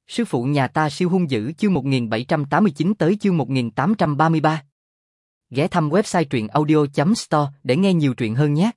Sư phụ nhà ta siêu hung dữ chương 1789 tới chương 1833. Ghé thăm website truyện audio.store để nghe nhiều truyện hơn nhé.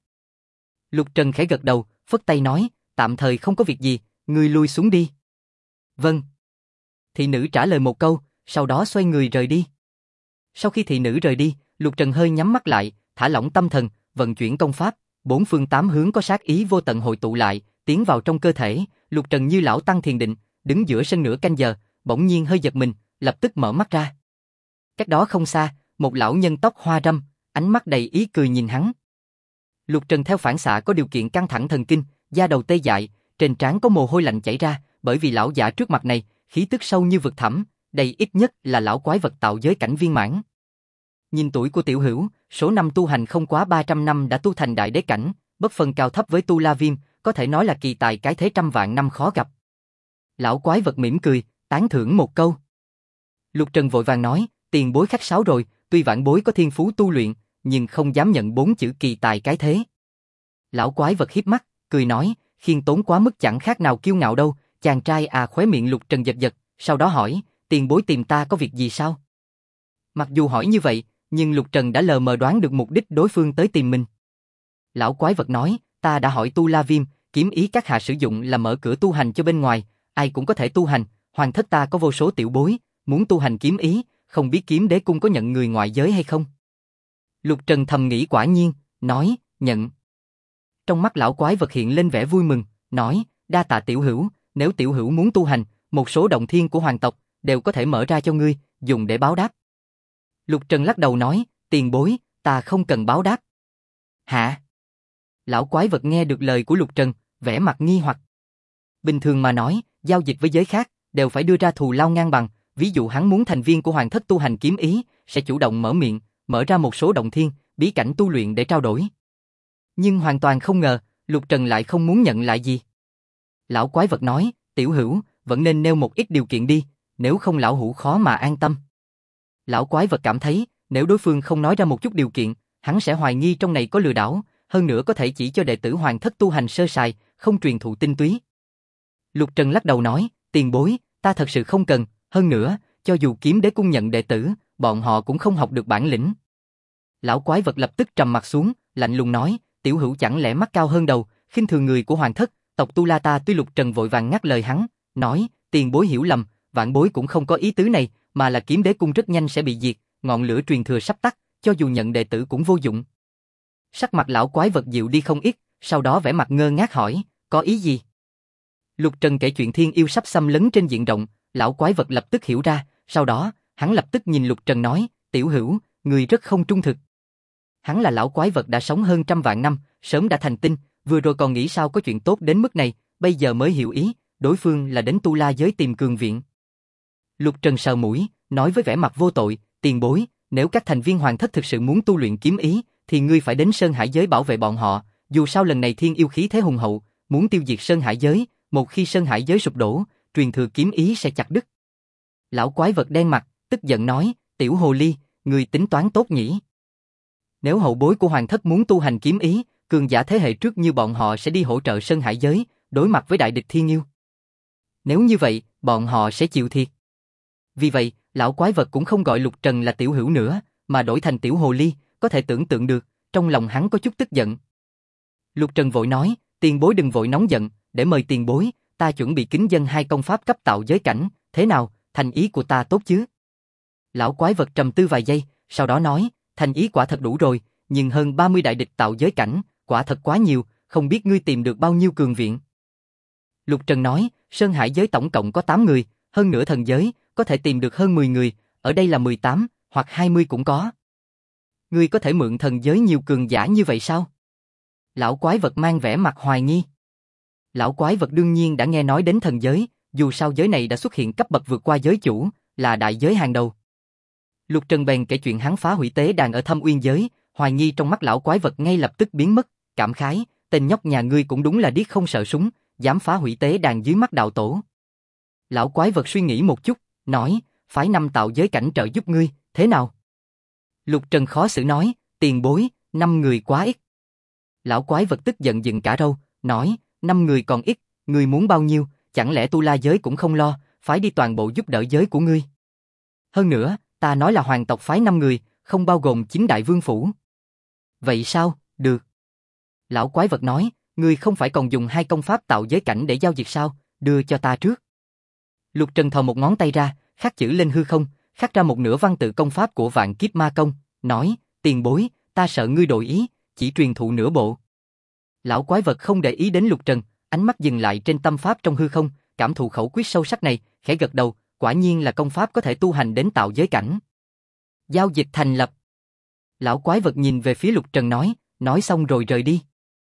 Lục Trần khẽ gật đầu, phất tay nói, tạm thời không có việc gì, ngươi lui xuống đi. Vâng. Thị nữ trả lời một câu, sau đó xoay người rời đi. Sau khi thị nữ rời đi, Lục Trần hơi nhắm mắt lại, thả lỏng tâm thần, vận chuyển công pháp, bốn phương tám hướng có sát ý vô tận hội tụ lại, tiến vào trong cơ thể. Lục Trần như lão tăng thiền định, đứng giữa sân nửa canh giờ, bỗng nhiên hơi giật mình, lập tức mở mắt ra. Cách đó không xa, một lão nhân tóc hoa râm, ánh mắt đầy ý cười nhìn hắn. Lục Trần theo phản xạ có điều kiện căng thẳng thần kinh, da đầu tê dại, trên trán có mồ hôi lạnh chảy ra, bởi vì lão giả trước mặt này, khí tức sâu như vực thẳm, đây ít nhất là lão quái vật tạo giới cảnh viên mãn. Nhìn tuổi của tiểu hữu, số năm tu hành không quá 300 năm đã tu thành đại đế cảnh, bất phân cao thấp với Tu La Viêm, có thể nói là kỳ tài cái thế trăm vạn năm khó gặp. Lão quái vật mỉm cười, tán thưởng một câu. Lục Trần vội vàng nói, tiền bối khách sáo rồi, tuy vãn bối có thiên phú tu luyện, nhưng không dám nhận 4 chữ kỳ tài cái thế. Lão quái vật hiếp mắt, cười nói, khiêm tốn quá mức chẳng khác nào kiêu ngạo đâu. Chàng trai khóe miệng Lục Trần giật giật, sau đó hỏi, tiền bối tìm ta có việc gì sao? Mặc dù hỏi như vậy, nhưng Lục Trần đã lờ mờ đoán được mục đích đối phương tới tìm mình. Lão quái vật nói, ta đã hỏi Tu La Viêm, kiếm ý các hạ sử dụng là mở cửa tu hành cho bên ngoài, ai cũng có thể tu hành, hoàng thất ta có vô số tiểu bối, muốn tu hành kiếm ý, không biết Kiếm Đế cung có nhận người ngoại giới hay không? Lục Trần thầm nghĩ quả nhiên, nói, nhận. Trong mắt lão quái vật hiện lên vẻ vui mừng, nói, đa tạ tiểu hữu, nếu tiểu hữu muốn tu hành, một số động thiên của hoàng tộc đều có thể mở ra cho ngươi, dùng để báo đáp. Lục Trần lắc đầu nói, tiền bối, ta không cần báo đáp. Hả? Lão quái vật nghe được lời của Lục Trần, vẻ mặt nghi hoặc. Bình thường mà nói, giao dịch với giới khác đều phải đưa ra thù lao ngang bằng, ví dụ hắn muốn thành viên của hoàng thất tu hành kiếm ý, sẽ chủ động mở miệng, mở ra một số động thiên, bí cảnh tu luyện để trao đổi. Nhưng hoàn toàn không ngờ, Lục Trần lại không muốn nhận lại gì. Lão quái vật nói, tiểu hữu, vẫn nên nêu một ít điều kiện đi, nếu không lão hữu khó mà an tâm. Lão quái vật cảm thấy, nếu đối phương không nói ra một chút điều kiện, hắn sẽ hoài nghi trong này có lừa đảo, hơn nữa có thể chỉ cho đệ tử hoàng thất tu hành sơ sài, không truyền thụ tinh túy. Lục Trần lắc đầu nói, tiền bối, ta thật sự không cần, hơn nữa, cho dù Kiếm Đế cung nhận đệ tử, bọn họ cũng không học được bản lĩnh. Lão quái vật lập tức trầm mặt xuống, lạnh lùng nói, tiểu hữu chẳng lẽ mắt cao hơn đầu, khinh thường người của hoàng thất, tộc Tu La ta. Tuy Lục Trần vội vàng ngắt lời hắn, nói, tiền bối hiểu lầm, vãn bối cũng không có ý tứ này, mà là Kiếm Đế cung rất nhanh sẽ bị diệt, ngọn lửa truyền thừa sắp tắt, cho dù nhận đệ tử cũng vô dụng. Sắc mặt lão quái vật dịu đi không ít, sau đó vẻ mặt ngơ ngác hỏi, có ý gì? Lục Trần kể chuyện thiên yêu sắp xâm lấn trên diện rộng, lão quái vật lập tức hiểu ra, sau đó, hắn lập tức nhìn Lục Trần nói, tiểu hữu, người rất không trung thực. Hắn là lão quái vật đã sống hơn trăm vạn năm, sớm đã thành tinh, vừa rồi còn nghĩ sao có chuyện tốt đến mức này, bây giờ mới hiểu ý, đối phương là đến Tu La giới tìm cường viện. Lục Trần sờ mũi, nói với vẻ mặt vô tội, tiền bối, nếu các thành viên hoàng thất thực sự muốn tu luyện kiếm ý, thì ngươi phải đến Sơn Hải giới bảo vệ bọn họ, dù sao lần này thiên yêu khí thế hùng hậu, muốn tiêu diệt Sơn Hải giới, một khi Sơn Hải giới sụp đổ, truyền thừa kiếm ý sẽ chặt đứt. Lão quái vật đen mặt, tức giận nói, tiểu hồ ly, ngươi tính toán tốt nhỉ? Nếu hậu bối của hoàng thất muốn tu hành kiếm ý, cường giả thế hệ trước như bọn họ sẽ đi hỗ trợ Sơn Hải giới, đối mặt với đại địch thiên yêu. Nếu như vậy, bọn họ sẽ chịu thiệt. Vì vậy, lão quái vật cũng không gọi Lục Trần là tiểu hữu nữa, mà đổi thành tiểu hồ ly, có thể tưởng tượng được, trong lòng hắn có chút tức giận. Lục Trần vội nói, tiền bối đừng vội nóng giận, để mời tiền bối, ta chuẩn bị kính dâng 2 công pháp cấp tạo giới cảnh, thế nào, thành ý của ta tốt chứ? Lão quái vật trầm tư vài giây, sau đó nói, thành ý quả thật đủ rồi, nhưng hơn 30 đại địch tạo giới cảnh, quả thật quá nhiều, không biết ngươi tìm được bao nhiêu cường viện. Lục Trần nói, Sơn Hải giới tổng cộng có 8 người, hơn nữa thần giới, có thể tìm được hơn 10 người, ở đây là 18, hoặc 20 cũng có. Ngươi có thể mượn thần giới nhiều cường giả như vậy sao? Lão quái vật mang vẻ mặt hoài nghi. Lão quái vật đương nhiên đã nghe nói đến thần giới, dù sao giới này đã xuất hiện cấp bậc vượt qua giới chủ, là đại giới hàng đầu. Lục Trần bèn kể chuyện hắn phá hủy tế đàn ở Thâm Uyên giới, hoài nghi trong mắt lão quái vật ngay lập tức biến mất, cảm khái, tên nhóc nhà ngươi cũng đúng là điếc không sợ súng, dám phá hủy tế đàn dưới mắt đạo tổ. Lão quái vật suy nghĩ một chút, nói, phái 5 tạo giới cảnh trợ giúp ngươi, thế nào? Lục Trần khó xử nói, tiền bối, 5 người quá ít. Lão quái vật tức giận dựng cả râu, nói, 5 người còn ít, ngươi muốn bao nhiêu, chẳng lẽ Tu La giới cũng không lo, phái đi toàn bộ giúp đỡ giới của ngươi. Hơn nữa, ta nói là hoàng tộc phái 5 người, không bao gồm 9 đại vương phủ. Vậy sao, được. Lão quái vật nói, ngươi không phải còn dùng 2 công pháp tạo giới cảnh để giao dịch sao, đưa cho ta trước. Lục Trần thò một ngón tay ra, khắc chữ lên hư không, khắc ra một nửa văn tự công pháp của Vạn Kiếp Ma Công, nói, tiền bối, ta sợ ngươi đổi ý, chỉ truyền thụ nửa bộ. Lão quái vật không để ý đến Lục Trần, ánh mắt dừng lại trên tâm pháp trong hư không, cảm thụ khẩu quyết sâu sắc này, khẽ gật đầu, quả nhiên là công pháp có thể tu hành đến tạo giới cảnh. Giao dịch thành lập. Lão quái vật nhìn về phía Lục Trần nói xong rồi rời đi.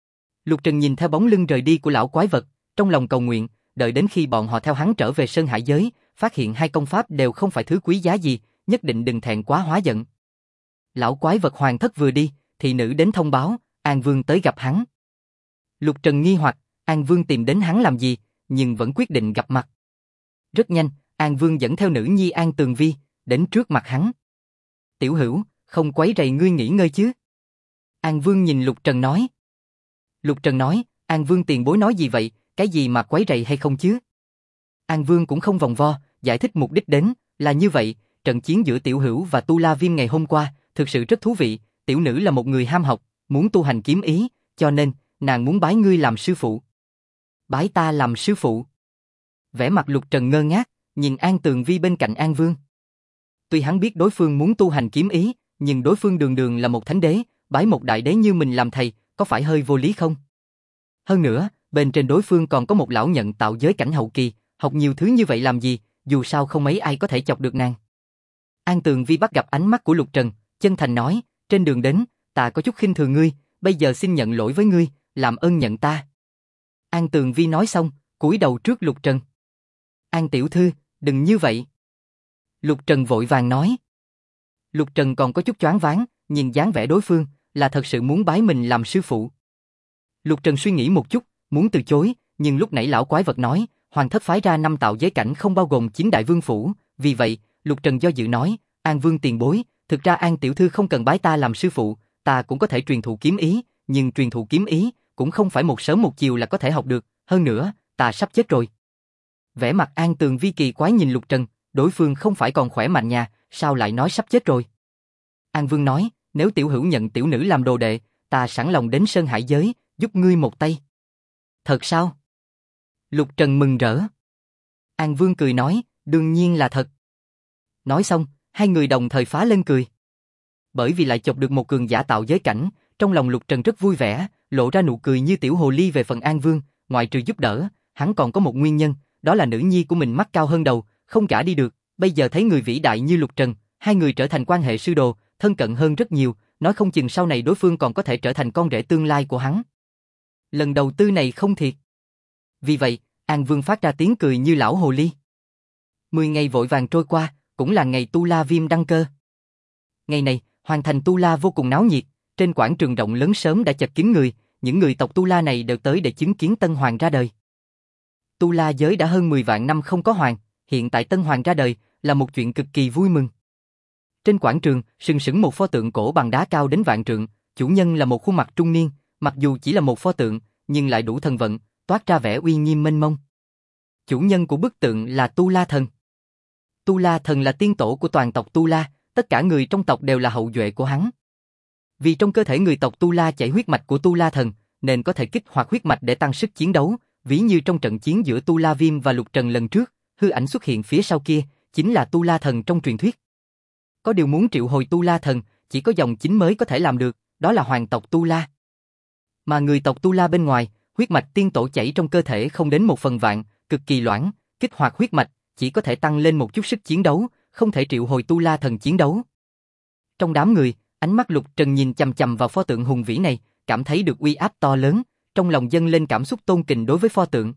Lục Trần nhìn theo bóng lưng rời đi của lão quái vật, trong lòng cầu nguyện, đợi đến khi bọn họ theo hắn trở về Sơn Hải giới, phát hiện 2 công pháp đều không phải thứ quý giá gì, nhất định đừng thẹn quá hóa giận. Lão quái vật hoàng thất vừa đi, thị nữ đến thông báo, An Vương tới gặp hắn. Lục Trần nghi hoặc, An Vương tìm đến hắn làm gì, nhưng vẫn quyết định gặp mặt. Rất nhanh, An Vương dẫn theo nữ nhi An Tường Vi, đến trước mặt hắn. Tiểu hữu, không quấy rầy ngươi nghỉ ngơi chứ? An Vương nhìn Lục Trần nói. Lục Trần nói, An Vương tiền bối nói gì vậy, cái gì mà quấy rầy hay không chứ? An Vương cũng không vòng vo, giải thích mục đích đến, là như vậy, trận chiến giữa Tiểu Hữu và Tu La Viêm ngày hôm qua, thực sự rất thú vị, tiểu nữ là một người ham học, muốn tu hành kiếm ý, cho nên, nàng muốn bái ngươi làm sư phụ. Bái ta làm sư phụ? Vẻ mặt Lục Trần ngơ ngác, nhìn An Tường Vi bên cạnh An Vương. Tuy hắn biết đối phương muốn tu hành kiếm ý, nhưng đối phương đường đường là một thánh đế, bái một đại đế như mình làm thầy, có phải hơi vô lý không? Hơn nữa, bên trên đối phương còn có một lão nhận tạo giới cảnh hậu kỳ, học nhiều thứ như vậy làm gì, dù sao không mấy ai có thể chọc được nàng. An Tường Vi bắt gặp ánh mắt của Lục Trần, chân thành nói, trên đường đến, ta có chút khinh thường ngươi, bây giờ xin nhận lỗi với ngươi, làm ơn nhận ta. An Tường Vi nói xong, cúi đầu trước Lục Trần. An tiểu thư, đừng như vậy. Lục Trần vội vàng nói. Lục Trần còn có chút choáng váng, nhìn dáng vẻ đối phương, là thật sự muốn bái mình làm sư phụ. Lục Trần suy nghĩ một chút, muốn từ chối, nhưng lúc nãy lão quái vật nói, hoàng thất phái ra 5 tạo giới cảnh không bao gồm 9 đại vương phủ, vì vậy, Lục Trần do dự nói, An Vương tiền bối, thực ra An tiểu thư không cần bái ta làm sư phụ, ta cũng có thể truyền thụ kiếm ý, nhưng truyền thụ kiếm ý cũng không phải một sớm một chiều là có thể học được, hơn nữa, ta sắp chết rồi. Vẻ mặt An Tường Vi kỳ quái nhìn Lục Trần, đối phương không phải còn khỏe mạnh nhà, sao lại nói sắp chết rồi? An Vương nói, nếu tiểu hữu nhận tiểu nữ làm đồ đệ, ta sẵn lòng đến Sơn Hải giới, giúp ngươi một tay. Thật sao? Lục Trần mừng rỡ. An Vương cười nói, đương nhiên là thật. Nói xong, hai người đồng thời phá lên cười. Bởi vì lại chọc được một cường giả tạo giới cảnh, trong lòng Lục Trần rất vui vẻ, lộ ra nụ cười như tiểu hồ ly về phần An Vương, ngoài trừ giúp đỡ, hắn còn có một nguyên nhân, đó là nữ nhi của mình mắt cao hơn đầu, không gả đi được, bây giờ thấy người vĩ đại như Lục Trần, hai người trở thành quan hệ sư đồ, thân cận hơn rất nhiều, nói không chừng sau này đối phương còn có thể trở thành con rể tương lai của hắn. Lần đầu tư này không thiệt. Vì vậy, An Vương phát ra tiếng cười như lão hồ ly. 10 ngày vội vàng trôi qua, cũng là ngày Tu La Viêm đăng cơ. Ngày này, hoàng thành Tu La vô cùng náo nhiệt, trên quảng trường rộng lớn sớm đã chật kín người, những người tộc Tu La này đều tới để chứng kiến Tân Hoàng ra đời. Tu La giới đã hơn 10 vạn năm không có hoàng, hiện tại Tân Hoàng ra đời là một chuyện cực kỳ vui mừng. Trên quảng trường, sừng sững một pho tượng cổ bằng đá cao đến vạn trượng, chủ nhân là một khuôn mặt trung niên, mặc dù chỉ là một pho tượng, nhưng lại đủ thần vận, toát ra vẻ uy nghiêm mênh mông. Chủ nhân của bức tượng là Tu La Thần. Tu La Thần là tiên tổ của toàn tộc Tu La, tất cả người trong tộc đều là hậu duệ của hắn. Vì trong cơ thể người tộc Tu La chảy huyết mạch của Tu La Thần, nên có thể kích hoạt huyết mạch để tăng sức chiến đấu, ví như trong trận chiến giữa Tu La Viêm và Lục Trần lần trước, hư ảnh xuất hiện phía sau kia, chính là Tu La Thần trong truyền thuyết. Có điều muốn triệu hồi Tu La Thần, chỉ có dòng chính mới có thể làm được, đó là hoàng tộc Tu La. Mà người tộc Tu La bên ngoài, huyết mạch tiên tổ chảy trong cơ thể không đến 1/1000, cực kỳ loãng, kích hoạt huyết mạch, chỉ có thể tăng lên một chút sức chiến đấu, không thể triệu hồi Tu La Thần chiến đấu. Trong đám người, ánh mắt Lục Trần nhìn chằm chằm vào pho tượng hùng vĩ này, cảm thấy được uy áp to lớn, trong lòng dâng lên cảm xúc tôn kính đối với pho tượng.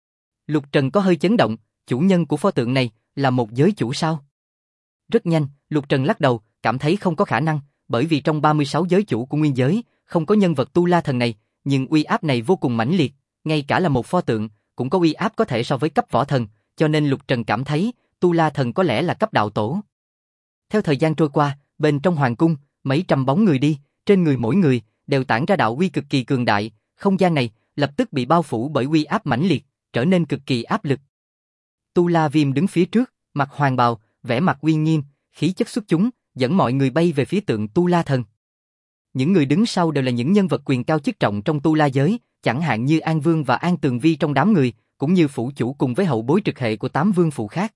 Lục Trần có hơi chấn động, chủ nhân của pho tượng này là một giới chủ sao? Rất nhanh, Lục Trần lắc đầu, cảm thấy không có khả năng, bởi vì trong 36 giới chủ của nguyên giới, không có nhân vật Tu La Thần này, nhưng uy áp này vô cùng mãnh liệt, ngay cả là một pho tượng, cũng có uy áp có thể so với cấp võ thần, cho nên Lục Trần cảm thấy, Tu La Thần có lẽ là cấp đạo tổ. Theo thời gian trôi qua, bên trong hoàng cung, mấy trăm bóng người đi, trên người mỗi người, đều tản ra đạo uy cực kỳ cường đại, không gian này, lập tức bị bao phủ bởi uy áp mãnh liệt, trở nên cực kỳ áp lực. Tu La Viêm đứng phía trước, mặc hoàng bào, vẻ mặt uy nghiêm, khí chất xuất chúng, dẫn mọi người bay về phía tượng Tu La Thần. Những người đứng sau đều là những nhân vật quyền cao chức trọng trong Tu La giới, chẳng hạn như An Vương và An Tường Vi trong đám người, cũng như phủ chủ cùng với hậu bối trực hệ của 8 vương phụ khác.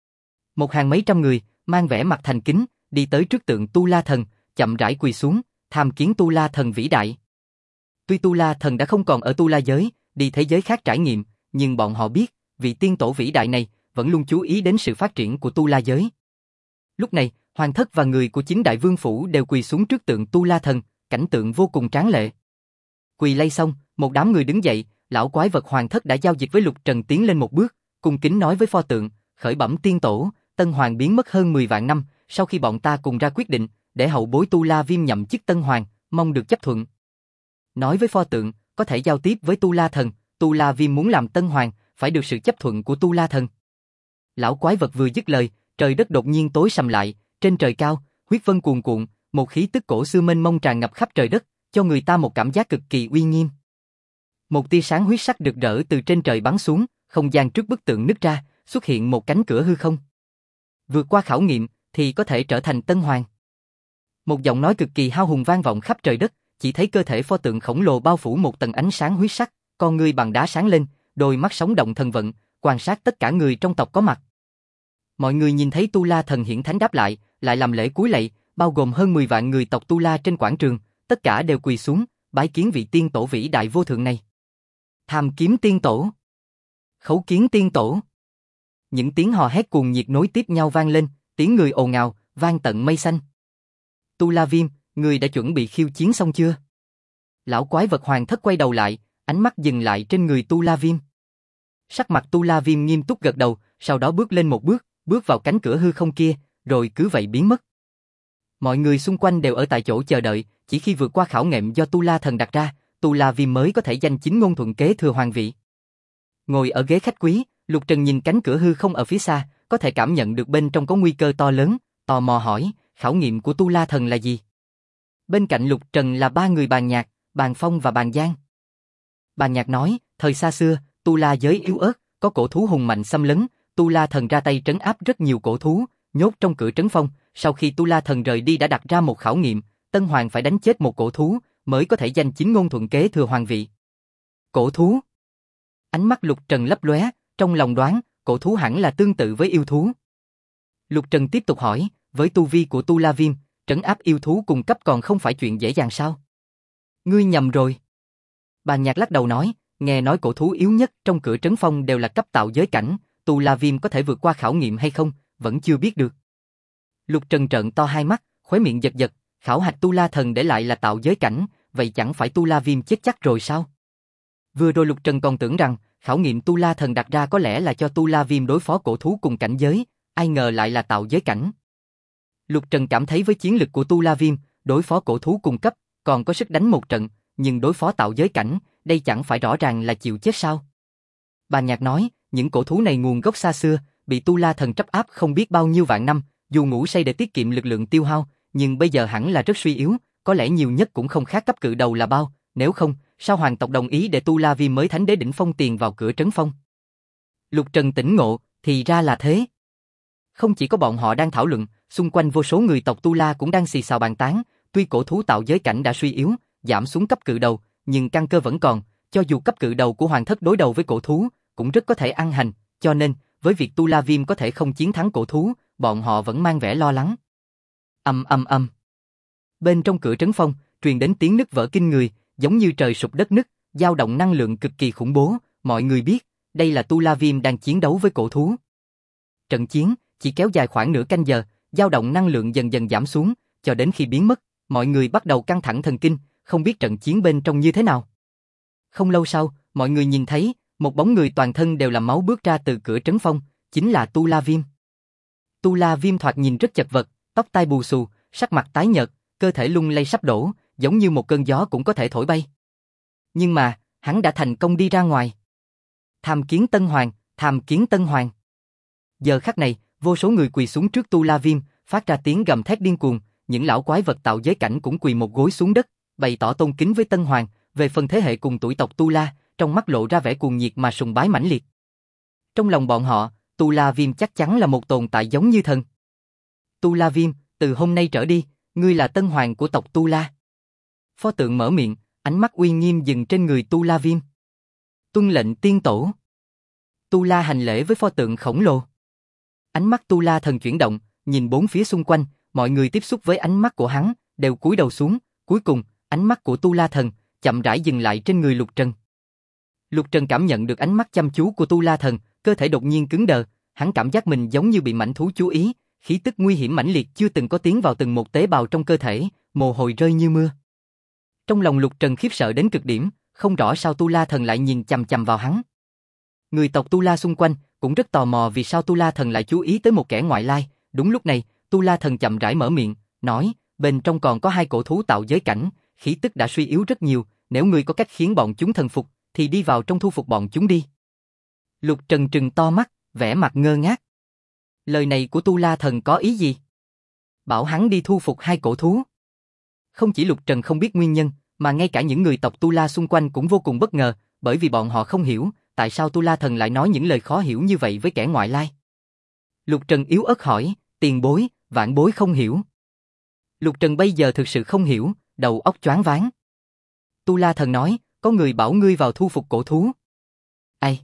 Một hàng mấy trăm người, mang vẻ mặt thành kính, đi tới trước tượng Tu La Thần, chậm rãi quỳ xuống, tham kiến Tu La Thần vĩ đại. Tuy Tu La Thần đã không còn ở Tu La giới, đi thế giới khác trải nghiệm, nhưng bọn họ biết, vị tiên tổ vĩ đại này vẫn luôn chú ý đến sự phát triển của Tu La giới. Lúc này, Hoàng thất và người của 9 đại vương phủ đều quỳ xuống trước tượng Tu La Thần, cảnh tượng vô cùng tráng lệ. Quỳ lạy xong, một đám người đứng dậy, lão quái vật Hoàng thất đã giao dịch với Lục Trần tiến lên một bước, cung kính nói với pho tượng, khởi bẩm tiên tổ, Tân Hoàng biến mất hơn 10 vạn năm, sau khi bọn ta cùng ra quyết định, để hậu bối Tu La Viêm nhậm chức Tân Hoàng, mong được chấp thuận. Nói với pho tượng, có thể giao tiếp với Tu La Thần, Tu La Viêm muốn làm Tân Hoàng, phải được sự chấp thuận của Tu La Thần. Lão quái vật vừa dứt lời, trời đất đột nhiên tối sầm lại, trên trời cao, huyết vân cuồn cuộn, một khí tức cổ xưa mênh mông tràn ngập khắp trời đất, cho người ta một cảm giác cực kỳ uy nghiêm. Một tia sáng huyết sắc rực rỡ từ trên trời bắn xuống, không gian trước bức tượng nứt ra, xuất hiện một cánh cửa hư không. Vượt qua khảo nghiệm thì có thể trở thành Tân Hoàng. Một giọng nói cực kỳ hao hùng vang vọng khắp trời đất, chỉ thấy cơ thể pho tượng khổng lồ bao phủ một tầng ánh sáng huyết sắc, con ngươi bằng đá sáng lên, đôi mắt sống động thần vận, quan sát tất cả người trong tộc có mặt. Mọi người nhìn thấy Tu La Thần hiển thánh đáp lại làm lễ cúi lạy, bao gồm hơn 10 vạn người tộc Tu La trên quảng trường, tất cả đều quỳ xuống, bái kiến vị tiên tổ vĩ đại vô thượng này. Tham kiếm tiên tổ, khấu kiến tiên tổ. Những tiếng hò hét cuồng nhiệt nối tiếp nhau vang lên, tiếng người ồn ào, vang tận mây xanh. Tu La Viêm, người đã chuẩn bị khiêu chiến xong chưa? Lão quái vật Hoàng thất quay đầu lại, ánh mắt dừng lại trên người Tu La Viêm. Sắc mặt Tu La Viêm nghiêm túc gật đầu, sau đó bước lên một bước, bước vào cánh cửa hư không kia, rồi cứ vậy biến mất. Mọi người xung quanh đều ở tại chỗ chờ đợi, chỉ khi vượt qua khảo nghiệm do Tu La Thần đặt ra, Tu La Viêm mới có thể danh chính ngôn thuận kế thừa hoàng vị. Ngồi ở ghế khách quý, Lục Trần nhìn cánh cửa hư không ở phía xa, có thể cảm nhận được bên trong có nguy cơ to lớn, tò mò hỏi, khảo nghiệm của Tu La Thần là gì? Bên cạnh Lục Trần là 3 người Bàn Nhạc, Bàn Phong và Bàn Giang. Bàn Nhạc nói, thời xa xưa, Tu La giới yếu ớt, có cổ thú hùng mạnh xâm lấn, Tu La Thần ra tay trấn áp rất nhiều cổ thú, nhốt trong cửa trấn phong, sau khi Tu La Thần rời đi đã đặt ra một khảo nghiệm, Tân Hoàng phải đánh chết một cổ thú, mới có thể danh chính ngôn thuận kế thừa hoàng vị. Cổ thú? Ánh mắt Lục Trần lấp lóe, trong lòng đoán, cổ thú hẳn là tương tự với yêu thú. Lục Trần tiếp tục hỏi, với tu vi của Tu La Viêm, trấn áp yêu thú cùng cấp còn không phải chuyện dễ dàng sao? Ngươi nhầm rồi. Bàn Nhạc lắc đầu nói, nghe nói cổ thú yếu nhất trong cửa trấn phong đều là cấp tạo giới cảnh, Tu La Viêm có thể vượt qua khảo nghiệm hay không, vẫn chưa biết được. Lục Trần trợn to hai mắt, khóe miệng giật giật, khảo hạch Tu La Thần để lại là tạo giới cảnh, vậy chẳng phải Tu La Viêm chết chắc rồi sao? Vừa rồi Lục Trần còn tưởng rằng, khảo nghiệm Tu La Thần đặt ra có lẽ là cho Tu La Viêm đối phó cổ thú cùng cảnh giới, ai ngờ lại là tạo giới cảnh. Lục Trần cảm thấy với chiến lực của Tu La Viêm, đối phó cổ thú cùng cấp, còn có sức đánh một trận, nhưng đối phó tạo giới cảnh, đây chẳng phải rõ ràng là chịu chết sao? Bàn Nhạc nói, những cổ thú này nguồn gốc xa xưa, bị Tu La Thần trấn áp không biết bao nhiêu vạn năm, dù ngủ say để tiết kiệm lực lượng tiêu hao, nhưng bây giờ hẳn là rất suy yếu, có lẽ nhiều nhất cũng không khác cấp cự đầu là bao, nếu không, sao hoàng tộc đồng ý để Tu La Viêm mới thánh đế đỉnh phong tiền vào cửa trấn phong? Lục Trần tỉnh ngộ, thì ra là thế. Không chỉ có bọn họ đang thảo luận, xung quanh vô số người tộc Tu La cũng đang xì xào bàn tán, tuy cổ thú tạo giới cảnh đã suy yếu, giảm xuống cấp cự đầu, nhưng căn cơ vẫn còn, cho dù cấp cự đầu của hoàng thất đối đầu với cổ thú, cũng rất có thể ăn hành, cho nên, với việc Tu La Viêm có thể không chiến thắng cổ thú, bọn họ vẫn mang vẻ lo lắng. Âm. Bên trong cửa trấn phong, truyền đến tiếng nứt vỡ kinh người, giống như trời sụp đất nứt, dao động năng lượng cực kỳ khủng bố, mọi người biết, đây là Tu La Viêm đang chiến đấu với cổ thú. Trận chiến chỉ kéo dài khoảng nửa canh giờ, dao động năng lượng dần dần giảm xuống, cho đến khi biến mất, mọi người bắt đầu căng thẳng thần kinh, không biết trận chiến bên trong như thế nào. Không lâu sau, mọi người nhìn thấy, một bóng người toàn thân đều là máu bước ra từ cửa trấn phong, chính là Tu La Viêm. Tu La Viêm thoạt nhìn rất chật vật, tóc tai bù xù, sắc mặt tái nhợt, cơ thể lung lay sắp đổ, giống như một cơn gió cũng có thể thổi bay. Nhưng mà, hắn đã thành công đi ra ngoài. Tham kiến Tân Hoàng, tham kiến Tân Hoàng. Giờ khắc này, vô số người quỳ xuống trước Tu La Viêm, phát ra tiếng gầm thét điên cuồng, những lão quái vật tạo giới cảnh cũng quỳ một gối xuống đất, bày tỏ tôn kính với Tân Hoàng, về phần thế hệ cùng tuổi tộc Tu La, trong mắt lộ ra vẻ cuồng nhiệt mà sùng bái mãnh liệt. Trong lòng bọn họ, Tu La Viêm chắc chắn là một tồn tại giống như thần. Tu La Viêm, từ hôm nay trở đi, ngươi là tân hoàng của tộc Tu La. Pho tượng mở miệng, ánh mắt uy nghiêm dừng trên người Tu La Viêm. Tuân lệnh tiên tổ. Tu La hành lễ với pho tượng khổng lồ. Ánh mắt Tu La thần chuyển động, nhìn bốn phía xung quanh, mọi người tiếp xúc với ánh mắt của hắn, đều cúi đầu xuống, cuối cùng, ánh mắt của Tu La thần, chậm rãi dừng lại trên người Lục Trần. Lục Trần cảm nhận được ánh mắt chăm chú của Tu La thần, cơ thể đột nhiên cứng đờ, hắn cảm giác mình giống như bị mãnh thú chú ý, khí tức nguy hiểm mãnh liệt chưa từng có tiến vào từng một tế bào trong cơ thể, mồ hôi rơi như mưa. Trong lòng Lục Trần khiếp sợ đến cực điểm, không rõ sao Tu La thần lại nhìn chằm chằm vào hắn. Người tộc Tu La xung quanh cũng rất tò mò vì sao Tu La thần lại chú ý tới một kẻ ngoại lai. Đúng lúc này, Tu La thần chậm rãi mở miệng, nói, bên trong còn có 2 cổ thú tạo giới cảnh, khí tức đã suy yếu rất nhiều, nếu ngươi có cách khiến bọn chúng thần phục, thì đi vào trong thu phục bọn chúng đi. Lục Trần trừng to mắt, vẻ mặt ngơ ngác. Lời này của Tu La thần có ý gì? Bảo hắn đi thu phục 2 cổ thú. Không chỉ Lục Trần không biết nguyên nhân, mà ngay cả những người tộc Tu La xung quanh cũng vô cùng bất ngờ, bởi vì bọn họ không hiểu tại sao Tu La thần lại nói những lời khó hiểu như vậy với kẻ ngoại lai. Lục Trần yếu ớt hỏi, tiền bối, vãn bối không hiểu. Lục Trần bây giờ thực sự không hiểu, đầu óc choáng váng. Tu La thần nói, có người bảo ngươi vào thu phục cổ thú. Ai?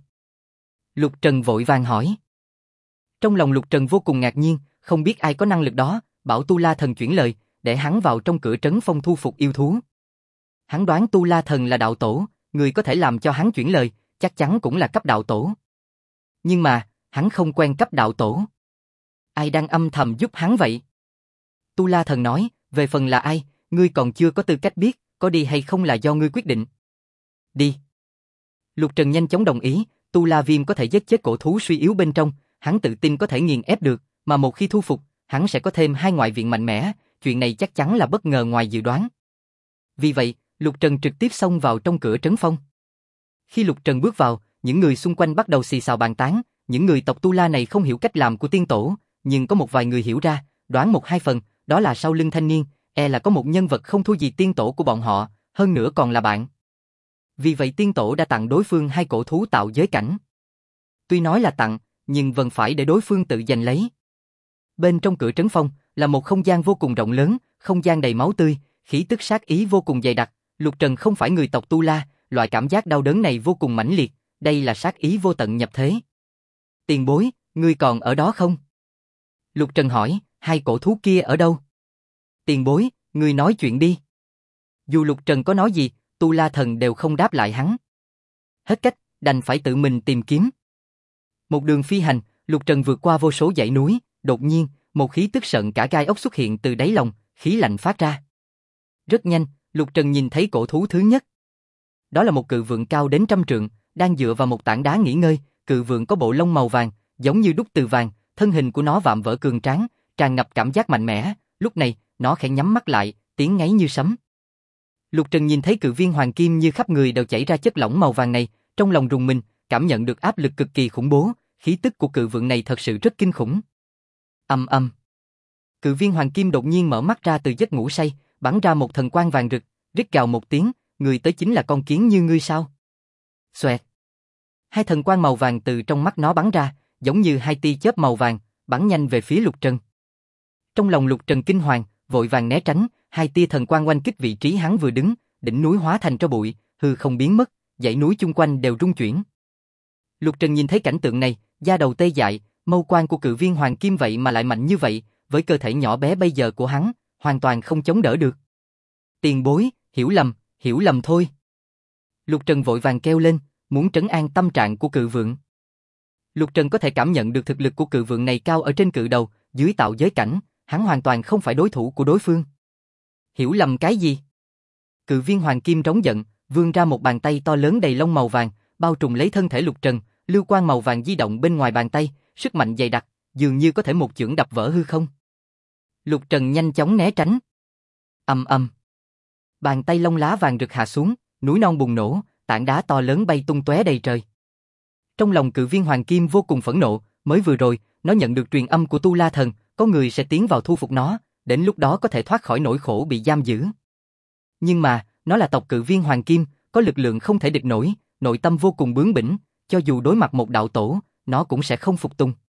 Lục Trần vội vàng hỏi. Trong lòng Lục Trần vô cùng ngạc nhiên, không biết ai có năng lực đó, bảo Tu La thần chuyển lời, để hắn vào trong cửa trấn phong thu phục yêu thú. Hắn đoán Tu La thần là đạo tổ, người có thể làm cho hắn chuyển lời, chắc chắn cũng là cấp đạo tổ. Nhưng mà, hắn không quen cấp đạo tổ. Ai đang âm thầm giúp hắn vậy? Tu La thần nói, về phần là ai, ngươi còn chưa có tư cách biết, có đi hay không là do ngươi quyết định. Đi. Lục Trần nhanh chóng đồng ý, Tu La Viêm có thể giết chết cổ thú suy yếu bên trong, hắn tự tin có thể nghiền ép được, mà một khi thu phục, hắn sẽ có thêm 2 ngoại viện mạnh mẽ, chuyện này chắc chắn là bất ngờ ngoài dự đoán. Vì vậy, Lục Trần trực tiếp xông vào trong cửa trấn phong. Khi Lục Trần bước vào, những người xung quanh bắt đầu xì xào bàn tán, những người tộc Tu La này không hiểu cách làm của tiên tổ, nhưng có một vài người hiểu ra, đoán 1-2 phần, đó là sau lưng thanh niên, là có một nhân vật không thua gì tiên tổ của bọn họ, hơn nữa còn là bạn. Vì vậy tiên tổ đã tặng đối phương 2 cổ thú tạo giới cảnh. Tuy nói là tặng, nhưng vẫn phải để đối phương tự giành lấy. Bên trong cửa trấn phong là một không gian vô cùng rộng lớn, không gian đầy máu tươi, khí tức sát ý vô cùng dày đặc. Lục Trần không phải người tộc Tu La, loại cảm giác đau đớn này vô cùng mãnh liệt, đây là sát ý vô tận nhập thế. Tiền bối, ngươi còn ở đó không? Lục Trần hỏi, 2 cổ thú kia ở đâu? Tiền bối, ngươi nói chuyện đi. Dù Lục Trần có nói gì, Tu La thần đều không đáp lại hắn. Hết cách, đành phải tự mình tìm kiếm. Một đường phi hành, Lục Trần vượt qua vô số dãy núi, đột nhiên, một khí tức sợn cả gai ốc xuất hiện từ đáy lòng, khí lạnh phát ra. Rất nhanh, Lục Trần nhìn thấy cổ thú thứ nhất. Đó là một cự vượn cao đến 100 trượng, đang dựa vào một tảng đá nghỉ ngơi, cự vượn có bộ lông màu vàng, giống như đúc từ vàng, thân hình của nó vạm vỡ cường tráng, tràn ngập cảm giác mạnh mẽ, lúc này, nó khẽ nhắm mắt lại, tiếng ngáy như sấm. Lục Trần nhìn thấy cự viên hoàng kim như khắp người đều chảy ra chất lỏng màu vàng này, trong lòng rùng mình, cảm nhận được áp lực cực kỳ khủng bố, khí tức của cự vượn này thật sự rất kinh khủng. Ầm ầm. Cự viên hoàng kim đột nhiên mở mắt ra từ giấc ngủ say, bắn ra một thần quang vàng rực, rít gào một tiếng, người tới chính là con kiến như ngươi sao? Xoẹt. 2 thần quang màu vàng từ trong mắt nó bắn ra, giống như 2 tia chớp màu vàng, bắn nhanh về phía Lục Trần. Trong lòng Lục Trần kinh hoàng, vội vàng né tránh, 2 tia thần quang oanh kích vị trí hắn vừa đứng, đỉnh núi hóa thành tro bụi, hư không biến mất, dãy núi chung quanh đều rung chuyển. Lục Trần nhìn thấy cảnh tượng này, da đầu tê dại, mâu quang của cự viên hoàng kim vậy mà lại mạnh như vậy, với cơ thể nhỏ bé bây giờ của hắn, hoàn toàn không chống đỡ được. Tiền bối, hiểu lầm thôi. Lục Trần vội vàng kêu lên, muốn trấn an tâm trạng của cự vượn. Lục Trần có thể cảm nhận được thực lực của cự vượn này cao ở trên cự đầu, dưới tạo giới cảnh, hắn hoàn toàn không phải đối thủ của đối phương. Hiểu lầm cái gì? Cự viên hoàng kim rống giận, vươn ra một bàn tay to lớn đầy lông màu vàng, bao trùm lấy thân thể Lục Trần, lưu quang màu vàng di động bên ngoài bàn tay, sức mạnh dày đặc, dường như có thể một chưởng đập vỡ hư không. Lục Trần nhanh chóng né tránh. Ầm ầm. Bàn tay lông lá vàng rực hạ xuống, núi non bùng nổ, tảng đá to lớn bay tung tóe đầy trời. Trong lòng cự viên hoàng kim vô cùng phẫn nộ, mới vừa rồi, nó nhận được truyền âm của Tu La thần, có người sẽ tiến vào thu phục nó, đến lúc đó có thể thoát khỏi nỗi khổ bị giam giữ. Nhưng mà, nó là tộc cự viên hoàng kim, có lực lượng không thể địch nổi, nội tâm vô cùng bướng bỉnh, cho dù đối mặt một đạo tổ, nó cũng sẽ không phục tùng.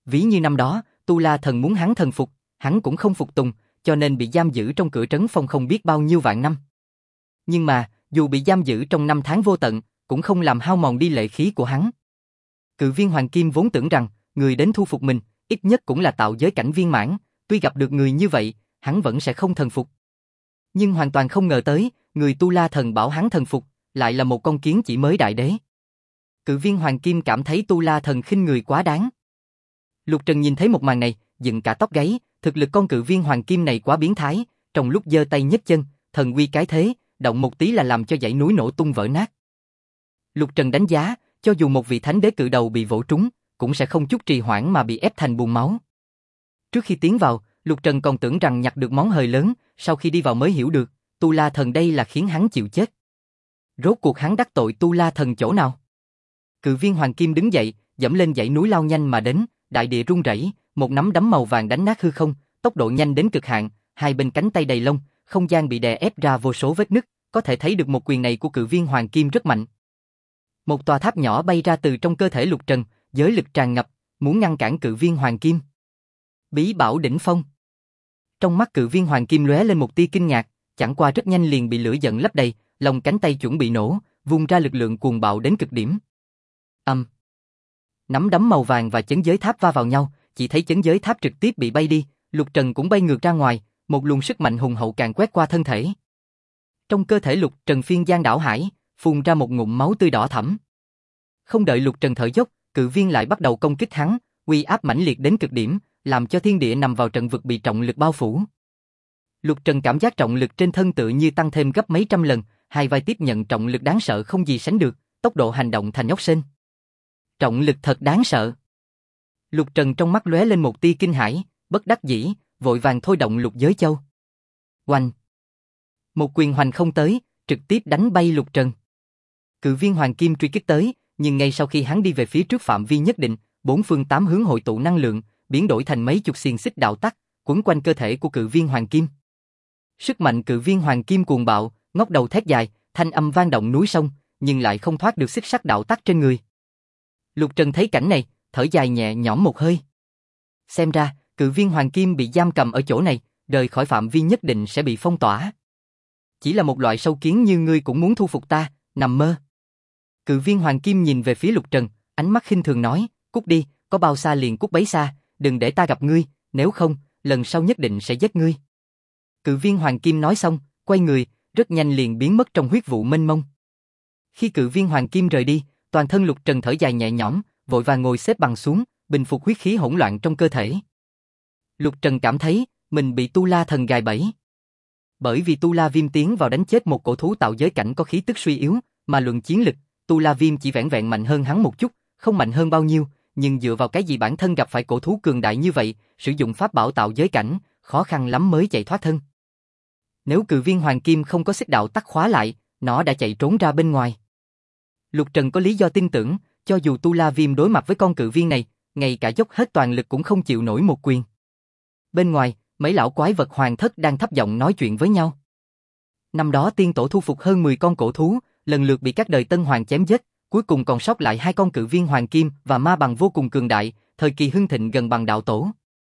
Ví như năm đó, Tu La Thần muốn hắn thần phục, hắn cũng không phục tùng, cho nên bị giam giữ trong cửa trấn phong không biết bao nhiêu vạn năm. Nhưng mà, dù bị giam giữ trong năm tháng vô tận, cũng không làm hao mòn đi lệ khí của hắn. Cự viên Hoàng Kim vốn tưởng rằng, người đến thu phục mình, ít nhất cũng là tạo giới cảnh viên mãn, tuy gặp được người như vậy, hắn vẫn sẽ không thần phục. Nhưng hoàn toàn không ngờ tới, người Tu La Thần bảo hắn thần phục, lại là một con kiến chỉ mới đại đế. Cự viên Hoàng Kim cảm thấy Tu La Thần khinh người quá đáng. Lục Trần nhìn thấy một màn này, dựng cả tóc gáy, thực lực con cự viên Hoàng Kim này quá biến thái, trong lúc giơ tay nhấc chân, thần uy cái thế, động một tí là làm cho dãy núi nổ tung vỡ nát. Lục Trần đánh giá, cho dù một vị thánh đế cự đầu bị vỗ trúng, cũng sẽ không chút trì hoãn mà bị ép thành bùn máu. Trước khi tiến vào, Lục Trần còn tưởng rằng nhặt được món hời lớn, sau khi đi vào mới hiểu được, Tu La Thần đây là khiến hắn chịu chết. Rốt cuộc hắn đắc tội Tu La Thần chỗ nào? Cự viên Hoàng Kim đứng dậy, dẫm lên dãy núi lao nhanh mà đến, đại địa rung rẩy, một nắm đấm màu vàng đánh nát hư không, tốc độ nhanh đến cực hạn, hai bên cánh tay đầy lông, không gian bị đè ép ra vô số vết nứt, có thể thấy được một quyền này của cự viên Hoàng Kim rất mạnh. Một tòa tháp nhỏ bay ra từ trong cơ thể Lục Trần, giới lực tràn ngập, muốn ngăn cản cự viên Hoàng Kim. Bí bảo đỉnh phong. Trong mắt cự viên Hoàng Kim lóe lên một tia kinh ngạc, chẳng qua rất nhanh liền bị lửa giận lấp đầy, lòng cánh tay chuẩn bị nổ, vung ra lực lượng cuồng bạo đến cực điểm. Nắm đấm màu vàng và chấn giới tháp va vào nhau, chỉ thấy chấn giới tháp trực tiếp bị bay đi, Lục Trần cũng bay ngược ra ngoài, một luồng sức mạnh hùng hậu càng quét qua thân thể. Trong cơ thể Lục Trần phiên giang đảo hải, phun ra một ngụm máu tươi đỏ thẫm. Không đợi Lục Trần thở dốc, cự viên lại bắt đầu công kích hắn, uy áp mãnh liệt đến cực điểm, làm cho thiên địa nằm vào trận vực bị trọng lực bao phủ. Lục Trần cảm giác trọng lực trên thân tự như tăng thêm gấp mấy trăm lần, hai vai tiếp nhận trọng lực đáng sợ không gì sánh được, tốc độ hành động thành ốc sên. Trọng lực thật đáng sợ. Lục Trần trong mắt lóe lên một tia kinh hãi, bất đắc dĩ, vội vàng thôi động lục giới châu. Oanh! Một quyền hoành không tới, trực tiếp đánh bay Lục Trần. Cự viên Hoàng Kim truy kích tới, nhưng ngay sau khi hắn đi về phía trước phạm vi nhất định, bốn phương tám hướng hội tụ năng lượng, biến đổi thành mấy chục xiềng xích đạo tắc, quấn quanh cơ thể của cự viên Hoàng Kim. Sức mạnh cự viên Hoàng Kim cuồng bạo, ngóc đầu thét dài, thanh âm vang động núi sông, nhưng lại không thoát được xích sắt đạo tắc trên người. Lục Trần thấy cảnh này, thở dài nhẹ nhõm một hơi. Xem ra, cự viên Hoàng Kim bị giam cầm ở chỗ này, rời khỏi phạm vi nhất định sẽ bị phong tỏa. Chỉ là một loại sâu kiến như ngươi cũng muốn thu phục ta, nằm mơ. Cự viên Hoàng Kim nhìn về phía Lục Trần, ánh mắt khinh thường nói, cút đi, có bao xa liền cút bấy xa, đừng để ta gặp ngươi, nếu không, lần sau nhất định sẽ giết ngươi. Cự viên Hoàng Kim nói xong, quay người, rất nhanh liền biến mất trong huyết vụ mênh mông. Khi cự viên Hoàng Kim rời đi, toàn thân Lục Trần thở dài nhẹ nhõm, vội vàng ngồi xếp bằng xuống, bình phục huyết khí hỗn loạn trong cơ thể. Lục Trần cảm thấy, mình bị Tu La Thần gài bẫy. Bởi vì Tu La Viêm tiến vào đánh chết một cổ thú tạo giới cảnh có khí tức suy yếu, mà luận chiến lực, Tu La Viêm chỉ vẻn vẹn mạnh hơn hắn một chút, không mạnh hơn bao nhiêu, nhưng dựa vào cái gì bản thân gặp phải cổ thú cường đại như vậy, sử dụng pháp bảo tạo giới cảnh, khó khăn lắm mới chạy thoát thân. Nếu cự viên Hoàng Kim không có xích đạo tắc khóa lại, nó đã chạy trốn ra bên ngoài. Lục Trần có lý do tin tưởng, cho dù Tu La Viêm đối mặt với con cự viên này, ngay cả dốc hết toàn lực cũng không chịu nổi một quyền. Bên ngoài, mấy lão quái vật hoàng thất đang thấp giọng nói chuyện với nhau. Năm đó tiên tổ thu phục hơn 10 con cổ thú, lần lượt bị các đời tân hoàng chém giết, cuối cùng còn sót lại 2 con cự viên Hoàng Kim và ma bằng vô cùng cường đại, thời kỳ hưng thịnh gần bằng đạo tổ.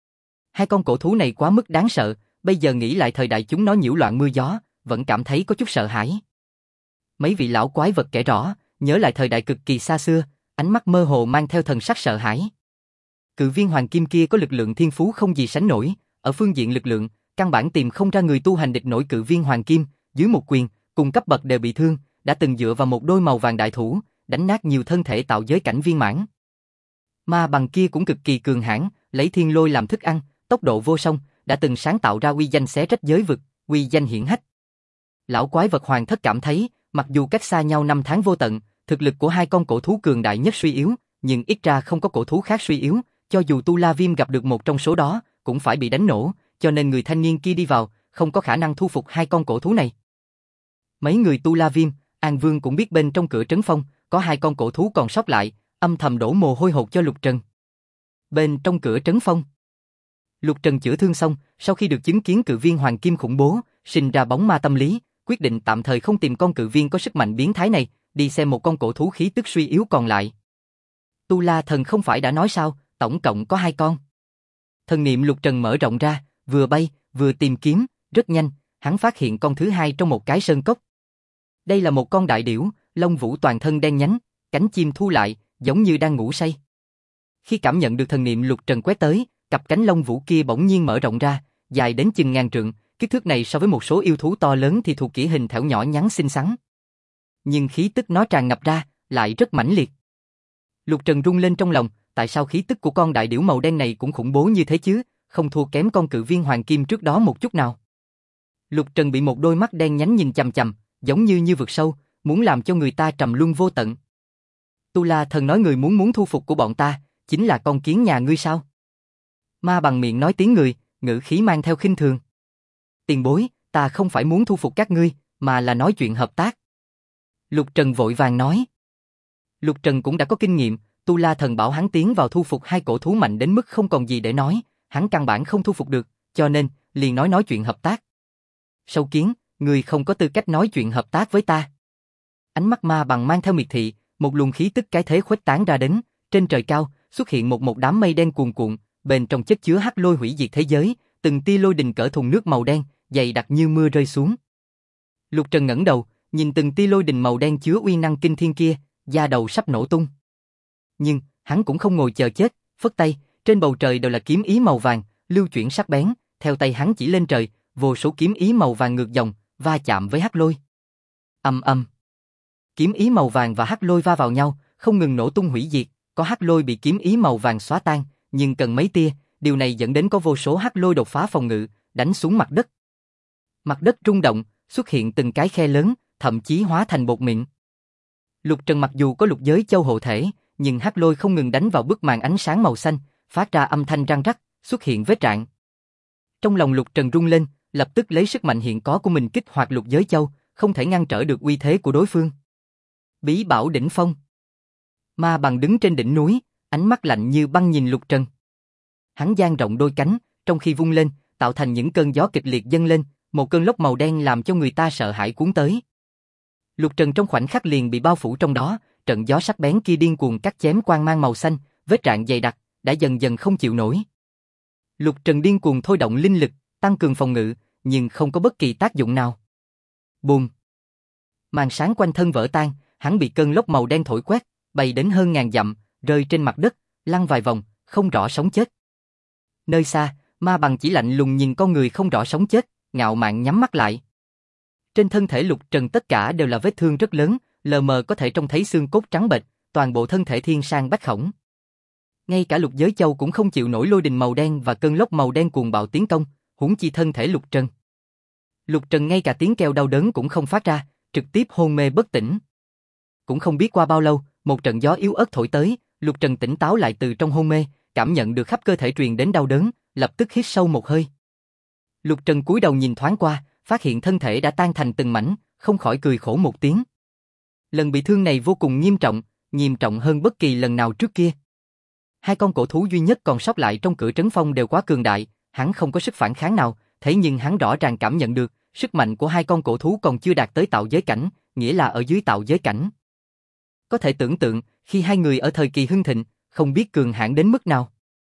2 con cổ thú này quá mức đáng sợ, bây giờ nghĩ lại thời đại chúng nó nhiễu loạn mưa gió, vẫn cảm thấy có chút sợ hãi. Mấy vị lão quái vật kể rõ, nhớ lại thời đại cực kỳ xa xưa, ánh mắt mơ hồ mang theo thần sắc sợ hãi. Cự viên Hoàng Kim kia có lực lượng thiên phú không gì sánh nổi, ở phương diện lực lượng, căn bản tìm không ra người tu hành địch nổi cự viên Hoàng Kim, dưới một quyền, cùng cấp bậc đều bị thương, đã từng dựa vào một đôi màu vàng đại thủ, đánh nát nhiều thân thể tạo giới cảnh viên mãn. Ma bằng kia cũng cực kỳ cường hãn, lấy thiên lôi làm thức ăn, tốc độ vô song, đã từng sáng tạo ra uy danh xé rách giới vực, uy danh hiển hách. Lão quái vật hoàng thất cảm thấy, mặc dù cách xa nhau năm tháng vô tận, thực lực của 2 con cổ thú cường đại nhất suy yếu, nhưng ít ra không có cổ thú khác suy yếu, cho dù Tu La Viêm gặp được một trong số đó, cũng phải bị đánh nổ, cho nên người thanh niên kia đi vào, không có khả năng thu phục 2 con cổ thú này. Mấy người Tu La Viêm, An Vương cũng biết bên trong cửa trấn phong, có 2 con cổ thú còn sót lại, âm thầm đổ mồ hôi hột cho Lục Trần. Bên trong cửa trấn phong, Lục Trần chữa thương xong, sau khi được chứng kiến cự viên Hoàng Kim khủng bố, sinh ra bóng ma tâm lý, quyết định tạm thời không tìm con cự viên có sức mạnh biến thái này, đi xem một con cổ thú khí tức suy yếu còn lại. Tu La Thần không phải đã nói sao, tổng cộng có 2 con. Thần niệm Lục Trần mở rộng ra, vừa bay, vừa tìm kiếm, rất nhanh, hắn phát hiện con thứ 2 trong một cái sơn cốc. Đây là một con đại điểu, lông vũ toàn thân đen nhánh, cánh chim thu lại, giống như đang ngủ say. Khi cảm nhận được thần niệm Lục Trần quét tới, cặp cánh lông vũ kia bỗng nhiên mở rộng ra, dài đến chừng ngàn trượng, kích thước này so với một số yêu thú to lớn thì thuộc kỷ hình thẻo nhỏ nhắn xinh xắn. Nhưng khí tức nó tràn ngập ra, lại rất mãnh liệt. Lục Trần rung lên trong lòng, tại sao khí tức của con đại điểu màu đen này cũng khủng bố như thế chứ, không thua kém con cự viên hoàng kim trước đó một chút nào. Lục Trần bị một đôi mắt đen nhánh nhìn chằm chằm, giống như vực sâu, muốn làm cho người ta trầm luân vô tận. Tu La Thần nói người muốn thu phục của bọn ta, chính là con kiến nhà ngươi sao? Ma bằng miệng nói tiếng người, ngữ khí mang theo khinh thường. Tiền bối, ta không phải muốn thu phục các ngươi, mà là nói chuyện hợp tác. Lục Trần vội vàng nói. Lục Trần cũng đã có kinh nghiệm, Tu La Thần bảo hắn tiến vào thu phục 2 cổ thú mạnh đến mức không còn gì để nói, hắn căn bản không thu phục được, cho nên, liền nói chuyện hợp tác. Sâu kiến, ngươi không có tư cách nói chuyện hợp tác với ta. Ánh mắt ma bằng mang theo miệt thị, một luồng khí tức cái thế khuếch tán ra đến, trên trời cao, xuất hiện một đám mây đen cuồn cuộn, bên trong chất chứa hắc lôi hủy diệt thế giới, từng tia lôi đình cỡ thùng nước màu đen, dày đặc như mưa rơi xuống. Lục Trần ngẩng đầu, nhìn từng tia lôi đình màu đen chứa uy năng kinh thiên kia, da đầu sắp nổ tung. Nhưng, hắn cũng không ngồi chờ chết, phất tay, trên bầu trời đều là kiếm ý màu vàng, lưu chuyển sắc bén, theo tay hắn chỉ lên trời, vô số kiếm ý màu vàng ngược dòng, va chạm với hắc lôi. Ầm ầm. Kiếm ý màu vàng và hắc lôi va vào nhau, không ngừng nổ tung hủy diệt, có hắc lôi bị kiếm ý màu vàng xóa tan, nhưng cần mấy tia, điều này dẫn đến có vô số hắc lôi đột phá phòng ngự, đánh xuống mặt đất. Mặt đất rung động, xuất hiện từng cái khe lớn, thậm chí hóa thành bột mịn. Lục Trần mặc dù có lục giới châu hộ thể, nhưng hắc lôi không ngừng đánh vào bức màn ánh sáng màu xanh, phát ra âm thanh răng rắc, xuất hiện vết rạn. Trong lòng Lục Trần rung lên, lập tức lấy sức mạnh hiện có của mình kích hoạt lục giới châu, không thể ngăn trở được uy thế của đối phương. Bí bảo đỉnh phong. Ma bằng đứng trên đỉnh núi, ánh mắt lạnh như băng nhìn Lục Trần. Hắn dang rộng đôi cánh, trong khi vung lên, tạo thành những cơn gió kịch liệt dâng lên, một cơn lốc màu đen làm cho người ta sợ hãi cuốn tới. Lục Trần trong khoảnh khắc liền bị bao phủ trong đó, trận gió sắc bén kia điên cuồng cắt chém quang mang màu xanh, vết rạn dày đặc, đã dần dần không chịu nổi. Lục Trần điên cuồng thôi động linh lực, tăng cường phòng ngự, nhưng không có bất kỳ tác dụng nào. Bùm! Màn sáng quanh thân vỡ tan, hắn bị cơn lốc màu đen thổi quét, bay đến hơn ngàn dặm, rơi trên mặt đất, lăn vài vòng, không rõ sống chết. Nơi xa, ma bằng chỉ lạnh lùng nhìn con người không rõ sống chết, ngạo mạn nhắm mắt lại. Trên thân thể Lục Trần tất cả đều là vết thương rất lớn, lờ mờ có thể trông thấy xương cốt trắng bệch, toàn bộ thân thể thiên sang bách khổng. Ngay cả lục giới châu cũng không chịu nổi lôi đình màu đen và cơn lốc màu đen cuồng bạo tiến công, huống chi thân thể Lục Trần. Lục Trần ngay cả tiếng kêu đau đớn cũng không phát ra, trực tiếp hôn mê bất tỉnh. Cũng không biết qua bao lâu, một trận gió yếu ớt thổi tới, Lục Trần tỉnh táo lại từ trong hôn mê, cảm nhận được khắp cơ thể truyền đến đau đớn, lập tức hít sâu một hơi. Lục Trần cúi đầu nhìn thoáng qua, phát hiện thân thể đã tan thành từng mảnh, không khỏi cười khổ một tiếng. Lần bị thương này vô cùng nghiêm trọng hơn bất kỳ lần nào trước kia. 2 con cổ thú duy nhất còn sót lại trong cửa trấn phong đều quá cường đại, hắn không có sức phản kháng nào, thế nhưng hắn rõ ràng cảm nhận được, sức mạnh của 2 con cổ thú còn chưa đạt tới tạo giới cảnh, nghĩa là ở dưới tạo giới cảnh. Có thể tưởng tượng, khi 2 người ở thời kỳ hưng thịnh, không biết cường hãn đến mức nào.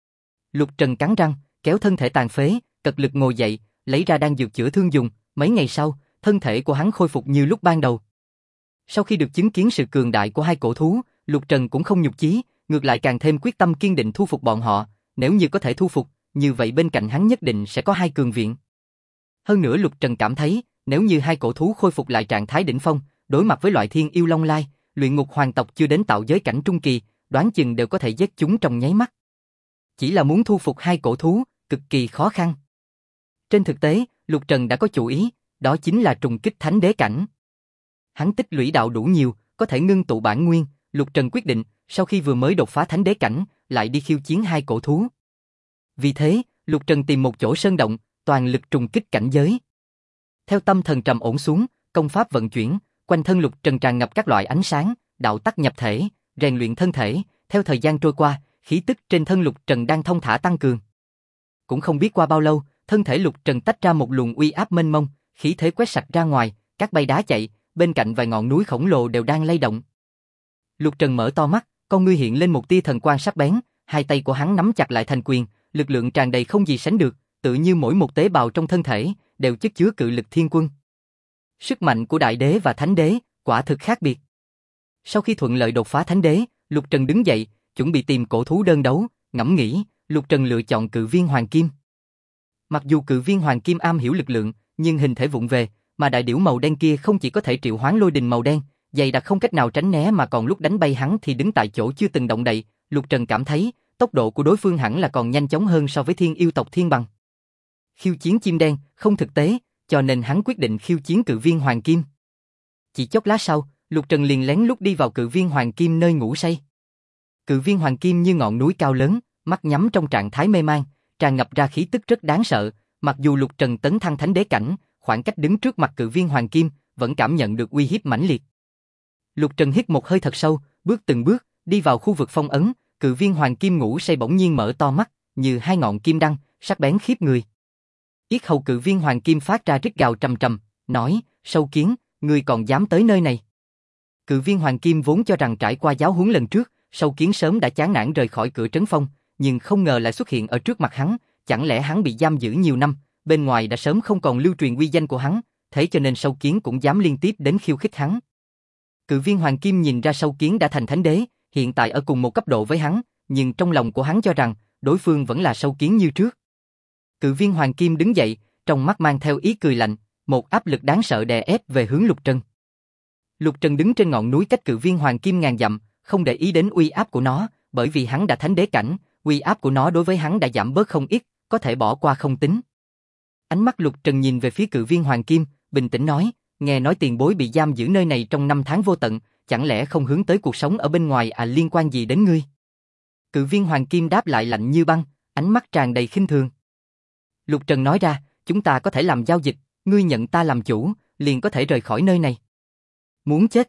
Lục Trần cắn răng, kéo thân thể tàn phế, cật lực ngồi dậy, lấy ra đan dược chữa thương dùng, mấy ngày sau, thân thể của hắn khôi phục như lúc ban đầu. Sau khi được chứng kiến sự cường đại của 2 cổ thú, Lục Trần cũng không nhục chí, ngược lại càng thêm quyết tâm kiên định thu phục bọn họ, nếu như có thể thu phục, như vậy bên cạnh hắn nhất định sẽ có 2 cường viện. Hơn nữa Lục Trần cảm thấy, nếu như 2 cổ thú khôi phục lại trạng thái đỉnh phong, đối mặt với loại thiên yêu long lai, luyện ngục hoàng tộc chưa đến tạo giới cảnh trung kỳ, đoán chừng đều có thể giết chúng trong nháy mắt. Chỉ là muốn thu phục 2 cổ thú, cực kỳ khó khăn. Trên thực tế, Lục Trần đã có chủ ý, đó chính là trùng kích thánh đế cảnh. Hắn tích lũy đạo đủ nhiều, có thể ngưng tụ bản nguyên, Lục Trần quyết định, sau khi vừa mới đột phá thánh đế cảnh, lại đi khiêu chiến 2 cổ thú. Vì thế, Lục Trần tìm một chỗ sơn động, toàn lực trùng kích cảnh giới. Theo tâm thần trầm ổn xuống, công pháp vận chuyển, quanh thân Lục Trần tràn ngập các loại ánh sáng, đạo tắc nhập thể, rèn luyện thân thể, theo thời gian trôi qua, khí tức trên thân Lục Trần đang thông thả tăng cường. Cũng không biết qua bao lâu, thân thể Lục Trần tách ra một luồng uy áp mênh mông, khí thế quét sạch ra ngoài, các bay đá chạy, bên cạnh vài ngọn núi khổng lồ đều đang lay động. Lục Trần mở to mắt, con ngươi hiện lên một tia thần quang sắc bén, hai tay của hắn nắm chặt lại thành quyền, lực lượng tràn đầy không gì sánh được, tự như mỗi một tế bào trong thân thể đều chất chứa cự lực thiên quân. Sức mạnh của đại đế và thánh đế quả thực khác biệt. Sau khi thuận lợi đột phá thánh đế, Lục Trần đứng dậy, chuẩn bị tìm cổ thú đơn đấu, ngẫm nghĩ, Lục Trần lựa chọn cự viên hoàng kim. Mặc dù cự viên hoàng kim am hiểu lực lượng, nhưng hình thể vụng về, mà đại điểu màu đen kia không chỉ có thể triệu hoán lôi đình màu đen, dày đặc không cách nào tránh né mà còn lúc đánh bay hắn thì đứng tại chỗ chưa từng động đậy. Lục Trần cảm thấy tốc độ của đối phương hẳn là còn nhanh chóng hơn so với thiên yêu tộc Thiên Bằng. Khiêu chiến chim đen không thực tế, cho nên hắn quyết định khiêu chiến cự viên hoàng kim. Chỉ chốc lát sau, Lục Trần liền lén lút đi vào cự viên hoàng kim nơi ngủ say. Cự viên hoàng kim như ngọn núi cao lớn, mắt nhắm trong trạng thái mê man, tràn ngập ra khí tức rất đáng sợ. Mặc dù Lục Trần tấn thăng thánh đế cảnh, khoảng cách đứng trước mặt cự viên hoàng kim, vẫn cảm nhận được uy hiếp mãnh liệt. Lục Trần hít một hơi thật sâu, bước từng bước, đi vào khu vực phong ấn, cự viên hoàng kim ngủ say bỗng nhiên mở to mắt, như hai ngọn kim đăng, sắc bén khiếp người. Yết hầu cự viên hoàng kim phát ra rít gào trầm trầm, nói, sâu kiến, ngươi còn dám tới nơi này. Cự viên hoàng kim vốn cho rằng trải qua giáo huấn lần trước, sâu kiến sớm đã chán nản rời khỏi cửa trấn phong, nhưng không ngờ lại xuất hiện ở trước mặt hắn, chẳng lẽ hắn bị giam giữ nhiều năm, bên ngoài đã sớm không còn lưu truyền uy danh của hắn, thế cho nên sâu kiến cũng dám liên tiếp đến khiêu khích hắn. Cự viên hoàng kim nhìn ra sâu kiến đã thành thánh đế, hiện tại ở cùng một cấp độ với hắn, nhưng trong lòng của hắn cho rằng đối phương vẫn là sâu kiến như trước. Cự viên hoàng kim đứng dậy, trong mắt mang theo ý cười lạnh, một áp lực đáng sợ đè ép về hướng Lục Trần. Lục Trần đứng trên ngọn núi cách cự viên hoàng kim ngàn dặm, không để ý đến uy áp của nó, bởi vì hắn đã thánh đế cảnh, uy áp của nó đối với hắn đã giảm bớt không ít, có thể bỏ qua không tính. Ánh mắt Lục Trần nhìn về phía cự viên hoàng kim, bình tĩnh nói, nghe nói tiền bối bị giam giữ nơi này trong 5 tháng vô tận, chẳng lẽ không hướng tới cuộc sống ở bên ngoài liên quan gì đến ngươi? Cự viên hoàng kim đáp lại lạnh như băng, ánh mắt tràn đầy khinh thường. Lục Trần nói ra, chúng ta có thể làm giao dịch, ngươi nhận ta làm chủ, liền có thể rời khỏi nơi này. Muốn chết?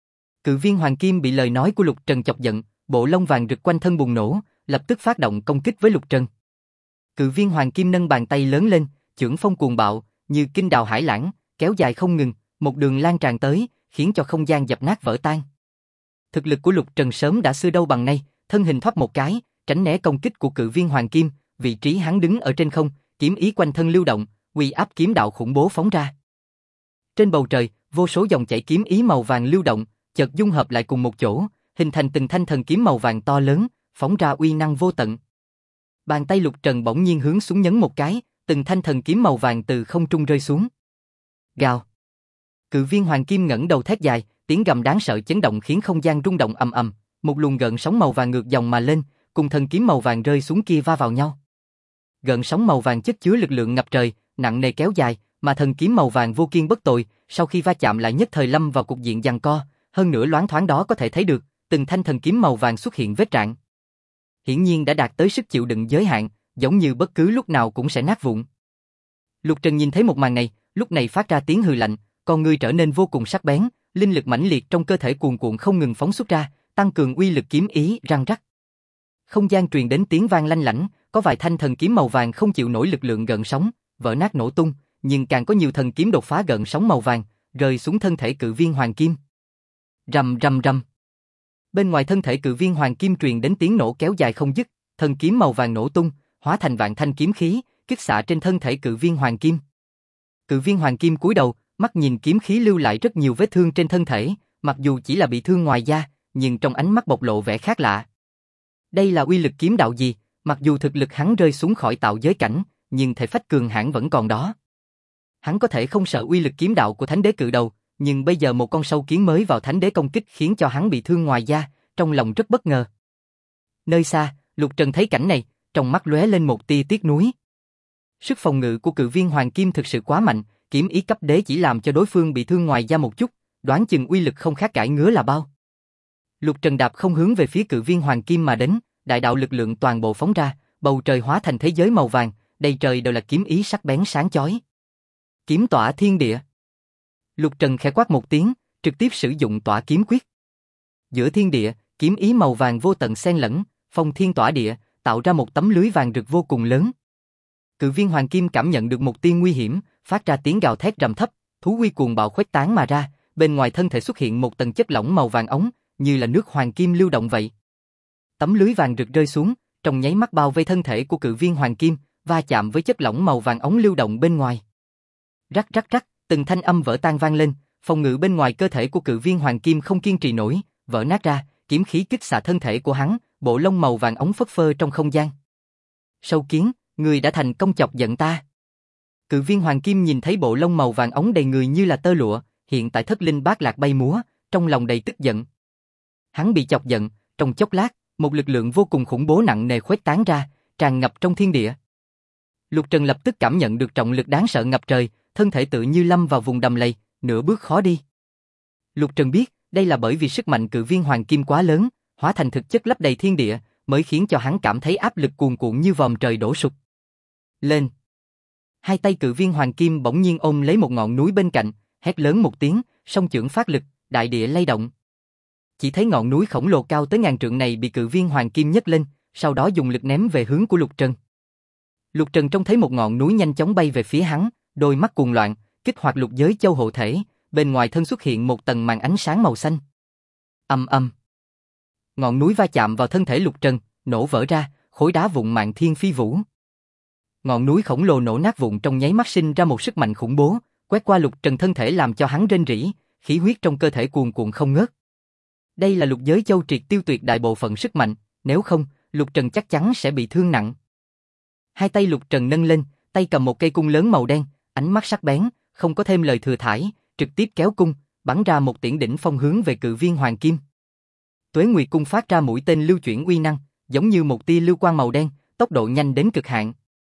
Cự viên hoàng kim bị lời nói của Lục Trần chọc giận, bộ lông vàng rực quanh thân bùng nổ, lập tức phát động công kích với Lục Trần. Cự viên hoàng kim nâng bàn tay lớn lên, chưởng phong cuồng bạo, như kinh đào hải lãng, kéo dài không ngừng, một đường lan tràn tới, khiến cho không gian dập nát vỡ tan. Thực lực của Lục Trần sớm đã xưa đâu bằng nay, thân hình thoát một cái, tránh né công kích của cự viên hoàng kim, vị trí hắn đứng ở trên không, kiếm ý quanh thân lưu động, uy áp kiếm đạo khủng bố phóng ra. Trên bầu trời, vô số dòng chảy kiếm ý màu vàng lưu động, chợt dung hợp lại cùng một chỗ, hình thành từng thanh thần kiếm màu vàng to lớn, phóng ra uy năng vô tận. Bàn tay Lục Trần bỗng nhiên hướng xuống nhấn một cái, từng thanh thần kiếm màu vàng từ không trung rơi xuống. Gào. Cự viên hoàng kim ngẩng đầu thét dài, tiếng gầm đáng sợ chấn động khiến không gian rung động ầm ầm, một luồng gợn sóng màu vàng ngược dòng mà lên, cùng thần kiếm màu vàng rơi xuống kia va vào nhau. Gợn sóng màu vàng chất chứa lực lượng ngập trời, nặng nề kéo dài, mà thần kiếm màu vàng vô kiên bất tồi, sau khi va chạm lại nhất thời lâm vào cục diện giằng co, hơn nữa loáng thoáng đó có thể thấy được, từng thanh thần kiếm màu vàng xuất hiện vết rạn. Hiển nhiên đã đạt tới sức chịu đựng giới hạn, giống như bất cứ lúc nào cũng sẽ nát vụn. Lục Trần nhìn thấy một màn này, lúc này phát ra tiếng hừ lạnh, con ngươi trở nên vô cùng sắc bén, linh lực mãnh liệt trong cơ thể cuồn cuộn không ngừng phóng xuất ra, tăng cường uy lực kiếm ý răng rắc. Không gian truyền đến tiếng vang lanh lảnh, có vài thanh thần kiếm màu vàng không chịu nổi lực lượng gợn sóng, vỡ nát nổ tung, nhưng càng có nhiều thần kiếm đột phá gợn sóng màu vàng, rơi xuống thân thể cự viên hoàng kim. Rầm rầm rầm. Bên ngoài thân thể cự viên hoàng kim truyền đến tiếng nổ kéo dài không dứt, thần kiếm màu vàng nổ tung, hóa thành vạn thanh kiếm khí, kích xạ trên thân thể cự viên hoàng kim. Cự viên hoàng kim cúi đầu, mắt nhìn kiếm khí lưu lại rất nhiều vết thương trên thân thể, mặc dù chỉ là bị thương ngoài da, nhưng trong ánh mắt bộc lộ vẻ khác lạ. Đây là uy lực kiếm đạo gì? Mặc dù thực lực hắn rơi xuống khỏi tạo giới cảnh, nhưng thể phách cường hãn vẫn còn đó. Hắn có thể không sợ uy lực kiếm đạo của thánh đế cự đầu, nhưng bây giờ một con sâu kiến mới vào thánh đế công kích khiến cho hắn bị thương ngoài da, trong lòng rất bất ngờ. Nơi xa, Lục Trần thấy cảnh này, trong mắt lóe lên một tia tiếc nuối. Sức phòng ngự của cự viên hoàng kim thực sự quá mạnh, kiếm ý cấp đế chỉ làm cho đối phương bị thương ngoài da một chút, đoán chừng uy lực không khác cãi ngứa là bao. Lục Trần đạp không hướng về phía cự viên hoàng kim mà đến, đại đạo lực lượng toàn bộ phóng ra, bầu trời hóa thành thế giới màu vàng, đầy trời đều là kiếm ý sắc bén sáng chói. Kiếm tỏa thiên địa. Lục Trần khẽ quát một tiếng, trực tiếp sử dụng tỏa kiếm quyết. Giữa thiên địa, kiếm ý màu vàng vô tận xen lẫn, phong thiên tỏa địa, tạo ra một tấm lưới vàng rực vô cùng lớn. Cự viên hoàng kim cảm nhận được một tia nguy hiểm, phát ra tiếng gào thét trầm thấp, thú uy cuồng bạo khuếch tán mà ra, bên ngoài thân thể xuất hiện một tầng chất lỏng màu vàng óng, như là nước hoàng kim lưu động vậy. Tấm lưới vàng rực rơi xuống, trong nháy mắt bao vây thân thể của cự viên hoàng kim, va chạm với chất lỏng màu vàng óng lưu động bên ngoài. Rắc rắc rắc, từng thanh âm vỡ tan vang lên, phòng ngự bên ngoài cơ thể của cự viên hoàng kim không kiên trì nổi, vỡ nát ra, kiếm khí kích xạ thân thể của hắn, bộ lông màu vàng óng phất phơ trong không gian. Sâu kiến, người đã thành công chọc giận ta. Cự viên hoàng kim nhìn thấy bộ lông màu vàng óng đầy người như là tơ lụa, hiện tại thất linh bát lạc bay múa, trong lòng đầy tức giận. Hắn bị chọc giận, trong chốc lát, một lực lượng vô cùng khủng bố nặng nề khuếch tán ra, tràn ngập trong thiên địa. Lục Trần lập tức cảm nhận được trọng lực đáng sợ ngập trời, thân thể tự như lâm vào vùng đầm lầy, nửa bước khó đi. Lục Trần biết, đây là bởi vì sức mạnh cự viên hoàng kim quá lớn, hóa thành thực chất lấp đầy thiên địa, mới khiến cho hắn cảm thấy áp lực cuồn cuộn như vòm trời đổ sụp. Lên! Hai tay cự viên hoàng kim bỗng nhiên ôm lấy một ngọn núi bên cạnh, hét lớn một tiếng, song chưởng phát lực, đại địa lay động. Chỉ thấy ngọn núi khổng lồ cao tới ngàn trượng này bị cự viên hoàng kim nhấc lên, sau đó dùng lực ném về hướng của Lục Trần. Lục Trần trông thấy một ngọn núi nhanh chóng bay về phía hắn, đôi mắt cuồng loạn, kích hoạt lục giới châu hộ thể, bên ngoài thân xuất hiện một tầng màn ánh sáng màu xanh. Ầm ầm. Ngọn núi va chạm vào thân thể Lục Trần, nổ vỡ ra, khối đá vụn mạn thiên phi vũ. Ngọn núi khổng lồ nổ nát vụn trong nháy mắt sinh ra một sức mạnh khủng bố, quét qua Lục Trần thân thể làm cho hắn rên rỉ, khí huyết trong cơ thể cuồn cuộn không ngớt. Đây là lục giới châu triệt tiêu tuyệt đại bộ phận sức mạnh, nếu không, Lục Trần chắc chắn sẽ bị thương nặng. Hai tay Lục Trần nâng lên, tay cầm một cây cung lớn màu đen, ánh mắt sắc bén, không có thêm lời thừa thãi, trực tiếp kéo cung, bắn ra một tiễn đỉnh phong hướng về cự viên hoàng kim. Tuế Nguyệt cung phát ra mũi tên lưu chuyển uy năng, giống như một tia lưu quang màu đen, tốc độ nhanh đến cực hạn.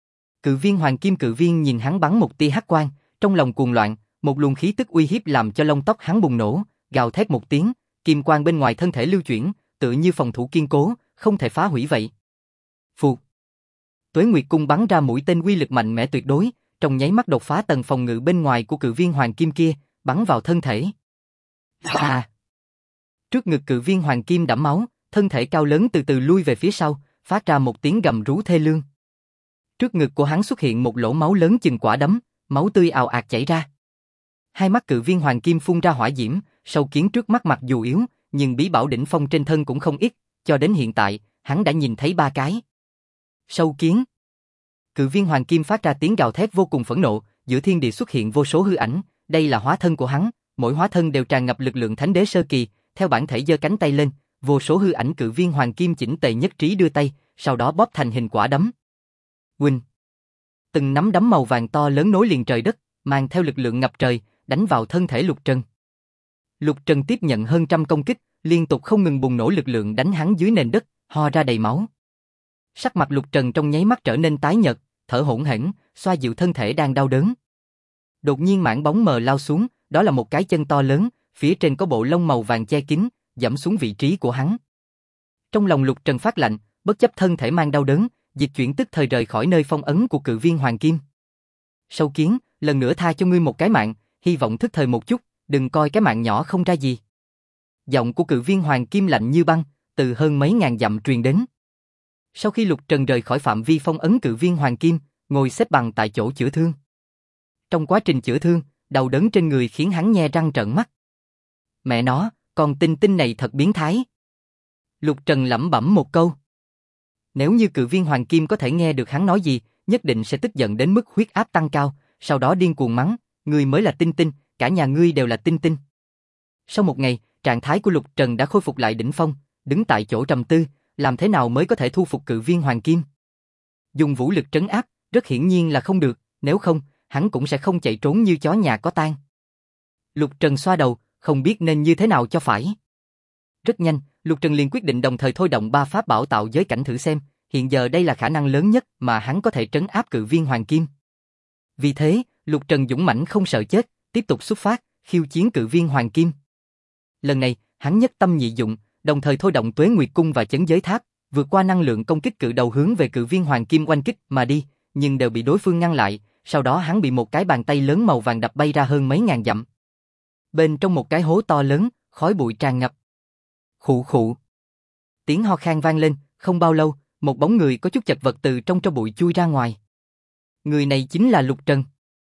Cự viên hoàng kim cự viên nhìn hắn bắn một tia hắc quang, trong lòng cuồng loạn, một luồng khí tức uy hiếp làm cho lông tóc hắn bùng nổ, gào thét một tiếng, kim quang bên ngoài thân thể lưu chuyển, tựa như phòng thủ kiên cố, không thể phá hủy vậy. Phù. Tuế Nguyệt cung bắn ra mũi tên uy lực mạnh mẽ tuyệt đối, trong nháy mắt đột phá tầng phòng ngự bên ngoài của cự viên hoàng kim kia, bắn vào thân thể. Trước ngực cự viên hoàng kim đẫm máu, thân thể cao lớn từ từ lui về phía sau, phát ra một tiếng gầm rú thê lương. Trước ngực của hắn xuất hiện một lỗ máu lớn chừng quả đấm, máu tươi ào ạt chảy ra. Hai mắt cự viên hoàng kim phun ra hỏa diễm, sâu kiến trước mắt mặc dù yếu, nhưng bí bảo đỉnh phong trên thân cũng không ít, cho đến hiện tại, hắn đã nhìn thấy 3 cái. Sâu kiến. Cự viên hoàng kim phát ra tiếng gào thét vô cùng phẫn nộ, giữa thiên địa xuất hiện vô số hư ảnh, đây là hóa thân của hắn, mỗi hóa thân đều tràn ngập lực lượng thánh đế sơ kỳ, theo bản thể giơ cánh tay lên, vô số hư ảnh cự viên hoàng kim chỉnh tề nhất trí đưa tay, sau đó bóp thành hình quả đấm. Huynh. Từng nắm đấm màu vàng to lớn nối liền trời đất, mang theo lực lượng ngập trời, đánh vào thân thể Lục Trần. Lục Trần tiếp nhận hơn 100 công kích, liên tục không ngừng bùng nổ lực lượng đánh hắn dưới nền đất, ho ra đầy máu. Sắc mặt Lục Trần trong nháy mắt trở nên tái nhợt, thở hổn hển, xoa dịu thân thể đang đau đớn. Đột nhiên mảng bóng mờ lao xuống, đó là một cái chân to lớn, phía trên có bộ lông màu vàng che kín, giẫm xuống vị trí của hắn. Trong lòng Lục Trần phát lạnh, bất chấp thân thể mang đau đớn, dịch chuyển tức thời rời khỏi nơi phong ấn của cự viên hoàng kim. Sâu kiến, lần nữa tha cho ngươi một cái mạng, hy vọng thức thời một chút, đừng coi cái mạng nhỏ không ra gì. Giọng của cự viên hoàng kim lạnh như băng, từ hơn mấy ngàn dặm truyền đến. Sau khi Lục Trần rời khỏi phạm vi phong ấn cự viên hoàng kim, ngồi xếp bằng tại chỗ chữa thương. Trong quá trình chữa thương, đau đớn trên người khiến hắn nhe răng trợn mắt. Mẹ nó, con tinh tinh này thật biến thái. Lục Trần lẩm bẩm một câu. Nếu như cự viên hoàng kim có thể nghe được hắn nói gì, nhất định sẽ tức giận đến mức huyết áp tăng cao, sau đó điên cuồng mắng, ngươi mới là tinh tinh, cả nhà ngươi đều là tinh tinh. Sau một ngày, trạng thái của Lục Trần đã khôi phục lại đỉnh phong, đứng tại chỗ trầm tư, làm thế nào mới có thể thu phục cự viên hoàng kim. Dùng vũ lực trấn áp, rất hiển nhiên là không được, nếu không, hắn cũng sẽ không chạy trốn như chó nhà có tang. Lục Trần xoa đầu, không biết nên như thế nào cho phải. Rất nhanh, Lục Trần liền quyết định đồng thời thôi động 3 pháp bảo tạo giới cảnh thử xem, hiện giờ đây là khả năng lớn nhất mà hắn có thể trấn áp cự viên hoàng kim. Vì thế, Lục Trần dũng mãnh không sợ chết, tiếp tục xuất phát, khiêu chiến cự viên hoàng kim. Lần này, hắn nhất tâm nhị dụng, đồng thời thôi động Tuế Nguyệt cung và chấn giới tháp, vượt qua năng lượng công kích cự đầu hướng về cự viên hoàng kim oanh kích mà đi, nhưng đều bị đối phương ngăn lại, sau đó hắn bị một cái bàn tay lớn màu vàng đập bay ra hơn mấy ngàn dặm. Bên trong một cái hố to lớn, khói bụi tràn ngập. Khụ khụ. Tiếng ho khan vang lên, không bao lâu, một bóng người có chút chật vật từ trong tro bụi chui ra ngoài. Người này chính là Lục Trần.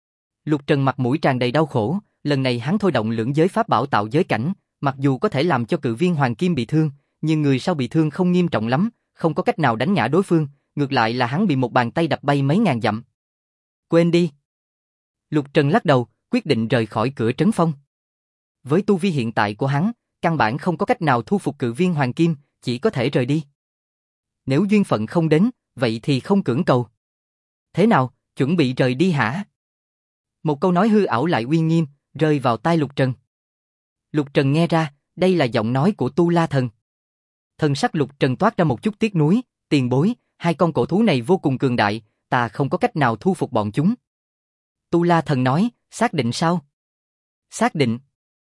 Lục Trần mặt mũi tràn đầy đau khổ, lần này hắn thôi động lưỡng giới pháp bảo tạo giới cảnh, mặc dù có thể làm cho cự viên hoàng kim bị thương, nhưng người sau bị thương không nghiêm trọng lắm, không có cách nào đánh ngã đối phương, ngược lại là hắn bị một bàn tay đập bay mấy ngàn dặm. Quên đi. Lục Trần lắc đầu, quyết định rời khỏi cửa trấn phong. Với tu vi hiện tại của hắn, căn bản không có cách nào thu phục cự viên Hoàng Kim, chỉ có thể rời đi. Nếu duyên phận không đến, vậy thì không cưỡng cầu. Thế nào, chuẩn bị rời đi hả? Một câu nói hư ảo lại uy nghiêm, rơi vào tai Lục Trần. Lục Trần nghe ra, đây là giọng nói của Tu La Thần. Thần sắc Lục Trần toát ra một chút tiếc nuối, tiền bối, hai con cổ thú này vô cùng cường đại, ta không có cách nào thu phục bọn chúng. Tu La Thần nói, xác định sao? Xác định.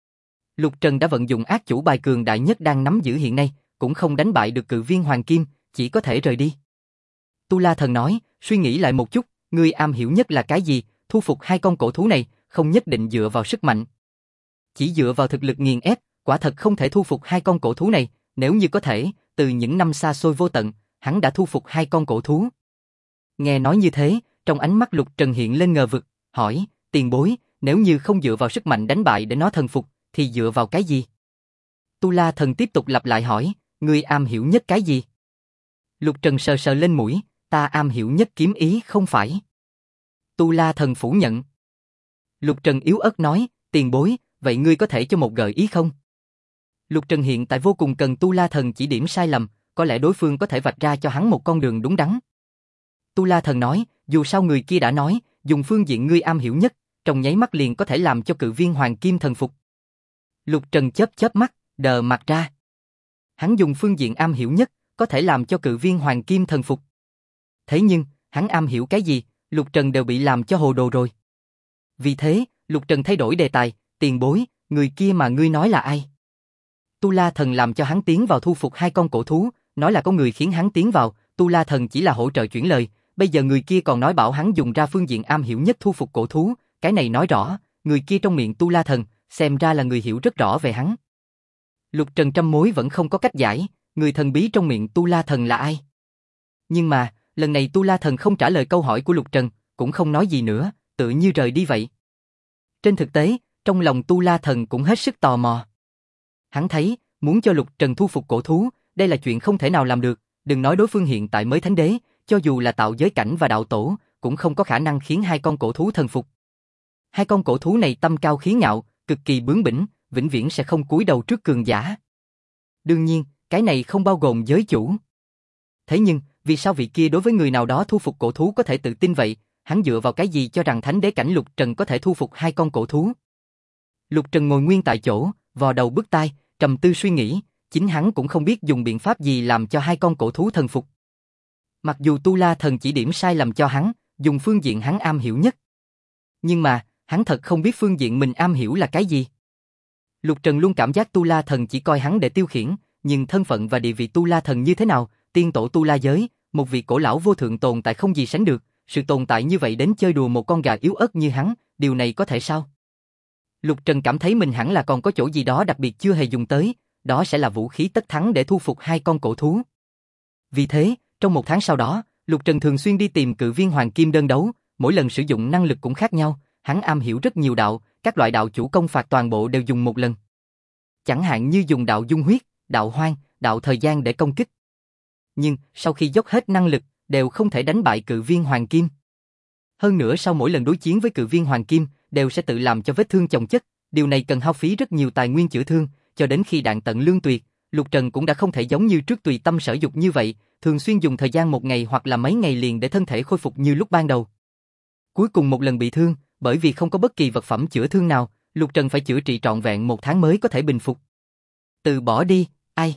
Lục Trần đã vận dụng ác chủ bài cường đại nhất đang nắm giữ hiện nay, cũng không đánh bại được cự viên Hoàng Kim, chỉ có thể rời đi. Tu La Thần nói, suy nghĩ lại một chút, ngươi am hiểu nhất là cái gì? Thu phục hai con cổ thú này, không nhất định dựa vào sức mạnh. Chỉ dựa vào thực lực nghiền ép, quả thật không thể thu phục hai con cổ thú này, nếu như có thể, từ những năm xa xôi vô tận, hắn đã thu phục hai con cổ thú. Nghe nói như thế, trong ánh mắt Lục Trần hiện lên ngờ vực, hỏi, tiền bối, nếu như không dựa vào sức mạnh đánh bại để nó thần phục, thì dựa vào cái gì? Tu La Thần tiếp tục lặp lại hỏi, ngươi am hiểu nhất cái gì? Lục Trần sờ sờ lên mũi, ta am hiểu nhất kiếm ý không phải. Tu La Thần phủ nhận. Lục Trần yếu ớt nói, tiền bối, vậy ngươi có thể cho một gợi ý không? Lục Trần hiện tại vô cùng cần Tu La Thần chỉ điểm sai lầm, có lẽ đối phương có thể vạch ra cho hắn một con đường đúng đắn. Tu La Thần nói, dù sao người kia đã nói, dùng phương diện ngươi am hiểu nhất, trong nháy mắt liền có thể làm cho cự viên Hoàng Kim thần phục. Lục Trần chớp chớp mắt, đờ mặt ra. Hắn dùng phương diện am hiểu nhất, có thể làm cho cự viên Hoàng Kim thần phục. Thế nhưng, hắn am hiểu cái gì, Lục Trần đều bị làm cho hồ đồ rồi. Vì thế, Lục Trần thay đổi đề tài, tiền bối, người kia mà ngươi nói là ai? Tu La Thần làm cho hắn tiến vào thu phục hai con cổ thú, nói là có người khiến hắn tiến vào, Tu La Thần chỉ là hỗ trợ chuyển lời, bây giờ người kia còn nói bảo hắn dùng ra phương diện am hiểu nhất thu phục cổ thú, cái này nói rõ, người kia trong miệng Tu La Thần, xem ra là người hiểu rất rõ về hắn. Lục Trần trăm mối vẫn không có cách giải, người thần bí trong miệng Tu La Thần là ai? Nhưng mà, lần này Tu La Thần không trả lời câu hỏi của Lục Trần, cũng không nói gì nữa, tự như rời đi vậy. Trên thực tế, trong lòng Tu La Thần cũng hết sức tò mò. Hắn thấy, muốn cho Lục Trần thu phục cổ thú, đây là chuyện không thể nào làm được, đừng nói đối phương hiện tại mới thánh đế, cho dù là tạo giới cảnh và đạo tổ, cũng không có khả năng khiến hai con cổ thú thần phục. Hai con cổ thú này tâm cao khí ngạo, cực kỳ bướng bỉnh, vĩnh viễn sẽ không cúi đầu trước cường giả. Đương nhiên, cái này không bao gồm giới chủ. Thế nhưng, vì sao vị kia đối với người nào đó thu phục cổ thú có thể tự tin vậy, hắn dựa vào cái gì cho rằng thánh đế cảnh Lục Trần có thể thu phục hai con cổ thú? Lục Trần ngồi nguyên tại chỗ, vò đầu bứt tai, trầm tư suy nghĩ, chính hắn cũng không biết dùng biện pháp gì làm cho hai con cổ thú thần phục. Mặc dù Tu La Thần chỉ điểm sai lầm cho hắn, dùng phương diện hắn am hiểu nhất. Nhưng mà, hắn thật không biết phương diện mình am hiểu là cái gì. Lục Trần luôn cảm giác Tu La Thần chỉ coi hắn để tiêu khiển, nhưng thân phận và địa vị Tu La Thần như thế nào, tiên tổ Tu La giới, một vị cổ lão vô thượng tồn tại không gì sánh được, sự tồn tại như vậy đến chơi đùa một con gà yếu ớt như hắn, điều này có thể sao? Lục Trần cảm thấy mình hẳn là còn có chỗ gì đó đặc biệt chưa hề dùng tới, đó sẽ là vũ khí tất thắng để thu phục hai con cổ thú. Vì thế, trong một tháng sau đó, Lục Trần thường xuyên đi tìm cự viên Hoàng Kim đơn đấu, mỗi lần sử dụng năng lực cũng khác nhau, hắn am hiểu rất nhiều đạo, các loại đạo chủ công phạt toàn bộ đều dùng một lần. Chẳng hạn như dùng đạo dung huyết, đạo hoang, đạo thời gian để công kích. Nhưng, sau khi dốc hết năng lực, đều không thể đánh bại cự viên Hoàng Kim. Hơn nữa sau mỗi lần đối chiến với cự viên Hoàng Kim, đều sẽ tự làm cho vết thương chồng chất, điều này cần hao phí rất nhiều tài nguyên chữa thương, cho đến khi đạn tận lương tuyệt, Lục Trần cũng đã không thể giống như trước tùy tâm sở dục như vậy, thường xuyên dùng thời gian một ngày hoặc là mấy ngày liền để thân thể khôi phục như lúc ban đầu. Cuối cùng một lần bị thương, bởi vì không có bất kỳ vật phẩm chữa thương nào, Lục Trần phải chữa trị trọn vẹn một tháng mới có thể bình phục. Từ bỏ đi, ai?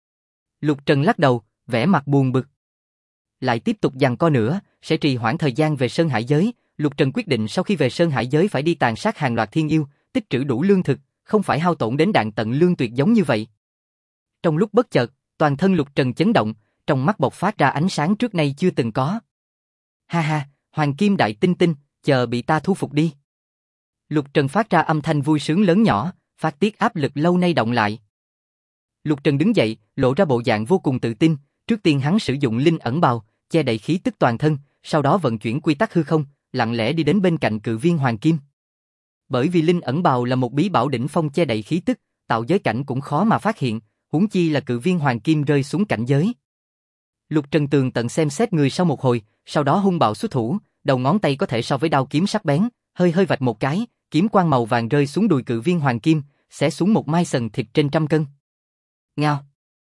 Lục Trần lắc đầu, vẻ mặt buồn bực. Lại tiếp tục giằng co nữa, sẽ trì hoãn thời gian về Sơn Hải Giới. Lục Trần quyết định sau khi về Sơn Hải Giới phải đi tàn sát hàng loạt thiên yêu, tích trữ đủ lương thực, không phải hao tổn đến đạn tận lương tuyệt giống như vậy. Trong lúc bất chợt, toàn thân Lục Trần chấn động, trong mắt bộc phát ra ánh sáng trước nay chưa từng có. Ha ha, Hoàng Kim Đại Tinh Tinh, chờ bị ta thu phục đi. Lục Trần phát ra âm thanh vui sướng lớn nhỏ, phát tiết áp lực lâu nay động lại. Lục Trần đứng dậy, lộ ra bộ dạng vô cùng tự tin, trước tiên hắn sử dụng linh ẩn bào, che đậy khí tức toàn thân, sau đó vận chuyển quy tắc hư không, lặng lẽ đi đến bên cạnh cự viên Hoàng Kim. Bởi vì linh ẩn bào là một bí bảo đỉnh phong che đậy khí tức, tạo giới cảnh cũng khó mà phát hiện, huống chi là cự viên Hoàng Kim rơi xuống cảnh giới. Lục Trần tường tận xem xét người sau một hồi, sau đó hung bạo xuất thủ, đầu ngón tay có thể so với đao kiếm sắc bén, hơi hơi vạch một cái, kiếm quang màu vàng rơi xuống đùi Cự Viên Hoàng Kim, xé xuống một mai sần thịt trên trăm cân. Ngao.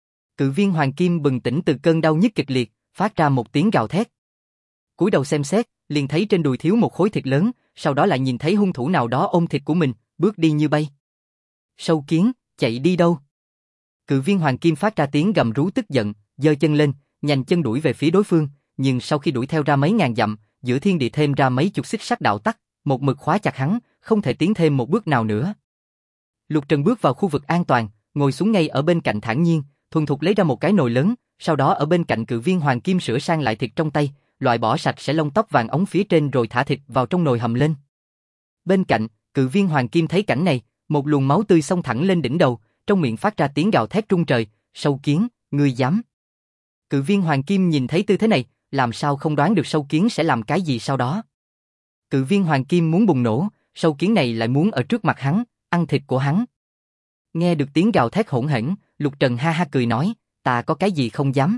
Cự Viên Hoàng Kim bừng tỉnh từ cơn đau nhức kịch liệt, phát ra một tiếng gào thét. Cúi đầu xem xét, liền thấy trên đùi thiếu một khối thịt lớn, sau đó lại nhìn thấy hung thủ nào đó ôm thịt của mình, bước đi như bay. Sâu kiến, chạy đi đâu? Cự Viên Hoàng Kim phát ra tiếng gầm rú tức giận, giơ chân lên, nhanh chân đuổi về phía đối phương, nhưng sau khi đuổi theo ra mấy ngàn dặm, giữa thiên địa thêm ra mấy chục xích sắt đạo tắc, một mực khóa chặt hắn, không thể tiến thêm một bước nào nữa. Lục Trần bước vào khu vực an toàn, ngồi xuống ngay ở bên cạnh thản nhiên, thuần thục lấy ra một cái nồi lớn, sau đó ở bên cạnh Cự Viên Hoàng Kim sửa sang lại thịt trong tay, loại bỏ sạch sẽ lông tóc vàng óng phía trên rồi thả thịt vào trong nồi hầm lên. Bên cạnh, Cự Viên Hoàng Kim thấy cảnh này, một luồng máu tươi xông thẳng lên đỉnh đầu, trong miệng phát ra tiếng gào thét rung trời, sâu kiến, ngươi dám. Cự Viên Hoàng Kim nhìn thấy tư thế này, làm sao không đoán được sâu kiến sẽ làm cái gì sau đó. Cự Viên Hoàng Kim muốn bùng nổ, sâu kiến này lại muốn ở trước mặt hắn, ăn thịt của hắn. Nghe được tiếng gào thét hỗn hển, Lục Trần ha ha cười nói, ta có cái gì không dám.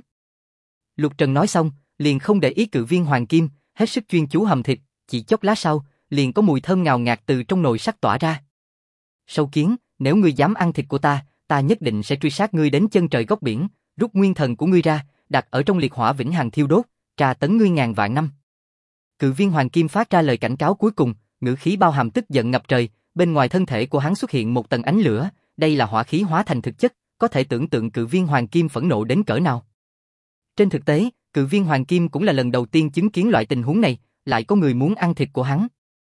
Lục Trần nói xong, liền không để ý Cự Viên Hoàng Kim, hết sức chuyên chú hầm thịt, chỉ chốc lát sau, liền có mùi thơm ngào ngạt từ trong nồi sắt tỏa ra. Sâu kiến, nếu ngươi dám ăn thịt của ta, ta nhất định sẽ truy sát ngươi đến chân trời góc biển, rút nguyên thần của ngươi ra, đặt ở trong liệt hỏa vĩnh hằng thiêu đốt, tra tấn ngươi ngàn vạn năm. Cự Viên Hoàng Kim phát ra lời cảnh cáo cuối cùng, ngữ khí bao hàm tức giận ngập trời, bên ngoài thân thể của hắn xuất hiện một tầng ánh lửa, đây là hỏa khí hóa thành thực chất, có thể tưởng tượng Cự Viên Hoàng Kim phẫn nộ đến cỡ nào. Trên thực tế, Cự Viên Hoàng Kim cũng là lần đầu tiên chứng kiến loại tình huống này, lại có người muốn ăn thịt của hắn.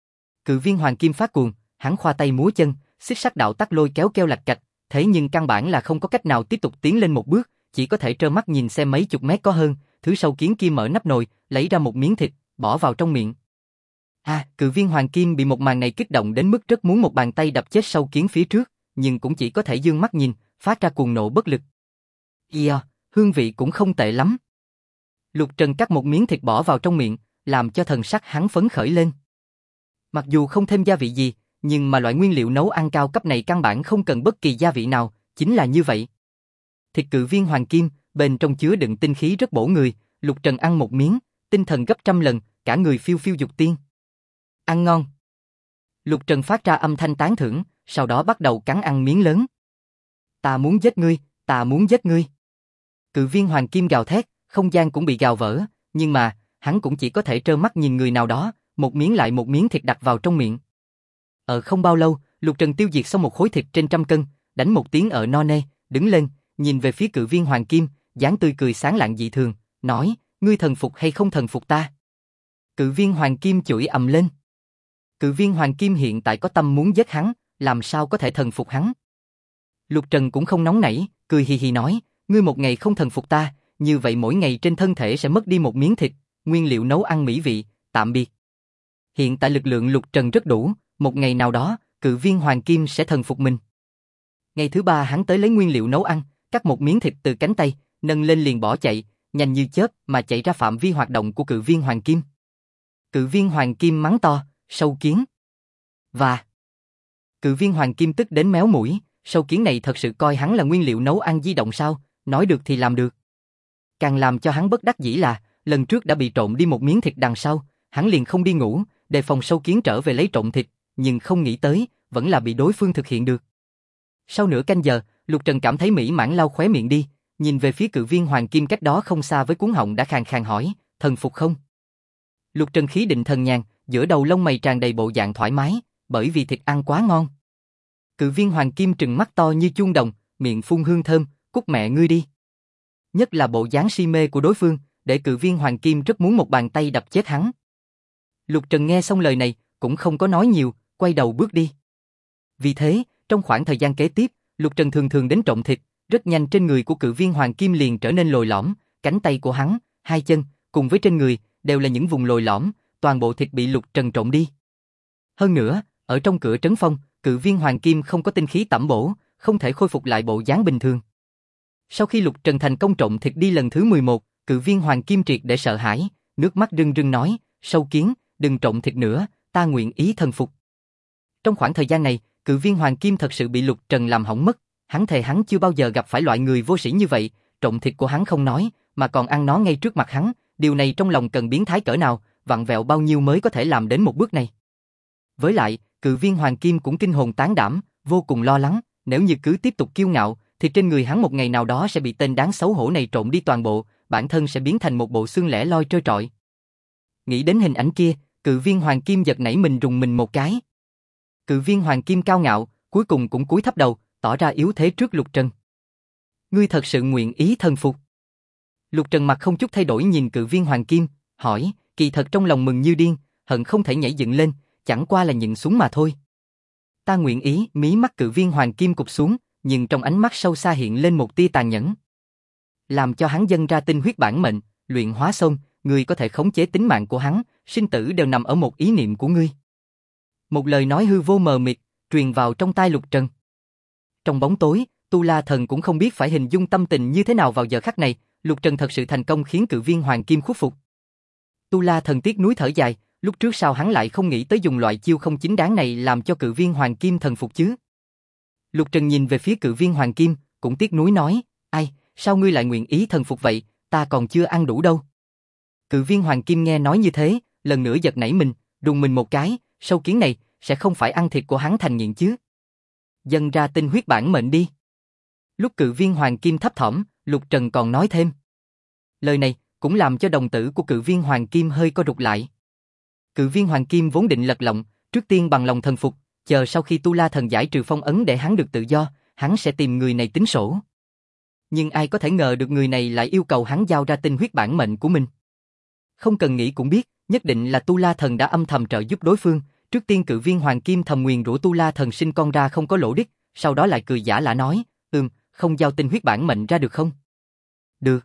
Cự Viên Hoàng Kim phát cuồng, hắn khoa tay múa chân, xích sắt đạo tắc lôi kéo keo lạch cạch, thế nhưng căn bản là không có cách nào tiếp tục tiến lên một bước, chỉ có thể trơ mắt nhìn xem mấy chục mét có hơn, thứ sâu kiến kia mở nắp nồi, lấy ra một miếng thịt, bỏ vào trong miệng. Cự Viên Hoàng Kim bị một màn này kích động đến mức rất muốn một bàn tay đập chết sâu kiến phía trước, nhưng cũng chỉ có thể dương mắt nhìn, phát ra cuồng nộ bất lực. Hương vị cũng không tệ lắm. Lục Trần cắt một miếng thịt bỏ vào trong miệng, làm cho thần sắc hắn phấn khởi lên. Mặc dù không thêm gia vị gì, nhưng mà loại nguyên liệu nấu ăn cao cấp này căn bản không cần bất kỳ gia vị nào, chính là như vậy. Thịt Cự Viên Hoàng Kim, bên trong chứa đựng tinh khí rất bổ người, Lục Trần ăn một miếng, tinh thần gấp trăm lần, cả người phiêu phiêu dục tiên. Ăn ngon. Lục Trần phát ra âm thanh tán thưởng, sau đó bắt đầu cắn ăn miếng lớn. Ta muốn giết ngươi, ta muốn giết ngươi. Cự Viên Hoàng Kim gào thét, không gian cũng bị gào vỡ, nhưng mà, hắn cũng chỉ có thể trơ mắt nhìn người nào đó, một miếng lại một miếng thịt đặt vào trong miệng. Không bao lâu, Lục Trần tiêu diệt xong một khối thịt trên trăm cân, đánh một tiếng no nê, đứng lên, nhìn về phía Cự Viên Hoàng Kim, dáng tươi cười sáng lạng dị thường, nói, ngươi thần phục hay không thần phục ta? Cự Viên Hoàng Kim chửi ầm lên. Cự Viên Hoàng Kim hiện tại có tâm muốn giết hắn, làm sao có thể thần phục hắn? Lục Trần cũng không nóng nảy, cười hì hì nói, ngươi một ngày không thần phục ta, như vậy mỗi ngày trên thân thể sẽ mất đi một miếng thịt, nguyên liệu nấu ăn mỹ vị, tạm biệt. Hiện tại lực lượng Lục Trần rất đủ, một ngày nào đó, Cự Viên Hoàng Kim sẽ thần phục mình. Ngày thứ ba hắn tới lấy nguyên liệu nấu ăn, cắt một miếng thịt từ cánh tay, nâng lên liền bỏ chạy, nhanh như chớp mà chạy ra phạm vi hoạt động của Cự Viên Hoàng Kim. Cự Viên Hoàng Kim mắng to, sâu kiến. Và Cự Viên Hoàng Kim tức đến méo mũi, sâu kiến này thật sự coi hắn là nguyên liệu nấu ăn di động sao, nói được thì làm được. Càng làm cho hắn bất đắc dĩ là, lần trước đã bị trộn đi một miếng thịt đằng sau, hắn liền không đi ngủ, đề phòng sâu kiến trở về lấy trộn thịt, nhưng không nghĩ tới, vẫn là bị đối phương thực hiện được. Sau nửa canh giờ, Lục Trần cảm thấy mỹ mãn lau khóe miệng đi, nhìn về phía Cự Viên Hoàng Kim cách đó không xa với cuống họng đã khàn khàn hỏi, thần phục không? Lục Trần khí định thần nhàn, giữa đầu lông mày tràn đầy bộ dạng thoải mái, bởi vì thịt ăn quá ngon. Cự Viên Hoàng Kim trừng mắt to như chuông đồng, miệng phun hương thơm, cút mẹ ngươi đi. Nhất là bộ dáng si mê của đối phương, để Cự Viên Hoàng Kim rất muốn một bàn tay đập chết hắn. Lục Trần nghe xong lời này, cũng không có nói nhiều, quay đầu bước đi. Vì thế, trong khoảng thời gian kế tiếp, Lục Trần thường thường đến trộn thịt, rất nhanh trên người của Cự Viên Hoàng Kim liền trở nên lồi lõm, cánh tay của hắn, hai chân, cùng với trên người, đều là những vùng lồi lõm, toàn bộ thịt bị Lục Trần trộn đi. Hơn nữa, ở trong cửa trấn phong, Cự Viên Hoàng Kim không có tinh khí tẩm bổ, không thể khôi phục lại bộ dáng bình thường. Sau khi Lục Trần thành công trộn thịt đi lần thứ 11, Cự Viên Hoàng Kim triệt để sợ hãi, nước mắt rưng rưng nói, sâu kiến, đừng trộn thịt nữa, ta nguyện ý thần phục. Trong khoảng thời gian này, Cự Viên Hoàng Kim thật sự bị Lục Trần làm hỏng mất, hắn thề hắn chưa bao giờ gặp phải loại người vô sĩ như vậy, trộn thịt của hắn không nói, mà còn ăn nó ngay trước mặt hắn, điều này trong lòng cần biến thái cỡ nào, vặn vẹo bao nhiêu mới có thể làm đến một bước này. Với lại, cự viên hoàng kim cũng kinh hồn tán đảm, vô cùng lo lắng, nếu như cứ tiếp tục kiêu ngạo, thì trên người hắn một ngày nào đó sẽ bị tên đáng xấu hổ này trộn đi toàn bộ, bản thân sẽ biến thành một bộ xương lẻ loi trơ trọi. Nghĩ đến hình ảnh kia, cự viên hoàng kim giật nảy mình rùng mình một cái. Cự viên hoàng kim cao ngạo, cuối cùng cũng cúi thấp đầu, tỏ ra yếu thế trước Lục Trần. Ngươi thật sự nguyện ý thần phục? Lục Trần mặt không chút thay đổi nhìn cự viên hoàng kim, hỏi, kỳ thật trong lòng mừng như điên, hận không thể nhảy dựng lên, chẳng qua là nhịn xuống mà thôi. Ta nguyện ý, mí mắt cự viên hoàng kim cụp xuống, nhưng trong ánh mắt sâu xa hiện lên một tia tàn nhẫn. Làm cho hắn dâng ra tinh huyết bản mệnh, luyện hóa xong, ngươi có thể khống chế tính mạng của hắn, sinh tử đều nằm ở một ý niệm của ngươi. Một lời nói hư vô mờ mịt, truyền vào trong tai Lục Trần. Trong bóng tối, Tu La Thần cũng không biết phải hình dung tâm tình như thế nào vào giờ khắc này, Lục Trần thật sự thành công khiến cự viên hoàng kim khuất phục. Tu La Thần tiếc nuối thở dài, lúc trước sao hắn lại không nghĩ tới dùng loại chiêu không chính đáng này làm cho cự viên hoàng kim thần phục chứ? Lục Trần nhìn về phía cự viên hoàng kim, cũng tiếc nuối nói, ai, sao ngươi lại nguyện ý thần phục vậy, ta còn chưa ăn đủ đâu. Cự viên hoàng kim nghe nói như thế, lần nữa giật nảy mình, rùng mình một cái, sâu kiến này, sẽ không phải ăn thịt của hắn thành nghiện chứ? Dâng ra tinh huyết bản mệnh đi. Lúc cự viên hoàng kim thấp thỏm, Lục Trần còn nói thêm. Lời này cũng làm cho đồng tử của cự viên hoàng kim hơi co rụt lại. Cự viên hoàng kim vốn định lật lọng, trước tiên bằng lòng thần phục, chờ sau khi Tu La Thần giải trừ phong ấn để hắn được tự do, hắn sẽ tìm người này tính sổ. Nhưng ai có thể ngờ được người này lại yêu cầu hắn giao ra tinh huyết bản mệnh của mình. Không cần nghĩ cũng biết, nhất định là Tu La Thần đã âm thầm trợ giúp đối phương. Trước tiên cự viên hoàng kim thầm nguyền rủa Tu La Thần sinh con ra không có lỗ đích, sau đó lại cười giả lả nói, không giao tinh huyết bản mệnh ra được không? Được.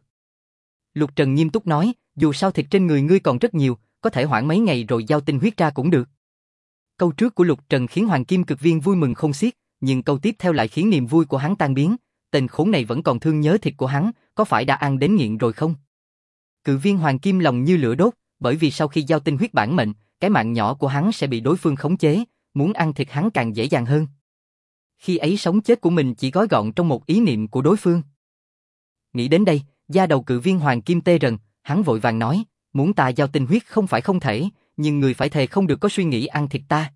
Lục Trần nghiêm túc nói, dù sao thịt trên người ngươi còn rất nhiều, có thể hoãn mấy ngày rồi giao tinh huyết ra cũng được. Câu trước của Lục Trần khiến hoàng kim cực viên vui mừng không xiết, nhưng câu tiếp theo lại khiến niềm vui của hắn tan biến, tên khốn này vẫn còn thương nhớ thịt của hắn, có phải đã ăn đến nghiện rồi không? Cự viên hoàng kim lòng như lửa đốt, bởi vì sau khi giao tinh huyết bản mệnh, cái mạng nhỏ của hắn sẽ bị đối phương khống chế, muốn ăn thịt hắn càng dễ dàng hơn. Khi ấy sống chết của mình chỉ gói gọn trong một ý niệm của đối phương. Nghĩ đến đây, da đầu cự viên hoàng kim tê rần, hắn vội vàng nói, muốn ta giao tinh huyết không phải không thể, nhưng người phải thề không được có suy nghĩ ăn thịt ta.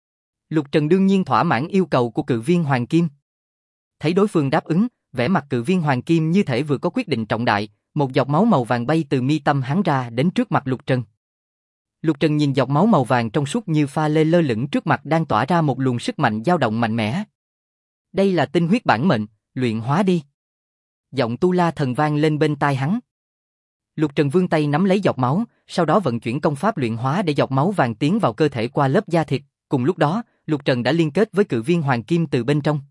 Lục Trần đương nhiên thỏa mãn yêu cầu của cự viên hoàng kim. Thấy đối phương đáp ứng, vẻ mặt cự viên hoàng kim như thể vừa có quyết định trọng đại, một giọt máu màu vàng bay từ mi tâm hắn ra đến trước mặt Lục Trần. Lục Trần nhìn giọt máu màu vàng trong suốt như pha lê lơ lửng trước mặt đang tỏa ra một luồng sức mạnh dao động mạnh mẽ. Đây là tinh huyết bản mệnh, luyện hóa đi. Giọng Tu La Thần vang lên bên tai hắn. Lục Trần vươn tay nắm lấy giọt máu, sau đó vận chuyển công pháp luyện hóa để giọt máu vàng tiến vào cơ thể qua lớp da thịt. Cùng lúc đó, Lục Trần đã liên kết với cự viên hoàng kim từ bên trong.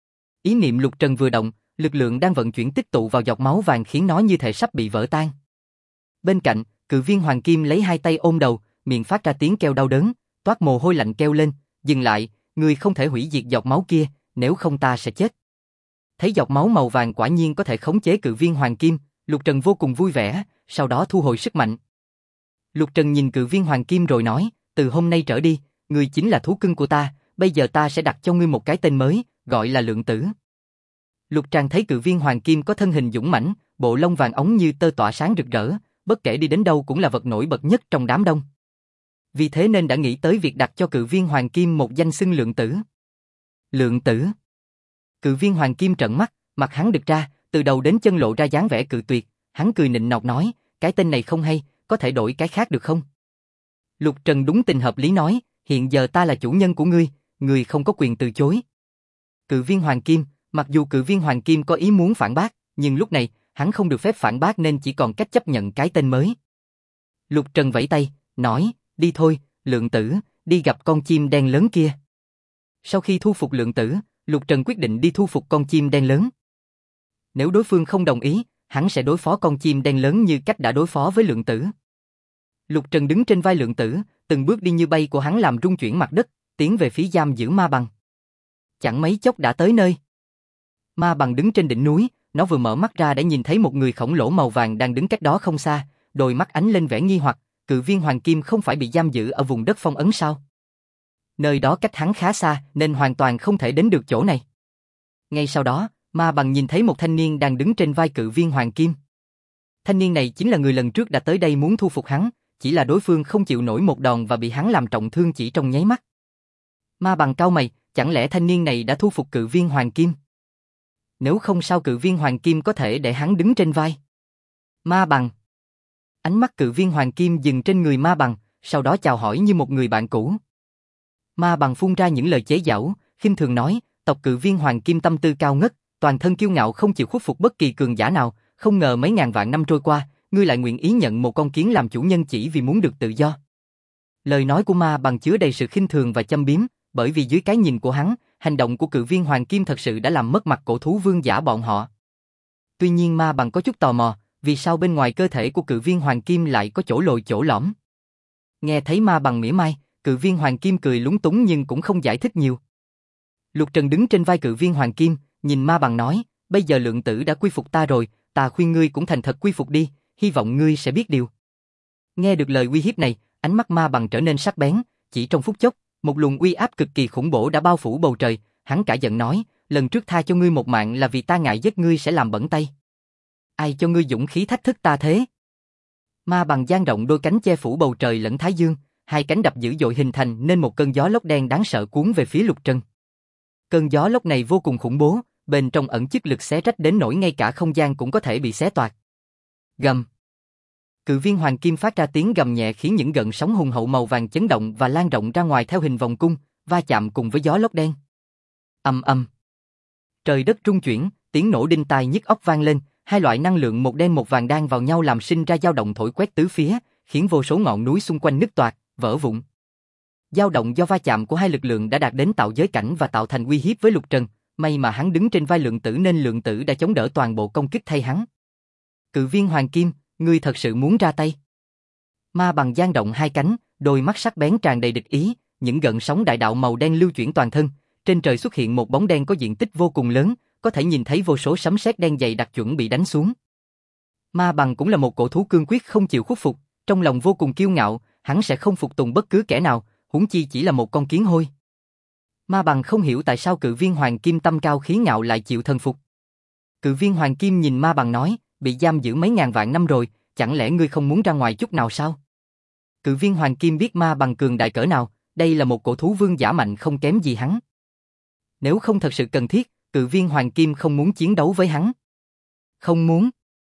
Ý niệm Lục Trần vừa động, lực lượng đang vận chuyển tích tụ vào giọt máu vàng khiến nó như thể sắp bị vỡ tan. Bên cạnh, cự viên hoàng kim lấy hai tay ôm đầu, miệng phát ra tiếng kêu đau đớn, toát mồ hôi lạnh kêu lên, dừng lại, ngươi không thể hủy diệt giọt máu kia, nếu không ta sẽ chết. Thấy giọt máu màu vàng quả nhiên có thể khống chế cự viên hoàng kim, Lục Trần vô cùng vui vẻ, sau đó thu hồi sức mạnh. Lục Trần nhìn cự viên hoàng kim rồi nói, từ hôm nay trở đi, ngươi chính là thú cưng của ta, bây giờ ta sẽ đặt cho ngươi một cái tên mới, gọi là Lượng Tử. Lục Tràng thấy cự viên hoàng kim có thân hình dũng mãnh, bộ lông vàng óng như tơ tỏa sáng rực rỡ, bất kể đi đến đâu cũng là vật nổi bật nhất trong đám đông. Vì thế nên đã nghĩ tới việc đặt cho cự viên hoàng kim một danh xưng Lượng Tử. Lượng Tử. Cự viên hoàng kim trợn mắt, mặt hắn đực ra, từ đầu đến chân lộ ra dáng vẻ cự tuyệt, hắn cười nịnh nọt nói, cái tên này không hay, có thể đổi cái khác được không? Lục Trần đúng tình hợp lý nói, hiện giờ ta là chủ nhân của ngươi, ngươi không có quyền từ chối. Cự viên hoàng kim, mặc dù cự viên hoàng kim có ý muốn phản bác, nhưng lúc này, hắn không được phép phản bác nên chỉ còn cách chấp nhận cái tên mới. Lục Trần vẫy tay, nói, đi thôi, Lượng Tử, đi gặp con chim đen lớn kia. Sau khi thu phục Lượng Tử, Lục Trần quyết định đi thu phục con chim đen lớn. Nếu đối phương không đồng ý, hắn sẽ đối phó con chim đen lớn như cách đã đối phó với Lượng Tử. Lục Trần đứng trên vai Lượng Tử, từng bước đi như bay của hắn làm rung chuyển mặt đất, tiến về phía giam giữ ma bằng. Chẳng mấy chốc đã tới nơi. Ma bằng đứng trên đỉnh núi, nó vừa mở mắt ra đã nhìn thấy một người khổng lồ màu vàng đang đứng cách đó không xa, đôi mắt ánh lên vẻ nghi hoặc, cự viên hoàng kim không phải bị giam giữ ở vùng đất phong ấn sao? Nơi đó cách hắn khá xa nên hoàn toàn không thể đến được chỗ này. Ngay sau đó, ma bằng nhìn thấy một thanh niên đang đứng trên vai cự viên hoàng kim. Thanh niên này chính là người lần trước đã tới đây muốn thu phục hắn, chỉ là đối phương không chịu nổi một đòn và bị hắn làm trọng thương chỉ trong nháy mắt. Ma Bằng cau mày, chẳng lẽ thanh niên này đã thu phục cự viên Hoàng Kim? Nếu không sao cự viên Hoàng Kim có thể để hắn đứng trên vai? Ma Bằng. Ánh mắt cự viên Hoàng Kim dừng trên người Ma Bằng, sau đó chào hỏi như một người bạn cũ. Ma Bằng phun ra những lời chế giễu, khinh thường nói, tộc cự viên Hoàng Kim tâm tư cao ngất, toàn thân kiêu ngạo không chịu khuất phục bất kỳ cường giả nào, không ngờ mấy ngàn vạn năm trôi qua, ngươi lại nguyện ý nhận một con kiến làm chủ nhân chỉ vì muốn được tự do. Lời nói của Ma Bằng chứa đầy sự khinh thường và châm biếm, bởi vì dưới cái nhìn của hắn, hành động của cự viên Hoàng Kim thật sự đã làm mất mặt cổ thú vương giả bọn họ. Tuy nhiên Ma Bằng có chút tò mò, vì sao bên ngoài cơ thể của cự viên Hoàng Kim lại có chỗ lồi chỗ lõm. Nghe thấy Ma Bằng mỉa mai, cự viên Hoàng Kim cười lúng túng nhưng cũng không giải thích nhiều. Lục Trần đứng trên vai cự viên Hoàng Kim, nhìn Ma Bằng nói, bây giờ lượng tử đã quy phục ta rồi, ta khuyên ngươi cũng thành thật quy phục đi, hy vọng ngươi sẽ biết điều. Nghe được lời uy hiếp này, ánh mắt Ma Bằng trở nên sắc bén, chỉ trong phút chốc, một luồng uy áp cực kỳ khủng bố đã bao phủ bầu trời, hắn cả giận nói, lần trước tha cho ngươi một mạng là vì ta ngại giết ngươi sẽ làm bẩn tay. Ai cho ngươi dũng khí thách thức ta thế? Ma Bằng dang rộng đôi cánh che phủ bầu trời lẫn thái dương, hai cánh đập dữ dội hình thành nên một cơn gió lốc đen đáng sợ cuốn về phía Lục Trần. Cơn gió lốc này vô cùng khủng bố, bên trong ẩn chứa lực xé rách đến nỗi ngay cả không gian cũng có thể bị xé toạc. Gầm. Cự viên Hoàng Kim phát ra tiếng gầm nhẹ khiến những gợn sóng hùng hậu màu vàng chấn động và lan rộng ra ngoài theo hình vòng cung, va chạm cùng với gió lốc đen. Ầm ầm. Trời đất rung chuyển, tiếng nổ đinh tai nhức óc vang lên, hai loại năng lượng một đen một vàng đan vào nhau làm sinh ra dao động thổi quét tứ phía, khiến vô số ngọn núi xung quanh nứt toạc, vỡ vụn. Dao động do va chạm của hai lực lượng đã đạt đến tạo giới cảnh và tạo thành uy hiếp với Lục Trần, may mà hắn đứng trên vai lượng tử nên lượng tử đã chống đỡ toàn bộ công kích thay hắn. Cự viên Hoàng Kim, ngươi thật sự muốn ra tay? Ma Bằng dang động hai cánh, đôi mắt sắc bén tràn đầy địch ý, những gợn sóng đại đạo màu đen lưu chuyển toàn thân, trên trời xuất hiện một bóng đen có diện tích vô cùng lớn, có thể nhìn thấy vô số sấm sét đen dày đặc chuẩn bị đánh xuống. Ma Bằng cũng là một cổ thú cương quyết không chịu khuất phục, trong lòng vô cùng kiêu ngạo, hắn sẽ không phục tùng bất cứ kẻ nào, huống chi chỉ là một con kiến hôi. Ma Bằng không hiểu tại sao cự viên Hoàng Kim tâm cao khí ngạo lại chịu thần phục. Cự viên Hoàng Kim nhìn Ma Bằng nói, bị giam giữ mấy ngàn vạn năm rồi, chẳng lẽ ngươi không muốn ra ngoài chút nào sao? Cự viên Hoàng Kim biết Ma Bằng cường đại cỡ nào, đây là một cổ thú vương giả mạnh không kém gì hắn. Nếu không thật sự cần thiết, cự viên Hoàng Kim không muốn chiến đấu với hắn. Không muốn.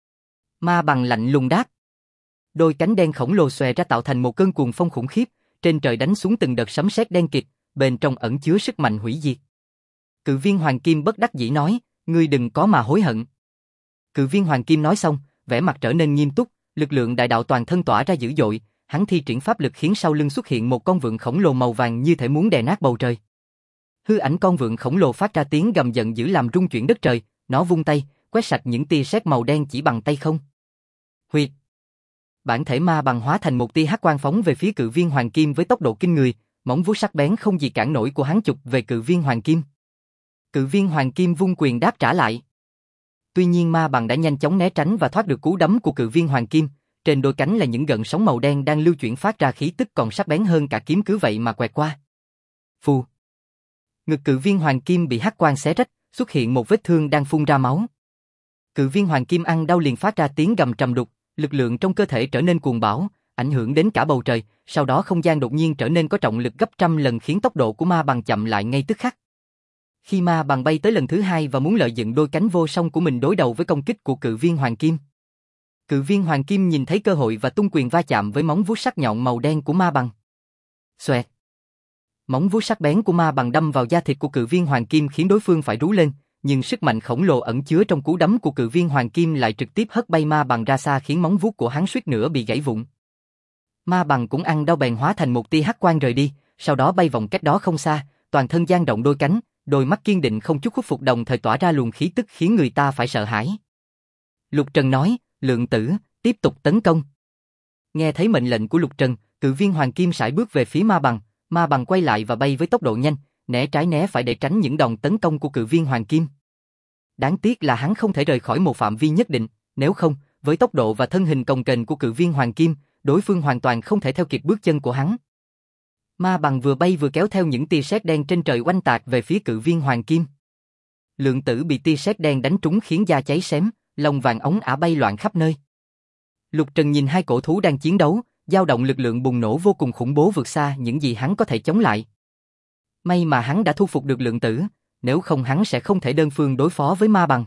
Ma Bằng lạnh lùng đáp. Đôi cánh đen khổng lồ xòe ra tạo thành một cơn cuồng phong khủng khiếp, trên trời đánh xuống từng đợt sấm sét đen kịt, bên trong ẩn chứa sức mạnh hủy diệt. Cự viên Hoàng Kim bất đắc dĩ nói, ngươi đừng có mà hối hận. Cự viên Hoàng Kim nói xong, vẻ mặt trở nên nghiêm túc, lực lượng đại đạo toàn thân tỏa ra dữ dội, hắn thi triển pháp lực khiến sau lưng xuất hiện một con vượn khổng lồ màu vàng như thể muốn đè nát bầu trời. Hư ảnh con vượn khổng lồ phát ra tiếng gầm giận dữ làm rung chuyển đất trời, nó vung tay, quét sạch những tia sét màu đen chỉ bằng tay không. Huyệt. Bản thể Ma Bằng hóa thành một tia hắc quang phóng về phía cự viên Hoàng Kim với tốc độ kinh người, móng vuốt sắc bén không gì cản nổi của hắn chụp về cự viên Hoàng Kim. Cự viên Hoàng Kim vung quyền đáp trả lại. Tuy nhiên Ma Bằng đã nhanh chóng né tránh và thoát được cú đấm của cự viên Hoàng Kim, trên đôi cánh là những gợn sóng màu đen đang lưu chuyển phát ra khí tức còn sắc bén hơn cả kiếm cứ vậy mà quẹt qua. Phù. Ngực cự viên Hoàng Kim bị hắc quang xé rách, xuất hiện một vết thương đang phun ra máu. Cự viên Hoàng Kim ăn đau liền phát ra tiếng gầm trầm đục, lực lượng trong cơ thể trở nên cuồng bạo, ảnh hưởng đến cả bầu trời, sau đó không gian đột nhiên trở nên có trọng lực gấp trăm lần khiến tốc độ của Ma Bằng chậm lại ngay tức khắc. Khi Ma Bằng bay tới lần thứ hai và muốn lợi dụng đôi cánh vô song của mình đối đầu với công kích của cự viên Hoàng Kim. Cự viên Hoàng Kim nhìn thấy cơ hội và tung quyền va chạm với móng vuốt sắc nhọn màu đen của Ma Bằng. Xoẹt. Móng vuốt sắc bén của Ma Bằng đâm vào da thịt của cự viên Hoàng Kim khiến đối phương phải rú lên, nhưng sức mạnh khổng lồ ẩn chứa trong cú đấm của cự viên Hoàng Kim lại trực tiếp hất bay Ma Bằng ra xa khiến móng vuốt của hắn suýt nữa bị gãy vụn. Ma Bằng cũng ăn đau bèn hóa thành một tia hắc quang rời đi, sau đó bay vòng cách đó không xa, toàn thân dang động đôi cánh, đôi mắt kiên định không chút khuất phục đồng thời tỏa ra luồng khí tức khiến người ta phải sợ hãi. Lục Trần nói, lượng tử, tiếp tục tấn công. Nghe thấy mệnh lệnh của Lục Trần, cự viên Hoàng Kim sải bước về phía Ma Bằng quay lại và bay với tốc độ nhanh, né trái né phải để tránh những đòn tấn công của cự viên Hoàng Kim. Đáng tiếc là hắn không thể rời khỏi một phạm vi nhất định, nếu không, với tốc độ và thân hình cồng kềnh của cự viên Hoàng Kim, đối phương hoàn toàn không thể theo kịp bước chân của hắn. Ma Bằng vừa bay vừa kéo theo những tia sét đen trên trời oanh tạc về phía cự viên Hoàng Kim. Lượng tử bị tia sét đen đánh trúng khiến da cháy xém, lông vàng óng ả bay loạn khắp nơi. Lục Trần nhìn hai cổ thú đang chiến đấu, dao động lực lượng bùng nổ vô cùng khủng bố vượt xa những gì hắn có thể chống lại. May mà hắn đã thu phục được Lượng Tử, nếu không hắn sẽ không thể đơn phương đối phó với ma bằng.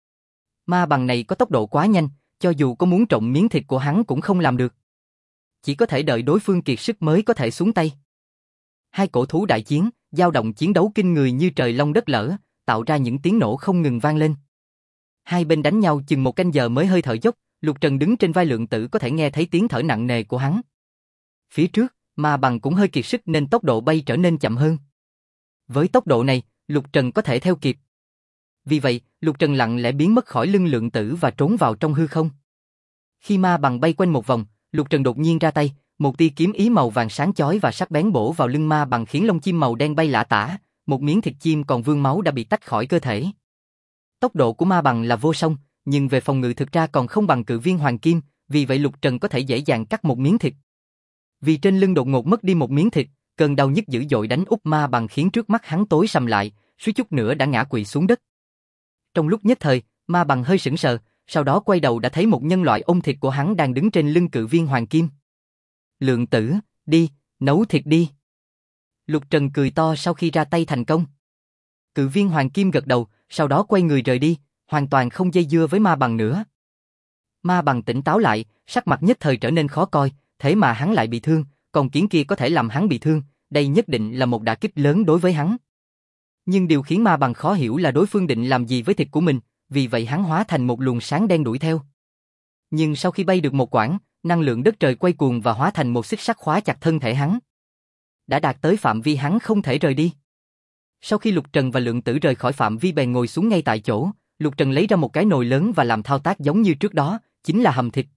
Ma bằng này có tốc độ quá nhanh, cho dù có muốn trộm miếng thịt của hắn cũng không làm được. Chỉ có thể đợi đối phương kiệt sức mới có thể xuống tay. Hai cổ thú đại chiến, dao động chiến đấu kinh người như trời long đất lở, tạo ra những tiếng nổ không ngừng vang lên. Hai bên đánh nhau chừng 1 canh giờ mới hơi thở dốc, Lục Trần đứng trên vai Lượng Tử có thể nghe thấy tiếng thở nặng nề của hắn. Phía trước, ma bằng cũng hơi kiệt sức nên tốc độ bay trở nên chậm hơn. Với tốc độ này, Lục Trần có thể theo kịp. Vì vậy, Lục Trần lặng lẽ biến mất khỏi lưng Lượng Tử và trốn vào trong hư không. Khi ma bằng bay quanh một vòng, Lục Trần đột nhiên ra tay, một tia kiếm ý màu vàng sáng chói và sắc bén bổ vào lưng ma bằng khiến lông chim màu đen bay lả tả, một miếng thịt chim còn vương máu đã bị tách khỏi cơ thể. Tốc độ của ma bằng là vô song, nhưng về phòng ngự thực ra còn không bằng cự viên hoàng kim, vì vậy Lục Trần có thể dễ dàng cắt một miếng thịt. Vì trên lưng đột ngột mất đi một miếng thịt, cơn đau nhức dữ dội đánh úp ma bằng khiến trước mắt hắn tối sầm lại, suýt chút nữa đã ngã quỵ xuống đất. Trong lúc nhất thời, ma bằng hơi sững sờ, sau đó quay đầu đã thấy một nhân loại ôm thịt của hắn đang đứng trên lưng cự viên hoàng kim. Lượng Tử, đi, nấu thịt đi. Lục Trần cười to sau khi ra tay thành công. Cự viên hoàng kim gật đầu, sau đó quay người rời đi, hoàn toàn không dây dưa với ma bằng nữa. Ma bằng tỉnh táo lại, sắc mặt nhất thời trở nên khó coi, thế mà hắn lại bị thương, con kiến kia có thể làm hắn bị thương, đây nhất định là một đả kích lớn đối với hắn. Nhưng điều khiến ma bằng khó hiểu là đối phương định làm gì với thịt của mình, vì vậy hắn hóa thành một luồng sáng đen đuổi theo. Nhưng sau khi bay được một quãng, năng lượng đất trời quay cuồng và hóa thành một xích sắt khóa chặt thân thể hắn. Đã đạt tới phạm vi hắn không thể rời đi. Sau khi Lục Trần và Lượng Tử rời khỏi phạm vi bèn ngồi xuống ngay tại chỗ, Lục Trần lấy ra một cái nồi lớn và làm thao tác giống như trước đó, chính là hầm thịt.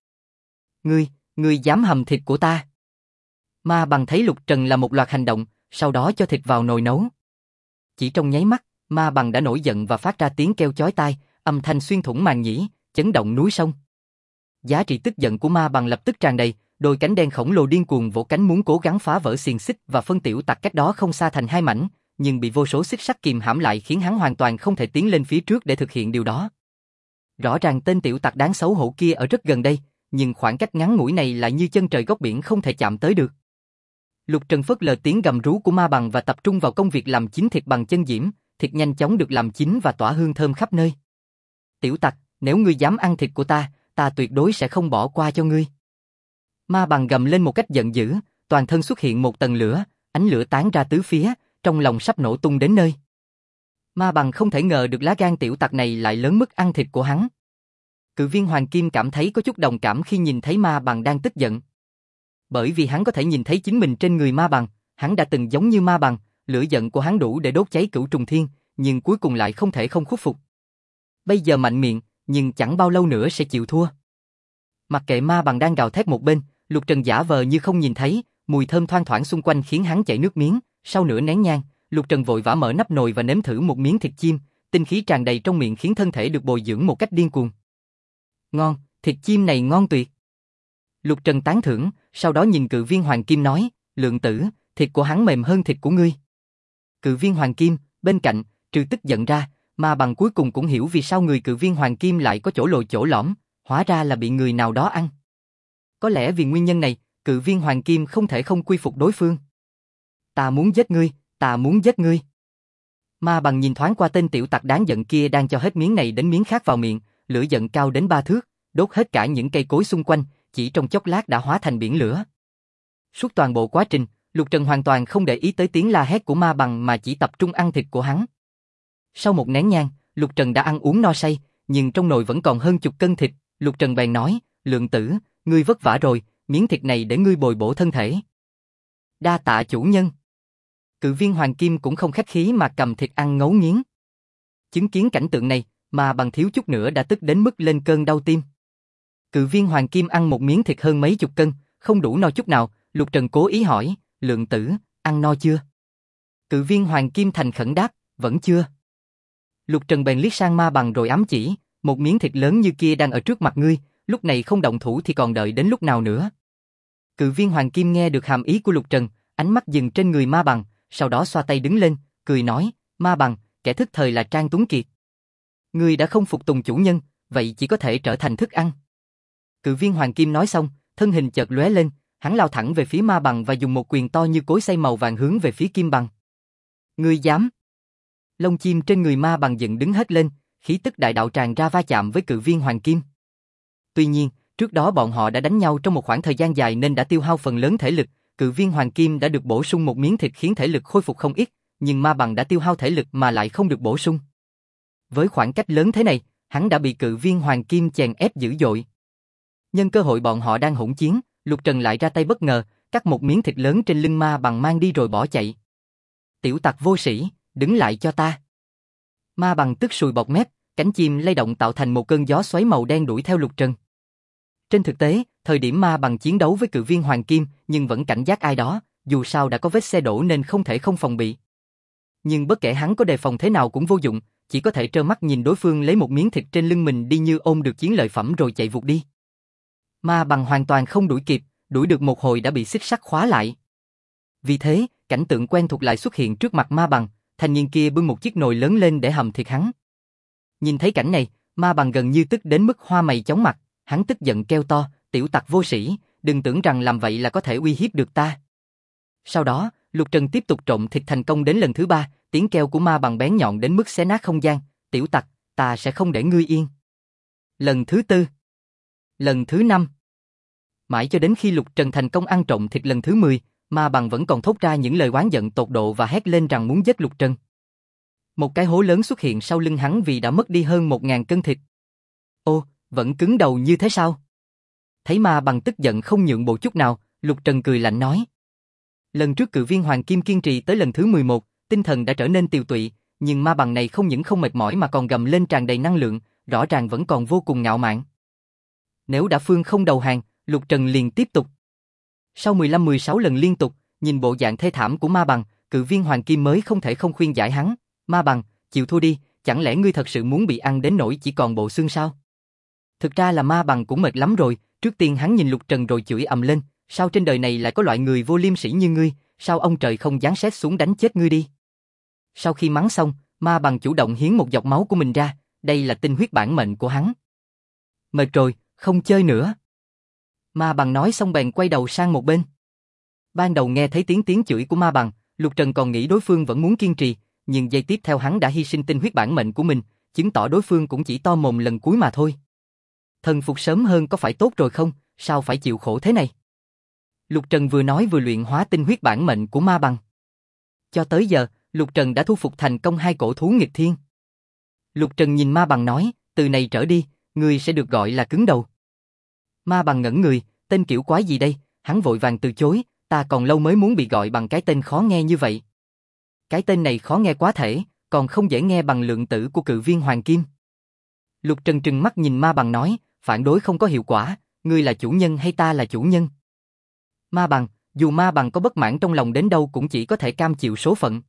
Ngươi dám hầm thịt của ta? Ma bằng thấy Lục Trần là một loạt hành động, sau đó cho thịt vào nồi nấu. Chỉ trong nháy mắt, ma bằng đã nổi giận và phát ra tiếng kêu chói tai, âm thanh xuyên thủng màng nhĩ, chấn động núi sông. Giá trị tức giận của ma bằng lập tức tràn đầy, đôi cánh đen khổng lồ điên cuồng vỗ cánh muốn cố gắng phá vỡ xiềng xích và phân tiểu tặc cách đó không xa thành hai mảnh, nhưng bị vô số xích sắt kìm hãm lại khiến hắn hoàn toàn không thể tiến lên phía trước để thực hiện điều đó. Rõ ràng tên tiểu tặc đáng xấu hổ kia ở rất gần đây, nhưng khoảng cách ngắn ngủi này lại như chân trời góc biển không thể chạm tới được. Lục Trần phớt lờ tiếng gầm rú của ma bằng và tập trung vào công việc làm chín thịt bằng chân diễm, thịt nhanh chóng được làm chín và tỏa hương thơm khắp nơi. Tiểu tặc, nếu ngươi dám ăn thịt của ta, ta tuyệt đối sẽ không bỏ qua cho ngươi. Ma bằng gầm lên một cách giận dữ, toàn thân xuất hiện một tầng lửa, ánh lửa tán ra tứ phía, trong lòng sắp nổ tung đến nơi. Ma bằng không thể ngờ được lá gan tiểu tặc này lại lớn mức ăn thịt của hắn. Cự viên hoàng kim cảm thấy có chút đồng cảm khi nhìn thấy ma bằng đang tức giận. Bởi vì hắn có thể nhìn thấy chính mình trên người ma bằng, hắn đã từng giống như ma bằng, lửa giận của hắn đủ để đốt cháy Cửu Trùng Thiên, nhưng cuối cùng lại không thể không khuất phục. Bây giờ mạnh miệng, nhưng chẳng bao lâu nữa sẽ chịu thua. Mặc kệ ma bằng đang gào thét một bên, Lục Trần giả vờ như không nhìn thấy, mùi thơm thoang thoảng xung quanh khiến hắn chảy nước miếng. Sau nửa nén nhang, Lục Trần vội vã mở nắp nồi và nếm thử một miếng thịt chim, tinh khí tràn đầy trong miệng khiến thân thể được bồi dưỡng một cách điên cuồng. Ngon, thịt chim này ngon tuyệt. Lục Trần tán thưởng, sau đó nhìn cự viên hoàng kim nói, Lượng Tử, thịt của hắn mềm hơn thịt của ngươi. Cự viên hoàng kim, bên cạnh, trừ tức giận ra, mà bằng cuối cùng cũng hiểu vì sao người cự viên hoàng kim lại có chỗ lồi chỗ lõm, hóa ra là bị người nào đó ăn. Có lẽ vì nguyên nhân này, cự viên hoàng kim không thể không quy phục đối phương. Ta muốn giết ngươi, ta muốn giết ngươi. Ma bằng nhìn thoáng qua tên tiểu tặc đáng giận kia đang cho hết miếng này đến miếng khác vào miệng, lửa giận cao đến 3 thước, đốt hết cả những cây cối xung quanh, chỉ trong chốc lát đã hóa thành biển lửa. Suốt toàn bộ quá trình, Lục Trần hoàn toàn không để ý tới tiếng la hét của ma bằng mà chỉ tập trung ăn thịt của hắn. Sau một nén nhang, Lục Trần đã ăn uống no say, nhưng trong nồi vẫn còn hơn chục cân thịt, Lục Trần bèn nói, Lượng Tử, ngươi vất vả rồi, miếng thịt này để ngươi bồi bổ thân thể. Đa tạ chủ nhân. Cự viên hoàng kim cũng không khách khí mà cầm thịt ăn ngấu nghiến. Chứng kiến cảnh tượng này, mà bằng thiếu chút nữa đã tức đến mức lên cơn đau tim. Cự viên hoàng kim ăn một miếng thịt hơn mấy chục cân, không đủ no chút nào, Lục Trần cố ý hỏi, Lượng Tử, ăn no chưa? Cự viên hoàng kim thành khẩn đáp, vẫn chưa. Lục Trần bèn liếc sang ma bằng rồi ám chỉ, một miếng thịt lớn như kia đang ở trước mặt ngươi, lúc này không động thủ thì còn đợi đến lúc nào nữa. Cự viên hoàng kim nghe được hàm ý của Lục Trần, ánh mắt dừng trên người ma bằng, sau đó xoa tay đứng lên, cười nói, ma bằng, kẻ thức thời là Trang Tuấn Kiệt. Ngươi đã không phục tùng chủ nhân, vậy chỉ có thể trở thành thức ăn. Cự viên hoàng kim nói xong, thân hình chợt lóe lên, hắn lao thẳng về phía ma bằng và dùng một quyền to như cối xay màu vàng hướng về phía kim bằng. Ngươi dám? Lông chim trên người ma bằng dựng đứng hết lên, khí tức đại đạo tràn ra va chạm với cự viên hoàng kim. Tuy nhiên, trước đó bọn họ đã đánh nhau trong một khoảng thời gian dài nên đã tiêu hao phần lớn thể lực, cự viên hoàng kim đã được bổ sung một miếng thịt khiến thể lực khôi phục không ít, nhưng ma bằng đã tiêu hao thể lực mà lại không được bổ sung. Với khoảng cách lớn thế này, hắn đã bị cự viên hoàng kim chèn ép dữ dội. Nhân cơ hội bọn họ đang hỗn chiến, Lục Trần lại ra tay bất ngờ, cắt một miếng thịt lớn trên lưng ma bằng mang đi rồi bỏ chạy. Tiểu tặc vô sĩ, đứng lại cho ta. Ma bằng tức sùi bọt mép, cánh chim lay động tạo thành một cơn gió xoáy màu đen đuổi theo Lục Trần. Trên thực tế, thời điểm ma bằng chiến đấu với cự viên hoàng kim nhưng vẫn cảnh giác ai đó, dù sao đã có vết xe đổ nên không thể không phòng bị. Nhưng bất kể hắn có đề phòng thế nào cũng vô dụng, chỉ có thể trơ mắt nhìn đối phương lấy một miếng thịt trên lưng mình đi như ôm được chiến lợi phẩm rồi chạy vụt đi. Ma bằng hoàn toàn không đuổi kịp, đuổi được một hồi đã bị xích sắt khóa lại. Vì thế, cảnh tượng quen thuộc lại xuất hiện trước mặt ma bằng, thanh niên kia bưng một chiếc nồi lớn lên để hầm thịt hắn. Nhìn thấy cảnh này, ma bằng gần như tức đến mức hoa mày chóng mặt, hắn tức giận kêu to, tiểu tặc vô sĩ, đừng tưởng rằng làm vậy là có thể uy hiếp được ta. Sau đó, Lục Trần tiếp tục trộn thịt thành công đến lần thứ 3, tiếng kêu của ma bằng bén nhọn đến mức xé nát không gian, tiểu tặc, ta sẽ không để ngươi yên. Lần thứ 4, lần thứ 5. Mãi cho đến khi Lục Trần thành công ăn trộm thịt lần thứ 10, ma bằng vẫn còn thốt ra những lời oán giận tột độ và hét lên rằng muốn giết Lục Trần. Một cái hố lớn xuất hiện sau lưng hắn vì đã mất đi hơn 1000 cân thịt. Ô, vẫn cứng đầu như thế sao? Thấy ma bằng tức giận không nhượng bộ chút nào, Lục Trần cười lạnh nói. Lần trước cự viên hoàng kim kiên trì tới lần thứ 11, tinh thần đã trở nên tiều tụy, nhưng ma bằng này không những không mệt mỏi mà còn gầm lên tràn đầy năng lượng, rõ ràng vẫn còn vô cùng ngạo mạn. Nếu đã phương không đầu hàng, Lục Trần liền tiếp tục. Sau 15-16 lần liên tục, nhìn bộ dạng thê thảm của ma bằng, cự viên hoàng kim mới không thể không khuyên giải hắn. Ma bằng, chịu thua đi, chẳng lẽ ngươi thật sự muốn bị ăn đến nỗi chỉ còn bộ xương sao? Thực ra là ma bằng cũng mệt lắm rồi, trước tiên hắn nhìn Lục Trần rồi chửi ầm lên, sao trên đời này lại có loại người vô liêm sỉ như ngươi, sao ông trời không giáng sét xuống đánh chết ngươi đi? Sau khi mắng xong, ma bằng chủ động hiến một giọt máu của mình ra, đây là tinh huyết bản mệnh của hắn. Mệt rồi, không chơi nữa. Ma bằng nói xong bèn quay đầu sang một bên. Ban đầu nghe thấy tiếng chửi của ma bằng, Lục Trần còn nghĩ đối phương vẫn muốn kiên trì, nhưng giây tiếp theo hắn đã hy sinh tinh huyết bản mệnh của mình, chứng tỏ đối phương cũng chỉ to mồm lần cuối mà thôi. Thần phục sớm hơn có phải tốt rồi không, sao phải chịu khổ thế này? Lục Trần vừa nói vừa luyện hóa tinh huyết bản mệnh của ma bằng. Cho tới giờ, Lục Trần đã thu phục thành công 2 cổ thú nghịch thiên. Lục Trần nhìn ma bằng nói, từ này trở đi, ngươi sẽ được gọi là cứng đầu. Ma bằng ngẩn người, tên kiểu quái gì đây, hắn vội vàng từ chối, ta còn lâu mới muốn bị gọi bằng cái tên khó nghe như vậy. Cái tên này khó nghe quá thể, còn không dễ nghe bằng lượng tử của cự viên hoàng kim. Lục Trần trừng mắt nhìn ma bằng nói, phản đối không có hiệu quả, ngươi là chủ nhân hay ta là chủ nhân? Ma bằng, dù ma bằng có bất mãn trong lòng đến đâu cũng chỉ có thể cam chịu số phận.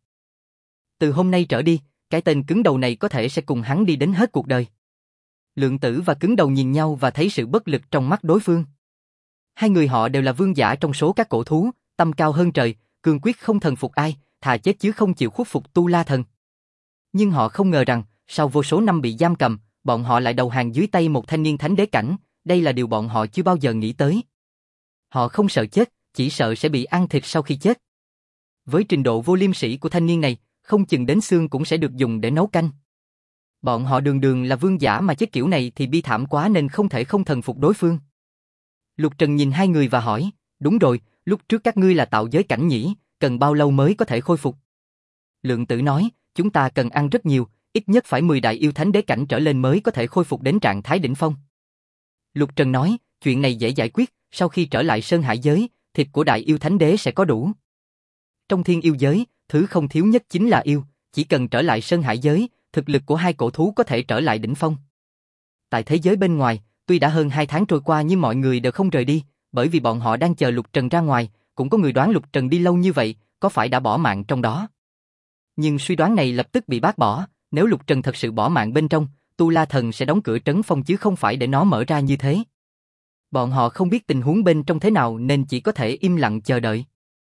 Từ hôm nay trở đi, cái tên cứng đầu này có thể sẽ cùng hắn đi đến hết cuộc đời. Lượng tử và cứng đầu nhìn nhau và thấy sự bất lực trong mắt đối phương. Hai người họ đều là vương giả trong số các cổ thú, tâm cao hơn trời, cương quyết không thần phục ai, thà chết chứ không chịu khuất phục Tu La Thần. Nhưng họ không ngờ rằng, sau vô số năm bị giam cầm, bọn họ lại đầu hàng dưới tay một thanh niên thánh đế cảnh, đây là điều bọn họ chưa bao giờ nghĩ tới. Họ không sợ chết, chỉ sợ sẽ bị ăn thịt sau khi chết. Với trình độ vô liêm sỉ của thanh niên này, không chừng đến xương cũng sẽ được dùng để nấu canh. Bọn họ đường đường là vương giả mà chết kiểu này thì bi thảm quá nên không thể không thần phục đối phương. Lục Trần nhìn hai người và hỏi, đúng rồi, lúc trước các ngươi là tạo giới cảnh nhỉ, cần bao lâu mới có thể khôi phục? Lượng tử nói, chúng ta cần ăn rất nhiều, ít nhất phải 10 đại yêu thánh đế cảnh trở lên mới có thể khôi phục đến trạng thái đỉnh phong. Lục Trần nói, chuyện này dễ giải quyết, sau khi trở lại Sơn Hải giới, thịt của đại yêu thánh đế sẽ có đủ. Trong thiên yêu giới, thứ không thiếu nhất chính là yêu, chỉ cần trở lại Sơn Hải giới, thực lực của hai cổ thú có thể trở lại đỉnh phong. Tại thế giới bên ngoài, tuy đã hơn 2 tháng trôi qua nhưng mọi người đều không rời đi, bởi vì bọn họ đang chờ Lục Trần ra ngoài, cũng có người đoán Lục Trần đi lâu như vậy, có phải đã bỏ mạng trong đó. Nhưng suy đoán này lập tức bị bác bỏ, nếu Lục Trần thật sự bỏ mạng bên trong, Tu La Thần sẽ đóng cửa trấn phong chứ không phải để nó mở ra như thế. Bọn họ không biết tình huống bên trong thế nào nên chỉ có thể im lặng chờ đợi.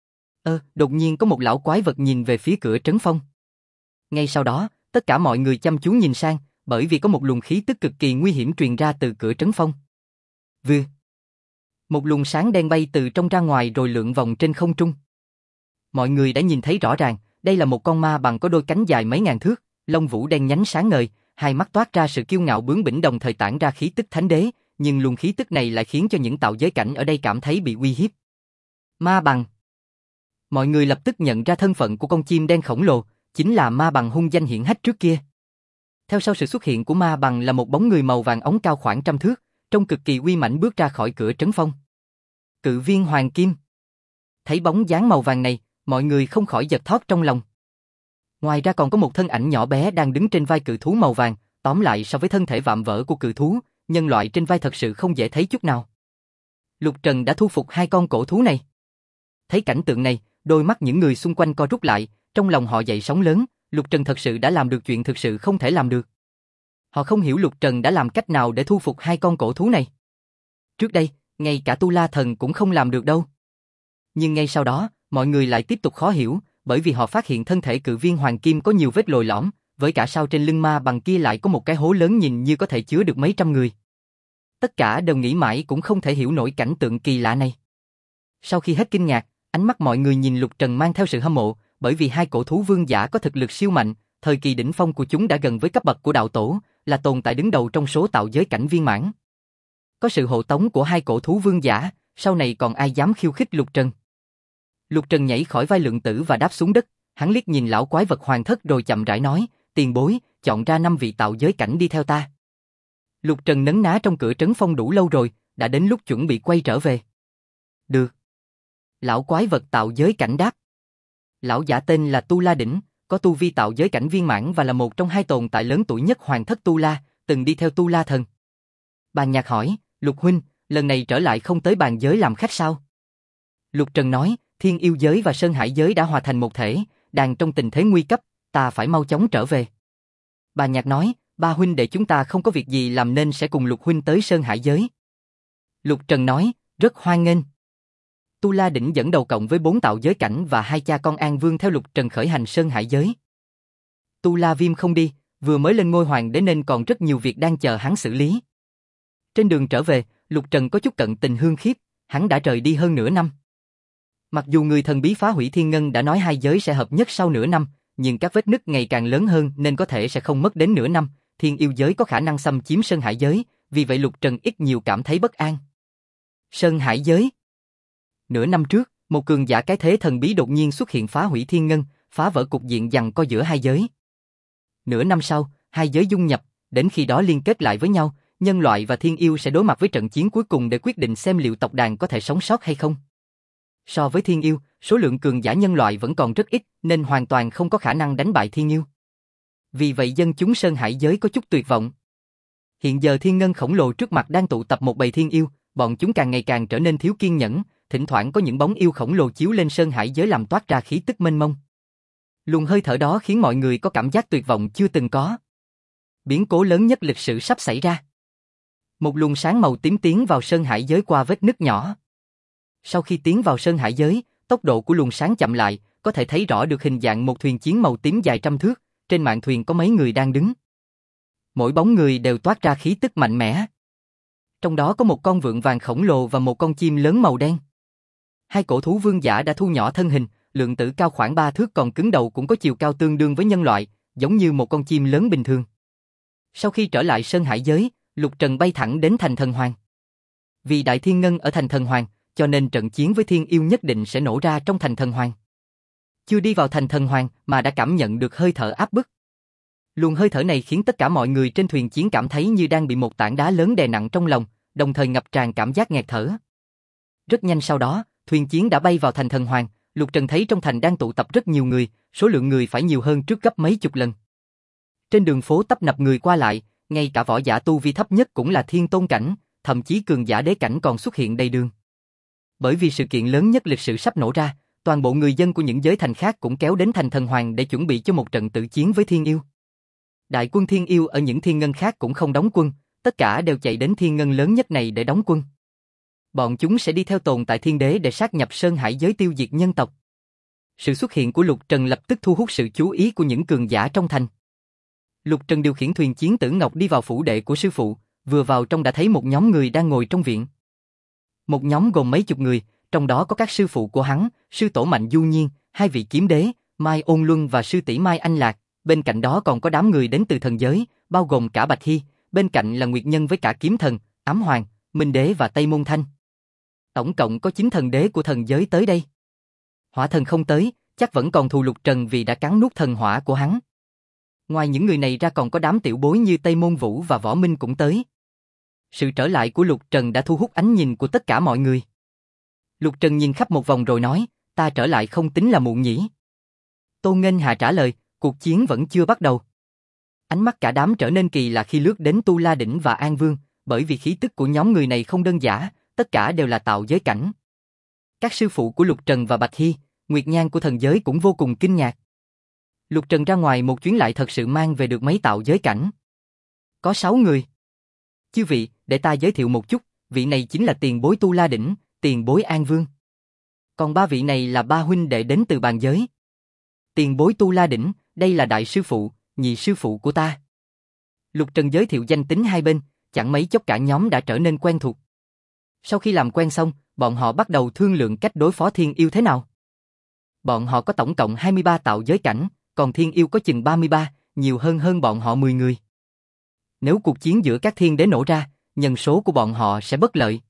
Đột nhiên có một lão quái vật nhìn về phía cửa trấn phong. Ngay sau đó, tất cả mọi người chăm chú nhìn sang, bởi vì có một luồng khí tức cực kỳ nguy hiểm truyền ra từ cửa trấn phong. Vừ, Một luồng sáng đen bay từ trong ra ngoài rồi lượn vòng trên không trung. Mọi người đã nhìn thấy rõ ràng, đây là một con ma bằng có đôi cánh dài mấy ngàn thước, lông vũ đen nhánh sáng ngời, hai mắt toát ra sự kiêu ngạo bướng bỉnh đồng thời tản ra khí tức thánh đế, nhưng luồng khí tức này lại khiến cho những tạo giới cảnh ở đây cảm thấy bị uy hiếp. Ma bằng. Mọi người lập tức nhận ra thân phận của con chim đen khổng lồ, chính là ma bằng hung danh hiển hách trước kia. Theo sau sự xuất hiện của ma bằng là một bóng người màu vàng óng cao khoảng trăm thước, trông cực kỳ uy mãnh bước ra khỏi cửa trấn phong. Cự viên hoàng kim. Thấy bóng dáng màu vàng này, mọi người không khỏi giật thót trong lòng. Ngoài ra còn có một thân ảnh nhỏ bé đang đứng trên vai cự thú màu vàng, tóm lại so với thân thể vạm vỡ của cự thú, nhân loại trên vai thật sự không dễ thấy chút nào. Lục Trần đã thu phục hai con cổ thú này. Thấy cảnh tượng này, đôi mắt những người xung quanh co rút lại, trong lòng họ dậy sóng lớn, Lục Trần thật sự đã làm được chuyện thực sự không thể làm được. Họ không hiểu Lục Trần đã làm cách nào để thu phục hai con cổ thú này. Trước đây, ngay cả Tu La Thần cũng không làm được đâu. Nhưng ngay sau đó, mọi người lại tiếp tục khó hiểu, bởi vì họ phát hiện thân thể cự viên hoàng kim có nhiều vết lồi lõm, với cả sau trên lưng ma bằng kia lại có một cái hố lớn nhìn như có thể chứa được mấy trăm người. Tất cả đều nghĩ mãi cũng không thể hiểu nổi cảnh tượng kỳ lạ này. Sau khi hết kinh ngạc, ánh mắt mọi người nhìn Lục Trần mang theo sự hâm mộ, bởi vì hai cổ thú vương giả có thực lực siêu mạnh, thời kỳ đỉnh phong của chúng đã gần với cấp bậc của đạo tổ, là tồn tại đứng đầu trong số tạo giới cảnh viên mãn. Có sự hộ tống của hai cổ thú vương giả, sau này còn ai dám khiêu khích Lục Trần. Lục Trần nhảy khỏi vai Lượng Tử và đáp xuống đất, hắn liếc nhìn lão quái vật hoàng thất rồi chậm rãi nói, tiền bối, chọn ra 5 vị tạo giới cảnh đi theo ta. Lục Trần nấn ná trong cửa trấn phong đủ lâu rồi, đã đến lúc chuẩn bị quay trở về. Được. Lão quái vật tạo giới cảnh đáp. Lão giả tên là Tu La Đỉnh, có tu vi tạo giới cảnh viên mãn và là một trong hai tồn tại lớn tuổi nhất hoàng thất Tu La, từng đi theo Tu La Thần. Bàn Nhạc hỏi, Lục huynh, lần này trở lại không tới bàn giới làm khách sao? Lục Trần nói, Thiên Yêu giới và Sơn Hải giới đã hòa thành một thể, đang trong tình thế nguy cấp, ta phải mau chóng trở về. Bàn Nhạc nói, ba huynh đệ chúng ta không có việc gì làm nên sẽ cùng Lục huynh tới Sơn Hải giới. Lục Trần nói, rất hoan nghênh. Tu La Đỉnh dẫn đầu cộng với 4 tạo giới cảnh và hai cha con An Vương theo Lục Trần khởi hành Sơn Hải giới. Tu La Viêm không đi, vừa mới lên ngôi hoàng đế nên còn rất nhiều việc đang chờ hắn xử lý. Trên đường trở về, Lục Trần có chút cận tình hương khiếp, hắn đã rời đi hơn nửa năm. Mặc dù người thần bí phá hủy thiên ngân đã nói hai giới sẽ hợp nhất sau nửa năm, nhưng các vết nứt ngày càng lớn hơn nên có thể sẽ không mất đến nửa năm, Thiên Yêu giới có khả năng xâm chiếm Sơn Hải giới, vì vậy Lục Trần ít nhiều cảm thấy bất an. Sơn Hải giới. Nửa năm trước, một cường giả cái thế thần bí đột nhiên xuất hiện phá hủy thiên ngân, phá vỡ cục diện giằng co giữa hai giới. Nửa năm sau, hai giới dung nhập, đến khi đó liên kết lại với nhau, nhân loại và thiên yêu sẽ đối mặt với trận chiến cuối cùng để quyết định xem liệu tộc đàn có thể sống sót hay không. So với thiên yêu, số lượng cường giả nhân loại vẫn còn rất ít nên hoàn toàn không có khả năng đánh bại thiên yêu. Vì vậy dân chúng Sơn Hải giới có chút tuyệt vọng. Hiện giờ thiên ngân khổng lồ trước mặt đang tụ tập một bầy thiên yêu, bọn chúng càng ngày càng trở nên thiếu kiên nhẫn, thỉnh thoảng có những bóng yêu khổng lồ chiếu lên Sơn Hải giới làm toát ra khí tức mênh mông. Luồng hơi thở đó khiến mọi người có cảm giác tuyệt vọng chưa từng có. Biến cố lớn nhất lịch sử sắp xảy ra. Một luồng sáng màu tím tiến vào Sơn Hải giới qua vết nứt nhỏ. Sau khi tiến vào Sơn Hải giới, tốc độ của luồng sáng chậm lại, có thể thấy rõ được hình dạng một thuyền chiến màu tím dài trăm thước, trên mạn thuyền có mấy người đang đứng. Mỗi bóng người đều toát ra khí tức mạnh mẽ. Trong đó có một con vượn vàng khổng lồ và một con chim lớn màu đen. Hai cổ thú vương giả đã thu nhỏ thân hình, Lượng Tử cao khoảng 3 thước còn cứng đầu cũng có chiều cao tương đương với nhân loại, giống như một con chim lớn bình thường. Sau khi trở lại Sơn Hải giới, Lục Trần bay thẳng đến thành Thần Hoàng. Vì Đại Thiên Ngân ở thành Thần Hoàng, cho nên trận chiến với thiên yêu nhất định sẽ nổ ra trong thành Thần Hoàng. Chưa đi vào thành Thần Hoàng mà đã cảm nhận được hơi thở áp bức. Luồng hơi thở này khiến tất cả mọi người trên thuyền chiến cảm thấy như đang bị một tảng đá lớn đè nặng trong lòng, đồng thời ngập tràn cảm giác nghẹt thở. Rất nhanh sau đó, thuyền chiến đã bay vào thành Thần Hoàng, Lục Trần thấy trong thành đang tụ tập rất nhiều người, số lượng người phải nhiều hơn trước gấp mấy chục lần. Trên đường phố tấp nập người qua lại, ngay cả võ giả tu vi thấp nhất cũng là thiên tôn cảnh, thậm chí cường giả đế cảnh còn xuất hiện đầy đường. Bởi vì sự kiện lớn nhất lịch sử sắp nổ ra, toàn bộ người dân của những giới thành khác cũng kéo đến thành Thần Hoàng để chuẩn bị cho một trận tử chiến với thiên yêu. Đại quân thiên yêu ở những thiên ngân khác cũng không đóng quân, tất cả đều chạy đến thiên ngân lớn nhất này để đóng quân. Bọn chúng sẽ đi theo tồn tại thiên đế để sát nhập Sơn Hải giới tiêu diệt nhân tộc. Sự xuất hiện của Lục Trần lập tức thu hút sự chú ý của những cường giả trong thành. Lục Trần điều khiển thuyền chiến Tử Ngọc đi vào phủ đệ của sư phụ, vừa vào trong đã thấy một nhóm người đang ngồi trong viện. Một nhóm gồm mấy chục người, trong đó có các sư phụ của hắn, sư tổ Mạnh Du Nhiên, hai vị kiếm đế, Mai Ôn Luân và sư tỷ Mai Anh Lạc, bên cạnh đó còn có đám người đến từ thần giới, bao gồm cả Bạch Hy, bên cạnh là Nguyệt Nhân với cả Kiếm Thần, Ám Hoàng, Minh Đế và Tây Môn Thanh. Tổng cộng có 9 thần đế của thần giới tới đây. Hỏa thần không tới, chắc vẫn còn thù Lục Trần vì đã cắn nuốt thần hỏa của hắn. Ngoài những người này ra còn có đám tiểu bối như Tây Môn Vũ và Võ Minh cũng tới. Sự trở lại của Lục Trần đã thu hút ánh nhìn của tất cả mọi người. Lục Trần nhìn khắp một vòng rồi nói, ta trở lại không tính là muộn nhỉ. Tô Nghênh Hà trả lời, cuộc chiến vẫn chưa bắt đầu. Ánh mắt cả đám trở nên kỳ lạ khi lướt đến Tu La Đỉnh và An Vương, bởi vì khí tức của nhóm người này không đơn giản, tất cả đều là tạo giới cảnh. Các sư phụ của Lục Trần và Bạch Hy, Nguyệt Nhan của thần giới cũng vô cùng kinh ngạc. Lục Trần ra ngoài một chuyến lại thật sự mang về được mấy tạo giới cảnh. Có 6 người. Chư vị, để ta giới thiệu một chút, vị này chính là tiền bối Tu La Đỉnh, tiền bối An Vương. Còn 3 vị này là 3 huynh đệ đến từ bàn giới. Tiền bối Tu La Đỉnh, đây là đại sư phụ, nhị sư phụ của ta. Lục Trần giới thiệu danh tính hai bên, chẳng mấy chốc cả nhóm đã trở nên quen thuộc. Sau khi làm quen xong, bọn họ bắt đầu thương lượng cách đối phó thiên yêu thế nào. Bọn họ có tổng cộng 23 tạo giới cảnh, còn thiên yêu có chừng 33, nhiều hơn bọn họ 10 người. Nếu cuộc chiến giữa các thiên đế nổ ra, nhân số của bọn họ sẽ bất lợi.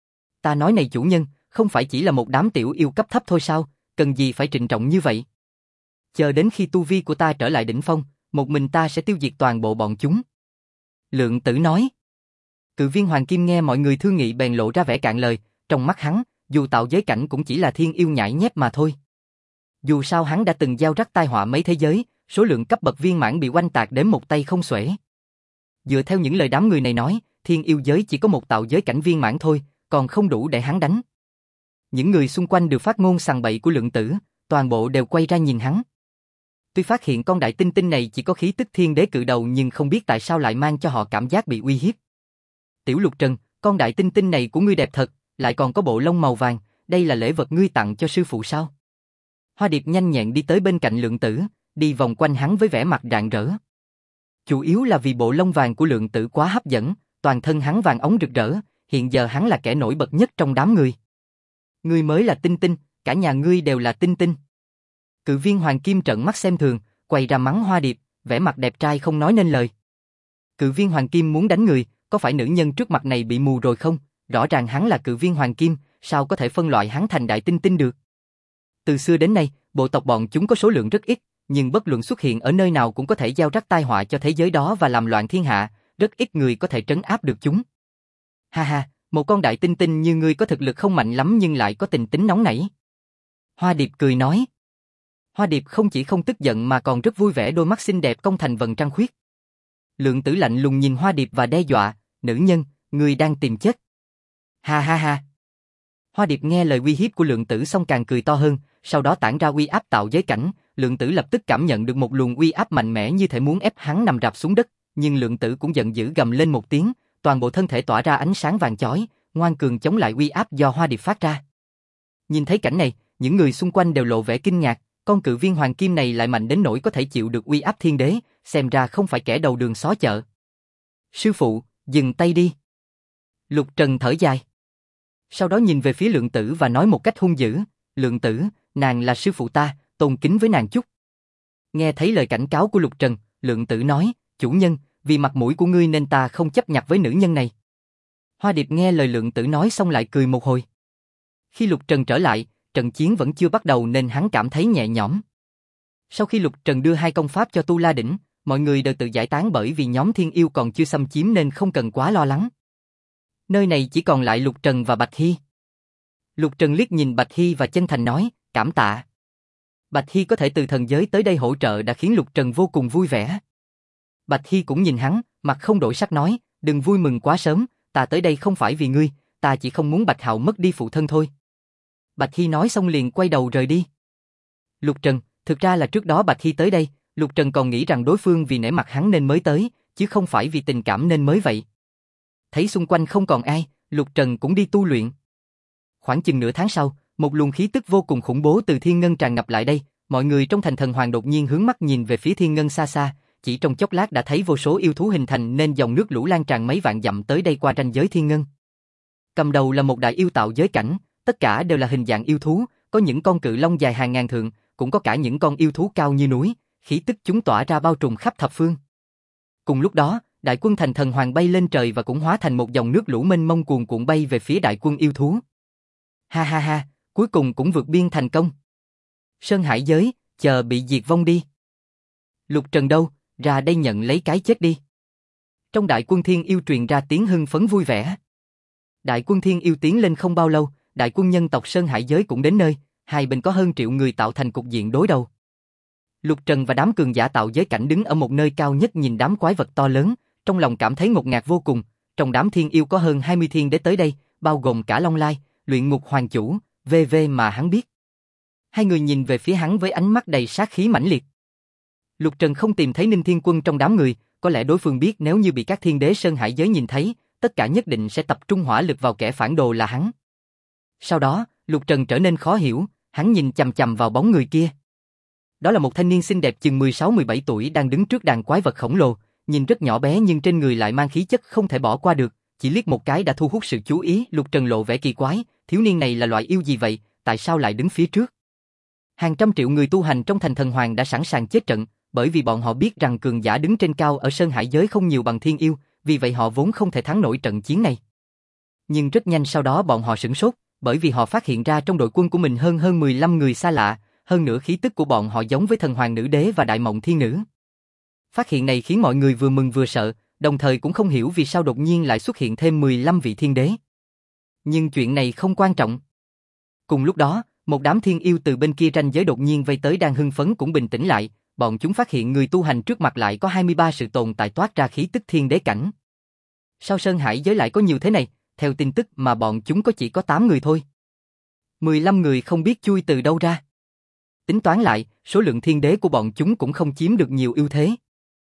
Ta nói này chủ nhân, không phải chỉ là một đám tiểu yêu cấp thấp thôi sao, cần gì phải trịnh trọng như vậy. Chờ đến khi tu vi của ta trở lại đỉnh phong, một mình ta sẽ tiêu diệt toàn bộ bọn chúng. Lượng Tử nói. Cự viên Hoàng Kim nghe mọi người thương nghị bèn lộ ra vẻ cạn lời, trong mắt hắn, dù tạo giới cảnh cũng chỉ là thiên yêu nhãi nhép mà thôi. Dù sao hắn đã từng gieo rắc tai họa mấy thế giới, số lượng cấp bậc viên mãn bị oanh tạc đến một tay không xuể. Dựa theo những lời đám người này nói, thiên yêu giới chỉ có một tạo giới cảnh viên mãn thôi, còn không đủ để hắn đánh. Những người xung quanh được phát ngôn sằng bậy của Lượng Tử, toàn bộ đều quay ra nhìn hắn. Tuy phát hiện con đại tinh tinh này chỉ có khí tức thiên đế cự đầu nhưng không biết tại sao lại mang cho họ cảm giác bị uy hiếp. Tiểu Lục Trần, con đại tinh tinh này của ngươi đẹp thật, lại còn có bộ lông màu vàng, đây là lễ vật ngươi tặng cho sư phụ sao? Hoa Điệp nhanh nhẹn đi tới bên cạnh Lượng Tử, đi vòng quanh hắn với vẻ mặt rạng rỡ. Chủ yếu là vì bộ lông vàng của Lượng Tử quá hấp dẫn, toàn thân hắn vàng óng rực rỡ, hiện giờ hắn là kẻ nổi bật nhất trong đám người. Ngươi mới là tinh tinh, cả nhà ngươi đều là tinh tinh. Cự viên Hoàng Kim trợn mắt xem thường, quay ra mắng Hoa Điệp, vẻ mặt đẹp trai không nói nên lời. Cự viên Hoàng Kim muốn đánh người, có phải nữ nhân trước mặt này bị mù rồi không? Rõ ràng hắn là cự viên Hoàng Kim, sao có thể phân loại hắn thành đại tinh tinh được? Từ xưa đến nay, bộ tộc bọn chúng có số lượng rất ít, nhưng bất luận xuất hiện ở nơi nào cũng có thể gieo rắc tai họa cho thế giới đó và làm loạn thiên hạ, rất ít người có thể trấn áp được chúng. Ha ha, một con đại tinh tinh như ngươi có thực lực không mạnh lắm nhưng lại có tình tính nóng nảy. Hoa Điệp cười nói. Hoa Điệp không chỉ không tức giận mà còn rất vui vẻ, đôi mắt xinh đẹp cong thành vầng trăng khuyết. Lượng Tử lạnh lùng nhìn Hoa Điệp và đe dọa, nữ nhân, ngươi đang tìm chết. Ha ha ha. Hoa Điệp nghe lời uy hiếp của Lượng Tử xong càng cười to hơn, sau đó tản ra uy áp tạo giới cảnh, Lượng Tử lập tức cảm nhận được một luồng uy áp mạnh mẽ như thể muốn ép hắn nằm rạp xuống đất, nhưng Lượng Tử cũng giận dữ gầm lên một tiếng, toàn bộ thân thể tỏa ra ánh sáng vàng chói, ngoan cường chống lại uy áp do Hoa Điệp phát ra. Nhìn thấy cảnh này, những người xung quanh đều lộ vẻ kinh ngạc, con cự viên Hoàng Kim này lại mạnh đến nỗi có thể chịu được uy áp thiên đế, xem ra không phải kẻ đầu đường xó chợ. Sư phụ, dừng tay đi. Lục Trần thở dài. Sau đó nhìn về phía Lượng Tử và nói một cách hung dữ, Lượng Tử, nàng là sư phụ ta, tôn kính với nàng chút. Nghe thấy lời cảnh cáo của Lục Trần, Lượng Tử nói, chủ nhân, vì mặt mũi của ngươi nên ta không chấp nhặt với nữ nhân này. Hoa Điệp nghe lời Lượng Tử nói xong lại cười một hồi. Khi Lục Trần trở lại, trận chiến vẫn chưa bắt đầu nên hắn cảm thấy nhẹ nhõm. Sau khi Lục Trần đưa 2 công pháp cho Tu La Đỉnh, mọi người đều tự giải tán bởi vì nhóm thiên yêu còn chưa xâm chiếm nên không cần quá lo lắng. Nơi này chỉ còn lại Lục Trần và Bạch Hy. Lục Trần liếc nhìn Bạch Hy và chân thành nói, cảm tạ. Bạch Hy có thể từ thần giới tới đây hỗ trợ đã khiến Lục Trần vô cùng vui vẻ. Bạch Hy cũng nhìn hắn, mặt không đổi sắc nói, đừng vui mừng quá sớm, ta tới đây không phải vì ngươi, ta chỉ không muốn Bạch Hạo mất đi phụ thân thôi. Bạch Hy nói xong liền quay đầu rời đi. Lục Trần, thực ra là trước đó Bạch Hy tới đây, Lục Trần còn nghĩ rằng đối phương vì nể mặt hắn nên mới tới, chứ không phải vì tình cảm nên mới vậy. Thấy xung quanh không còn ai, Lục Trần cũng đi tu luyện. Khoảng chừng nửa tháng sau, một luồng khí tức vô cùng khủng bố từ Thiên Ngân tràn ngập lại đây, mọi người trong thành thần hoàng đột nhiên hướng mắt nhìn về phía Thiên Ngân xa xa, chỉ trong chốc lát đã thấy vô số yêu thú hình thành nên dòng nước lũ lan tràn mấy vạn dặm tới đây qua ranh giới Thiên Ngân. Cầm đầu là một đại yêu tạo giới cảnh, tất cả đều là hình dạng yêu thú, có những con cự long dài hàng ngàn thượng, cũng có cả những con yêu thú cao như núi, khí tức chúng tỏa ra bao trùm khắp thập phương. Cùng lúc đó, đại quân thành thần hoàng bay lên trời và cũng hóa thành một dòng nước lũ mênh mông cuồn cuộn bay về phía đại quân yêu thú. Ha ha ha, cuối cùng cũng vượt biên thành công. Sơn Hải giới, chờ bị diệt vong đi. Lục Trần đâu, ra đây nhận lấy cái chết đi. Trong đại quân thiên yêu truyền ra tiếng hưng phấn vui vẻ. Đại quân thiên yêu tiến lên không bao lâu, đại quân nhân tộc Sơn Hải giới cũng đến nơi, hai bên có hơn triệu người tạo thành cục diện đối đầu. Lục Trần và đám cường giả tạo giới cảnh đứng ở một nơi cao nhất nhìn đám quái vật to lớn, trong lòng cảm thấy ngột ngạt vô cùng. Trong đám thiên yêu có hơn 20 thiên đế tới đây, bao gồm cả Long Lai, Luyện Ngục Hoàng Chủ, v.v. mà hắn biết. Hai người nhìn về phía hắn với ánh mắt đầy sát khí mãnh liệt. Lục Trần không tìm thấy Ninh Thiên Quân trong đám người, có lẽ đối phương biết nếu như bị các thiên đế Sơn Hải giới nhìn thấy, tất cả nhất định sẽ tập trung hỏa lực vào kẻ phản đồ là hắn. Sau đó, Lục Trần trở nên khó hiểu, hắn nhìn chằm chằm vào bóng người kia. Đó là một thanh niên xinh đẹp chừng 16-17 tuổi đang đứng trước đàn quái vật khổng lồ, nhìn rất nhỏ bé nhưng trên người lại mang khí chất không thể bỏ qua được, chỉ liếc một cái đã thu hút sự chú ý. Lục Trần lộ vẻ kỳ quái, thiếu niên này là loại yêu gì vậy, tại sao lại đứng phía trước? Hàng trăm triệu người tu hành trong thành thần hoàng đã sẵn sàng chết trận, bởi vì bọn họ biết rằng cường giả đứng trên cao ở Sơn Hải giới không nhiều bằng thiên yêu, vì vậy họ vốn không thể thắng nổi trận chiến này. Nhưng rất nhanh sau đó bọn họ sửng sốt, bởi vì họ phát hiện ra trong đội quân của mình hơn 15 người xa lạ, hơn nữa khí tức của bọn họ giống với thần hoàng nữ đế và đại mộng thiên nữ. Phát hiện này khiến mọi người vừa mừng vừa sợ, đồng thời cũng không hiểu vì sao đột nhiên lại xuất hiện thêm 15 vị thiên đế. Nhưng chuyện này không quan trọng. Cùng lúc đó, một đám thiên yêu từ bên kia ranh giới đột nhiên vây tới đang hưng phấn cũng bình tĩnh lại, bọn chúng phát hiện người tu hành trước mặt lại có 23 sự tồn tại toát ra khí tức thiên đế cảnh. Sao Sơn Hải giới lại có nhiều thế này, theo tin tức mà bọn chúng có chỉ có 8 người thôi. 15 người không biết chui từ đâu ra. Tính toán lại, số lượng thiên đế của bọn chúng cũng không chiếm được nhiều ưu thế.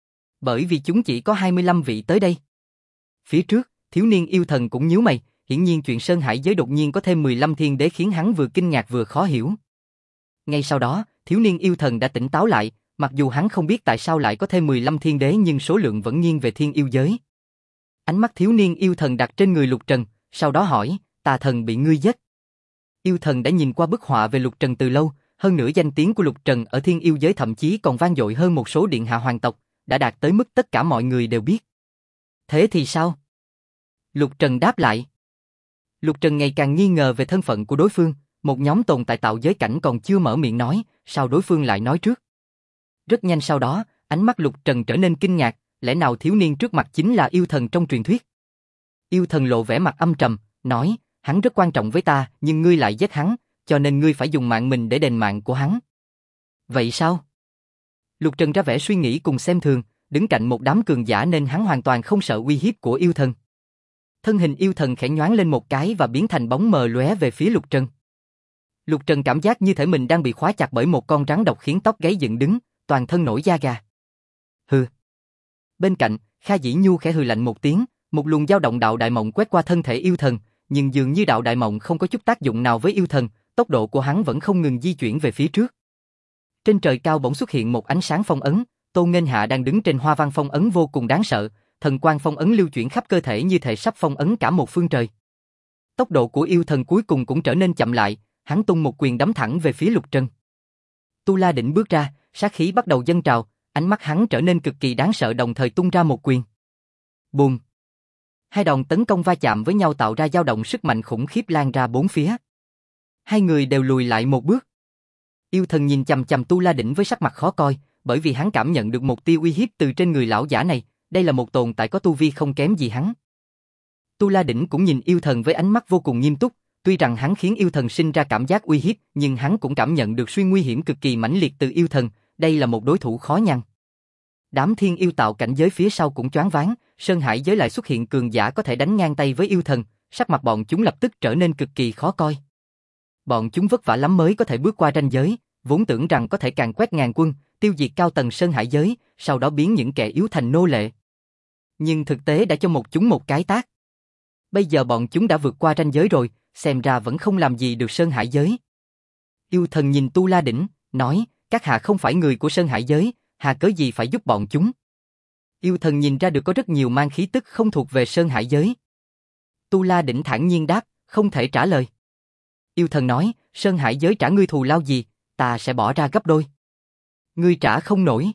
Bởi vì chúng chỉ có 25 vị tới đây. Phía trước, thiếu niên yêu thần cũng nhíu mày, hiển nhiên chuyện Sơn Hải giới đột nhiên có thêm 15 thiên đế khiến hắn vừa kinh ngạc vừa khó hiểu. Ngay sau đó, thiếu niên yêu thần đã tỉnh táo lại, mặc dù hắn không biết tại sao lại có thêm 15 thiên đế nhưng số lượng vẫn nghiêng về thiên yêu giới. Ánh mắt thiếu niên yêu thần đặt trên người Lục Trần, sau đó hỏi, tà thần bị ngươi giết. Yêu thần đã nhìn qua bức họa về Lục Trần từ lâu, hơn nữa danh tiếng của Lục Trần ở thiên yêu giới thậm chí còn vang dội hơn một số điện hạ hoàng tộc, đã đạt tới mức tất cả mọi người đều biết. Thế thì sao? Lục Trần đáp lại. Lục Trần ngày càng nghi ngờ về thân phận của đối phương, một nhóm tồn tại tạo giới cảnh còn chưa mở miệng nói, sao đối phương lại nói trước. Rất nhanh sau đó, ánh mắt Lục Trần trở nên kinh ngạc, lẽ nào thiếu niên trước mặt chính là yêu thần trong truyền thuyết? Yêu thần lộ vẻ mặt âm trầm, nói, hắn rất quan trọng với ta, nhưng ngươi lại giết hắn, cho nên ngươi phải dùng mạng mình để đền mạng của hắn. Vậy sao? Lục Trần ra vẻ suy nghĩ cùng xem thường, đứng cạnh một đám cường giả nên hắn hoàn toàn không sợ uy hiếp của yêu thần. Thân hình yêu thần khẽ nhoáng lên một cái và biến thành bóng mờ lóe về phía Lục Trần. Lục Trần cảm giác như thể mình đang bị khóa chặt bởi một con rắn độc khiến tóc gáy dựng đứng, toàn thân nổi da gà. Hừ. Bên cạnh, Kha Dĩ Nhu khẽ hừ lạnh một tiếng, một luồng dao động đạo đại mộng quét qua thân thể yêu thần, nhưng dường như đạo đại mộng không có chút tác dụng nào với yêu thần, tốc độ của hắn vẫn không ngừng di chuyển về phía trước. Trên trời cao bỗng xuất hiện một ánh sáng phong ấn, Tô Nghênh Hạ đang đứng trên hoa văn phong ấn vô cùng đáng sợ, thần quang phong ấn lưu chuyển khắp cơ thể như thể sắp phong ấn cả một phương trời. Tốc độ của yêu thần cuối cùng cũng trở nên chậm lại, hắn tung một quyền đấm thẳng về phía Lục Trần. Tu La Đỉnh bước ra, sát khí bắt đầu dâng trào, ánh mắt hắn trở nên cực kỳ đáng sợ đồng thời tung ra một quyền. Bùm! Hai đòn tấn công va chạm với nhau tạo ra dao động sức mạnh khủng khiếp lan ra bốn phía. Hai người đều lùi lại một bước. Yêu thần nhìn chằm chằm Tu La Đỉnh với sắc mặt khó coi, bởi vì hắn cảm nhận được một tia uy hiếp từ trên người lão giả này, đây là một tồn tại có tu vi không kém gì hắn. Tu La Đỉnh cũng nhìn yêu thần với ánh mắt vô cùng nghiêm túc, tuy rằng hắn khiến yêu thần sinh ra cảm giác uy hiếp, nhưng hắn cũng cảm nhận được suy nguy hiểm cực kỳ mãnh liệt từ yêu thần, đây là một đối thủ khó nhằn. Đám thiên yêu tạo cảnh giới phía sau cũng choáng váng, Sơn Hải giới lại xuất hiện cường giả có thể đánh ngang tay với yêu thần, sắc mặt bọn chúng lập tức trở nên cực kỳ khó coi. Bọn chúng vất vả lắm mới có thể bước qua ranh giới, vốn tưởng rằng có thể càn quét ngàn quân, tiêu diệt cao tầng Sơn Hải giới, sau đó biến những kẻ yếu thành nô lệ. Nhưng thực tế đã cho chúng một cái tát. Bây giờ bọn chúng đã vượt qua ranh giới rồi, xem ra vẫn không làm gì được Sơn Hải giới. Yêu thần nhìn Tu La Đỉnh, nói, các hạ không phải người của Sơn Hải giới, hà cớ gì phải giúp bọn chúng. Yêu thần nhìn ra được có rất nhiều mang khí tức không thuộc về Sơn Hải giới. Tu La Đỉnh thản nhiên đáp, không thể trả lời. Yêu thần nói, Sơn Hải giới trả ngươi thù lao gì, ta sẽ bỏ ra gấp đôi. Ngươi trả không nổi.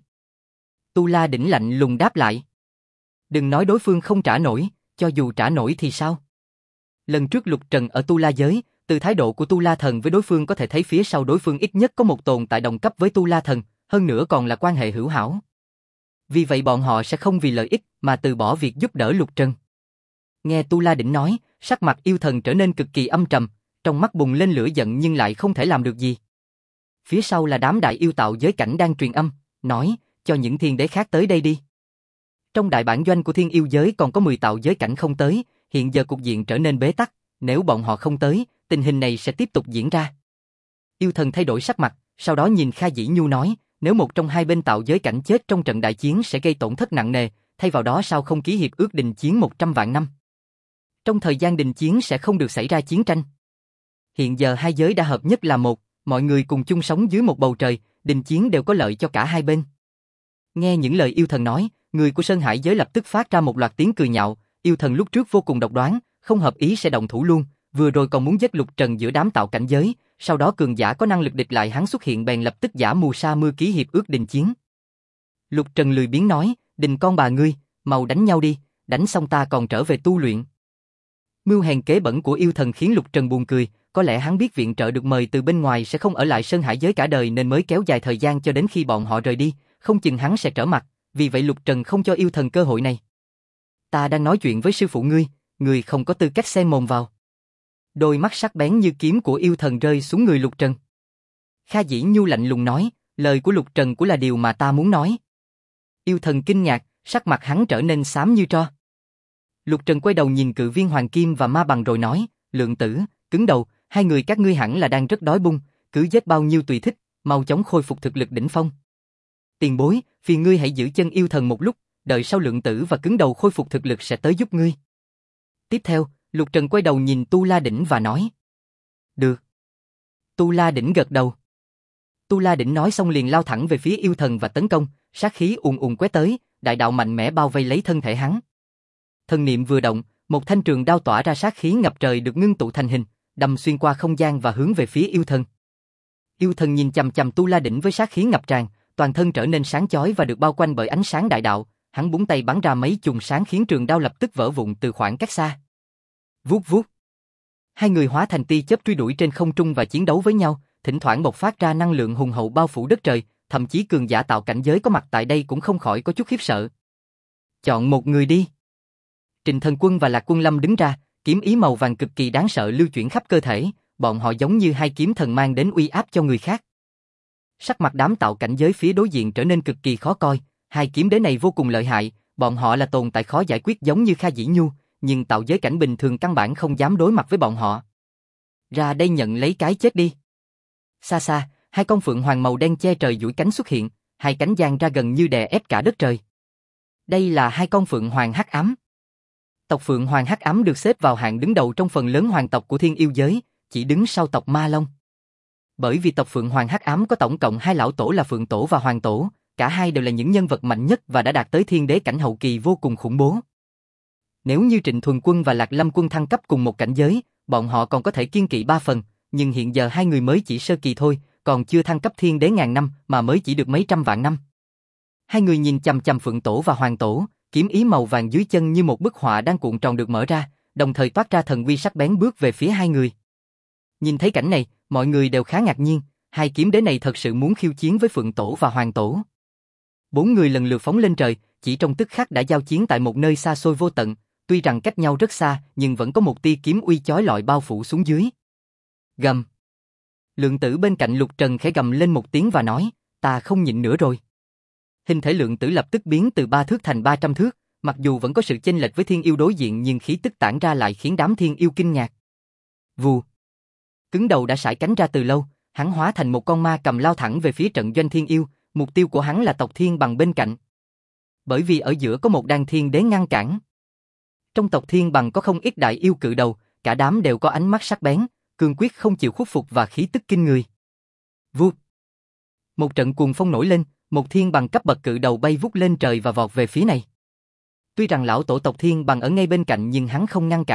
Tu La Đỉnh lạnh lùng đáp lại. Đừng nói đối phương không trả nổi, cho dù trả nổi thì sao? Lần trước Lục Trần ở Tu La giới, từ thái độ của Tu La Thần với đối phương có thể thấy phía sau đối phương ít nhất có một tồn tại đồng cấp với Tu La Thần, hơn nữa còn là quan hệ hữu hảo. Vì vậy bọn họ sẽ không vì lợi ích mà từ bỏ việc giúp đỡ Lục Trần. Nghe Tu La Đỉnh nói, sắc mặt yêu thần trở nên cực kỳ âm trầm, trong mắt bùng lên lửa giận nhưng lại không thể làm được gì. Phía sau là đám đại yêu tạo giới cảnh đang truyền âm, nói, cho những thiên đế khác tới đây đi. Trong đại bản doanh của thiên yêu giới còn có 10 tạo giới cảnh không tới, hiện giờ cục diện trở nên bế tắc, nếu bọn họ không tới, tình hình này sẽ tiếp tục diễn ra. Yêu thần thay đổi sắc mặt, sau đó nhìn Kha Dĩ Nhu nói, nếu một trong hai bên tạo giới cảnh chết trong trận đại chiến sẽ gây tổn thất nặng nề, thay vào đó sao không ký hiệp ước đình chiến 100 vạn năm? Trong thời gian đình chiến sẽ không được xảy ra chiến tranh. Hiện giờ hai giới đã hợp nhất là một, mọi người cùng chung sống dưới một bầu trời, đình chiến đều có lợi cho cả hai bên. Nghe những lời yêu thần nói, người của Sơn Hải giới lập tức phát ra một loạt tiếng cười nhạo, yêu thần lúc trước vô cùng độc đoán, không hợp ý sẽ động thủ luôn, vừa rồi còn muốn giết Lục Trần giữa đám tạo cảnh giới, sau đó cường giả có năng lực địch lại hắn xuất hiện bèn lập tức giả mù sa mưa ký hiệp ước đình chiến. Lục Trần lười biếng nói, đình con bà ngươi, mau đánh nhau đi, đánh xong ta còn trở về tu luyện. Mưu hèn kế bẩn của yêu thần khiến Lục Trần buồn cười, có lẽ hắn biết viện trợ được mời từ bên ngoài sẽ không ở lại Sơn Hải giới cả đời nên mới kéo dài thời gian cho đến khi bọn họ rời đi, không chừng hắn sẽ trở mặt, vì vậy Lục Trần không cho yêu thần cơ hội này. Ta đang nói chuyện với sư phụ ngươi không có tư cách xen mồm vào. Đôi mắt sắc bén như kiếm của yêu thần rơi xuống người Lục Trần. Kha Dĩ Nhu lạnh lùng nói, lời của Lục Trần cũng là điều mà ta muốn nói. Yêu thần kinh ngạc, sắc mặt hắn trở nên xám như tro. Lục Trần quay đầu nhìn Cự Viên Hoàng Kim và Ma Bằng rồi nói, Lượng Tử, Cứng Đầu, hai người các ngươi hẳn là đang rất đói bụng, cứ giết bao nhiêu tùy thích, mau chóng khôi phục thực lực đỉnh phong. Tiền bối, phiền ngươi hãy giữ chân yêu thần một lúc, đợi sau Lượng Tử và Cứng Đầu khôi phục thực lực sẽ tới giúp ngươi. Tiếp theo, Lục Trần quay đầu nhìn Tu La Đỉnh và nói, được. Tu La Đỉnh gật đầu. Tu La Đỉnh nói xong liền lao thẳng về phía yêu thần và tấn công, sát khí ùn ùn quét tới, đại đạo mạnh mẽ bao vây lấy thân thể hắn. Thần niệm vừa động, một thanh trường đao tỏa ra sát khí ngập trời được ngưng tụ thành hình, đâm xuyên qua không gian và hướng về phía yêu thần. Yêu thần nhìn chằm chằm Tu La Đỉnh với sát khí ngập tràn, toàn thân trở nên sáng chói và được bao quanh bởi ánh sáng đại đạo, hắn búng tay bắn ra mấy chùm sáng khiến trường đao lập tức vỡ vụn từ khoảng cách xa. Vuốt vuốt. Hai người hóa thành tia chớp truy đuổi trên không trung và chiến đấu với nhau, thỉnh thoảng bộc phát ra năng lượng hùng hậu bao phủ đất trời, thậm chí cường giả tạo cảnh giới có mặt tại đây cũng không khỏi có chút khiếp sợ. Chọn một người đi. Trịnh Thần Quân và Lạc Quân Lâm đứng ra, kiếm ý màu vàng cực kỳ đáng sợ lưu chuyển khắp cơ thể, bọn họ giống như hai kiếm thần mang đến uy áp cho người khác. Sắc mặt đám tạo cảnh giới phía đối diện trở nên cực kỳ khó coi, hai kiếm đế này vô cùng lợi hại, bọn họ là tồn tại khó giải quyết giống như Kha Dĩ Nhu, nhưng tạo giới cảnh bình thường căn bản không dám đối mặt với bọn họ. Ra đây nhận lấy cái chết đi. Xa xa, hai con phượng hoàng màu đen che trời duỗi cánh xuất hiện, hai cánh dang ra gần như đè ép cả đất trời. Đây là hai con phượng hoàng hắc ám. Tộc phượng hoàng hắc ám được xếp vào hạng đứng đầu trong phần lớn hoàng tộc của thiên yêu giới, chỉ đứng sau tộc Ma Long. Bởi vì tộc phượng hoàng hắc ám có tổng cộng hai lão tổ là phượng tổ và hoàng tổ, cả hai đều là những nhân vật mạnh nhất và đã đạt tới thiên đế cảnh hậu kỳ vô cùng khủng bố. Nếu như Trịnh Thuần Quân và Lạc Lâm Quân thăng cấp cùng một cảnh giới, bọn họ còn có thể kiên kỵ 3 phần, nhưng hiện giờ hai người mới chỉ sơ kỳ thôi, còn chưa thăng cấp thiên đế ngàn năm mà mới chỉ được mấy trăm vạn năm. Hai người nhìn chằm chằm phượng tổ và hoàng tổ, kiếm ý màu vàng dưới chân như một bức họa đang cuộn tròn được mở ra, đồng thời toát ra thần uy sắc bén bước về phía hai người. Nhìn thấy cảnh này, mọi người đều khá ngạc nhiên, hai kiếm đế này thật sự muốn khiêu chiến với phượng tổ và hoàng tổ. 4 người lần lượt phóng lên trời, chỉ trong tức khắc đã giao chiến tại một nơi xa xôi vô tận, tuy rằng cách nhau rất xa, nhưng vẫn có một tia kiếm uy chói lọi bao phủ xuống dưới. Gầm. Lượng Tử bên cạnh Lục Trần khẽ gầm lên một tiếng và nói, ta không nhịn nữa rồi. Hình thể Lượng Tử lập tức biến từ 3 thước thành 300 thước, mặc dù vẫn có sự chênh lệch với thiên yêu đối diện nhưng khí tức tản ra lại khiến đám thiên yêu kinh ngạc. Vù. Cứng Đầu đã sải cánh ra từ lâu, hắn hóa thành một con ma cầm lao thẳng về phía trận doanh thiên yêu, mục tiêu của hắn là tộc Thiên Bằng bên cạnh. Bởi vì ở giữa có một đan thiên đế ngăn cản. Trong tộc Thiên Bằng có không ít đại yêu cự đầu, cả đám đều có ánh mắt sắc bén, cương quyết không chịu khuất phục và khí tức kinh người. Vút. Một trận cuồng phong nổi lên, một Thiên Bằng cấp bậc cự đầu bay vút lên trời và vọt về phía này. Tuy rằng lão tổ tộc Thiên Bằng ở ngay bên cạnh nhưng hắn không ngăn cản,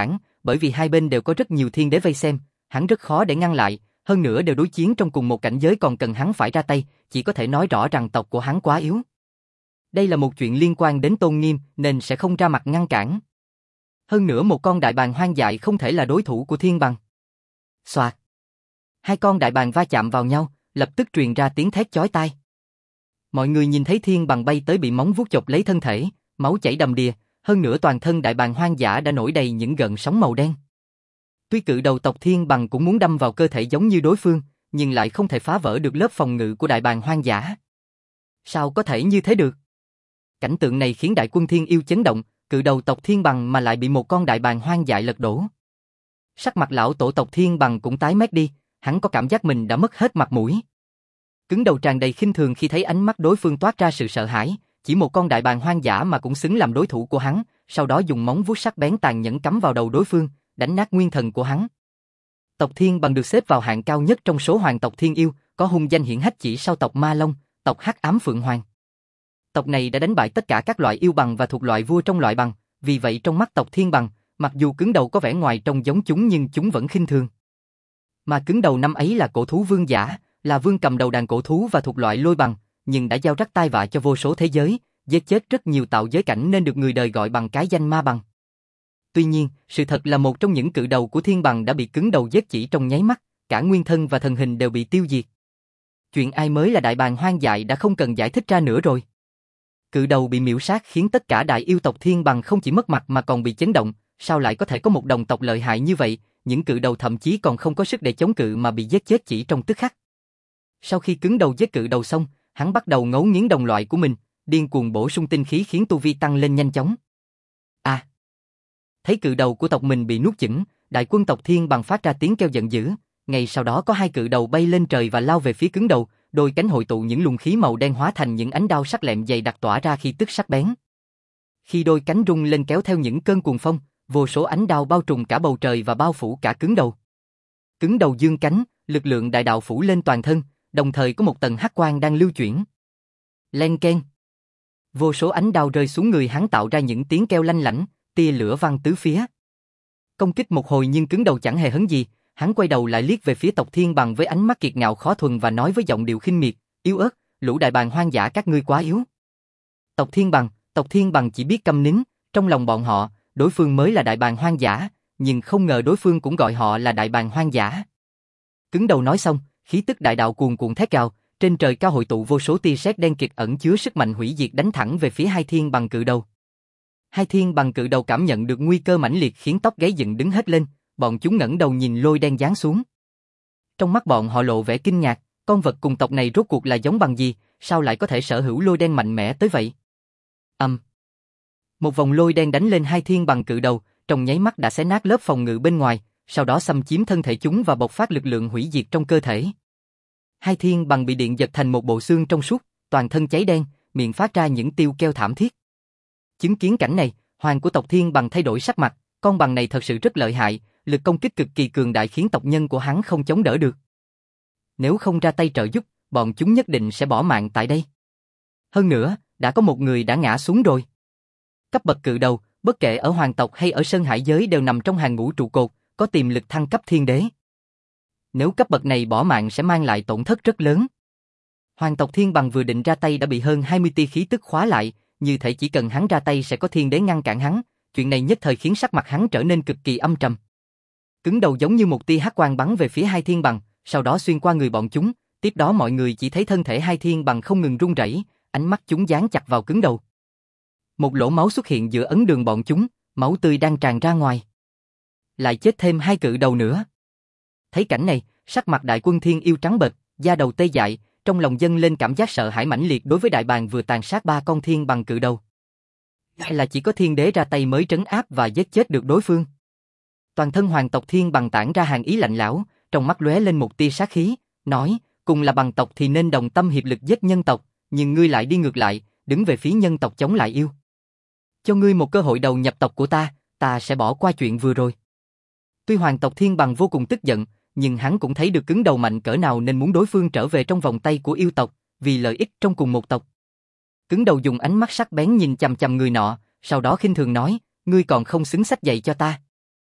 bởi vì hai bên đều có rất nhiều thiên đế vây xem, hắn rất khó để ngăn lại, hơn nữa đều đối chiến trong cùng một cảnh giới còn cần hắn phải ra tay, chỉ có thể nói rõ rằng tộc của hắn quá yếu. Đây là một chuyện liên quan đến tôn nghiêm nên sẽ không ra mặt ngăn cản. Hơn nữa một con đại bàng hoang dại không thể là đối thủ của thiên bằng. Xoạt. Hai con đại bàng va chạm vào nhau, lập tức truyền ra tiếng thét chói tai. Mọi người nhìn thấy thiên bằng bay tới bị móng vuốt chộp lấy thân thể, máu chảy đầm đìa, hơn nữa toàn thân đại bàng hoang dã đã nổi đầy những gợn sóng màu đen. Tuy cự đầu tộc thiên bằng cũng muốn đâm vào cơ thể giống như đối phương, nhưng lại không thể phá vỡ được lớp phòng ngự của đại bàng hoang dã. Sao có thể như thế được? Cảnh tượng này khiến đại quân thiên yêu chấn động, cự đầu tộc thiên bằng mà lại bị một con đại bàng hoang dại lật đổ. Sắc mặt lão tổ tộc thiên bằng cũng tái mét đi, hắn có cảm giác mình đã mất hết mặt mũi. Cứng đầu tràn đầy khinh thường khi thấy ánh mắt đối phương toát ra sự sợ hãi, chỉ một con đại bàng hoang dã mà cũng xứng làm đối thủ của hắn, sau đó dùng móng vuốt sắc bén tàn nhẫn cắm vào đầu đối phương, đánh nát nguyên thần của hắn. Tộc thiên bằng được xếp vào hạng cao nhất trong số hoàng tộc thiên yêu, có hung danh hiển hách chỉ sau tộc Ma Long, tộc Hắc Ám Phượng Hoàng. Tộc này đã đánh bại tất cả các loại yêu bằng và thuộc loại vua trong loại bằng, vì vậy trong mắt tộc thiên bằng, mặc dù cứng đầu có vẻ ngoài trông giống chúng nhưng chúng vẫn khinh thường. Mà cứng đầu năm ấy là cổ thú vương giả, là vương cầm đầu đàn cổ thú và thuộc loại lôi bằng, nhưng đã gieo rắc tai vạ cho vô số thế giới, giết chết rất nhiều tạo giới cảnh nên được người đời gọi bằng cái danh ma bằng. Tuy nhiên, sự thật là một trong những cự đầu của thiên bằng đã bị cứng đầu giết chỉ trong nháy mắt, cả nguyên thân và thần hình đều bị tiêu diệt. Chuyện ai mới là đại bàng hoang dại đã không cần giải thích ra nữa rồi. Cự đầu bị miểu sát khiến tất cả đại yêu tộc thiên bằng không chỉ mất mặt mà còn bị chấn động, sao lại có thể có một đồng tộc lợi hại như vậy, những cự đầu thậm chí còn không có sức để chống cự mà bị giết chết chỉ trong tức khắc. Sau khi cứng đầu giết cự đầu xong, hắn bắt đầu ngấu nghiến đồng loại của mình, điên cuồng bổ sung tinh khí khiến tu vi tăng lên nhanh chóng. Thấy cự đầu của tộc mình bị nuốt chửng, đại quân tộc thiên bằng phát ra tiếng kêu giận dữ, ngay sau đó có hai cự đầu bay lên trời và lao về phía cứng đầu, đôi cánh hội tụ những luồng khí màu đen hóa thành những ánh đao sắc lẹm dày đặc tỏa ra khi tức sắc bén. Khi đôi cánh rung lên kéo theo những cơn cuồng phong, vô số ánh đao bao trùm cả bầu trời và bao phủ cả cứng đầu. Cứng đầu giương cánh, lực lượng đại đạo phủ lên toàn thân, đồng thời có một tầng hắc quang đang lưu chuyển. Len keng. Vô số ánh đao rơi xuống người hắn tạo ra những tiếng kêu lanh lảnh, tia lửa văng tứ phía. Công kích một hồi nhưng cứng đầu chẳng hề hấn gì, hắn quay đầu lại liếc về phía tộc thiên bằng với ánh mắt kiệt ngạo khó thuần và nói với giọng điệu khinh miệt, yếu ớt, lũ đại bàng hoang dã các ngươi quá yếu. Tộc thiên bằng chỉ biết câm nín, trong lòng bọn họ, đối phương mới là đại bàng hoang dã, nhưng không ngờ đối phương cũng gọi họ là đại bàng hoang dã. Cứng đầu nói xong, khí tức đại đạo cuồn cuộn thét gào, trên trời cao hội tụ vô số tia sét đen kịt ẩn chứa sức mạnh hủy diệt đánh thẳng về phía hai thiên bằng cự đầu. Hai thiên bằng cự đầu cảm nhận được nguy cơ mãnh liệt khiến tóc gáy dựng đứng hết lên, bọn chúng ngẩng đầu nhìn lôi đen giáng xuống. Trong mắt bọn họ lộ vẻ kinh ngạc, con vật cùng tộc này rốt cuộc là giống bằng gì, sao lại có thể sở hữu lôi đen mạnh mẽ tới vậy? Một vòng lôi đen đánh lên hai thiên bằng cự đầu, trong nháy mắt đã xé nát lớp phòng ngự bên ngoài, sau đó xâm chiếm thân thể chúng và bộc phát lực lượng hủy diệt trong cơ thể. Hai thiên bằng bị điện giật thành một bộ xương trong suốt, toàn thân cháy đen, miệng phát ra những tiêu kêu thảm thiết. Chứng kiến cảnh này, hoàng của tộc thiên bằng thay đổi sắc mặt, con bằng này thật sự rất lợi hại, lực công kích cực kỳ cường đại khiến tộc nhân của hắn không chống đỡ được. Nếu không ra tay trợ giúp, bọn chúng nhất định sẽ bỏ mạng tại đây. Hơn nữa, đã có một người đã ngã xuống rồi. Cấp bậc cự đầu, bất kể ở hoàng tộc hay ở sơn hải giới đều nằm trong hàng ngũ trụ cột, có tiềm lực thăng cấp thiên đế. Nếu cấp bậc này bỏ mạng sẽ mang lại tổn thất rất lớn. Hoàng tộc thiên bằng vừa định ra tay đã bị hơn 20 tia khí tức khóa lại, như thể chỉ cần hắn ra tay sẽ có thiên đế ngăn cản hắn, chuyện này nhất thời khiến sắc mặt hắn trở nên cực kỳ âm trầm. Cứng đầu giống như một tia hắc quang bắn về phía hai thiên bằng, sau đó xuyên qua người bọn chúng, tiếp đó mọi người chỉ thấy thân thể hai thiên bằng không ngừng run rẩy, ánh mắt chúng dán chặt vào cứng đầu. Một lỗ máu xuất hiện giữa ấn đường bọn chúng, máu tươi đang tràn ra ngoài. Lại chết thêm hai cự đầu nữa. Thấy cảnh này, sắc mặt đại quân thiên yêu trắng bệch, da đầu tê dại, trong lòng dâng lên cảm giác sợ hãi mãnh liệt đối với đại bàng vừa tàn sát ba con thiên bằng cự đầu. Hay là chỉ có thiên đế ra tay mới trấn áp và giết chết được đối phương? Toàn thân hoàng tộc thiên bằng tản ra hàn ý lạnh lẽo, trong mắt lóe lên một tia sát khí, nói, cùng là bằng tộc thì nên đồng tâm hiệp lực giết nhân tộc, nhưng ngươi lại đi ngược lại, đứng về phía nhân tộc chống lại yêu. Cho ngươi một cơ hội đầu nhập tộc của ta sẽ bỏ qua chuyện vừa rồi. Tuy hoàng tộc thiên bằng vô cùng tức giận, nhưng hắn cũng thấy được cứng đầu mạnh cỡ nào nên muốn đối phương trở về trong vòng tay của yêu tộc, vì lợi ích trong cùng một tộc. Cứng đầu dùng ánh mắt sắc bén nhìn chằm chằm người nọ, sau đó khinh thường nói, ngươi còn không xứng xách dạy cho ta.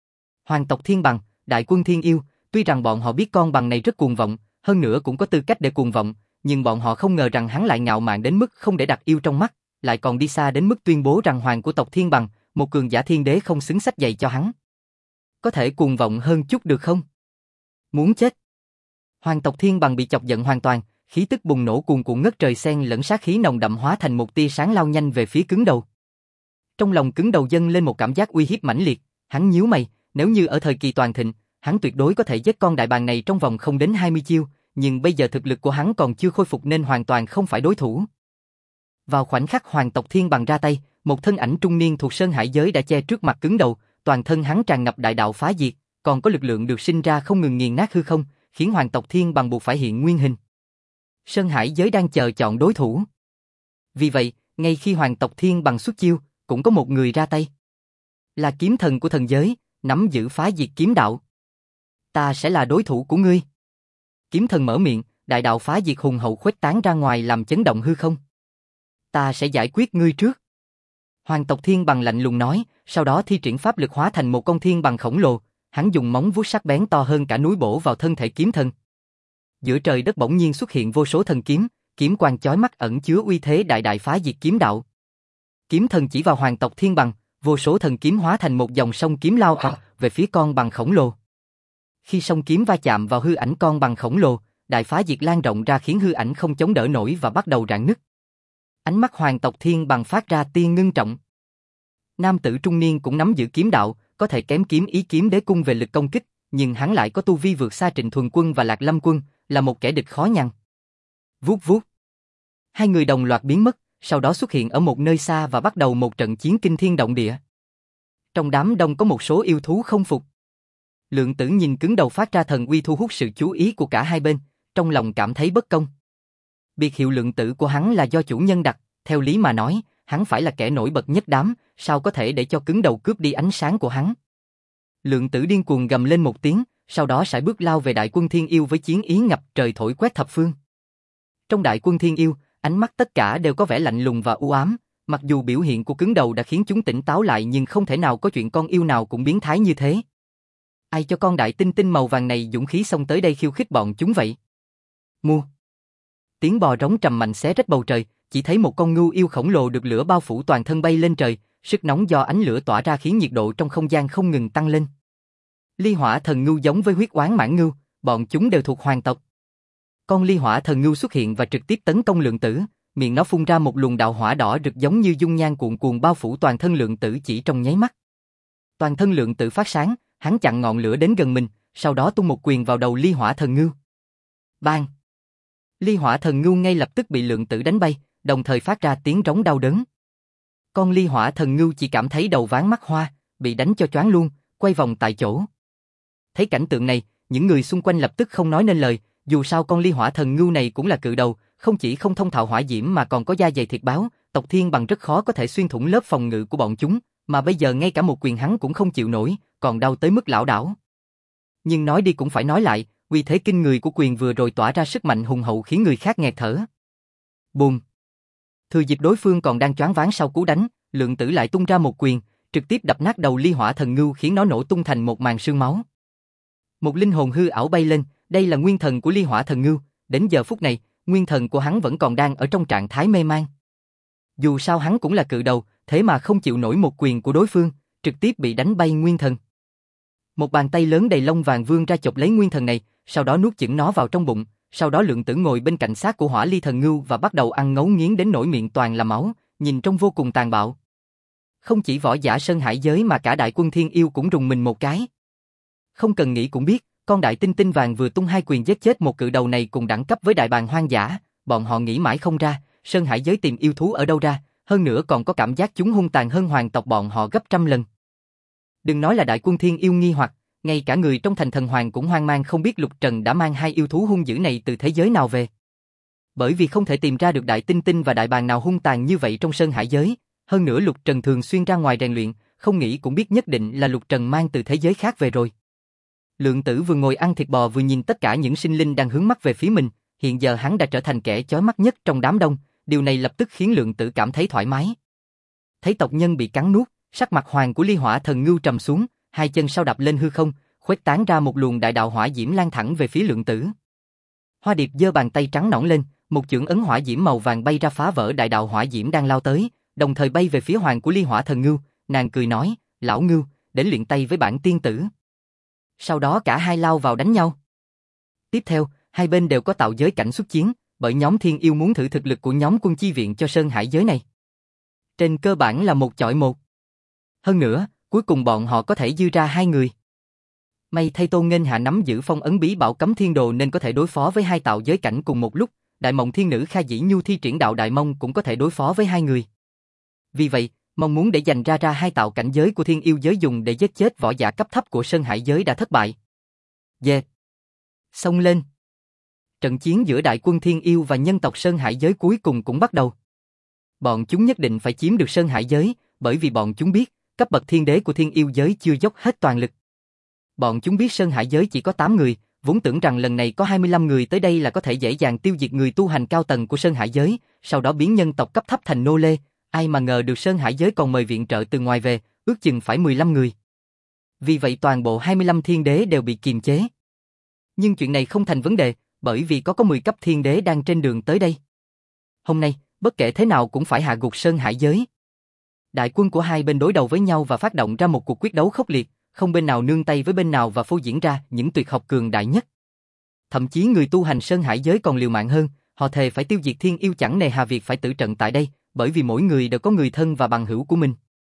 Hoàng tộc Thiên Bằng, đại quân Thiên Yêu, tuy rằng bọn họ biết con bằng này rất cuồng vọng, hơn nữa cũng có tư cách để cuồng vọng, nhưng bọn họ không ngờ rằng hắn lại ngạo mạn đến mức không để đặt yêu trong mắt, lại còn đi xa đến mức tuyên bố rằng hoàng của tộc Thiên Bằng, một cường giả thiên đế không xứng xách giày cho hắn. Có thể cuồng vọng hơn chút được không? Muốn chết. Hoàng tộc Thiên Bằng bị chọc giận hoàn toàn, khí tức bùng nổ cuồn cuộn ngất trời xen lẫn sát khí nồng đậm hóa thành một tia sáng lao nhanh về phía cứng đầu. Trong lòng cứng đầu dâng lên một cảm giác uy hiếp mãnh liệt, hắn nhíu mày, nếu như ở thời kỳ toàn thịnh, hắn tuyệt đối có thể giết con đại bàng này trong vòng không đến 20 chiêu, nhưng bây giờ thực lực của hắn còn chưa khôi phục nên hoàn toàn không phải đối thủ. Vào khoảnh khắc hoàng tộc Thiên Bằng ra tay, một thân ảnh trung niên thuộc Sơn Hải giới đã che trước mặt cứng đầu, toàn thân hắn tràn ngập đại đạo phá diệt, còn có lực lượng được sinh ra không ngừng nghiền nát hư không, khiến hoàng tộc Thiên Bằng buộc phải hiện nguyên hình. Sơn Hải giới đang chờ chọn đối thủ. Vì vậy, ngay khi hoàng tộc Thiên Bằng xuất chiêu, cũng có một người ra tay. Là kiếm thần của thần giới, nắm giữ phá diệt kiếm đạo. Ta sẽ là đối thủ của ngươi. Kiếm thần mở miệng, đại đạo phá diệt hùng hậu khuếch tán ra ngoài làm chấn động hư không. Ta sẽ giải quyết ngươi trước. Hoàng tộc Thiên Bằng lạnh lùng nói, sau đó thi triển pháp lực hóa thành một con thiên bằng khổng lồ, hắn dùng móng vuốt sắc bén to hơn cả núi bổ vào thân thể kiếm thần. Giữa trời đất bỗng nhiên xuất hiện vô số thần kiếm, kiếm quang chói mắt ẩn chứa uy thế đại đại phá diệt kiếm đạo. Kiếm thần chỉ vào hoàng tộc Thiên Bằng, vô số thần kiếm hóa thành một dòng sông kiếm lao về phía con bằng khổng lồ. Khi sông kiếm va chạm vào hư ảnh con bằng khổng lồ, đại phá diệt lan rộng ra khiến hư ảnh không chống đỡ nổi và bắt đầu rạn nứt. Ánh mắt hoàng tộc Thiên Bằng phát ra tia ngưng trọng. Nam tử trung niên cũng nắm giữ kiếm đạo, có thể kém kiếm ý kiếm đế cung về lực công kích, nhưng hắn lại có tu vi vượt xa Trịnh Thuần Quân và Lạc Lâm Quân, là một kẻ địch khó nhằn. Vuốt vuốt. Hai người đồng loạt biến mất, sau đó xuất hiện ở một nơi xa và bắt đầu một trận chiến kinh thiên động địa. Trong đám đông có một số yêu thú không phục. Lượng Tử nhìn cứng đầu phát ra thần uy thu hút sự chú ý của cả hai bên, trong lòng cảm thấy bất công. Biệt hiệu Lượng Tử của hắn là do chủ nhân đặt, theo lý mà nói, hắn phải là kẻ nổi bật nhất đám, sao có thể để cho cứng đầu cướp đi ánh sáng của hắn. Lượng Tử điên cuồng gầm lên một tiếng, sau đó sải bước lao về đại quân Thiên Yêu với chiến ý ngập trời thổi quét thập phương. Trong đại quân Thiên Yêu, ánh mắt tất cả đều có vẻ lạnh lùng và u ám, mặc dù biểu hiện của cứng đầu đã khiến chúng tỉnh táo lại nhưng không thể nào có chuyện con yêu nào cũng biến thái như thế. Ai cho con đại tinh tinh màu vàng này dũng khí xông tới đây khiêu khích bọn chúng vậy? Mua. Tiếng bò rống trầm mạnh xé rách bầu trời, chỉ thấy một con ngưu yêu khổng lồ được lửa bao phủ toàn thân bay lên trời, sức nóng do ánh lửa tỏa ra khiến nhiệt độ trong không gian không ngừng tăng lên. Ly Hỏa Thần Ngưu giống với huyết oán mãn ngưu, bọn chúng đều thuộc hoàng tộc. Con Ly Hỏa Thần Ngưu xuất hiện và trực tiếp tấn công Lượng Tử, miệng nó phun ra một luồng đạo hỏa đỏ rực giống như dung nham cuồn cuộn bao phủ toàn thân Lượng Tử chỉ trong nháy mắt. Toàn thân Lượng Tử phát sáng, hắn chặn ngọn lửa đến gần mình, sau đó tung một quyền vào đầu Ly Hỏa Thần Ngưu. Bang! Ly Hỏa Thần Ngưu ngay lập tức bị Lượng Tử đánh bay, đồng thời phát ra tiếng rống đau đớn. Con Ly Hỏa Thần Ngưu chỉ cảm thấy đầu váng mắt hoa, bị đánh cho choáng luôn, quay vòng tại chỗ. Thấy cảnh tượng này, những người xung quanh lập tức không nói nên lời, dù sao con Ly Hỏa Thần Ngưu này cũng là cự đầu, không chỉ không thông thạo hỏa diễm mà còn có da dày thịt báo, tộc Thiên Bằng rất khó có thể xuyên thủng lớp phòng ngự của bọn chúng, mà bây giờ ngay cả một quyền hắn cũng không chịu nổi, còn đau tới mức lảo đảo. Nhưng nói đi cũng phải nói lại, uy thế kinh người của quyền vừa rồi tỏa ra sức mạnh hùng hậu khiến người khác nghẹt thở. Bùm! Thừa dịp đối phương còn đang choáng váng sau cú đánh, Lượng Tử lại tung ra một quyền, trực tiếp đập nát đầu Ly Hỏa Thần Ngưu khiến nó nổ tung thành một màn sương máu. Một linh hồn hư ảo bay lên, đây là nguyên thần của Ly Hỏa Thần Ngưu, đến giờ phút này, nguyên thần của hắn vẫn còn đang ở trong trạng thái mê man. Dù sao hắn cũng là cự đầu, thế mà không chịu nổi một quyền của đối phương, trực tiếp bị đánh bay nguyên thần. Một bàn tay lớn đầy lông vàng vươn ra chộp lấy nguyên thần này, sau đó nuốt chửng nó vào trong bụng, sau đó Lượng Tử ngồi bên cạnh xác của Hỏa Ly Thần Ngưu và bắt đầu ăn ngấu nghiến đến nỗi miệng toàn là máu, nhìn trông vô cùng tàn bạo. Không chỉ võ giả Sơn Hải giới mà cả đại quân Thiên Yêu cũng rùng mình một cái. Không cần nghĩ cũng biết, con đại tinh tinh vàng vừa tung hai quyền giết chết một cự đầu này cùng đẳng cấp với đại bàng hoang dã, bọn họ nghĩ mãi không ra, Sơn Hải giới tìm yêu thú ở đâu ra, hơn nữa còn có cảm giác chúng hung tàn hơn hoàng tộc bọn họ gấp trăm lần. Đừng nói là đại quân Thiên Yêu nghi hoặc, ngay cả người trong thành thần hoàng cũng hoang mang không biết Lục Trần đã mang hai yêu thú hung dữ này từ thế giới nào về. Bởi vì không thể tìm ra được đại tinh tinh và đại bàng nào hung tàn như vậy trong Sơn Hải giới, hơn nữa Lục Trần thường xuyên ra ngoài rèn luyện, không nghĩ cũng biết nhất định là Lục Trần mang từ thế giới khác về rồi. Lượng Tử vừa ngồi ăn thịt bò vừa nhìn tất cả những sinh linh đang hướng mắt về phía mình, hiện giờ hắn đã trở thành kẻ chói mắt nhất trong đám đông, điều này lập tức khiến Lượng Tử cảm thấy thoải mái. Thấy tộc nhân bị cắn nuốt, sắc mặt hoàng của Ly Hỏa Thần Ngưu trầm xuống, hai chân sau đạp lên hư không, khuếch tán ra một luồng đại đạo hỏa diễm lan thẳng về phía Lượng Tử. Hoa Điệp giơ bàn tay trắng nõn lên, một chưởng ấn hỏa diễm màu vàng bay ra phá vỡ đại đạo hỏa diễm đang lao tới, đồng thời bay về phía hoàng của Ly Hỏa Thần Ngưu, nàng cười nói, lão Ngưu, đến luyện tay với bản tiên tử. Sau đó cả hai lao vào đánh nhau. Tiếp theo, hai bên đều có tạo giới cảnh xuất chiến, bởi nhóm thiên yêu muốn thử thực lực của nhóm quân chi viện cho Sơn Hải giới này. Trên cơ bản là một chọi một. Hơn nữa, cuối cùng bọn họ có thể dư ra hai người. May thay Tôn Nghênh Hạ nắm giữ phong ấn bí bảo cấm thiên đồ nên có thể đối phó với hai tạo giới cảnh cùng một lúc, Đại Mộng Thiên Nữ Kha Dĩ Nhu thi triển đạo Đại Mông cũng có thể đối phó với hai người. Vì vậy, mong muốn để dành ra hai tạo cảnh giới của thiên yêu giới dùng để giết chết võ giả cấp thấp của Sơn Hải giới đã thất bại. Dê! Xông lên! Trận chiến giữa đại quân thiên yêu và nhân tộc Sơn Hải giới cuối cùng cũng bắt đầu. Bọn chúng nhất định phải chiếm được Sơn Hải giới, bởi vì bọn chúng biết, cấp bậc thiên đế của thiên yêu giới chưa dốc hết toàn lực. Bọn chúng biết Sơn Hải giới chỉ có 8 người, vốn tưởng rằng lần này có 25 người tới đây là có thể dễ dàng tiêu diệt người tu hành cao tầng của Sơn Hải giới, sau đó biến nhân tộc cấp thấp thành nô lê, ai mà ngờ được Sơn Hải giới còn mời viện trợ từ ngoài về, ước chừng phải 15 người. Vì vậy toàn bộ 25 thiên đế đều bị kiềm chế. Nhưng chuyện này không thành vấn đề, bởi vì có 10 cấp thiên đế đang trên đường tới đây. Hôm nay, bất kể thế nào cũng phải hạ gục Sơn Hải giới. Đại quân của hai bên đối đầu với nhau và phát động ra một cuộc quyết đấu khốc liệt, không bên nào nương tay với bên nào và phô diễn ra những tuyệt học cường đại nhất. Thậm chí người tu hành Sơn Hải giới còn liều mạng hơn, họ thề phải tiêu diệt thiên yêu chẳng nề hà việc phải tử trận tại đây, bởi vì mỗi người đều có người thân và bằng hữu của mình.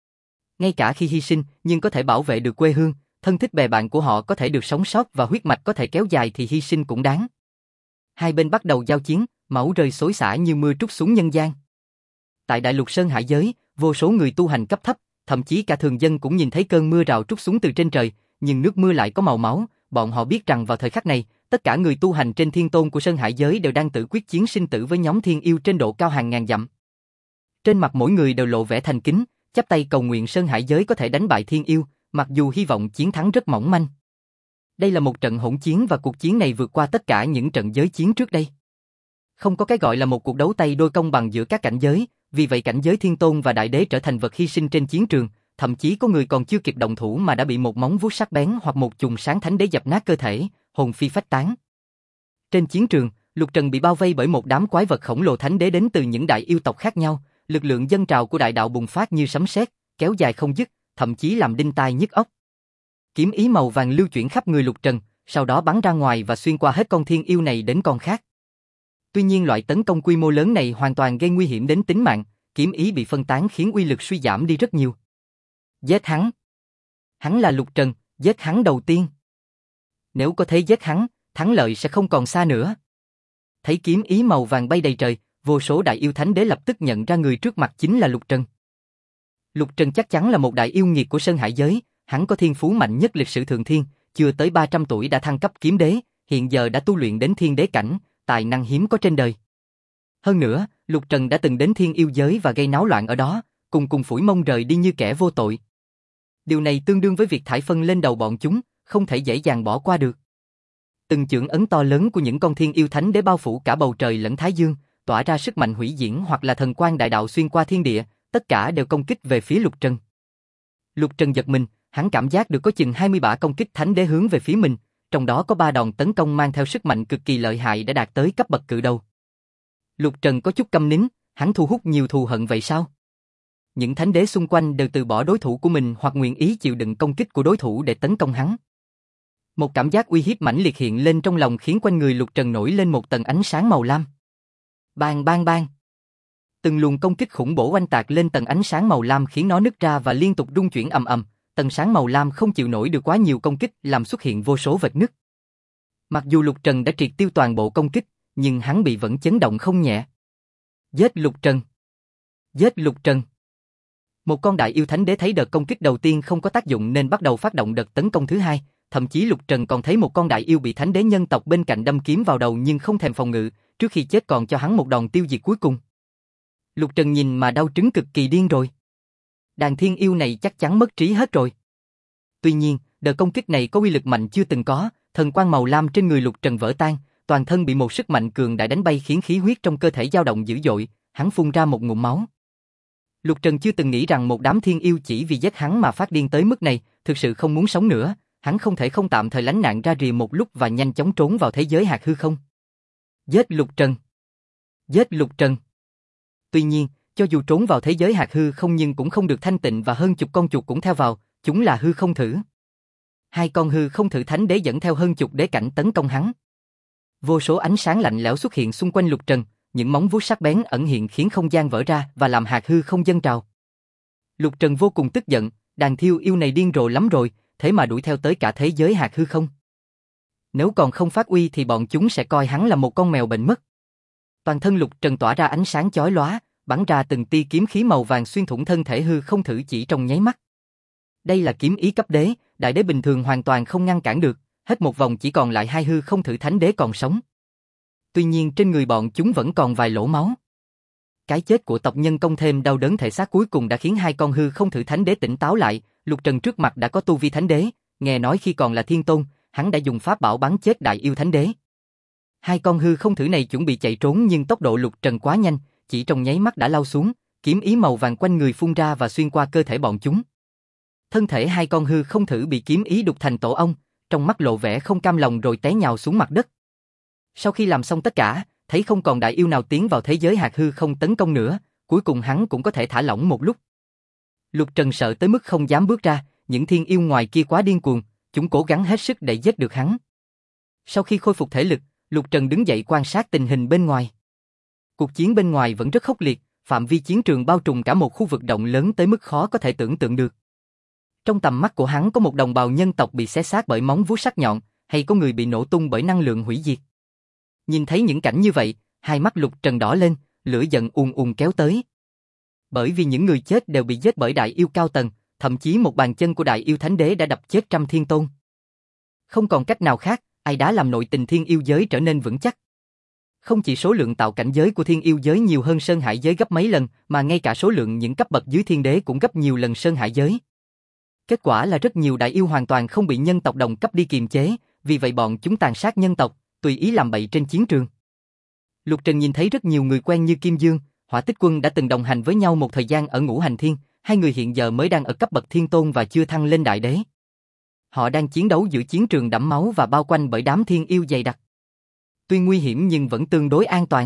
Ngay cả khi hy sinh, nhưng có thể bảo vệ được quê hương, thân thích bè bạn của họ có thể được sống sót và huyết mạch có thể kéo dài thì hy sinh cũng đáng. Hai bên bắt đầu giao chiến, máu rơi xối xả như mưa trút xuống nhân gian. Tại đại lục Sơn Hải giới, vô số người tu hành cấp thấp, thậm chí cả thường dân cũng nhìn thấy cơn mưa rào trút xuống từ trên trời, nhưng nước mưa lại có màu máu, bọn họ biết rằng vào thời khắc này, tất cả người tu hành trên thiên tôn của Sơn Hải giới đều đang tự quyết chiến sinh tử với nhóm thiên yêu trên độ cao hàng ngàn dặm. Trên mặt mỗi người đều lộ vẻ thành kính, chắp tay cầu nguyện Sơn Hải giới có thể đánh bại thiên yêu, mặc dù hy vọng chiến thắng rất mỏng manh. Đây là một trận hỗn chiến và cuộc chiến này vượt qua tất cả những trận giới chiến trước đây. Không có cái gọi là một cuộc đấu tay đôi công bằng giữa các cảnh giới, vì vậy cảnh giới thiên tôn và đại đế trở thành vật hy sinh trên chiến trường, thậm chí có người còn chưa kịp động thủ mà đã bị một móng vuốt sắc bén hoặc một chùm sáng thánh đế dập nát cơ thể, hồn phi phách tán. Trên chiến trường, Lục Trần bị bao vây bởi một đám quái vật khổng lồ thánh đế đến từ những đại yêu tộc khác nhau, lực lượng dâng trào của đại đạo bùng phát như sấm sét, kéo dài không dứt, thậm chí làm đinh tai nhức óc. Kiếm ý màu vàng lưu chuyển khắp người Lục Trần, sau đó bắn ra ngoài và xuyên qua hết con thiên yêu này đến con khác. Tuy nhiên loại tấn công quy mô lớn này hoàn toàn gây nguy hiểm đến tính mạng, kiếm ý bị phân tán khiến uy lực suy giảm đi rất nhiều. Giết hắn. Hắn là Lục Trần, giết hắn đầu tiên. Nếu có thể giết hắn, thắng lợi sẽ không còn xa nữa. Thấy kiếm ý màu vàng bay đầy trời, vô số đại yêu thánh đế lập tức nhận ra người trước mặt chính là Lục Trần. Lục Trần chắc chắn là một đại yêu nghiệt của Sơn Hải giới, hắn có thiên phú mạnh nhất lịch sử thượng thiên, chưa tới 300 tuổi đã thăng cấp kiếm đế, hiện giờ đã tu luyện đến thiên đế cảnh, tài năng hiếm có trên đời. Hơn nữa, Lục Trần đã từng đến thiên yêu giới và gây náo loạn ở đó, cùng phủi mông rời đi như kẻ vô tội. Điều này tương đương với việc thải phân lên đầu bọn chúng, không thể dễ dàng bỏ qua được. Từng chưởng ấn to lớn của những con thiên yêu thánh đế bao phủ cả bầu trời lẫn thái dương, tỏa ra sức mạnh hủy diệt hoặc là thần quang đại đạo xuyên qua thiên địa, tất cả đều công kích về phía Lục Trần. Lục Trần giật mình, hắn cảm giác được có chừng 20 bả công kích thánh đế hướng về phía mình, trong đó có 3 đòn tấn công mang theo sức mạnh cực kỳ lợi hại đã đạt tới cấp bậc cự đầu. Lục Trần có chút câm nín, hắn thu hút nhiều thù hận vậy sao? Những thánh đế xung quanh đều từ bỏ đối thủ của mình hoặc nguyện ý chịu đựng công kích của đối thủ để tấn công hắn. Một cảm giác uy hiếp mãnh liệt hiện lên trong lòng khiến quanh người Lục Trần nổi lên một tầng ánh sáng màu lam. Bang bang bang. Từng luồng công kích khủng bổ oanh tạc lên tầng ánh sáng màu lam khiến nó nứt ra và liên tục rung chuyển ầm ầm. Tầng sáng màu lam không chịu nổi được quá nhiều công kích làm xuất hiện vô số vệt nứt. Mặc dù Lục Trần đã triệt tiêu toàn bộ công kích, nhưng hắn bị vẫn chấn động không nhẹ. Giết Lục Trần! Giết Lục Trần! Một con đại yêu thánh đế thấy đợt công kích đầu tiên không có tác dụng nên bắt đầu phát động đợt tấn công thứ hai, thậm chí Lục Trần còn thấy một con đại yêu bị thánh đế nhân tộc bên cạnh đâm kiếm vào đầu nhưng không thèm phòng ngự, trước khi chết còn cho hắn một đòn tiêu diệt cuối cùng. Lục Trần nhìn mà đau trứng cực kỳ điên rồi. Đàn thiên yêu này chắc chắn mất trí hết rồi. Tuy nhiên, đợt công kích này có uy lực mạnh chưa từng có, thần quang màu lam trên người Lục Trần vỡ tan, toàn thân bị một sức mạnh cường đại đánh bay khiến khí huyết trong cơ thể dao động dữ dội, hắn phun ra một ngụm máu. Lục Trần chưa từng nghĩ rằng một đám thiên yêu chỉ vì giết hắn mà phát điên tới mức này, thực sự không muốn sống nữa, hắn không thể không tạm thời lánh nạn ra rìa một lúc và nhanh chóng trốn vào thế giới hạt hư không. Giết Lục Trần! Giết Lục Trần! Tuy nhiên, cho dù trốn vào thế giới hạt hư không nhưng cũng không được thanh tịnh và hơn chục con chuột cũng theo vào, chúng là hư không thử. Hai con hư không thử thánh đế dẫn theo hơn chục đế cảnh tấn công hắn. Vô số ánh sáng lạnh lẽo xuất hiện xung quanh Lục Trần, những móng vuốt sắc bén ẩn hiện khiến không gian vỡ ra và làm hạt hư không dâng trào. Lục Trần vô cùng tức giận, đàn thiêu yêu này điên rồ lắm rồi, thế mà đuổi theo tới cả thế giới hạt hư không. Nếu còn không phát uy thì bọn chúng sẽ coi hắn là một con mèo bệnh mất. Toàn thân Lục Trần tỏa ra ánh sáng chói lóa, bắn ra từng tia kiếm khí màu vàng xuyên thủng thân thể hư không thử chỉ trong nháy mắt. Đây là kiếm ý cấp đế, đại đế bình thường hoàn toàn không ngăn cản được, hết một vòng chỉ còn lại hai hư không thử thánh đế còn sống. Tuy nhiên trên người bọn chúng vẫn còn vài lỗ máu. Cái chết của tộc nhân công thêm đau đớn thể xác cuối cùng đã khiến hai con hư không thử thánh đế tỉnh táo lại. Lục Trần trước mặt đã có tu vi thánh đế, nghe nói khi còn là thiên tôn, hắn đã dùng pháp bảo bắn chết đại yêu thánh đế. Hai con hư không thử này chuẩn bị chạy trốn nhưng tốc độ Lục Trần quá nhanh, chỉ trong nháy mắt đã lao xuống, kiếm ý màu vàng quanh người phun ra và xuyên qua cơ thể bọn chúng. Thân thể hai con hư không thử bị kiếm ý đục thành tổ ong, trong mắt lộ vẻ không cam lòng rồi té nhào xuống mặt đất. Sau khi làm xong tất cả, thấy không còn đại yêu nào tiến vào thế giới hạt hư không tấn công nữa, cuối cùng hắn cũng có thể thả lỏng một lúc. Lục Trần sợ tới mức không dám bước ra, những thiên yêu ngoài kia quá điên cuồng, chúng cố gắng hết sức để giết được hắn. Sau khi khôi phục thể lực, Lục Trần đứng dậy quan sát tình hình bên ngoài. Cuộc chiến bên ngoài vẫn rất khốc liệt, phạm vi chiến trường bao trùm cả một khu vực rộng lớn tới mức khó có thể tưởng tượng được. Trong tầm mắt của hắn có một đồng bào nhân tộc bị xé xác bởi móng vuốt sắc nhọn, hay có người bị nổ tung bởi năng lượng hủy diệt. Nhìn thấy những cảnh như vậy, hai mắt Lục Trần đỏ lên, lửa giận ùn ùn kéo tới. Bởi vì những người chết đều bị giết bởi đại yêu cao tầng, thậm chí một bàn chân của đại yêu thánh đế đã đập chết trăm thiên tôn. Không còn cách nào khác, ai đã làm nội tình thiên yêu giới trở nên vững chắc. Không chỉ số lượng tạo cảnh giới của thiên yêu giới nhiều hơn Sơn Hải giới gấp mấy lần, mà ngay cả số lượng những cấp bậc dưới thiên đế cũng gấp nhiều lần Sơn Hải giới. Kết quả là rất nhiều đại yêu hoàn toàn không bị nhân tộc đồng cấp đi kiềm chế, vì vậy bọn chúng tàn sát nhân tộc, tùy ý làm bậy trên chiến trường. Lục Trần nhìn thấy rất nhiều người quen như Kim Dương, Hỏa Tích Quân đã từng đồng hành với nhau một thời gian ở Ngũ Hành Thiên, hai người hiện giờ mới đang ở cấp bậc thiên tôn và chưa thăng lên đại đế. Họ đang chiến đấu giữa chiến trường đẫm máu và bao quanh bởi đám thiên yêu dày đặc. Tuy nguy hiểm nhưng vẫn tương đối an toàn.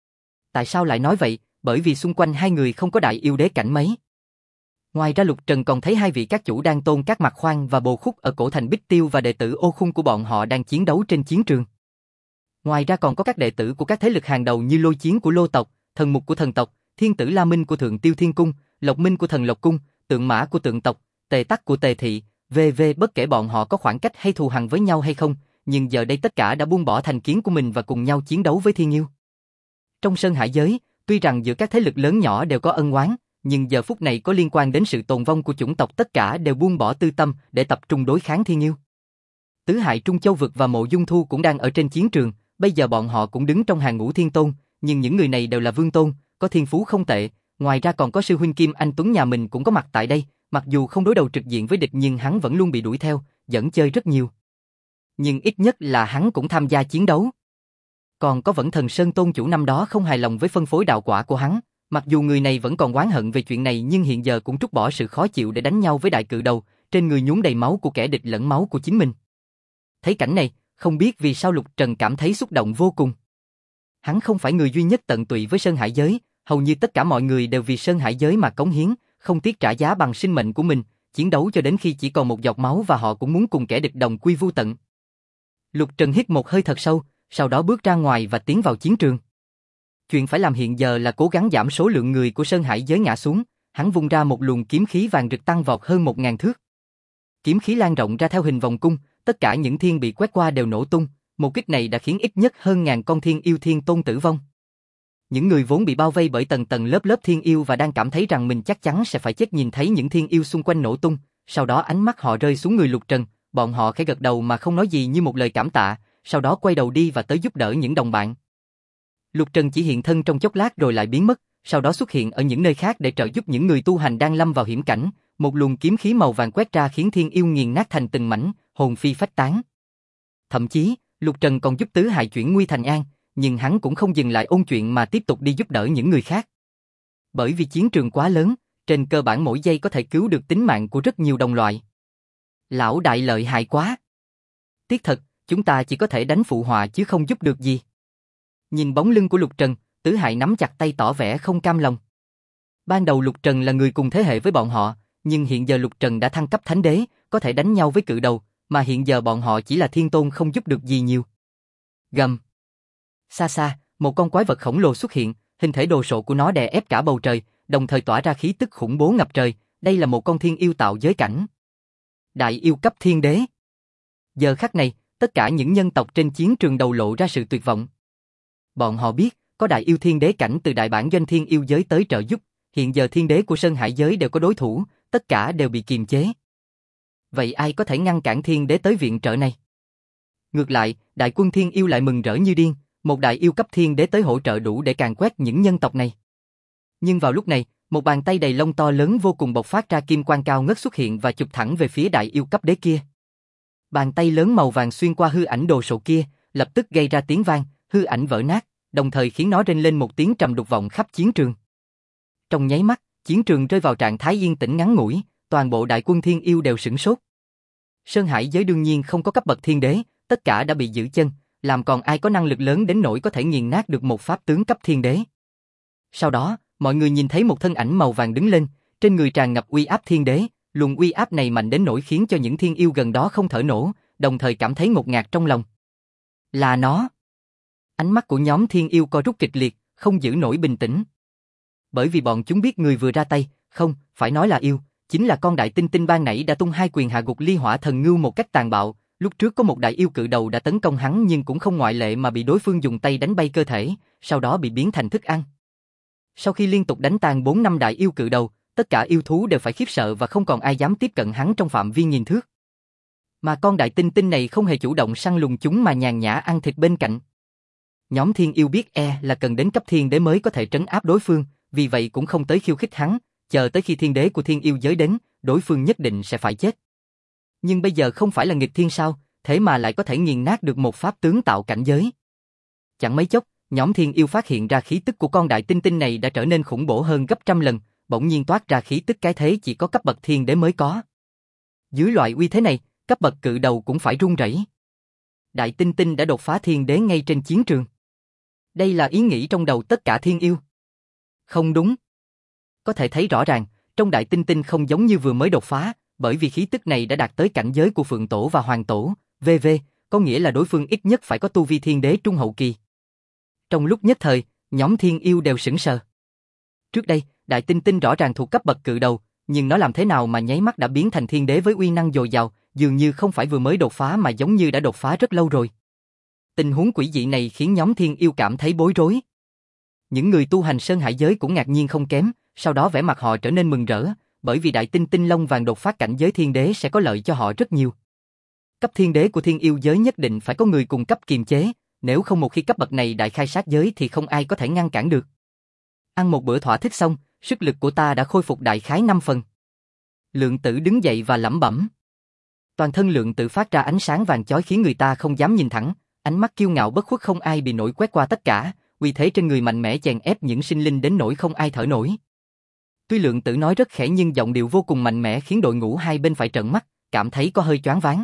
Tại sao lại nói vậy? Bởi vì xung quanh hai người không có đại yêu đế cảnh mấy. Ngoài ra Lục Trần còn thấy hai vị các chủ đang tôn các mặt khoan và bồ khúc ở cổ thành Bích Tiêu và đệ tử ô khung của bọn họ đang chiến đấu trên chiến trường. Ngoài ra còn có các đệ tử của các thế lực hàng đầu như Lôi Chiến của Lô tộc, Thần Mục của Thần tộc, Thiên Tử La Minh của Thượng Tiêu Thiên Cung, Lộc Minh của Thần Lộc Cung, Tượng Mã của Tượng tộc, Tề Tắc của Tề Thị, v.v. Bất kể bọn họ có khoảng cách hay thù hằn với nhau hay không, nhưng giờ đây tất cả đã buông bỏ thành kiến của mình và cùng nhau chiến đấu với thiên yêu. Trong Sơn Hải giới, tuy rằng giữa các thế lực lớn nhỏ đều có ân oán, nhưng giờ phút này có liên quan đến sự tồn vong của chủng tộc tất cả đều buông bỏ tư tâm để tập trung đối kháng thiên yêu. Tứ Hải Trung Châu Vực và Mộ Dung Thu cũng đang ở trên chiến trường, bây giờ bọn họ cũng đứng trong hàng ngũ thiên tôn, nhưng những người này đều là vương tôn, có thiên phú không tệ, ngoài ra còn có sư huynh Kim Anh Tuấn nhà mình cũng có mặt tại đây, mặc dù không đối đầu trực diện với địch nhưng hắn vẫn luôn bị đuổi theo, dẫn chơi rất nhiều. Nhưng ít nhất là hắn cũng tham gia chiến đấu. Còn có Vẫn Thần Sơn tôn chủ năm đó không hài lòng với phân phối đạo quả của hắn, mặc dù người này vẫn còn oán hận về chuyện này nhưng hiện giờ cũng trút bỏ sự khó chịu để đánh nhau với đại cự đầu, trên người nhuốm đầy máu của kẻ địch lẫn máu của chính mình. Thấy cảnh này, không biết vì sao Lục Trần cảm thấy xúc động vô cùng. Hắn không phải người duy nhất tận tụy với Sơn Hải giới, hầu như tất cả mọi người đều vì Sơn Hải giới mà cống hiến, không tiếc trả giá bằng sinh mệnh của mình, chiến đấu cho đến khi chỉ còn một giọt máu và họ cũng muốn cùng kẻ địch đồng quy vu tận. Lục Trần hít một hơi thật sâu, sau đó bước ra ngoài và tiến vào chiến trường. Chuyện phải làm hiện giờ là cố gắng giảm số lượng người của Sơn Hải giới ngã xuống, hắn vung ra một luồng kiếm khí vàng rực tăng vọt hơn 1000 thước. Kiếm khí lan rộng ra theo hình vòng cung, tất cả những thiên bị quét qua đều nổ tung, một kích này đã khiến ít nhất hơn 1000 con thiên yêu thiên tôn tử vong. Những người vốn bị bao vây bởi tầng tầng lớp lớp thiên yêu và đang cảm thấy rằng mình chắc chắn sẽ phải chết nhìn thấy những thiên yêu xung quanh nổ tung, sau đó ánh mắt họ rơi xuống người Lục Trần, bọn họ khẽ gật đầu mà không nói gì như một lời cảm tạ, sau đó quay đầu đi và tới giúp đỡ những đồng bạn. Lục Trần chỉ hiện thân trong chốc lát rồi lại biến mất, sau đó xuất hiện ở những nơi khác để trợ giúp những người tu hành đang lâm vào hiểm cảnh, một luồng kiếm khí màu vàng quét ra khiến thiên yêu nghiền nát thành từng mảnh, hồn phi phách tán. Thậm chí, Lục Trần còn giúp Tứ Hải chuyển nguy thành an, nhưng hắn cũng không dừng lại ôn chuyện mà tiếp tục đi giúp đỡ những người khác. Bởi vì chiến trường quá lớn, trên cơ bản mỗi giây có thể cứu được tính mạng của rất nhiều đồng loại. Lão đại lợi hại quá. Tiếc thật, chúng ta chỉ có thể đánh phụ họa chứ không giúp được gì. Nhìn bóng lưng của Lục Trần, Tứ Hải nắm chặt tay tỏ vẻ không cam lòng. Ban đầu Lục Trần là người cùng thế hệ với bọn họ, nhưng hiện giờ Lục Trần đã thăng cấp thánh đế, có thể đánh nhau với cự đầu, mà hiện giờ bọn họ chỉ là thiên tôn không giúp được gì nhiều. Gầm. Xa xa, một con quái vật khổng lồ xuất hiện, hình thể đồ sộ của nó đè ép cả bầu trời, đồng thời tỏa ra khí tức khủng bố ngập trời, đây là một con thiên yêu tạo giới cảnh. Đại yêu cấp thiên đế. Giờ khắc này, tất cả những nhân tộc trên chiến trường đầu lộ ra sự tuyệt vọng. Bọn họ biết, có đại yêu thiên đế cảnh từ đại bản doanh thiên yêu giới tới trợ giúp, hiện giờ thiên đế của Sơn Hải giới đều có đối thủ, tất cả đều bị kiềm chế. Vậy ai có thể ngăn cản thiên đế tới viện trợ này? Ngược lại, đại quân thiên yêu lại mừng rỡ như điên, một đại yêu cấp thiên đế tới hỗ trợ đủ để càn quét những nhân tộc này. Nhưng vào lúc này, một bàn tay đầy lông to lớn vô cùng bộc phát ra kim quang cao ngất xuất hiện và chụp thẳng về phía đại yêu cấp đế kia. Bàn tay lớn màu vàng xuyên qua hư ảnh đồ sộ kia, lập tức gây ra tiếng vang, hư ảnh vỡ nát, đồng thời khiến nó rên lên một tiếng trầm đục vọng khắp chiến trường. Trong nháy mắt, chiến trường rơi vào trạng thái yên tĩnh ngắn ngủi, toàn bộ đại quân thiên yêu đều sửng sốt. Sơn Hải giới đương nhiên không có cấp bậc thiên đế, tất cả đã bị giữ chân, làm còn ai có năng lực lớn đến nỗi có thể nghiền nát được một pháp tướng cấp thiên đế. Sau đó, mọi người nhìn thấy một thân ảnh màu vàng đứng lên, trên người tràn ngập uy áp thiên đế, luồng uy áp này mạnh đến nỗi khiến cho những thiên yêu gần đó không thở nổi, đồng thời cảm thấy ngột ngạt trong lòng. Là nó. Ánh mắt của nhóm thiên yêu co rút kịch liệt, không giữ nổi bình tĩnh. Bởi vì bọn chúng biết người vừa ra tay, không, phải nói là yêu, chính là con đại tinh tinh ban nãy đã tung hai quyền hạ gục ly hỏa thần ngưu một cách tàn bạo. Lúc trước có một đại yêu cự đầu đã tấn công hắn nhưng cũng không ngoại lệ mà bị đối phương dùng tay đánh bay cơ thể, sau đó bị biến thành thức ăn. Sau khi liên tục đánh tan 4 năm đại yêu cự đầu, tất cả yêu thú đều phải khiếp sợ và không còn ai dám tiếp cận hắn trong phạm vi nghìn thước. Mà con đại tinh tinh này không hề chủ động săn lùng chúng mà nhàn nhã ăn thịt bên cạnh. Nhóm thiên yêu biết là cần đến cấp thiên đế mới có thể trấn áp đối phương, vì vậy cũng không tới khiêu khích hắn, chờ tới khi thiên đế của thiên yêu giới đến, đối phương nhất định sẽ phải chết. Nhưng bây giờ không phải là nghịch thiên sao, thế mà lại có thể nghiền nát được một pháp tướng tạo cảnh giới. Chẳng mấy chốc, nhóm thiên yêu phát hiện ra khí tức của con đại tinh tinh này đã trở nên khủng bố hơn gấp trăm lần, bỗng nhiên toát ra khí tức cái thế chỉ có cấp bậc thiên đế mới có. Dưới loại uy thế này, cấp bậc cự đầu cũng phải run rẩy. Đại tinh tinh đã đột phá thiên đế ngay trên chiến trường. Đây là ý nghĩ trong đầu tất cả thiên yêu. Không đúng. Có thể thấy rõ ràng, trong đại tinh tinh không giống như vừa mới đột phá, bởi vì khí tức này đã đạt tới cảnh giới của Phượng Tổ và Hoàng Tổ, VV, có nghĩa là đối phương ít nhất phải có tu vi thiên đế trung hậu kỳ. Trong lúc nhất thời, nhóm thiên yêu đều sững sờ. Trước đây, đại tinh tinh rõ ràng thuộc cấp bậc cự đầu, nhưng nó làm thế nào mà nháy mắt đã biến thành thiên đế với uy năng dồi dào, dường như không phải vừa mới đột phá mà giống như đã đột phá rất lâu rồi. Tình huống quỷ dị này khiến nhóm thiên yêu cảm thấy bối rối. Những người tu hành Sơn Hải giới cũng ngạc nhiên không kém, sau đó vẻ mặt họ trở nên mừng rỡ, bởi vì đại tinh tinh lông vàng đột phá cảnh giới thiên đế sẽ có lợi cho họ rất nhiều. Cấp thiên đế của thiên yêu giới nhất định phải có người cùng cấp kiềm chế, nếu không một khi cấp bậc này đại khai sát giới thì không ai có thể ngăn cản được. Ăn một bữa thỏa thích xong, sức lực của ta đã khôi phục đại khái 5 phần. Lượng Tử đứng dậy và lẩm bẩm. Toàn thân Lượng Tử phát ra ánh sáng vàng chói khiến người ta không dám nhìn thẳng, ánh mắt kiêu ngạo bất khuất không ai bị nổi quét qua tất cả, uy thế trên người mạnh mẽ chèn ép những sinh linh đến nỗi không ai thở nổi. Tuy Lượng Tử nói rất khẽ nhưng giọng điệu vô cùng mạnh mẽ khiến đội ngũ hai bên phải trợn mắt, cảm thấy có hơi choáng váng.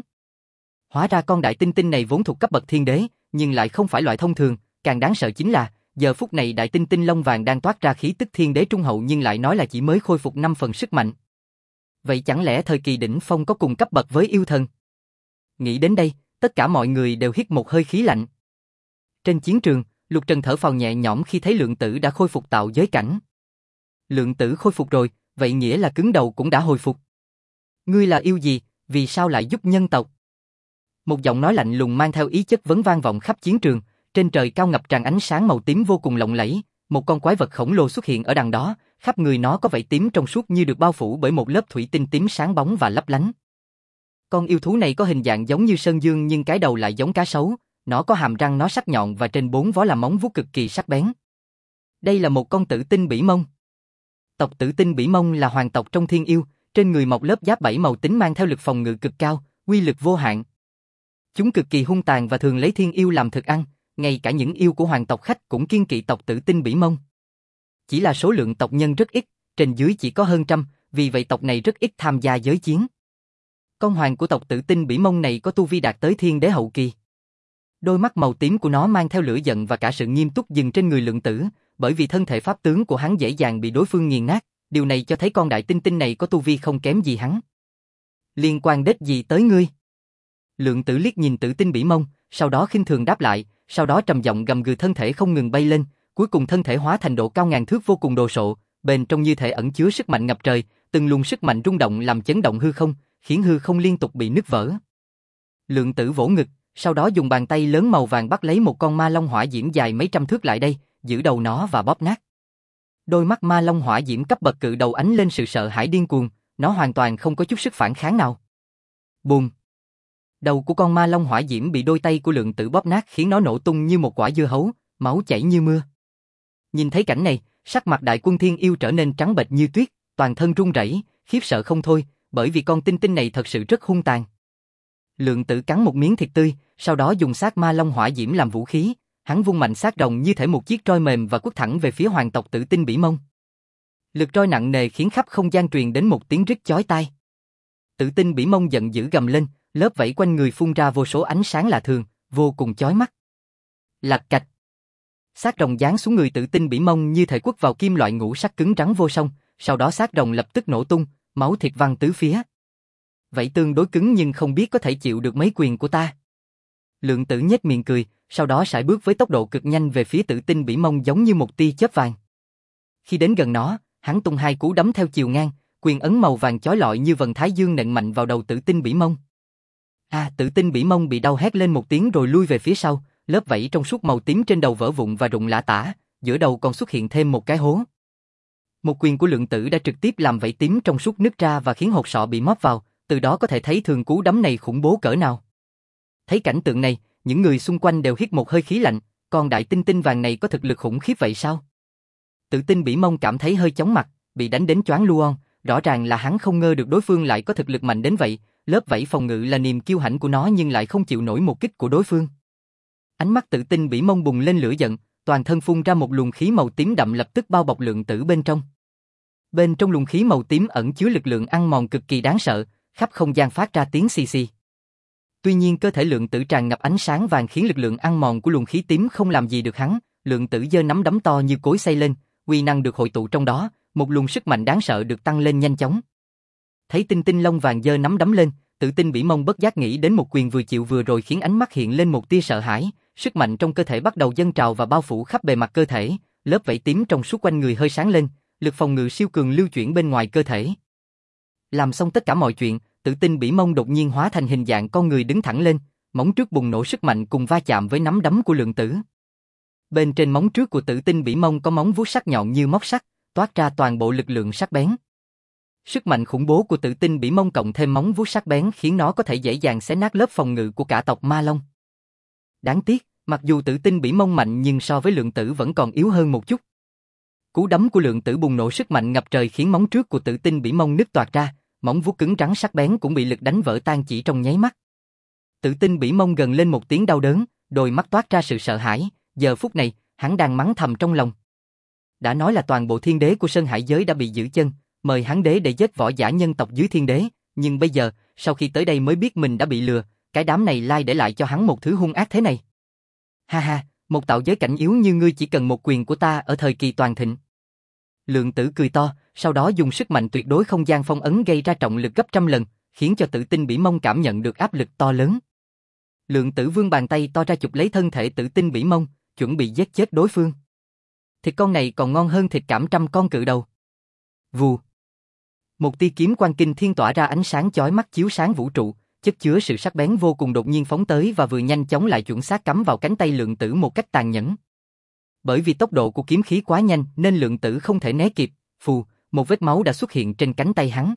Hóa ra con đại tinh tinh này vốn thuộc cấp bậc thiên đế, nhưng lại không phải loại thông thường, càng đáng sợ chính là, giờ phút này đại tinh tinh lông vàng đang toát ra khí tức thiên đế trung hậu nhưng lại nói là chỉ mới khôi phục 5 phần sức mạnh. Vậy chẳng lẽ thời kỳ đỉnh phong có cùng cấp bậc với yêu thần? Nghĩ đến đây, tất cả mọi người đều hít một hơi khí lạnh. Trên chiến trường, Lục Trần thở phào nhẹ nhõm khi thấy Lượng Tử đã khôi phục tạo giới cảnh. Lượng Tử khôi phục rồi, vậy nghĩa là cứng đầu cũng đã hồi phục. Ngươi là yêu gì, vì sao lại giúp nhân tộc? Một giọng nói lạnh lùng mang theo ý chất vấn vang vọng khắp chiến trường, trên trời cao ngập tràn ánh sáng màu tím vô cùng lộng lẫy, một con quái vật khổng lồ xuất hiện ở đằng đó, khắp người nó có vảy tím trong suốt như được bao phủ bởi một lớp thủy tinh tím sáng bóng và lấp lánh. Con yêu thú này có hình dạng giống như sơn dương nhưng cái đầu lại giống cá sấu, nó có hàm răng nó sắc nhọn và trên 4 vó là móng vuốt cực kỳ sắc bén. Đây là một con tử tinh bỉ mông. Tộc tử tinh bỉ mông là hoàng tộc trong thiên yêu, trên người mọc lớp giáp 7 màu tím mang theo lực phòng ngự cực cao, uy lực vô hạn. Chúng cực kỳ hung tàn và thường lấy thiên yêu làm thực ăn, ngay cả những yêu của hoàng tộc khách cũng kiêng kỵ tộc tử tinh bỉ mông. Chỉ là số lượng tộc nhân rất ít, trên dưới chỉ có hơn trăm, vì vậy tộc này rất ít tham gia giới chiến. Con hoàng của tộc Tử Tinh Bỉ Mông này có tu vi đạt tới thiên đế hậu kỳ. Đôi mắt màu tím của nó mang theo lửa giận và cả sự nghiêm túc dừng trên người Lượng Tử, bởi vì thân thể pháp tướng của hắn dễ dàng bị đối phương nghiền nát, điều này cho thấy con đại tinh tinh này có tu vi không kém gì hắn. Liên quan đết gì tới ngươi? Lượng Tử liếc nhìn Tử Tinh Bỉ Mông, sau đó khinh thường đáp lại, sau đó trầm giọng gầm gừ, thân thể không ngừng bay lên, cuối cùng thân thể hóa thành độ cao ngàn thước vô cùng đồ sộ, bên trong như thể ẩn chứa sức mạnh ngập trời, từng luồng sức mạnh rung động làm chấn động hư không, khiến hư không liên tục bị nứt vỡ. Lượng Tử vỗ ngực, sau đó dùng bàn tay lớn màu vàng bắt lấy một con ma long hỏa diễm dài mấy trăm thước lại đây, giữ đầu nó và bóp nát. Đôi mắt ma long hỏa diễm cấp bậc cự đầu ánh lên sự sợ hãi điên cuồng, nó hoàn toàn không có chút sức phản kháng nào. Bùm! Đầu của con ma long hỏa diễm bị đôi tay của Lượng Tử bóp nát khiến nó nổ tung như một quả dưa hấu, máu chảy như mưa. Nhìn thấy cảnh này, sắc mặt Đại Quân Thiên Yêu trở nên trắng bệch như tuyết, toàn thân run rẩy, khiếp sợ không thôi, bởi vì con tinh tinh này thật sự rất hung tàn. Lượng Tử cắn một miếng thịt tươi, sau đó dùng xác ma long hỏa diễm làm vũ khí, hắn vung mạnh xác rồng như thể một chiếc roi mềm và quất thẳng về phía hoàng tộc Tử Tinh Bỉ Mông. Lực roi nặng nề khiến khắp không gian truyền đến một tiếng rít chói tai. Tử Tinh Bỉ Mông giận dữ gầm lên, lớp vảy quanh người phun ra vô số ánh sáng lạ thường, vô cùng chói mắt. Lạch cạch. Xác rồng giáng xuống người Tử Tinh Bỉ Mông như thể quất vào kim loại ngũ sắc cứng rắn vô song, sau đó xác rồng lập tức nổ tung, máu thịt văng tứ phía. Vậy tương đối cứng nhưng không biết có thể chịu được mấy quyền của ta. Lượng Tử nhếch miệng cười, sau đó sải bước với tốc độ cực nhanh về phía Tử Tinh Bỉ Mông giống như một tia chớp vàng. Khi đến gần nó, hắn tung hai cú đấm theo chiều ngang, quyền ấn màu vàng chói lọi như vầng thái dương nện mạnh vào đầu Tử Tinh Bỉ Mông. Tử Tinh Bỉ Mông bị đau hét lên một tiếng rồi lui về phía sau, lớp vảy trong suốt màu tím trên đầu vỡ vụn và rụng lả tả, giữa đầu còn xuất hiện thêm một cái hố. Một quyền của Lượng Tử đã trực tiếp làm vảy tím trong suốt nứt ra và khiến hột sọ bị móp vào, từ đó có thể thấy thường cú đấm này khủng bố cỡ nào. Thấy cảnh tượng này, những người xung quanh đều hít một hơi khí lạnh, con đại tinh tinh vàng này có thực lực khủng khiếp vậy sao? Tử Tinh Bỉ Mông cảm thấy hơi chóng mặt, bị đánh đến choáng luon, rõ ràng là hắn không ngờ được đối phương lại có thực lực mạnh đến vậy, lớp vảy phòng ngự là niềm kiêu hãnh của nó nhưng lại không chịu nổi một kích của đối phương. Ánh mắt Tử Tinh Bỉ Mông bùng lên lửa giận, toàn thân phun ra một luồng khí màu tím đậm lập tức bao bọc Lượng Tử bên trong. Bên trong luồng khí màu tím ẩn chứa lực lượng ăn mòn cực kỳ đáng sợ, khắp không gian phát ra tiếng xì xì. Tuy nhiên cơ thể Lượng Tử tràn ngập ánh sáng vàng khiến lực lượng ăn mòn của luồng khí tím không làm gì được hắn, Lượng Tử giơ nắm đấm to như cối xay lên, uy năng được hội tụ trong đó, một luồng sức mạnh đáng sợ được tăng lên nhanh chóng. Thấy tinh tinh lông vàng giơ nắm đấm lên, Tử Tinh Bỉ Mông bất giác nghĩ đến một quyền vừa chịu vừa rồi khiến ánh mắt hiện lên một tia sợ hãi, sức mạnh trong cơ thể bắt đầu dâng trào và bao phủ khắp bề mặt cơ thể, lớp vảy tím trong suốt quanh người hơi sáng lên, lực phòng ngự siêu cường lưu chuyển bên ngoài cơ thể. Làm xong tất cả mọi chuyện, Tử Tinh Bỉ Mông đột nhiên hóa thành hình dạng con người đứng thẳng lên, móng trước bùng nổ sức mạnh cùng va chạm với nắm đấm của Lượng Tử. Bên trên móng trước của Tử Tinh Bỉ Mông có móng vuốt sắc nhọn như móc sắt, toát ra toàn bộ lực lượng sắc bén. Sức mạnh khủng bố của Tử Tinh Bỉ Mông cộng thêm móng vuốt sắc bén khiến nó có thể dễ dàng xé nát lớp phòng ngự của cả tộc Ma Long. Đáng tiếc, mặc dù Tử Tinh Bỉ Mông mạnh nhưng so với Lượng Tử vẫn còn yếu hơn một chút. Cú đấm của Lượng Tử bùng nổ sức mạnh ngập trời khiến móng trước của Tử Tinh Bỉ Mông nứt toạc ra, móng vuốt cứng rắn sắc bén cũng bị lực đánh vỡ tan chỉ trong nháy mắt. Tử Tinh Bỉ Mông gầm lên một tiếng đau đớn, đôi mắt toát ra sự sợ hãi, giờ phút này, hắn đang mắng thầm trong lòng. Đã nói là toàn bộ thiên đế của Sơn Hải giới đã bị giữ chân, mời hắn đế để giết võ giả nhân tộc dưới thiên đế, nhưng bây giờ, sau khi tới đây mới biết mình đã bị lừa, cái đám này lai để lại cho hắn một thứ hung ác thế này. Ha ha, một tạo giới cảnh yếu như ngươi chỉ cần một quyền của ta ở thời kỳ toàn thịnh. Lượng Tử cười to, sau đó dùng sức mạnh tuyệt đối không gian phong ấn gây ra trọng lực gấp trăm lần, khiến cho Tử Tinh Bỉ Mông cảm nhận được áp lực to lớn. Lượng Tử vươn bàn tay to ra chụp lấy thân thể Tử Tinh Bỉ Mông, chuẩn bị giết chết đối phương. Thịt con này còn ngon hơn thịt cảm trăm con cự đầu. Vù. Một tia kiếm quang kinh thiên tỏa ra ánh sáng chói mắt chiếu sáng vũ trụ, chất chứa sự sắc bén vô cùng đột nhiên phóng tới và vừa nhanh chóng lại chuẩn xác cắm vào cánh tay Lượng Tử một cách tàn nhẫn. Bởi vì tốc độ của kiếm khí quá nhanh nên Lượng Tử không thể né kịp, phù, một vết máu đã xuất hiện trên cánh tay hắn.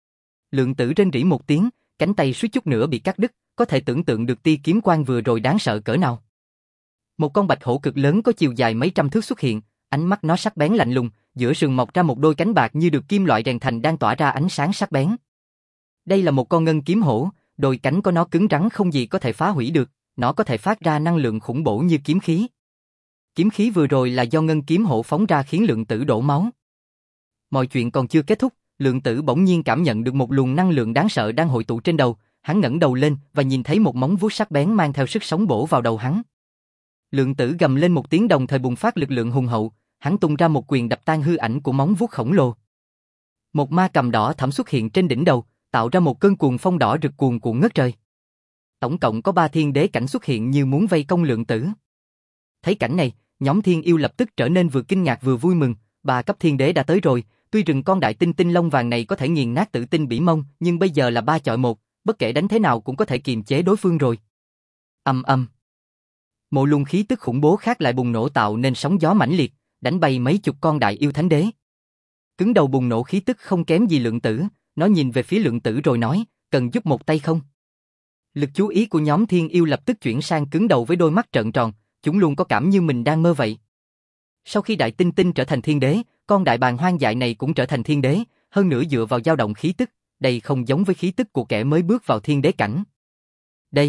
Lượng Tử rên rỉ một tiếng, cánh tay suýt chút nữa bị cắt đứt, có thể tưởng tượng được tia kiếm quang vừa rồi đáng sợ cỡ nào. Một con bạch hổ cực lớn có chiều dài mấy trăm thước xuất hiện, ánh mắt nó sắc bén lạnh lùng, giữa sườn mọc ra một đôi cánh bạc như được kim loại rèn thành đang tỏa ra ánh sáng sắc bén. Đây là một con ngân kiếm hổ, đôi cánh của nó cứng rắn không gì có thể phá hủy được, nó có thể phát ra năng lượng khủng bổ như kiếm khí. Kiếm khí vừa rồi là do ngân kiếm hổ phóng ra khiến Lượng Tử đổ máu. Mọi chuyện còn chưa kết thúc, Lượng Tử bỗng nhiên cảm nhận được một luồng năng lượng đáng sợ đang hội tụ trên đầu, hắn ngẩng đầu lên và nhìn thấy một móng vuốt sắc bén mang theo sức sống bổ vào đầu hắn. Lượng Tử gầm lên một tiếng đồng thời bùng phát lực lượng hùng hậu, hắn tung ra một quyền đập tan hư ảnh của móng vuốt khổng lồ. Một ma cầm đỏ thẫm xuất hiện trên đỉnh đầu, tạo ra một cơn cuồng phong đỏ rực cuồn cuộn ngất trời. Tổng cộng có 3 thiên đế cảnh xuất hiện như muốn vây công Lượng Tử. Thấy cảnh này, nhóm thiên yêu lập tức trở nên vừa kinh ngạc vừa vui mừng, 3 cấp thiên đế đã tới rồi, tuy rừng con đại tinh tinh lông vàng này có thể nghiền nát Tử Tinh Bỉ Mông, nhưng bây giờ là 3 chọi 1, bất kể đánh thế nào cũng có thể kiềm chế đối phương rồi. Ầm ầm. Một luồng khí tức khủng bố khác lại bùng nổ tạo nên sóng gió mãnh liệt, đánh bay mấy chục con đại yêu thánh đế. Cứng đầu bùng nổ khí tức không kém gì Lượng Tử, nó nhìn về phía Lượng Tử rồi nói, cần giúp một tay không? Lực chú ý của nhóm thiên yêu lập tức chuyển sang cứng đầu với đôi mắt trợn tròn, chúng luôn có cảm như mình đang mơ vậy. Sau khi đại tinh tinh trở thành thiên đế, con đại bàng hoang dại này cũng trở thành thiên đế, hơn nữa dựa vào dao động khí tức, đây không giống với khí tức của kẻ mới bước vào thiên đế cảnh. Đây,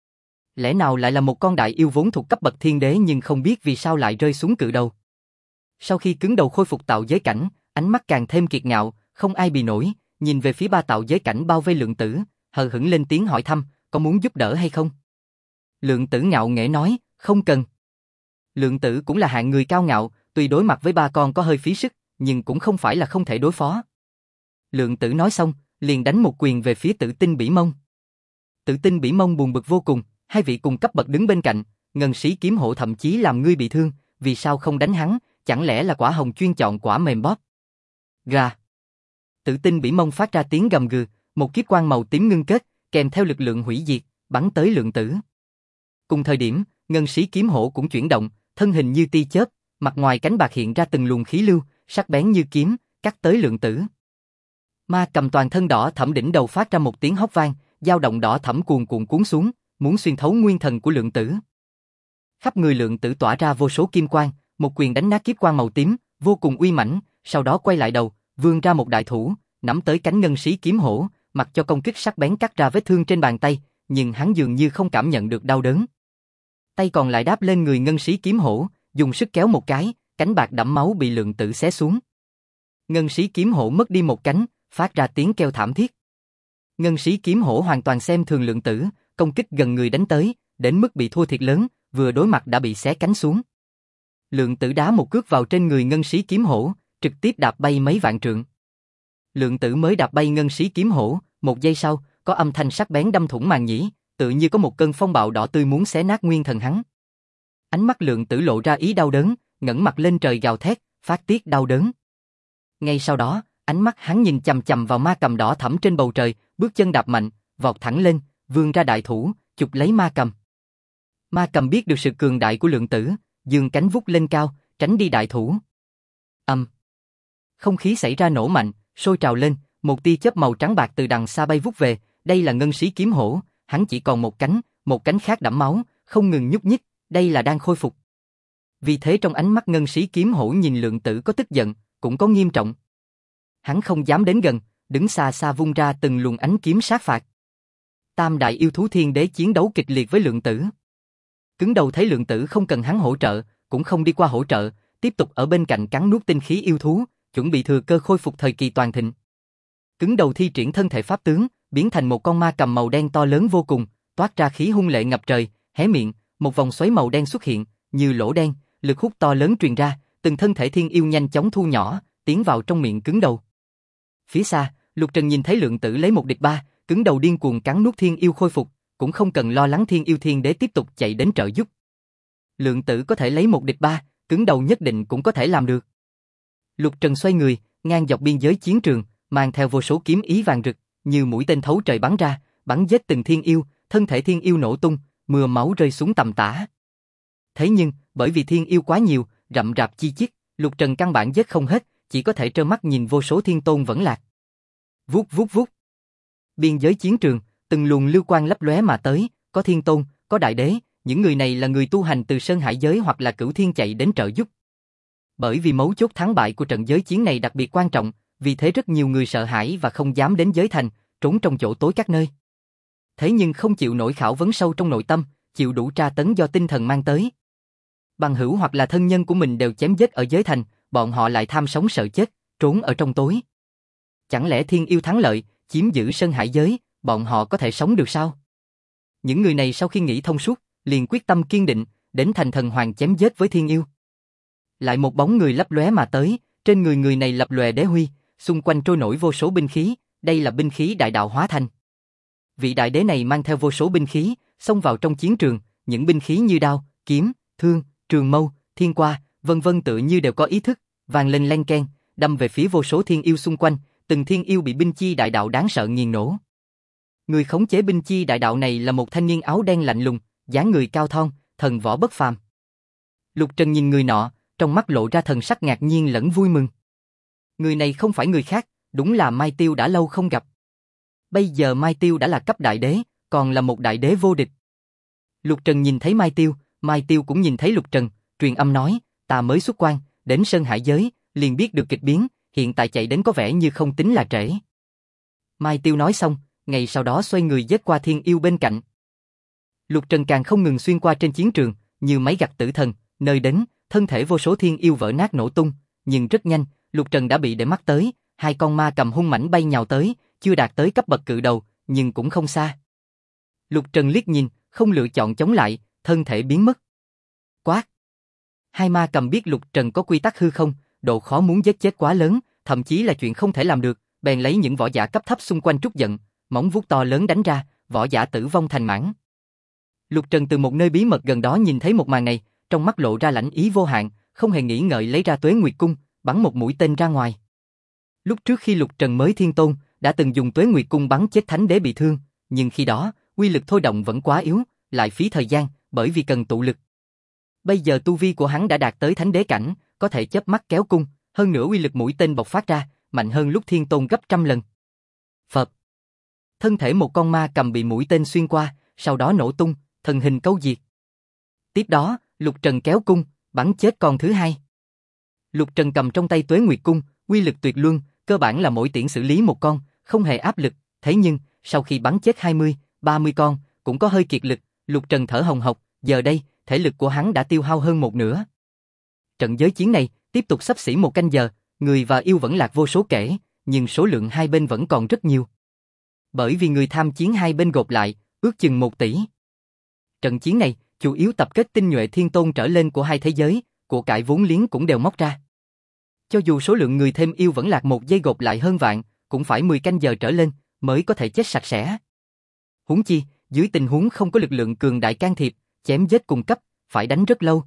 lẽ nào lại là một con đại yêu vốn thuộc cấp bậc thiên đế nhưng không biết vì sao lại rơi xuống cự đầu. Sau khi cứng đầu khôi phục tạo giới cảnh, ánh mắt càng thêm kiệt ngạo, không ai bì nổi, nhìn về phía 3 tạo giới cảnh bao vây Lượng Tử, hờ hững lên tiếng hỏi thăm, có muốn giúp đỡ hay không? Lượng Tử ngạo nghễ nói, không cần. Lượng Tử cũng là hạng người cao ngạo, tuy đối mặt với 3 con có hơi phí sức, nhưng cũng không phải là không thể đối phó. Lượng Tử nói xong, liền đánh một quyền về phía Tử Tinh Bỉ Mông. Tử Tinh Bỉ Mông buồn bực vô cùng, 2 vị cùng cấp bậc đứng bên cạnh, ngân sĩ kiếm hộ thậm chí làm ngươi bị thương, vì sao không đánh hắn, chẳng lẽ là quả hồng chuyên chọn quả mềm bóp? Gà. Tử Tinh Bỉ Mông phát ra tiếng gầm gừ, một kiếp quang màu tím ngưng kết, kèm theo lực lượng hủy diệt, bắn tới Lượng Tử. Cùng thời điểm, ngân sĩ kiếm hổ cũng chuyển động, thân hình như tia chớp, mặt ngoài cánh bạc hiện ra từng luồng khí lưu, sắc bén như kiếm, cắt tới Lượng Tử. Ma cầm toàn thân đỏ thẫm đỉnh đầu phát ra một tiếng hóc vang, dao động đỏ thẫm cuồn cuộn cuốn xuống, muốn xuyên thấu nguyên thần của Lượng Tử. Khắp người Lượng Tử tỏa ra vô số kim quang, một quyền đánh nát kiếp quang màu tím, vô cùng uy mãnh, sau đó quay lại đầu, vươn ra một đại thủ, nắm tới cánh ngân sĩ kiếm hổ, mặc cho công kích sắc bén cắt ra vết thương trên bàn tay, nhưng hắn dường như không cảm nhận được đau đớn. Tay còn lại đáp lên người ngân sĩ kiếm hổ, dùng sức kéo một cái, cánh bạc đẫm máu bị Lượng Tử xé xuống. Ngân sĩ kiếm hổ mất đi một cánh, phát ra tiếng kêu thảm thiết. Ngân sĩ kiếm hổ hoàn toàn xem thường Lượng Tử, công kích gần người đánh tới, đến mức bị thua thiệt lớn, vừa đối mặt đã bị xé cánh xuống. Lượng Tử đá một cước vào trên người ngân sĩ kiếm hổ, trực tiếp đạp bay mấy vạn trượng. Lượng Tử mới đạp bay ngân sĩ kiếm hổ, một giây sau, có âm thanh sắc bén đâm thủng màng nhĩ, tự như có một cơn phong bạo đỏ tươi muốn xé nát nguyên thần hắn. Ánh mắt Lượng Tử lộ ra ý đau đớn, ngẩng mặt lên trời gào thét, phát tiết đau đớn. Ngay sau đó, ánh mắt hắn nhìn chằm chằm vào ma cầm đỏ thẫm trên bầu trời, bước chân đạp mạnh, vọt thẳng lên, vươn ra đại thủ, chụp lấy ma cầm. Ma cầm biết được sự cường đại của Lượng Tử, giương cánh vút lên cao, tránh đi đại thủ. Không khí xảy ra nổ mạnh, sôi trào lên, một tia chớp màu trắng bạc từ đằng xa bay vút về, đây là ngân sĩ kiếm hổ, hắn chỉ còn một cánh khác đẫm máu, không ngừng nhúc nhích, đây là đang khôi phục. Vì thế trong ánh mắt ngân sĩ kiếm hổ nhìn Lượng Tử có tức giận, cũng có nghiêm trọng. Hắn không dám đến gần, đứng xa xa vung ra từng luồng ánh kiếm sát phạt. Tam đại yêu thú thiên đế chiến đấu kịch liệt với Lượng Tử. Cứng đầu thấy Lượng Tử không cần hắn hỗ trợ, cũng không đi qua hỗ trợ, tiếp tục ở bên cạnh cắn nuốt tinh khí yêu thú, chuẩn bị thừa cơ khôi phục thời kỳ toàn thịnh. Cứng đầu thi triển thân thể pháp tướng, biến thành một con ma cầm màu đen to lớn vô cùng, toát ra khí hung lệ ngập trời, hé miệng, một vòng xoáy màu đen xuất hiện, như lỗ đen, lực hút to lớn truyền ra, từng thân thể thiên yêu nhanh chóng thu nhỏ, tiến vào trong miệng cứng đầu. Phía xa, Lục Trần nhìn thấy Lượng Tử lấy 1 địch 3, cứng đầu điên cuồng cắn nuốt thiên yêu khôi phục, cũng không cần lo lắng thiên yêu thiên đế tiếp tục chạy đến trợ giúp. Lượng Tử có thể lấy 1 địch 3, cứng đầu nhất định cũng có thể làm được. Lục Trần xoay người, ngang dọc biên giới chiến trường, mang theo vô số kiếm ý vàng rực, như mũi tên thấu trời bắn ra, bắn giết từng thiên yêu, thân thể thiên yêu nổ tung, mưa máu rơi xuống tầm tã. Thế nhưng, bởi vì thiên yêu quá nhiều, rậm rạp chi chít, Lục Trần căn bản giết không hết, chỉ có thể trơ mắt nhìn vô số thiên tôn vẫn lạc. Vút vút vút. Biên giới chiến trường, từng luồng lưu quang lấp lóe mà tới, có thiên tôn, có đại đế, những người này là người tu hành từ sơn hải giới hoặc là cửu thiên chạy đến trợ giúp. Bởi vì mấu chốt thắng bại của trận giới chiến này đặc biệt quan trọng, vì thế rất nhiều người sợ hãi và không dám đến giới thành, trốn trong chỗ tối các nơi. Thế nhưng không chịu nổi khảo vấn sâu trong nội tâm, chịu đủ tra tấn do tinh thần mang tới. Bằng hữu hoặc là thân nhân của mình đều chém giết ở giới thành, bọn họ lại tham sống sợ chết, trốn ở trong tối. Chẳng lẽ thiên yêu thắng lợi, chiếm giữ Sơn Hải giới, bọn họ có thể sống được sao? Những người này sau khi nghĩ thông suốt, liền quyết tâm kiên định, đến thành thần hoàng chém giết với thiên yêu. Lại một bóng người lấp lóe mà tới, trên người người này lập lòe đế huy, xung quanh trôi nổi vô số binh khí, đây là binh khí đại đạo hóa thành. Vị đại đế này mang theo vô số binh khí, xông vào trong chiến trường, những binh khí như đao, kiếm, thương, trường mâu, thiên qua, vân vân tựa như đều có ý thức, vang lên len keng, đâm về phía vô số thiên yêu xung quanh, từng thiên yêu bị binh chi đại đạo đáng sợ nghiền nổ. Người khống chế binh chi đại đạo này là một thanh niên áo đen lạnh lùng, dáng người cao thon, thần võ bất phàm. Lục Trần nhìn người nọ, trong mắt lộ ra thần sắc ngạc nhiên lẫn vui mừng. Người này không phải người khác, đúng là Mai Tiêu đã lâu không gặp. Bây giờ Mai Tiêu đã là cấp đại đế, còn là một đại đế vô địch. Lục Trần nhìn thấy Mai Tiêu cũng nhìn thấy Lục Trần, truyền âm nói, ta mới xuất quan, đến Sơn Hải giới, liền biết được kịch biến, hiện tại chạy đến có vẻ như không tính là trễ. Mai Tiêu nói xong, ngày sau đó xoay người giết qua thiên yêu bên cạnh. Lục Trần càng không ngừng xuyên qua trên chiến trường, như máy gặt tử thần, nơi đến, thân thể vô số thiên yêu vỡ nát nổ tung, nhưng rất nhanh, Lục Trần đã bị để mắt tới, hai con ma cầm hung mãnh bay nhào tới, chưa đạt tới cấp bậc cự đầu, nhưng cũng không xa. Lục Trần liếc nhìn, không lựa chọn chống lại, thân thể biến mất. Quát! Hai ma cầm biết Lục Trần có quy tắc hư không, độ khó muốn giết chết quá lớn, thậm chí là chuyện không thể làm được, bèn lấy những võ giả cấp thấp xung quanh trút giận, móng vuốt to lớn đánh ra, võ giả tử vong thành mảng. Lục Trần từ một nơi bí mật gần đó nhìn thấy một màn này, trong mắt lộ ra lãnh ý vô hạn, không hề nghĩ ngợi lấy ra Tuế Nguyệt Cung, bắn một mũi tên ra ngoài. Lúc trước khi Lục Trần mới thiên tôn, đã từng dùng Tuế Nguyệt Cung bắn chết Thánh Đế bị thương, nhưng khi đó, uy lực thôi động vẫn quá yếu, lại phí thời gian, bởi vì cần tụ lực. Bây giờ tu vi của hắn đã đạt tới Thánh Đế cảnh, có thể chớp mắt kéo cung, hơn nữa uy lực mũi tên bộc phát ra, mạnh hơn lúc thiên tôn gấp trăm lần. Phập. Thân thể một con ma cầm bị mũi tên xuyên qua, sau đó nổ tung, thần hình câu diệt. Tiếp đó, Lục Trần kéo cung, bắn chết con thứ hai. Lục Trần cầm trong tay Tuế Nguyệt Cung, uy lực tuyệt luân, cơ bản là mỗi tiễn xử lý một con, không hề áp lực, thế nhưng, sau khi bắn chết 20, 30 con, cũng có hơi kiệt lực, Lục Trần thở hồng hộc, giờ đây, thể lực của hắn đã tiêu hao hơn một nửa. Trận giới chiến này, tiếp tục xấp xỉ một canh giờ, người và yêu vẫn lạc vô số kể, nhưng số lượng hai bên vẫn còn rất nhiều. Bởi vì người tham chiến hai bên gộp lại, ước chừng 1 tỷ. Trận chiến này, chủ yếu tập kết tinh nhuệ thiên tôn trở lên của hai thế giới, của cải vốn liếng cũng đều móc ra. Cho dù số lượng người thêm yêu vẫn lạc một giây gộp lại hơn vạn, cũng phải 10 canh giờ trở lên, mới có thể chết sạch sẽ. Huống chi, dưới tình huống không có lực lượng cường đại can thiệp, chém giết cùng cấp, phải đánh rất lâu.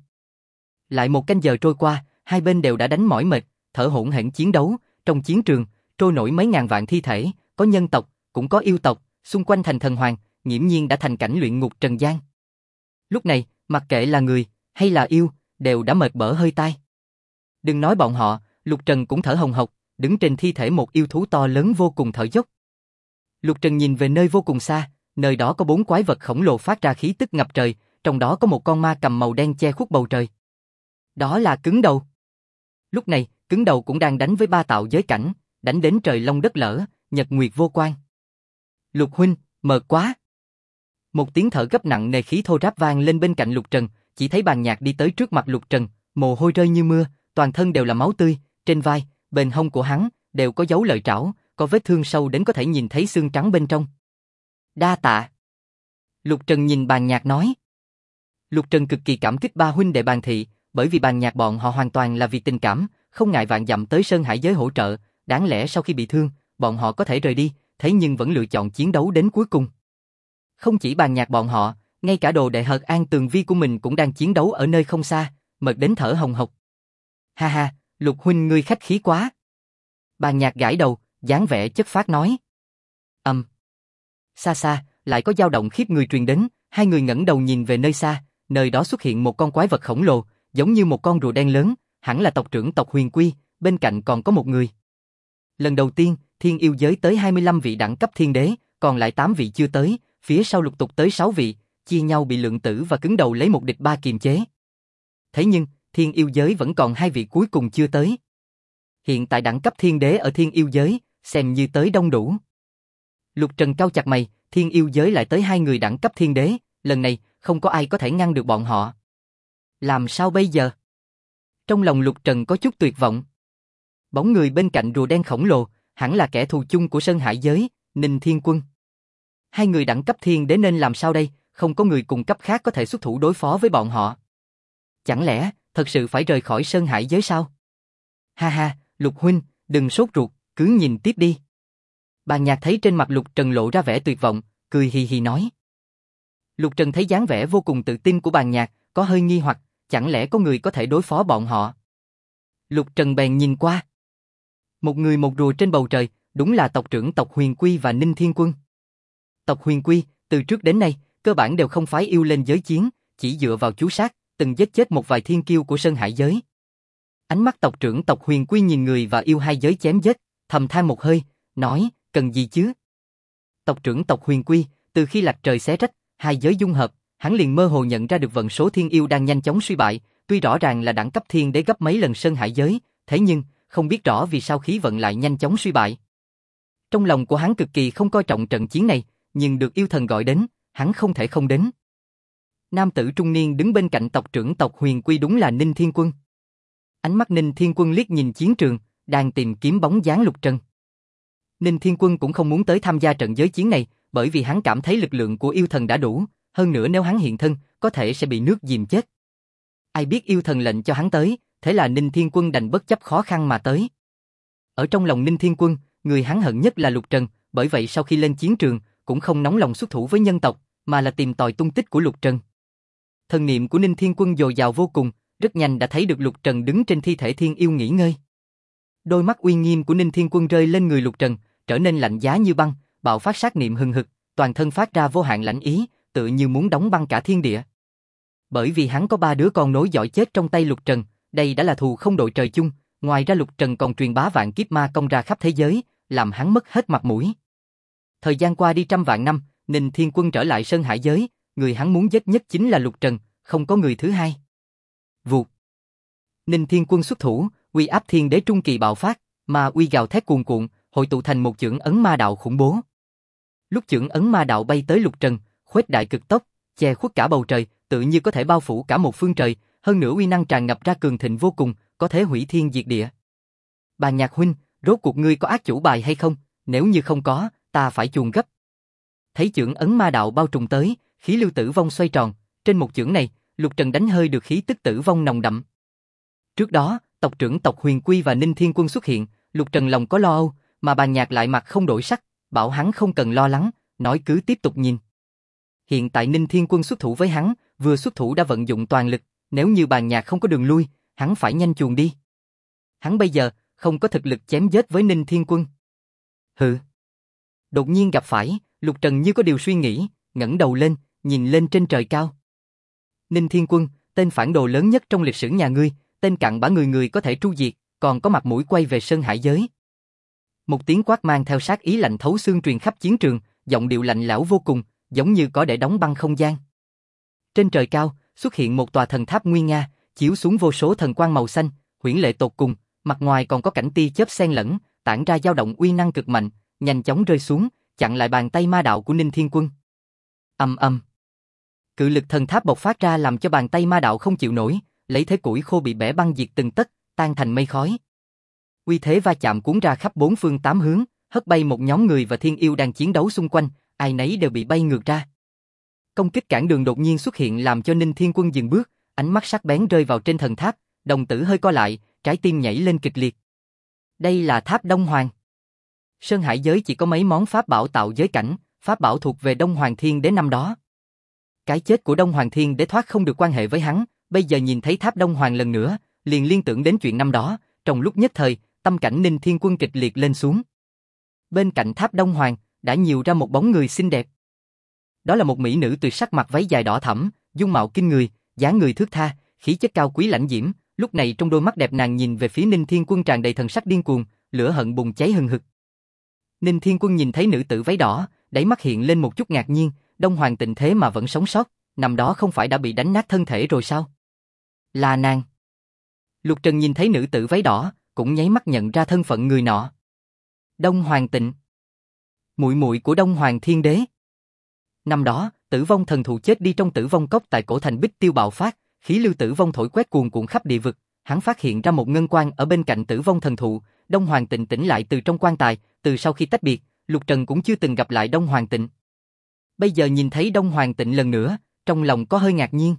Lại 1 canh giờ trôi qua, hai bên đều đã đánh mỏi mệt, thở hổn hển chiến đấu, trong chiến trường, trôi nổi mấy ngàn vạn thi thể, có nhân tộc, cũng có yêu tộc, xung quanh thành thần hoàng, nghiễm nhiên đã thành cảnh luyện ngục trần gian. Lúc này, mặc kệ là người, hay là yêu, đều đã mệt bở hơi tai. Đừng nói bọn họ, Lục Trần cũng thở hồng hộc, đứng trên thi thể một yêu thú to lớn vô cùng thở dốc. Lục Trần nhìn về nơi vô cùng xa, nơi đó có 4 quái vật khổng lồ phát ra khí tức ngập trời, trong đó có một con ma cầm màu đen che khuất bầu trời. Đó là Cứng Đầu. Lúc này, Cứng Đầu cũng đang đánh với 3 tạo giới cảnh, đánh đến trời long đất lở, nhật nguyệt vô quan. Lục huynh, mệt quá. Một tiếng thở gấp nặng nề khí thô ráp vang lên bên cạnh Lục Trần, chỉ thấy Bàn Nhạc đi tới trước mặt Lục Trần, mồ hôi rơi như mưa, toàn thân đều là máu tươi, trên vai, bên hông của hắn đều có dấu lợi trảo, có vết thương sâu đến có thể nhìn thấy xương trắng bên trong. Đa tạ. Lục Trần nhìn Bàn Nhạc nói. Lục Trần cực kỳ cảm kích ba huynh đệ Bàn Thị, bởi vì Bàn Nhạc bọn họ hoàn toàn là vì tình cảm, không ngại vạn dặm tới Sơn Hải giới hỗ trợ, đáng lẽ sau khi bị thương, bọn họ có thể rời đi, thế nhưng vẫn lựa chọn chiến đấu đến cuối cùng. Không chỉ Bàn Nhạc bọn họ, ngay cả đồ đệ Hợt An Tường Vi của mình cũng đang chiến đấu ở nơi không xa, mệt đến thở hồng hộc. Ha ha, Lục huynh ngươi khách khí quá. Bàn Nhạc gãi đầu, dáng vẻ chất phác nói. Xa xa, lại có dao động khiếp người truyền đến, hai người ngẩng đầu nhìn về nơi xa, nơi đó xuất hiện một con quái vật khổng lồ, giống như một con rùa đen lớn, hẳn là tộc trưởng tộc Huyền Quy, bên cạnh còn có một người. Lần đầu tiên, thiên yêu giới tới 25 vị đẳng cấp thiên đế, còn lại 8 vị chưa tới, phía sau lục tục tới 6 vị, chia nhau bị Lượng Tử và Cứng Đầu lấy 1 địch 3 kiềm chế. Thế nhưng, thiên yêu giới vẫn còn 2 vị cuối cùng chưa tới. Hiện tại đẳng cấp thiên đế ở thiên yêu giới, xem như tới đông đủ. Lục Trần cau chặt mày, thiên yêu giới lại tới 2 người đẳng cấp thiên đế, lần này, không có ai có thể ngăn được bọn họ. Làm sao bây giờ? Trong lòng Lục Trần có chút tuyệt vọng. Bóng người bên cạnh rùa đen khổng lồ, hẳn là kẻ thù chung của Sơn Hải giới, Ninh Thiên Quân. Hai người đẳng cấp thiên đế nên làm sao đây, không có người cùng cấp khác có thể xuất thủ đối phó với bọn họ. Chẳng lẽ, thật sự phải rời khỏi Sơn Hải giới sao? Ha ha, Lục huynh, đừng sốt ruột, cứ nhìn tiếp đi. Bàn Nhạc thấy trên mặt Lục Trần lộ ra vẻ tuyệt vọng, cười hì hì nói. Lục Trần thấy dáng vẻ vô cùng tự tin của Bàn Nhạc, có hơi nghi hoặc, chẳng lẽ có người có thể đối phó bọn họ? Lục Trần bèn nhìn qua. Một người một rùa trên bầu trời, đúng là tộc trưởng tộc Huyền Quy và Ninh Thiên Quân. Tộc Huyền Quy, từ trước đến nay, cơ bản đều không phái yêu lên giới chiến, chỉ dựa vào chú sát, từng giết chết một vài thiên kiêu của Sơn Hải giới. Ánh mắt tộc trưởng tộc Huyền Quy nhìn người và yêu hai giới chém giết, thầm than một hơi, nói, cần gì chứ? Tộc trưởng tộc Huyền Quy, từ khi lạch trời xé rách, hai giới dung hợp, hắn liền mơ hồ nhận ra được vận số thiên yêu đang nhanh chóng suy bại, tuy rõ ràng là đẳng cấp thiên đế gấp mấy lần Sơn Hải giới, thế nhưng, không biết rõ vì sao khí vận lại nhanh chóng suy bại. Trong lòng của hắn cực kỳ không coi trọng trận chiến này, nhưng được yêu thần gọi đến, hắn không thể không đến. Nam tử trung niên đứng bên cạnh tộc trưởng tộc Huyền Quy đúng là Ninh Thiên Quân. Ánh mắt Ninh Thiên Quân liếc nhìn chiến trường, đang tìm kiếm bóng dáng Lục Trần. Ninh Thiên Quân cũng không muốn tới tham gia trận giới chiến này, bởi vì hắn cảm thấy lực lượng của yêu thần đã đủ, hơn nữa nếu hắn hiện thân, có thể sẽ bị nước dìm chết. Ai biết yêu thần lệnh cho hắn tới, thế là Ninh Thiên Quân đành bất chấp khó khăn mà tới. Ở trong lòng Ninh Thiên Quân, người hắn hận nhất là Lục Trần, bởi vậy sau khi lên chiến trường, cũng không nóng lòng xuất thủ với nhân tộc, mà là tìm tòi tung tích của Lục Trần. Thần niệm của Ninh Thiên Quân dồi dào vô cùng, rất nhanh đã thấy được Lục Trần đứng trên thi thể thiên yêu nghỉ ngơi. Đôi mắt uy nghiêm của Ninh Thiên Quân rơi lên người Lục Trần, trở nên lạnh giá như băng, bạo phát sát niệm hừng hực, toàn thân phát ra vô hạn lãnh ý, tự như muốn đóng băng cả thiên địa. Bởi vì hắn có 3 đứa con nối dõi chết trong tay Lục Trần, đây đã là thù không đội trời chung, ngoài ra Lục Trần còn truyền bá vạn kiếp ma công ra khắp thế giới, làm hắn mất hết mặt mũi. Thời gian qua đi trăm vạn năm, Ninh Thiên Quân trở lại Sơn Hải giới, người hắn muốn giết nhất chính là Lục Trần, không có người thứ hai. Vụt. Ninh Thiên Quân xuất thủ, uy áp thiên đế trung kỳ bạo phát, ma uy gào thét cuồn cuộn, hội tụ thành một chưởng ấn ma đạo khủng bố. Lúc chưởng ấn ma đạo bay tới Lục Trần, khuếch đại cực tốc, che khuất cả bầu trời, tự như có thể bao phủ cả một phương trời, hơn nữa uy năng tràn ngập ra cường thịnh vô cùng, có thể hủy thiên diệt địa. Bàn Nhạc huynh, rốt cuộc ngươi có ác chủ bài hay không? Nếu như không có, ta phải chuồn gấp. Thấy chưởng ấn ma đạo bao trùm tới, khí lưu tử vong xoay tròn, trên một chưởng này, Lục Trần đánh hơi được khí tức tử vong nồng đậm. Trước đó, tộc trưởng tộc Huyền Quy và Ninh Thiên Quân xuất hiện, Lục Trần lòng có lo âu, mà Bàn Nhạc lại mặt không đổi sắc, bảo hắn không cần lo lắng, nói cứ tiếp tục nhìn. Hiện tại Ninh Thiên Quân xuất thủ với hắn, vừa xuất thủ đã vận dụng toàn lực, nếu như Bàn Nhạc không có đường lui, hắn phải nhanh chuồn đi. Hắn bây giờ không có thực lực chém giết với Ninh Thiên Quân. Hừ. Đột nhiên gặp phải, Lục Trần như có điều suy nghĩ, ngẩng đầu lên, nhìn lên trên trời cao. Ninh Thiên Quân, tên phản đồ lớn nhất trong lịch sử nhà ngươi, tên cặn bã người người có thể tru diệt, còn có mặt mũi quay về Sơn Hải giới. Một tiếng quát mang theo sát ý lạnh thấu xương truyền khắp chiến trường, giọng điệu lạnh lẽo vô cùng, giống như có để đóng băng không gian. Trên trời cao, xuất hiện một tòa thần tháp nguy nga, chiếu xuống vô số thần quang màu xanh, huyễn lệ tột cùng, mặt ngoài còn có cảnh tia chớp xen lẫn, tản ra dao động uy năng cực mạnh, nhanh chóng rơi xuống, chặn lại bàn tay ma đạo của Ninh Thiên Quân. Ầm ầm. Cự lực thần tháp bộc phát ra làm cho bàn tay ma đạo không chịu nổi, lấy thế củi khô bị bẻ băng diệt từng tấc, tan thành mây khói. Uy thế va chạm cuốn ra khắp bốn phương tám hướng, hất bay một nhóm người và thiên yêu đang chiến đấu xung quanh, ai nấy đều bị bay ngược ra. Công kích cản đường đột nhiên xuất hiện làm cho Ninh Thiên Quân dừng bước, ánh mắt sắc bén rơi vào trên thần tháp, đồng tử hơi co lại, trái tim nhảy lên kịch liệt. Đây là tháp Đông Hoàng. Sơn Hải giới chỉ có mấy món pháp bảo tạo giới cảnh, pháp bảo thuộc về Đông Hoàng Thiên Đế năm đó. Cái chết của Đông Hoàng Thiên Đế thoát không được quan hệ với hắn, bây giờ nhìn thấy tháp Đông Hoàng lần nữa, liền liên tưởng đến chuyện năm đó, trong lúc nhất thời, tâm cảnh Ninh Thiên Quân kịch liệt lên xuống. Bên cạnh tháp Đông Hoàng, đã nhiều ra một bóng người xinh đẹp. Đó là một mỹ nữ tuyệt sắc mặc váy dài đỏ thẫm, dung mạo kinh người, dáng người thướt tha, khí chất cao quý lãnh diễm, lúc này trong đôi mắt đẹp nàng nhìn về phía Ninh Thiên Quân tràn đầy thần sắc điên cuồng, lửa hận bùng cháy hừng hực. Ninh Thiên Quân nhìn thấy nữ tử váy đỏ, đáy mắt hiện lên một chút ngạc nhiên, Đông Hoàng tịnh thế mà vẫn sống sót, năm đó không phải đã bị đánh nát thân thể rồi sao? Là nàng. Lục Trần nhìn thấy nữ tử váy đỏ, cũng nháy mắt nhận ra thân phận người nọ. Đông Hoàng Tịnh, muội muội của Đông Hoàng Thiên Đế. Năm đó, Tử Vong Thần Thụ chết đi trong Tử Vong Cốc tại cổ thành Bích Tiêu bạo phát, khí lưu tử vong thổi quét cuồn cuộn khắp địa vực, hắn phát hiện ra một ngân quang ở bên cạnh Tử Vong Thần Thụ, Đông Hoàng Tịnh tỉnh lại từ trong quan tài, từ sau khi tách biệt, Lục Trần cũng chưa từng gặp lại Đông Hoàng Tịnh. Bây giờ nhìn thấy Đông Hoàng Tịnh lần nữa, trong lòng có hơi ngạc nhiên.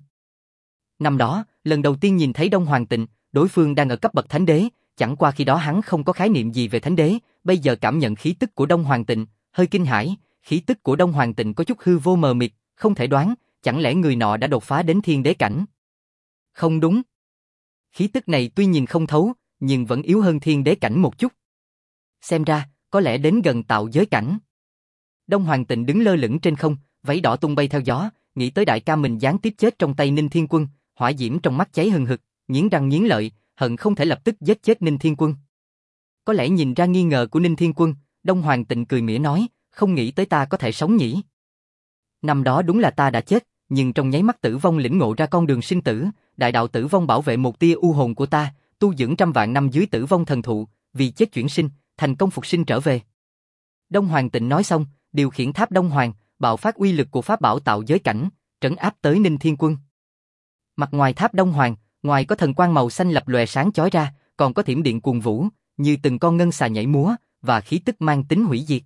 Năm đó, lần đầu tiên nhìn thấy Đông Hoàng Tịnh, đối phương đang ở cấp bậc thánh đế, chẳng qua khi đó hắn không có khái niệm gì về thánh đế, bây giờ cảm nhận khí tức của Đông Hoàng Tịnh, hơi kinh hãi, khí tức của Đông Hoàng Tịnh có chút hư vô mờ mịt, không thể đoán, chẳng lẽ người nọ đã đột phá đến thiên đế cảnh? Không đúng. Khí tức này tuy nhìn không thấu, nhưng vẫn yếu hơn thiên đế cảnh một chút. Xem ra, có lẽ đến gần tạo giới cảnh. Đông Hoàng Tịnh đứng lơ lửng trên không, váy đỏ tung bay theo gió, nghĩ tới đại ca mình gián tiếp chết trong tay Ninh Thiên Quân, hỏa diễm trong mắt cháy hừng hực, nghiến răng nghiến lợi, hận không thể lập tức giết chết Ninh Thiên Quân. Có lẽ nhìn ra nghi ngờ của Ninh Thiên Quân, Đông Hoàng Tịnh cười mỉa nói, không nghĩ tới ta có thể sống nhỉ. Năm đó đúng là ta đã chết, nhưng trong nháy mắt tử vong lĩnh ngộ ra con đường sinh tử, đại đạo tử vong bảo vệ một tia u hồn của ta, tu dưỡng trăm vạn năm dưới tử vong thần thụ, vì chết chuyển sinh, thành công phục sinh trở về. Đông Hoàng Tịnh nói xong, điều khiển tháp Đông Hoàng, bạo phát uy lực của pháp bảo tạo giới cảnh, trấn áp tới Ninh Thiên Quân. Mặt ngoài tháp Đông Hoàng, ngoài có thần quang màu xanh lập lòe sáng chói ra, còn có thiểm điện cuồng vũ, như từng con ngân xà nhảy múa, và khí tức mang tính hủy diệt.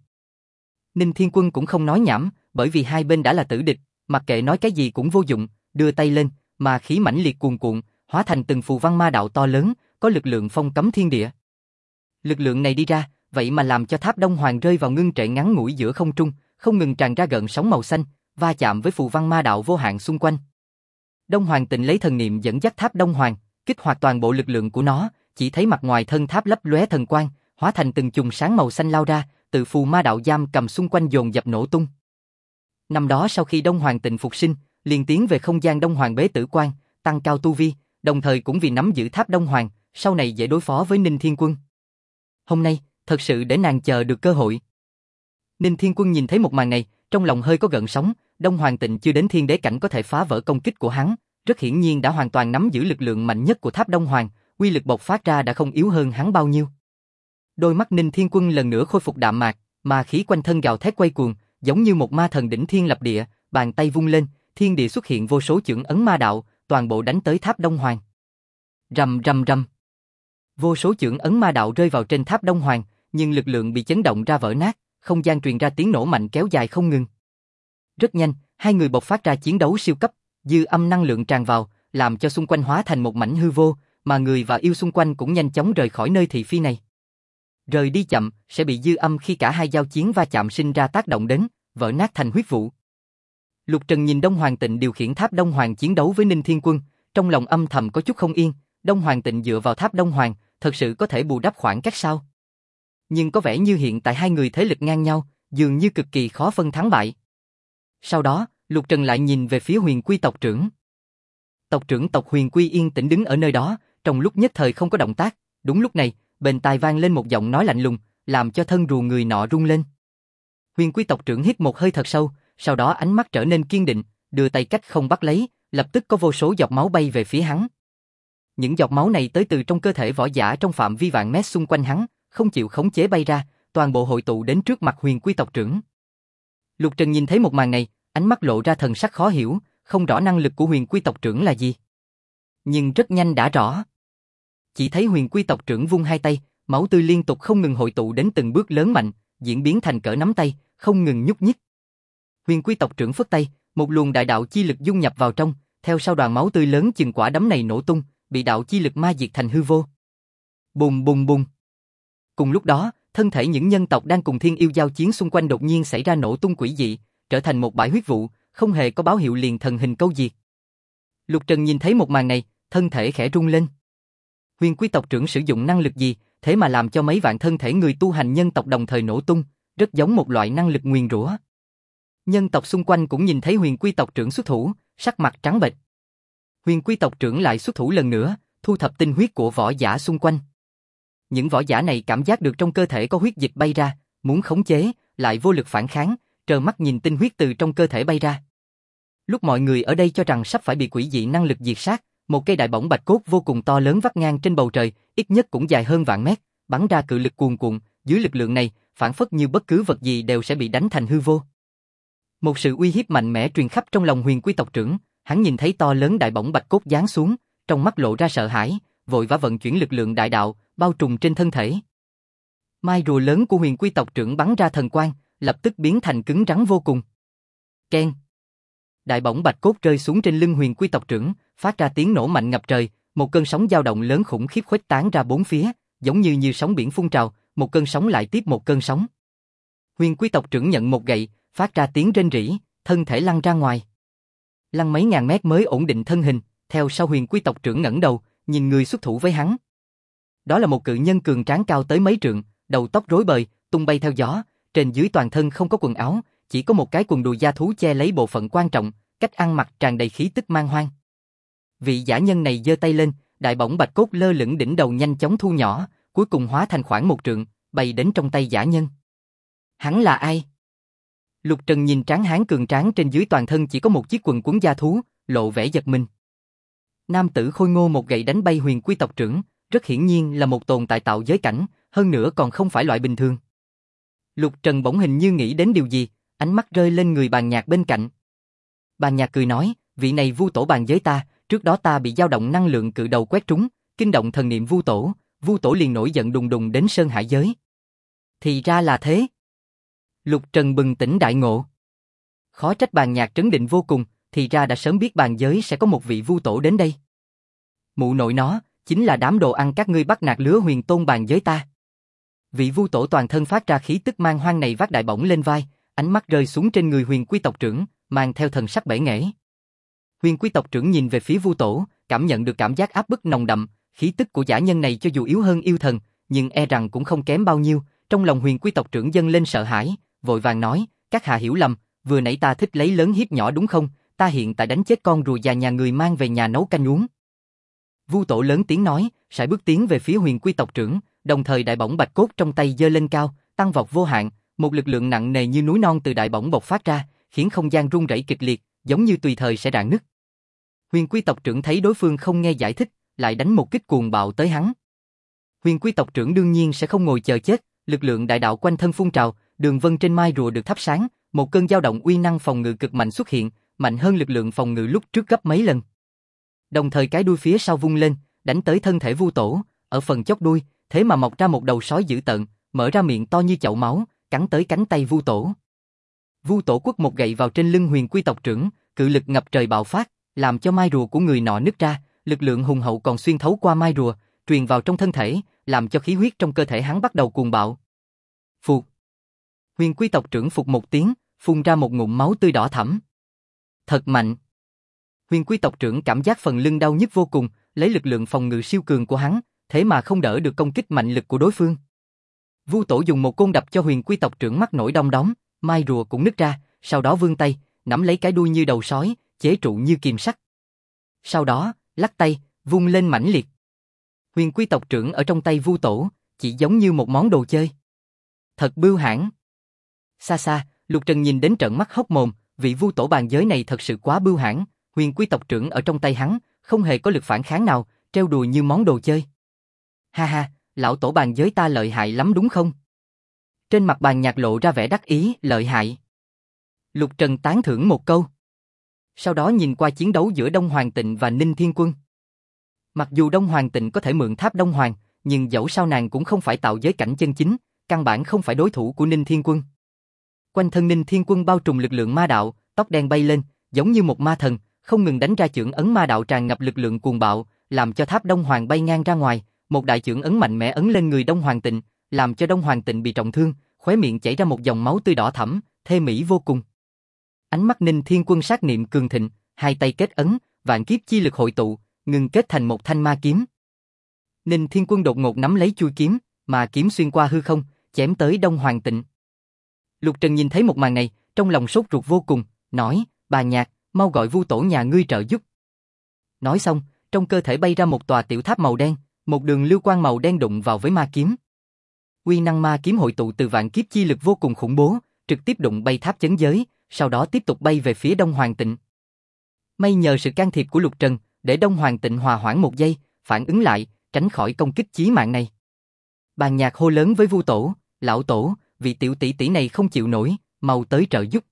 Ninh Thiên Quân cũng không nói nhảm, bởi vì hai bên đã là tử địch, mặc kệ nói cái gì cũng vô dụng, đưa tay lên, mà khí mãnh liệt cuồn cuộn, hóa thành từng phù văn ma đạo to lớn, có lực lượng phong cấm thiên địa. Lực lượng này đi ra, vậy mà làm cho tháp Đông Hoàng rơi vào ngưng trệ ngắn ngủi giữa không trung, không ngừng tràn ra gợn sóng màu xanh, va chạm với phù văn ma đạo vô hạn xung quanh. Đông Hoàng Tịnh lấy thần niệm dẫn dắt tháp Đông Hoàng, kích hoạt toàn bộ lực lượng của nó, chỉ thấy mặt ngoài thân tháp lấp lóe thần quang, hóa thành từng chùm sáng màu xanh lao ra, từ phù ma đạo giam cầm xung quanh dồn dập nổ tung. Năm đó sau khi Đông Hoàng Tịnh phục sinh, liền tiến về không gian Đông Hoàng Bế Tử Quan, tăng cao tu vi, đồng thời cũng vì nắm giữ tháp Đông Hoàng, sau này dễ đối phó với Ninh Thiên Quân. Hôm nay, thật sự để nàng chờ được cơ hội. Ninh Thiên Quân nhìn thấy một màn này, trong lòng hơi có gợn sóng, Đông Hoàng Tịnh chưa đến thiên đế cảnh có thể phá vỡ công kích của hắn, rất hiển nhiên đã hoàn toàn nắm giữ lực lượng mạnh nhất của tháp Đông Hoàng, uy lực bộc phát ra đã không yếu hơn hắn bao nhiêu. Đôi mắt Ninh Thiên Quân lần nữa khôi phục đạm mạc, mà khí quanh thân gào thét quay cuồng, giống như một ma thần đỉnh thiên lập địa, bàn tay vung lên, thiên địa xuất hiện vô số chưởng ấn ma đạo, toàn bộ đánh tới tháp Đông Hoàng. Rầm rầm rầm. Vô số chưởng ấn ma đạo rơi vào trên tháp Đông Hoàng, nhưng lực lượng bị chấn động ra vỡ nát, không gian truyền ra tiếng nổ mạnh kéo dài không ngừng. Rất nhanh, hai người bộc phát ra chiến đấu siêu cấp, dư âm năng lượng tràn vào, làm cho xung quanh hóa thành một mảnh hư vô, mà người và yêu xung quanh cũng nhanh chóng rời khỏi nơi thị phi này. Rời đi chậm, sẽ bị dư âm khi cả hai giao chiến va chạm sinh ra tác động đến, vỡ nát thành huyết vụ. Lục Trần nhìn Đông Hoàng Tịnh điều khiển tháp Đông Hoàng chiến đấu với Ninh Thiên Quân, trong lòng âm thầm có chút không yên, Đông Hoàng Tịnh dựa vào tháp Đông Hoàng, thật sự có thể bù đắp khoảng cách sao? Nhưng có vẻ như hiện tại hai người thế lực ngang nhau, dường như cực kỳ khó phân thắng bại. Sau đó, Lục Trần lại nhìn về phía Huyền Quy tộc trưởng. Tộc trưởng tộc Huyền Quy yên tĩnh đứng ở nơi đó, trong lúc nhất thời không có động tác, đúng lúc này, bên tai vang lên một giọng nói lạnh lùng, làm cho thân rù người nọ rung lên. Huyền Quy tộc trưởng hít một hơi thật sâu, sau đó ánh mắt trở nên kiên định, đưa tay cách không bắt lấy, lập tức có vô số giọt máu bay về phía hắn. Những giọt máu này tới từ trong cơ thể võ giả trong phạm vi vạn mét xung quanh hắn, không chịu khống chế bay ra, toàn bộ hội tụ đến trước mặt Huyền Quy tộc trưởng. Lục Trần nhìn thấy một màn này, ánh mắt lộ ra thần sắc khó hiểu, không rõ năng lực của Huyền Quy tộc trưởng là gì. Nhưng rất nhanh đã rõ. Chỉ thấy Huyền Quy tộc trưởng vung hai tay, máu tươi liên tục không ngừng hội tụ đến từng bước lớn mạnh, diễn biến thành cỡ nắm tay, không ngừng nhúc nhích. Huyền Quy tộc trưởng phất tay, một luồng đại đạo chi lực dung nhập vào trong, theo sau đoàn máu tươi lớn chừng quả đấm này nổ tung, bị đạo chi lực ma diệt thành hư vô. Bùng bùng bùng. Cùng lúc đó, thân thể những nhân tộc đang cùng thiên yêu giao chiến xung quanh đột nhiên xảy ra nổ tung quỷ dị, trở thành một bãi huyết vụ, không hề có báo hiệu liền thần hình câu diệt. Lục Trần nhìn thấy một màn này, thân thể khẽ rung lên. Huyền Quy tộc trưởng sử dụng năng lực gì, thế mà làm cho mấy vạn thân thể người tu hành nhân tộc đồng thời nổ tung, rất giống một loại năng lực nguyền rủa. Nhân tộc xung quanh cũng nhìn thấy Huyền Quy tộc trưởng xuất thủ, sắc mặt trắng bệch. Huyền Quy tộc trưởng lại xuất thủ lần nữa, thu thập tinh huyết của võ giả xung quanh. Những võ giả này cảm giác được trong cơ thể có huyết dịch bay ra, muốn khống chế, lại vô lực phản kháng, trơ mắt nhìn tinh huyết từ trong cơ thể bay ra. Lúc mọi người ở đây cho rằng sắp phải bị quỷ dị năng lực diệt sát, một cây đại bổng bạch cốt vô cùng to lớn vắt ngang trên bầu trời, ít nhất cũng dài hơn vạn mét, bắn ra cự lực cuồn cuộn, dưới lực lượng này, phản phất như bất cứ vật gì đều sẽ bị đánh thành hư vô. Một sự uy hiếp mạnh mẽ truyền khắp trong lòng Huyền Quy tộc trưởng, hắn nhìn thấy to lớn đại bổng bạch cốt giáng xuống, trong mắt lộ ra sợ hãi, vội vã vận chuyển lực lượng đại đạo, bao trùm trên thân thể. Mai rùa lớn của huyền quy tộc trưởng bắn ra thần quang, lập tức biến thành cứng rắn vô cùng. Keng. Đại bổng bạch cốt rơi xuống trên lưng huyền quy tộc trưởng, phát ra tiếng nổ mạnh ngập trời, một cơn sóng dao động lớn khủng khiếp khuếch tán ra bốn phía, giống như sóng biển phun trào, một cơn sóng lại tiếp một cơn sóng. Huyền quy tộc trưởng nhận một gậy, phát ra tiếng rên rỉ, thân thể lăn ra ngoài. Lăn mấy ngàn mét mới ổn định thân hình, theo sau huyền quy tộc trưởng ngẩng đầu, nhìn người xuất thủ với hắn. Đó là một cự nhân cường tráng cao tới mấy trượng, đầu tóc rối bời, tung bay theo gió, trên dưới toàn thân không có quần áo, chỉ có một cái quần đùi da thú che lấy bộ phận quan trọng, cách ăn mặc tràn đầy khí tức man hoang. Vị giả nhân này giơ tay lên, đại bổng bạch cốt lơ lửng đỉnh đầu nhanh chóng thu nhỏ, cuối cùng hóa thành khoảng một trượng, bay đến trong tay giả nhân. Hắn là ai? Lục Trần nhìn tráng hán cường tráng trên dưới toàn thân chỉ có một chiếc quần cuốn da thú, lộ vẻ giật mình. Nam tử khôi ngô một gậy đánh bay huyền quy tộc trưởng, rất hiển nhiên là một tồn tại tạo giới cảnh, hơn nữa còn không phải loại bình thường. Lục Trần bỗng hình như nghĩ đến điều gì, ánh mắt rơi lên người Bàn Nhạc bên cạnh. Bàn Nhạc cười nói, vị này vu tổ bàn giới ta, trước đó ta bị dao động năng lượng cự đầu quét trúng, kinh động thần niệm vu tổ liền nổi giận đùng đùng đến Sơn Hải giới. Thì ra là thế. Lục Trần bừng tỉnh đại ngộ. Khó trách Bàn Nhạc trấn định vô cùng, thì ra đã sớm biết bàn giới sẽ có một vị vu tổ đến đây. Mụ nội nó, chính là đám đồ ăn các ngươi bắt nạt lứa huyền tôn bàn giới ta. Vị vu tổ toàn thân phát ra khí tức man hoang này vác đại bổng lên vai, ánh mắt rơi xuống trên người huyền quy tộc trưởng, mang theo thần sắc bể nghễ. Huyền quy tộc trưởng nhìn về phía vu tổ, cảm nhận được cảm giác áp bức nồng đậm, khí tức của giả nhân này cho dù yếu hơn yêu thần, nhưng e rằng cũng không kém bao nhiêu. Trong lòng huyền quy tộc trưởng dâng lên sợ hãi, vội vàng nói, các hạ hiểu lầm, vừa nãy ta thích lấy lớn hiếp nhỏ đúng không? Ta hiện tại đánh chết con rùa già nhà người mang về nhà nấu canh uống. Vu tổ lớn tiếng nói, sải bước tiến về phía huyền quy tộc trưởng, đồng thời đại bổng bạch cốt trong tay giơ lên cao, tăng vọt vô hạn, một lực lượng nặng nề như núi non từ đại bổng bộc phát ra, khiến không gian rung rẩy kịch liệt, giống như tùy thời sẽ rạn nứt. Huyền quy tộc trưởng thấy đối phương không nghe giải thích, lại đánh một kích cuồng bạo tới hắn. Huyền quy tộc trưởng đương nhiên sẽ không ngồi chờ chết, lực lượng đại đạo quanh thân phun trào, đường vân trên mai rùa được thắp sáng, một cơn dao động uy năng phòng ngự cực mạnh xuất hiện, mạnh hơn lực lượng phòng ngự lúc trước gấp mấy lần. Đồng thời cái đuôi phía sau vung lên, đánh tới thân thể vu tổ, ở phần chóp đuôi, thế mà mọc ra một đầu sói dữ tợn, mở ra miệng to như chậu máu, cắn tới cánh tay vu tổ. Vu tổ quất một gậy vào trên lưng huyền quy tộc trưởng, cự lực ngập trời bạo phát, làm cho mai rùa của người nọ nứt ra, lực lượng hùng hậu còn xuyên thấu qua mai rùa, truyền vào trong thân thể, làm cho khí huyết trong cơ thể hắn bắt đầu cuồng bạo. Phụt. Huyền quy tộc trưởng phụt một tiếng, phun ra một ngụm máu tươi đỏ thẫm. Thật mạnh. Huyền quy tộc trưởng cảm giác phần lưng đau nhức vô cùng, lấy lực lượng phòng ngự siêu cường của hắn, thế mà không đỡ được công kích mạnh lực của đối phương. Vu tổ dùng một côn đập cho huyền quy tộc trưởng mắt nổi đom đóm, mai rùa cũng nứt ra, sau đó vươn tay, nắm lấy cái đuôi như đầu sói, chế trụ như kiềm sắt. Sau đó, lắc tay, vung lên mãnh liệt. Huyền quy tộc trưởng ở trong tay vu tổ, chỉ giống như một món đồ chơi. Thật bưu hãn. Xa xa, Lục Trần nhìn đến trợn mắt hốc mồm, vị vu tổ bàn giới này thật sự quá bưu hãn, huyền quy tộc trưởng ở trong tay hắn, không hề có lực phản kháng nào, trêu đùa như món đồ chơi. Ha ha, lão tổ bàn giới ta lợi hại lắm đúng không? Trên mặt Bàn Nhạc lộ ra vẻ đắc ý, lợi hại. Lục Trần tán thưởng một câu. Sau đó nhìn qua chiến đấu giữa Đông Hoàng Tịnh và Ninh Thiên Quân. Mặc dù Đông Hoàng Tịnh có thể mượn tháp Đông Hoàng, nhưng dẫu sao nàng cũng không phải tạo giới cảnh chân chính, căn bản không phải đối thủ của Ninh Thiên Quân. Quanh thân Ninh Thiên Quân bao trùm lực lượng ma đạo, tóc đen bay lên, giống như một ma thần, không ngừng đánh ra chưởng ấn ma đạo tràn ngập lực lượng cuồng bạo, làm cho tháp Đông Hoàng bay ngang ra ngoài, một đại chưởng ấn mạnh mẽ ấn lên người Đông Hoàng Tịnh, làm cho Đông Hoàng Tịnh bị trọng thương, khóe miệng chảy ra một dòng máu tươi đỏ thẫm, thê mỹ vô cùng. Ánh mắt Ninh Thiên Quân sát niệm cường thịnh, hai tay kết ấn, vạn kiếp chi lực hội tụ, ngừng kết thành một thanh ma kiếm. Ninh Thiên Quân đột ngột nắm lấy chuôi kiếm, mà kiếm xuyên qua hư không, chém tới Đông Hoàng Tịnh. Lục Trần nhìn thấy một màn này, trong lòng sốt ruột vô cùng, nói, Bàn Nhạc, mau gọi vu tổ nhà ngươi trợ giúp. Nói xong, trong cơ thể bay ra một tòa tiểu tháp màu đen, một đường lưu quang màu đen đụng vào với ma kiếm. Uy năng ma kiếm hội tụ từ vạn kiếp chi lực vô cùng khủng bố, trực tiếp đụng bay tháp chấn giới, sau đó tiếp tục bay về phía Đông Hoàng Tịnh. May nhờ sự can thiệp của Lục Trần, để Đông Hoàng Tịnh hòa hoãn một giây, phản ứng lại, tránh khỏi công kích chí mạng này. Bàn Nhạc hô lớn với vu tổ, lão tổ, vị tiểu tỷ tỷ này không chịu nổi, mau tới trợ giúp.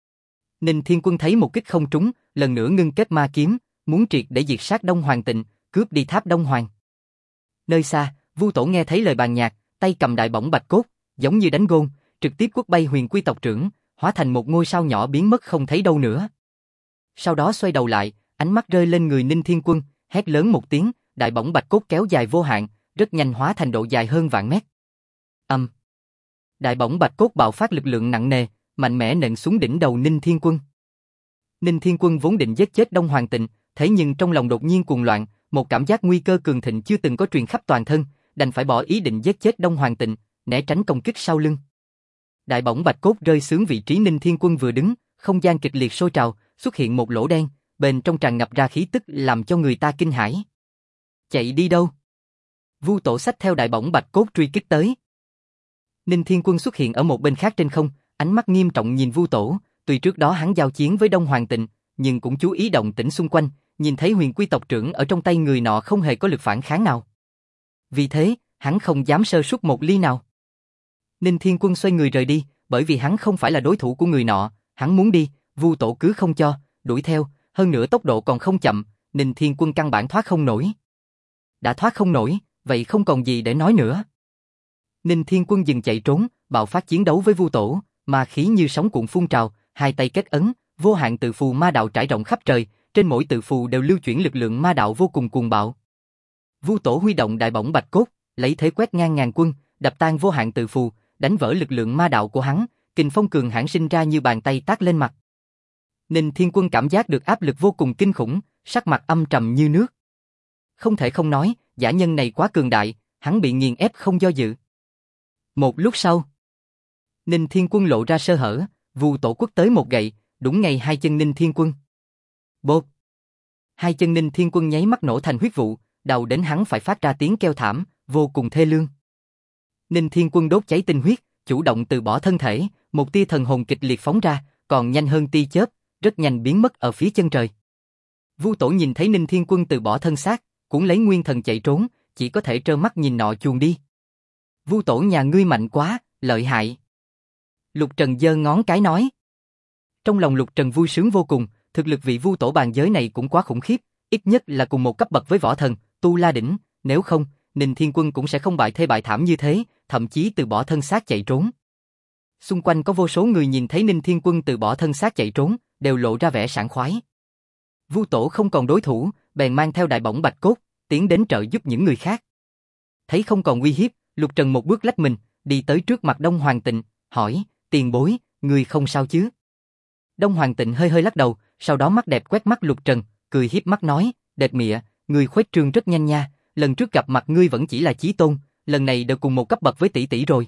Ninh Thiên Quân thấy một kích không trúng, lần nữa ngưng kết ma kiếm, muốn triệt để diệt sát Đông Hoàng Tịnh, cướp đi tháp Đông Hoàng. Nơi xa, vu tổ nghe thấy lời Bàn Nhạc, tay cầm đại bổng bạch cốt, giống như đánh gôn, trực tiếp quất bay huyền quy tộc trưởng, hóa thành một ngôi sao nhỏ biến mất không thấy đâu nữa. Sau đó xoay đầu lại, ánh mắt rơi lên người Ninh Thiên Quân, hét lớn một tiếng, đại bổng bạch cốt kéo dài vô hạn, rất nhanh hóa thành độ dài hơn vạn mét. Đại bổng bạch cốt bạo phát lực lượng nặng nề, mạnh mẽ nện xuống đỉnh đầu Ninh Thiên Quân. Ninh Thiên Quân vốn định giết chết Đông Hoàng Tịnh, thế nhưng trong lòng đột nhiên cuồng loạn, một cảm giác nguy cơ cường thịnh chưa từng có truyền khắp toàn thân, đành phải bỏ ý định giết chết Đông Hoàng Tịnh, né tránh công kích sau lưng. Đại bổng bạch cốt rơi xuống vị trí Ninh Thiên Quân vừa đứng, không gian kịch liệt sôi trào, xuất hiện một lỗ đen, bên trong tràn ngập ra khí tức làm cho người ta kinh hãi. Chạy đi đâu? Vu Tổ xách theo đại bổng bạch cốt truy kích tới. Ninh Thiên Quân xuất hiện ở một bên khác trên không, ánh mắt nghiêm trọng nhìn Vu Tổ, tuy trước đó hắn giao chiến với Đông Hoàng Tịnh, nhưng cũng chú ý động tĩnh xung quanh, nhìn thấy huyền quy tộc trưởng ở trong tay người nọ không hề có lực phản kháng nào. Vì thế, hắn không dám sơ suất một ly nào. Ninh Thiên Quân xoay người rời đi, bởi vì hắn không phải là đối thủ của người nọ, hắn muốn đi, Vu Tổ cứ không cho, đuổi theo, hơn nữa tốc độ còn không chậm, Ninh Thiên Quân căn bản thoát không nổi. Đã thoát không nổi, vậy không còn gì để nói nữa. Ninh Thiên Quân dừng chạy trốn, bạo phát chiến đấu với Vu Tổ, ma khí như sóng cuộn phun trào, hai tay kết ấn, vô hạn tự phù ma đạo trải rộng khắp trời, trên mỗi tự phù đều lưu chuyển lực lượng ma đạo vô cùng cuồng bạo. Vu Tổ huy động đại bổng bạch cốt, lấy thế quét ngang ngàn quân, đập tan vô hạn tự phù, đánh vỡ lực lượng ma đạo của hắn, kình phong cường hãn sinh ra như bàn tay tát lên mặt. Ninh Thiên Quân cảm giác được áp lực vô cùng kinh khủng, sắc mặt âm trầm như nước. Không thể không nói, dã nhân này quá cường đại, hắn bị nghiền ép không do dự. Một lúc sau, Ninh Thiên Quân lộ ra sơ hở, Vu Tổ quất tới một gậy, đúng ngay hai chân Ninh Thiên Quân. Bột! Hai chân Ninh Thiên Quân nháy mắt nổ thành huyết vụ, đầu đến hắn phải phát ra tiếng kêu thảm, vô cùng thê lương. Ninh Thiên Quân đốt cháy tinh huyết, chủ động từ bỏ thân thể, một tia thần hồn kịch liệt phóng ra, còn nhanh hơn tia chớp, rất nhanh biến mất ở phía chân trời. Vu Tổ nhìn thấy Ninh Thiên Quân từ bỏ thân xác, cũng lấy nguyên thần chạy trốn, chỉ có thể trơ mắt nhìn nọ chuồn đi. Vu Tổ nhà ngươi mạnh quá, lợi hại. Lục Trần giơ ngón cái nói. Trong lòng Lục Trần vui sướng vô cùng, thực lực vị Vu Tổ bàn giới này cũng quá khủng khiếp, ít nhất là cùng một cấp bậc với võ thần, Tu La Đỉnh, nếu không, Ninh Thiên Quân cũng sẽ không bại thê bại thảm như thế, thậm chí từ bỏ thân xác chạy trốn. Xung quanh có vô số người nhìn thấy Ninh Thiên Quân từ bỏ thân xác chạy trốn, đều lộ ra vẻ sảng khoái. Vu Tổ không còn đối thủ, bèn mang theo đại bổng bạch cốt, tiến đến trợ giúp những người khác. Thấy không còn uy hiếp, Lục Trần một bước lách mình, đi tới trước mặt Đông Hoàng Tịnh, hỏi, tiền bối, người không sao chứ? Đông Hoàng Tịnh hơi hơi lắc đầu, sau đó mắt đẹp quét mắt Lục Trần, cười hiếp mắt nói, đệt mịa, người khuếch trương rất nhanh nha, lần trước gặp mặt ngươi vẫn chỉ là chí tôn, lần này đều cùng một cấp bậc với tỷ tỷ rồi.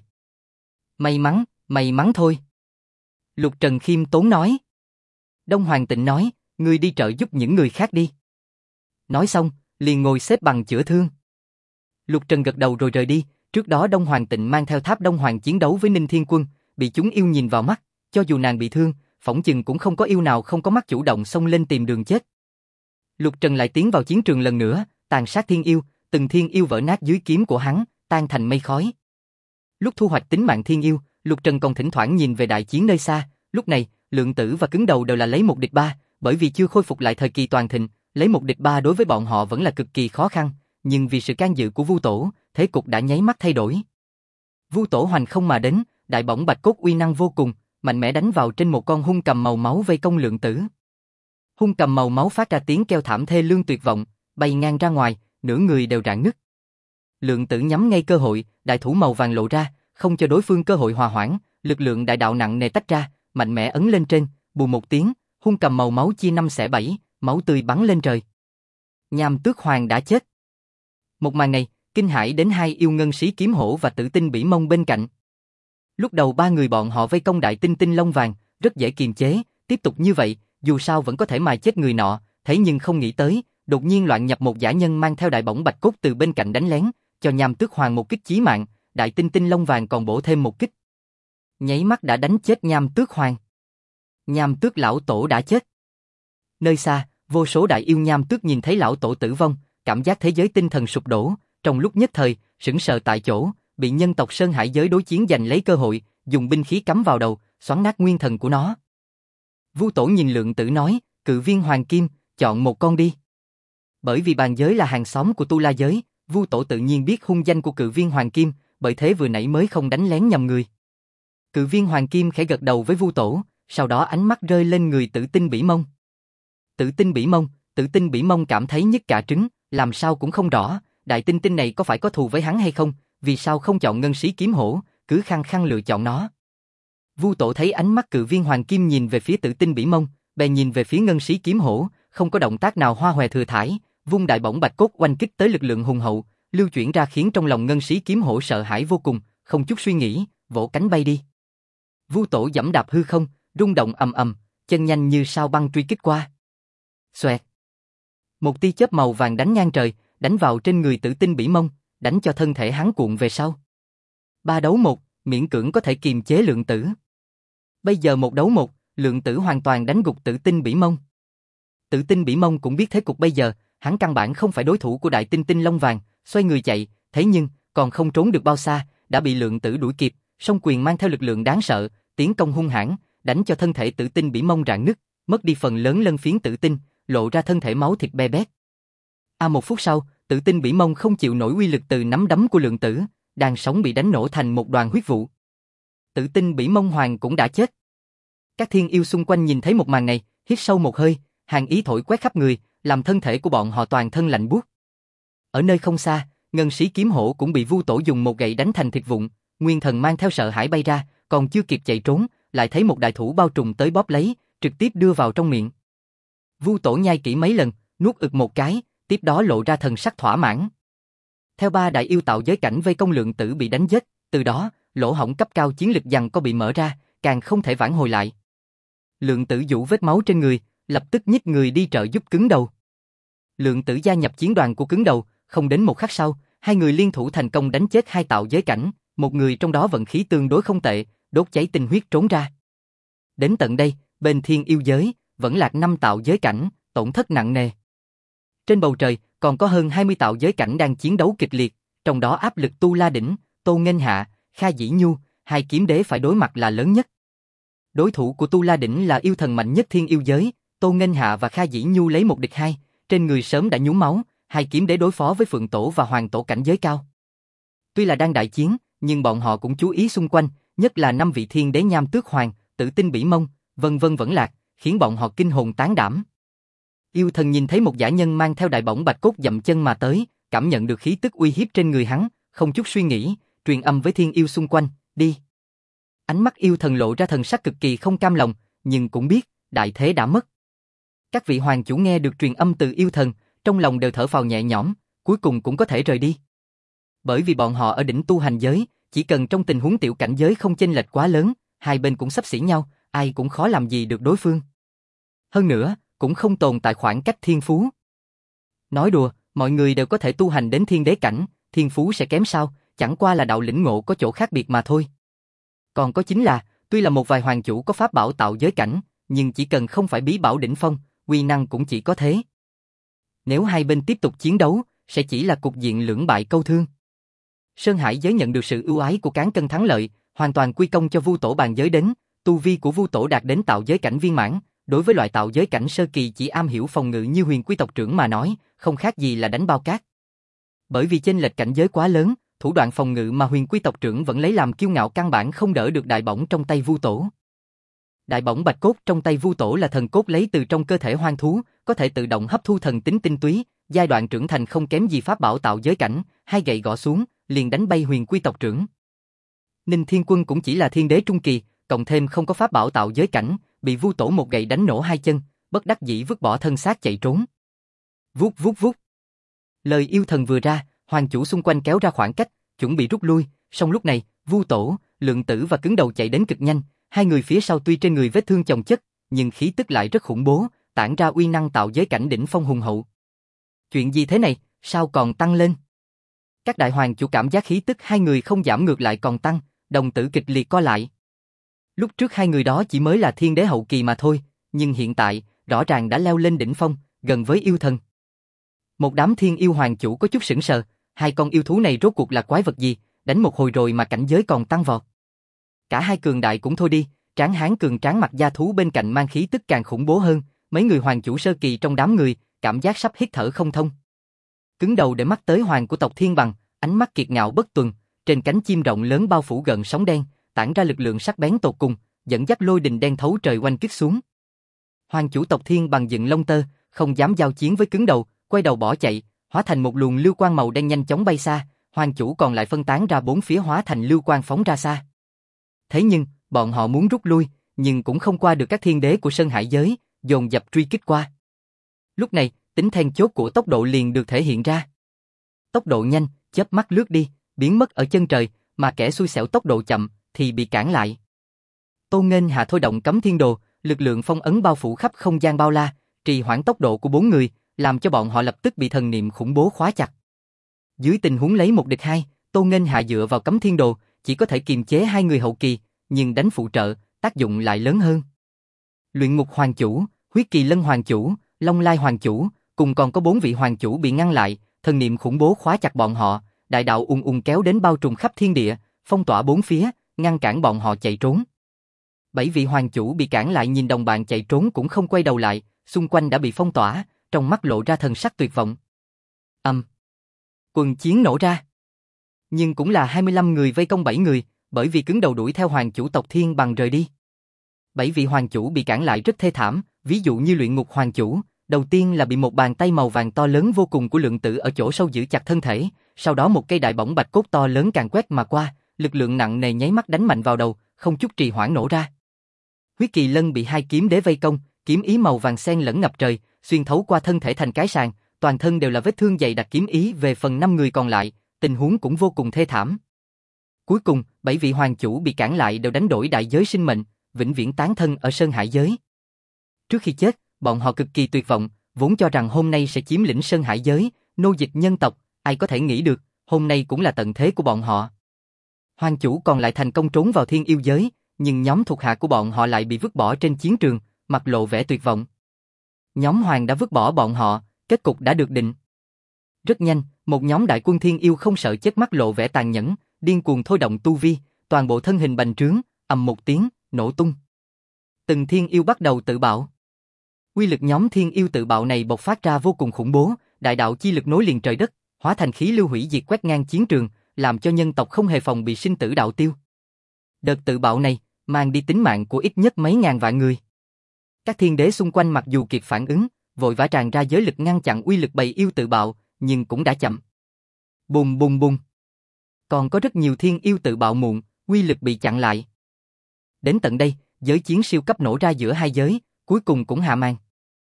May mắn thôi. Lục Trần khiêm tốn nói. Đông Hoàng Tịnh nói, ngươi đi trợ giúp những người khác đi. Nói xong, liền ngồi xếp bằng chữa thương. Lục Trần gật đầu rồi rời đi, trước đó Đông Hoàng Tịnh mang theo Tháp Đông Hoàng chiến đấu với Ninh Thiên Quân, bị chúng yêu nhìn vào mắt, cho dù nàng bị thương, phỏng chừng cũng không có yêu nào không có mắt chủ động xông lên tìm đường chết. Lục Trần lại tiến vào chiến trường lần nữa, tàn sát thiên yêu, từng thiên yêu vỡ nát dưới kiếm của hắn, tan thành mây khói. Lúc thu hoạch tính mạng thiên yêu, Lục Trần còn thỉnh thoảng nhìn về đại chiến nơi xa, lúc này, Lượng Tử và Cứng Đầu đều là lấy một địch ba, bởi vì chưa khôi phục lại thời kỳ toàn thịnh, lấy một địch ba đối với bọn họ vẫn là cực kỳ khó khăn, nhưng vì sự can dự của Vu Tổ, thế cục đã nháy mắt thay đổi. Vu Tổ hoành không mà đến, đại bổng bạch cốt uy năng vô cùng, mạnh mẽ đánh vào trên một con hung cầm màu máu vây công Lượng Tử. Hung cầm màu máu phát ra tiếng kêu thảm thê lương tuyệt vọng, bay ngang ra ngoài, nửa người đều rạn nứt. Lượng Tử nhắm ngay cơ hội, đại thủ màu vàng lộ ra, không cho đối phương cơ hội hòa hoãn, lực lượng đại đạo nặng nề tách ra, mạnh mẽ ấn lên trên, bù một tiếng, hung cầm màu máu chia năm xẻ bảy, máu tươi bắn lên trời. Nham Tước Hoàng đã chết. Một màn này, kinh hãi đến hai yêu ngân sĩ kiếm hổ và Tử Tinh Bỉ Mông bên cạnh. Lúc đầu ba người bọn họ vây công đại tinh tinh lông vàng, rất dễ kiềm chế, tiếp tục như vậy, dù sao vẫn có thể mài chết người nọ, thế nhưng không nghĩ tới, đột nhiên loạn nhập một dã nhân mang theo đại bổng bạch cốt từ bên cạnh đánh lén, cho Nham Tước Hoàng một kích chí mạng, đại tinh tinh lông vàng còn bổ thêm một kích. Nháy mắt đã đánh chết Nham Tước Hoàng. Nham Tước lão tổ đã chết. Nơi xa, vô số đại yêu Nham Tước nhìn thấy lão tổ tử vong, cảm giác thế giới tinh thần sụp đổ, trong lúc nhất thời, sững sờ tại chỗ, bị nhân tộc Sơn Hải giới đối chiến giành lấy cơ hội, dùng binh khí cắm vào đầu, xoắn nát nguyên thần của nó. Vu Tổ nhìn Lượng Tử nói, Cự Viên Hoàng Kim, chọn một con đi. Bởi vì bàn giới là hàng xóm của Tu La giới, Vu Tổ tự nhiên biết hung danh của Cự Viên Hoàng Kim, bởi thế vừa nãy mới không đánh lén nhầm người. Cự viên Hoàng Kim khẽ gật đầu với Vu Tổ, sau đó ánh mắt rơi lên người Tử Tinh Bỉ Mông. Tử Tinh Bỉ Mông cảm thấy nhức cả trứng, làm sao cũng không rõ, đại tinh tinh này có phải có thù với hắn hay không, vì sao không chọn ngân sĩ kiếm hổ, cứ khăng khăng lựa chọn nó. Vu Tổ thấy ánh mắt cự viên Hoàng Kim nhìn về phía Tử Tinh Bỉ Mông, bèn nhìn về phía ngân sĩ kiếm hổ, không có động tác nào hoa hòe thừa thãi, vung đại bổng bạch cốt oanh kích tới lực lượng hùng hậu, lưu chuyển ra khiến trong lòng ngân sĩ kiếm hổ sợ hãi vô cùng, không chút suy nghĩ, vỗ cánh bay đi. Vu Tổ giẫm đạp hư không, rung động ầm ầm, chân nhanh như sao băng truy kích qua. Xoẹt. Một tia chớp màu vàng đánh ngang trời, đánh vào trên người Tử Tinh Bỉ Mông, đánh cho thân thể hắn cuộn về sau. 3 đấu 1, miễn cưỡng có thể kiềm chế Lượng Tử. Bây giờ 1 đấu 1, Lượng Tử hoàn toàn đánh gục Tử Tinh Bỉ Mông. Tử Tinh Bỉ Mông cũng biết thế cục bây giờ, hắn căn bản không phải đối thủ của đại tinh tinh lông vàng, xoay người chạy, thế nhưng còn không trốn được bao xa, đã bị Lượng Tử đuổi kịp, song quyền mang theo lực lượng đáng sợ, tiến công hung hãn, đánh cho thân thể Tử Tinh Bỉ Mông rạn nứt, mất đi phần lớn lân phiến tử tinh, lộ ra thân thể máu thịt be bét. Một phút sau, Tử Tinh Bỉ Mông không chịu nổi uy lực từ nắm đấm của Lượng Tử, đàn sống bị đánh nổ thành một đoàn huyết vụ. Tử Tinh Bỉ Mông Hoàng cũng đã chết. Các thiên yêu xung quanh nhìn thấy một màn này, hít sâu một hơi, hàn ý thổi quét khắp người, làm thân thể của bọn họ toàn thân lạnh buốt. Ở nơi không xa, ngân sĩ kiếm hổ cũng bị Vu Tổ dùng một gậy đánh thành thịt vụn, Nguyên Thần mang theo sợ hãi bay ra, còn chưa kịp chạy trốn, lại thấy một đại thủ bao trùm tới bóp lấy, trực tiếp đưa vào trong miệng. Vu Tổ nhai kỹ mấy lần, nuốt ực một cái, tiếp đó lộ ra thần sắc thỏa mãn. Theo 3 đại yêu tạo giới cảnh vây công Lượng Tử bị đánh chết, từ đó, lỗ hổng cấp cao chiến lực giằng co bị mở ra, càng không thể vãn hồi lại. Lượng Tử dụ vết máu trên người, lập tức nhích người đi trợ giúp Cứng Đầu. Lượng Tử gia nhập chiến đoàn của Cứng Đầu, không đến một khắc sau, hai người liên thủ thành công đánh chết 2 tạo giới cảnh, một người trong đó vận khí tương đối không tệ, đốt cháy tinh huyết trốn ra. Đến tận đây, bên thiên yêu giới, vẫn lạc 5 tạo giới cảnh, tổn thất nặng nề. Trên bầu trời, còn có hơn 20 tạo giới cảnh đang chiến đấu kịch liệt, trong đó áp lực Tu La Đỉnh, Tô Nghênh Hạ, Kha Dĩ Nhu, 2 kiếm đế phải đối mặt là lớn nhất. Đối thủ của Tu La Đỉnh là yêu thần mạnh nhất thiên yêu giới, Tô Nghênh Hạ và Kha Dĩ Nhu lấy 1 địch 2, trên người sớm đã nhuốm máu, 2 kiếm đế đối phó với Phượng Tổ và Hoàng Tổ cảnh giới cao. Tuy là đang đại chiến, nhưng bọn họ cũng chú ý xung quanh, nhất là 5 vị thiên đế Nham Tước Hoàng, Tử Tinh Bỉ Mông, vân vân vẫn lạc, khiến bọn họ kinh hồn tán đảm. Yêu thần nhìn thấy một dã nhân mang theo đại bổng bạch cốt dậm chân mà tới, cảm nhận được khí tức uy hiếp trên người hắn, không chút suy nghĩ, truyền âm với thiên yêu xung quanh, đi. Ánh mắt yêu thần lộ ra thần sắc cực kỳ không cam lòng, nhưng cũng biết, đại thế đã mất. Các vị hoàng chủ nghe được truyền âm từ yêu thần, trong lòng đều thở phào nhẹ nhõm, cuối cùng cũng có thể rời đi. Bởi vì bọn họ ở đỉnh tu hành giới, chỉ cần trong tình huống tiểu cảnh giới không chênh lệch quá lớn, hai bên cũng xấp xỉ nhau, ai cũng khó làm gì được đối phương. Hơn nữa, cũng không tồn tại khoảng cách thiên phú. Nói đùa, mọi người đều có thể tu hành đến thiên đế cảnh, thiên phú sẽ kém sao, chẳng qua là đạo lĩnh ngộ có chỗ khác biệt mà thôi. Còn có chính là, tuy là một vài hoàng chủ có pháp bảo tạo giới cảnh, nhưng chỉ cần không phải bí bảo đỉnh phong, uy năng cũng chỉ có thế. Nếu hai bên tiếp tục chiến đấu, sẽ chỉ là cục diện lưỡng bại câu thương. Sơn Hải giới nhận được sự ưu ái của cán cân thắng lợi, hoàn toàn quy công cho Vu Tổ bàn giới đến, tu vi của Vu Tổ đạt đến tạo giới cảnh viên mãn, đối với loại tạo giới cảnh sơ kỳ chỉ am hiểu phòng ngự như Huyền Quy tộc trưởng mà nói, không khác gì là đánh bao cát. Bởi vì chênh lệch cảnh giới quá lớn, thủ đoạn phòng ngự mà Huyền Quy tộc trưởng vẫn lấy làm kiêu ngạo căn bản không đỡ được đại bổng trong tay Vu Tổ. Đại bổng bạch cốt trong tay Vu Tổ là thần cốt lấy từ trong cơ thể hoang thú, có thể tự động hấp thu thần tính tinh túy, giai đoạn trưởng thành không kém gì pháp bảo tạo giới cảnh, hai gậy gõ xuống, liền đánh bay Huyền Quy tộc trưởng. Ninh Thiên Quân cũng chỉ là thiên đế trung kỳ, cộng thêm không có pháp bảo tạo giới cảnh, bị Vu Tổ một gậy đánh nổ 2 chân, bất đắc dĩ vứt bỏ thân xác chạy trốn. Vút vút vút. Lời yêu thần vừa ra, hoàng chủ xung quanh kéo ra khoảng cách, chuẩn bị rút lui, song lúc này, Vu Tổ, Lượng Tử và Cứng Đầu chạy đến cực nhanh, hai người phía sau tuy trên người vết thương chồng chất, nhưng khí tức lại rất khủng bố, tản ra uy năng tạo giới cảnh đỉnh phong hùng hậu. Chuyện gì thế này, sao còn tăng lên? Các đại hoàng chủ cảm giác khí tức hai người không giảm ngược lại còn tăng, đồng tử kịch liệt co lại. Lúc trước hai người đó chỉ mới là thiên đế hậu kỳ mà thôi, nhưng hiện tại, rõ ràng đã leo lên đỉnh phong, gần với yêu thần. Một đám thiên yêu hoàng chủ có chút sững sờ, hai con yêu thú này rốt cuộc là quái vật gì, đánh một hồi rồi mà cảnh giới còn tăng vọt. Cả hai cường đại cũng thôi đi, tráng hán cường tráng mặt da thú bên cạnh mang khí tức càng khủng bố hơn, mấy người hoàng chủ sơ kỳ trong đám người, cảm giác sắp hít thở không thông. Cứng Đầu để mắt tới hoàng của tộc Thiên Bằng, ánh mắt kiệt ngạo bất tuần, trên cánh chim rộng lớn bao phủ gần sóng đen, tản ra lực lượng sắc bén tột cùng, dẫn dắt lôi đình đen thấu trời oanh kích xuống. Hoàng chủ tộc Thiên Bằng dựng lông tơ, không dám giao chiến với cứng đầu, quay đầu bỏ chạy, hóa thành một luồng lưu quang màu đen nhanh chóng bay xa, hoàng chủ còn lại phân tán ra bốn phía hóa thành lưu quang phóng ra xa. Thế nhưng, bọn họ muốn rút lui, nhưng cũng không qua được các thiên đế của Sơn Hải giới, dồn dập truy kích qua. Lúc này, tính then chốt của tốc độ liền được thể hiện ra. Tốc độ nhanh, chớp mắt lướt đi, biến mất ở chân trời, mà kẻ xui xẻo tốc độ chậm thì bị cản lại. Tô Nghênh Hạ thôi động Cấm Thiên Đồ, lực lượng phong ấn bao phủ khắp không gian bao la, trì hoãn tốc độ của bốn người, làm cho bọn họ lập tức bị thần niệm khủng bố khóa chặt. Dưới tình huống lấy một địch hai, Tô Nghênh Hạ dựa vào Cấm Thiên Đồ, chỉ có thể kiềm chế hai người hậu kỳ, nhưng đánh phụ trợ, tác dụng lại lớn hơn. Luyện Ngục Hoàng chủ, Huyết Kỳ Lân Hoàng chủ, Long Lai Hoàng chủ, cùng còn có 4 vị hoàng chủ bị ngăn lại, thần niệm khủng bố khóa chặt bọn họ, đại đạo ùn ùn kéo đến bao trùm khắp thiên địa, phong tỏa bốn phía, ngăn cản bọn họ chạy trốn. 7 vị hoàng chủ bị cản lại nhìn đồng bạn chạy trốn cũng không quay đầu lại, xung quanh đã bị phong tỏa, trong mắt lộ ra thần sắc tuyệt vọng. Quần chiến nổ ra. Nhưng cũng là 25 người vây công 7 người, bởi vì cứng đầu đuổi theo hoàng chủ tộc Thiên Bằng rời đi. 7 vị hoàng chủ bị cản lại rất thê thảm, ví dụ như Luyện Ngục Hoàng chủ, đầu tiên là bị một bàn tay màu vàng to lớn vô cùng của Lượng Tử ở chỗ sâu giữ chặt thân thể, sau đó một cây đại bổng bạch cốt to lớn càn quét mà qua, lực lượng nặng nề nháy mắt đánh mạnh vào đầu, không chút trì hoãn nổ ra. Huyết Kỳ Lân bị hai kiếm đế vây công, kiếm ý màu vàng xen lẫn ngập trời, xuyên thấu qua thân thể thành cái sàng, toàn thân đều là vết thương dày đặc kiếm ý. Về phần 5 người còn lại, tình huống cũng vô cùng thê thảm. Cuối cùng, 7 vị hoàng chủ bị cản lại đều đánh đổi đại giới sinh mệnh, vĩnh viễn tán thân ở Sơn Hải giới. Trước khi chết, bọn họ cực kỳ tuyệt vọng, vốn cho rằng hôm nay sẽ chiếm lĩnh Sơn Hải giới, nô dịch nhân tộc, ai có thể nghĩ được, hôm nay cũng là tận thế của bọn họ. Hoàng chủ còn lại thành công trốn vào Thiên Yêu giới, nhưng nhóm thuộc hạ của bọn họ lại bị vứt bỏ trên chiến trường, mặt lộ vẻ tuyệt vọng. Nhóm Hoàng đã vứt bỏ bọn họ, kết cục đã được định. Rất nhanh, một nhóm đại quân Thiên Yêu không sợ chết mắt lộ vẻ tàn nhẫn, điên cuồng thôi động tu vi, toàn bộ thân hình bành trướng, ầm một tiếng, nổ tung. Từng Thiên Yêu bắt đầu tự bạo. Uy lực nhóm Thiên Yêu tự bạo này bộc phát ra vô cùng khủng bố, đại đạo chi lực nối liền trời đất, hóa thành khí lưu hủy diệt quét ngang chiến trường, làm cho nhân tộc không hề phòng bị sinh tử đạo tiêu. Đợt tự bạo này mang đi tính mạng của ít nhất mấy ngàn vạn người. Các thiên đế xung quanh mặc dù kịp phản ứng, vội vã tràn ra giới lực ngăn chặn uy lực bầy yêu tự bạo, nhưng cũng đã chậm. Bùng bùng bùng. Còn có rất nhiều thiên yêu tự bạo muộn, uy lực bị chặn lại. Đến tận đây, giới chiến siêu cấp nổ ra giữa hai giới, cuối cùng cũng hạ màn.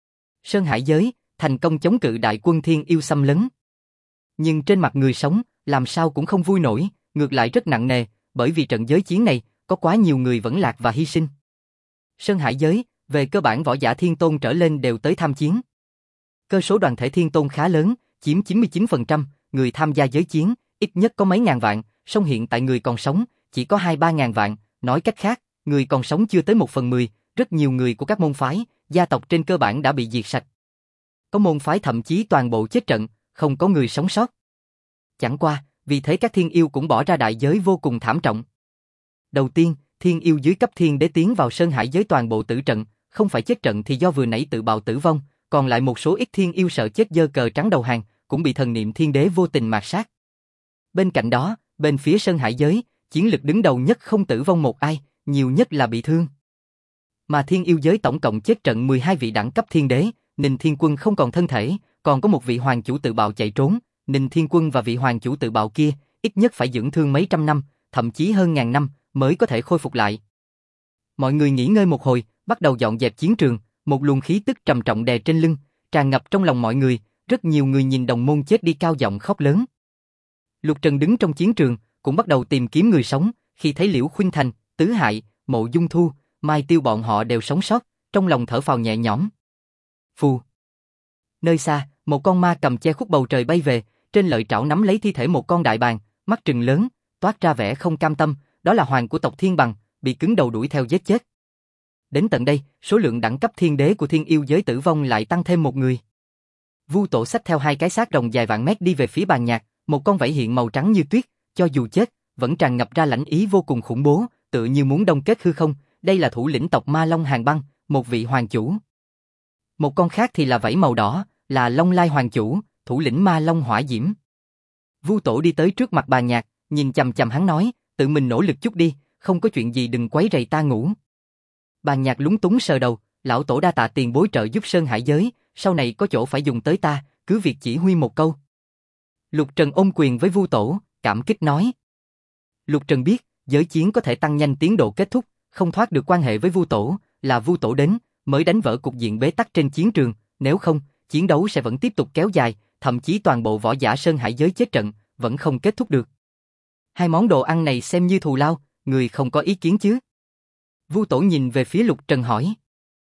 Sơn Hải giới thành công chống cự đại quân thiên yêu xâm lấn. Nhưng trên mặt người sống, làm sao cũng không vui nổi, ngược lại rất nặng nề, bởi vì trận giới chiến này, có quá nhiều người vẫn lạc và hy sinh. Sơn Hải giới, về cơ bản võ giả thiên tôn trở lên đều tới tham chiến. Cơ số đoàn thể thiên tôn khá lớn, chiếm 99%, người tham gia giới chiến, ít nhất có mấy ngàn vạn, song hiện tại người còn sống, chỉ có 2-3 ngàn vạn, nói cách khác, người còn sống chưa tới 1/10, rất nhiều người của các môn phái, gia tộc trên cơ bản đã bị diệt sạch. Có môn phái thậm chí toàn bộ chết trận, không có người sống sót. Chẳng qua, vì thế các thiên yêu cũng bỏ ra đại giới vô cùng thảm trọng. Đầu tiên, thiên yêu dưới cấp thiên đế tiến vào Sơn Hải giới toàn bộ tử trận, không phải chết trận thì do vừa nãy tự bạo tử vong, còn lại một số ít thiên yêu sợ chết giơ cờ trắng đầu hàng, cũng bị thần niệm thiên đế vô tình mạt sát. Bên cạnh đó, bên phía Sơn Hải giới, chiến lực đứng đầu nhất không tử vong một ai, nhiều nhất là bị thương. Mà thiên yêu giới tổng cộng chết trận 12 vị đẳng cấp thiên đế, Ninh Thiên Quân không còn thân thể, còn có một vị hoàng chủ tự bạo chạy trốn, Ninh Thiên Quân và vị hoàng chủ tự bạo kia, ít nhất phải dưỡng thương mấy trăm năm, thậm chí hơn ngàn năm, mới có thể khôi phục lại. Mọi người nghỉ ngơi một hồi, bắt đầu dọn dẹp chiến trường, một luồng khí tức trầm trọng đè trên lưng, tràn ngập trong lòng mọi người, rất nhiều người nhìn đồng môn chết đi cao giọng khóc lớn. Lục Trần đứng trong chiến trường, cũng bắt đầu tìm kiếm người sống, khi thấy Liễu Khuynh Thành, Tứ Hại, Mộ Dung Thu, Mai Tiêu bọn họ đều sống sót, trong lòng thở phào nhẹ nhõm. Phù. Nơi xa, một con ma cầm che khuất bầu trời bay về, trên lợi trảo nắm lấy thi thể một con đại bàng, mắt trừng lớn, toát ra vẻ không cam tâm, đó là hoàng của tộc Thiên Bằng, bị cứng đầu đuổi theo giết chết. Đến tận đây, số lượng đẳng cấp thiên đế của thiên yêu giới tử vong lại tăng thêm một người. Vu Tổ xách theo hai cái xác rồng dài vạn mét đi về phía bàn nhạc, một con vảy hiện màu trắng như tuyết, cho dù chết, vẫn tràn ngập ra lãnh ý vô cùng khủng bố, tựa như muốn đông kết hư không. Đây là thủ lĩnh tộc Ma Long Hàn Băng, một vị hoàng chủ. Một con khác thì là vảy màu đỏ, là Long Lai Hoàng chủ, thủ lĩnh Ma Long Hỏa Diễm. Vu Tổ đi tới trước mặt bàn nhạc, nhìn chằm chằm hắn nói, tự mình nỗ lực chút đi, không có chuyện gì đừng quấy rầy ta ngủ. Bàn Nhạc lúng túng sờ đầu, lão tổ đa tạ tiền bối trợ giúp Sơn Hải giới, sau này có chỗ phải dùng tới ta, cứ việc chỉ huy một câu. Lục Trần ôm quyền với Vu Tổ, cảm kích nói. Lục Trần biết, giới chiến có thể tăng nhanh tiến độ kết thúc, không thoát được quan hệ với Vu Tổ, là Vu Tổ đến, mới đánh vỡ cục diện bế tắc trên chiến trường, nếu không, chiến đấu sẽ vẫn tiếp tục kéo dài, thậm chí toàn bộ võ giả Sơn Hải giới chết trận, vẫn không kết thúc được. Hai món đồ ăn này xem như thù lao, người không có ý kiến chứ? Vu Tổ nhìn về phía Lục Trần hỏi.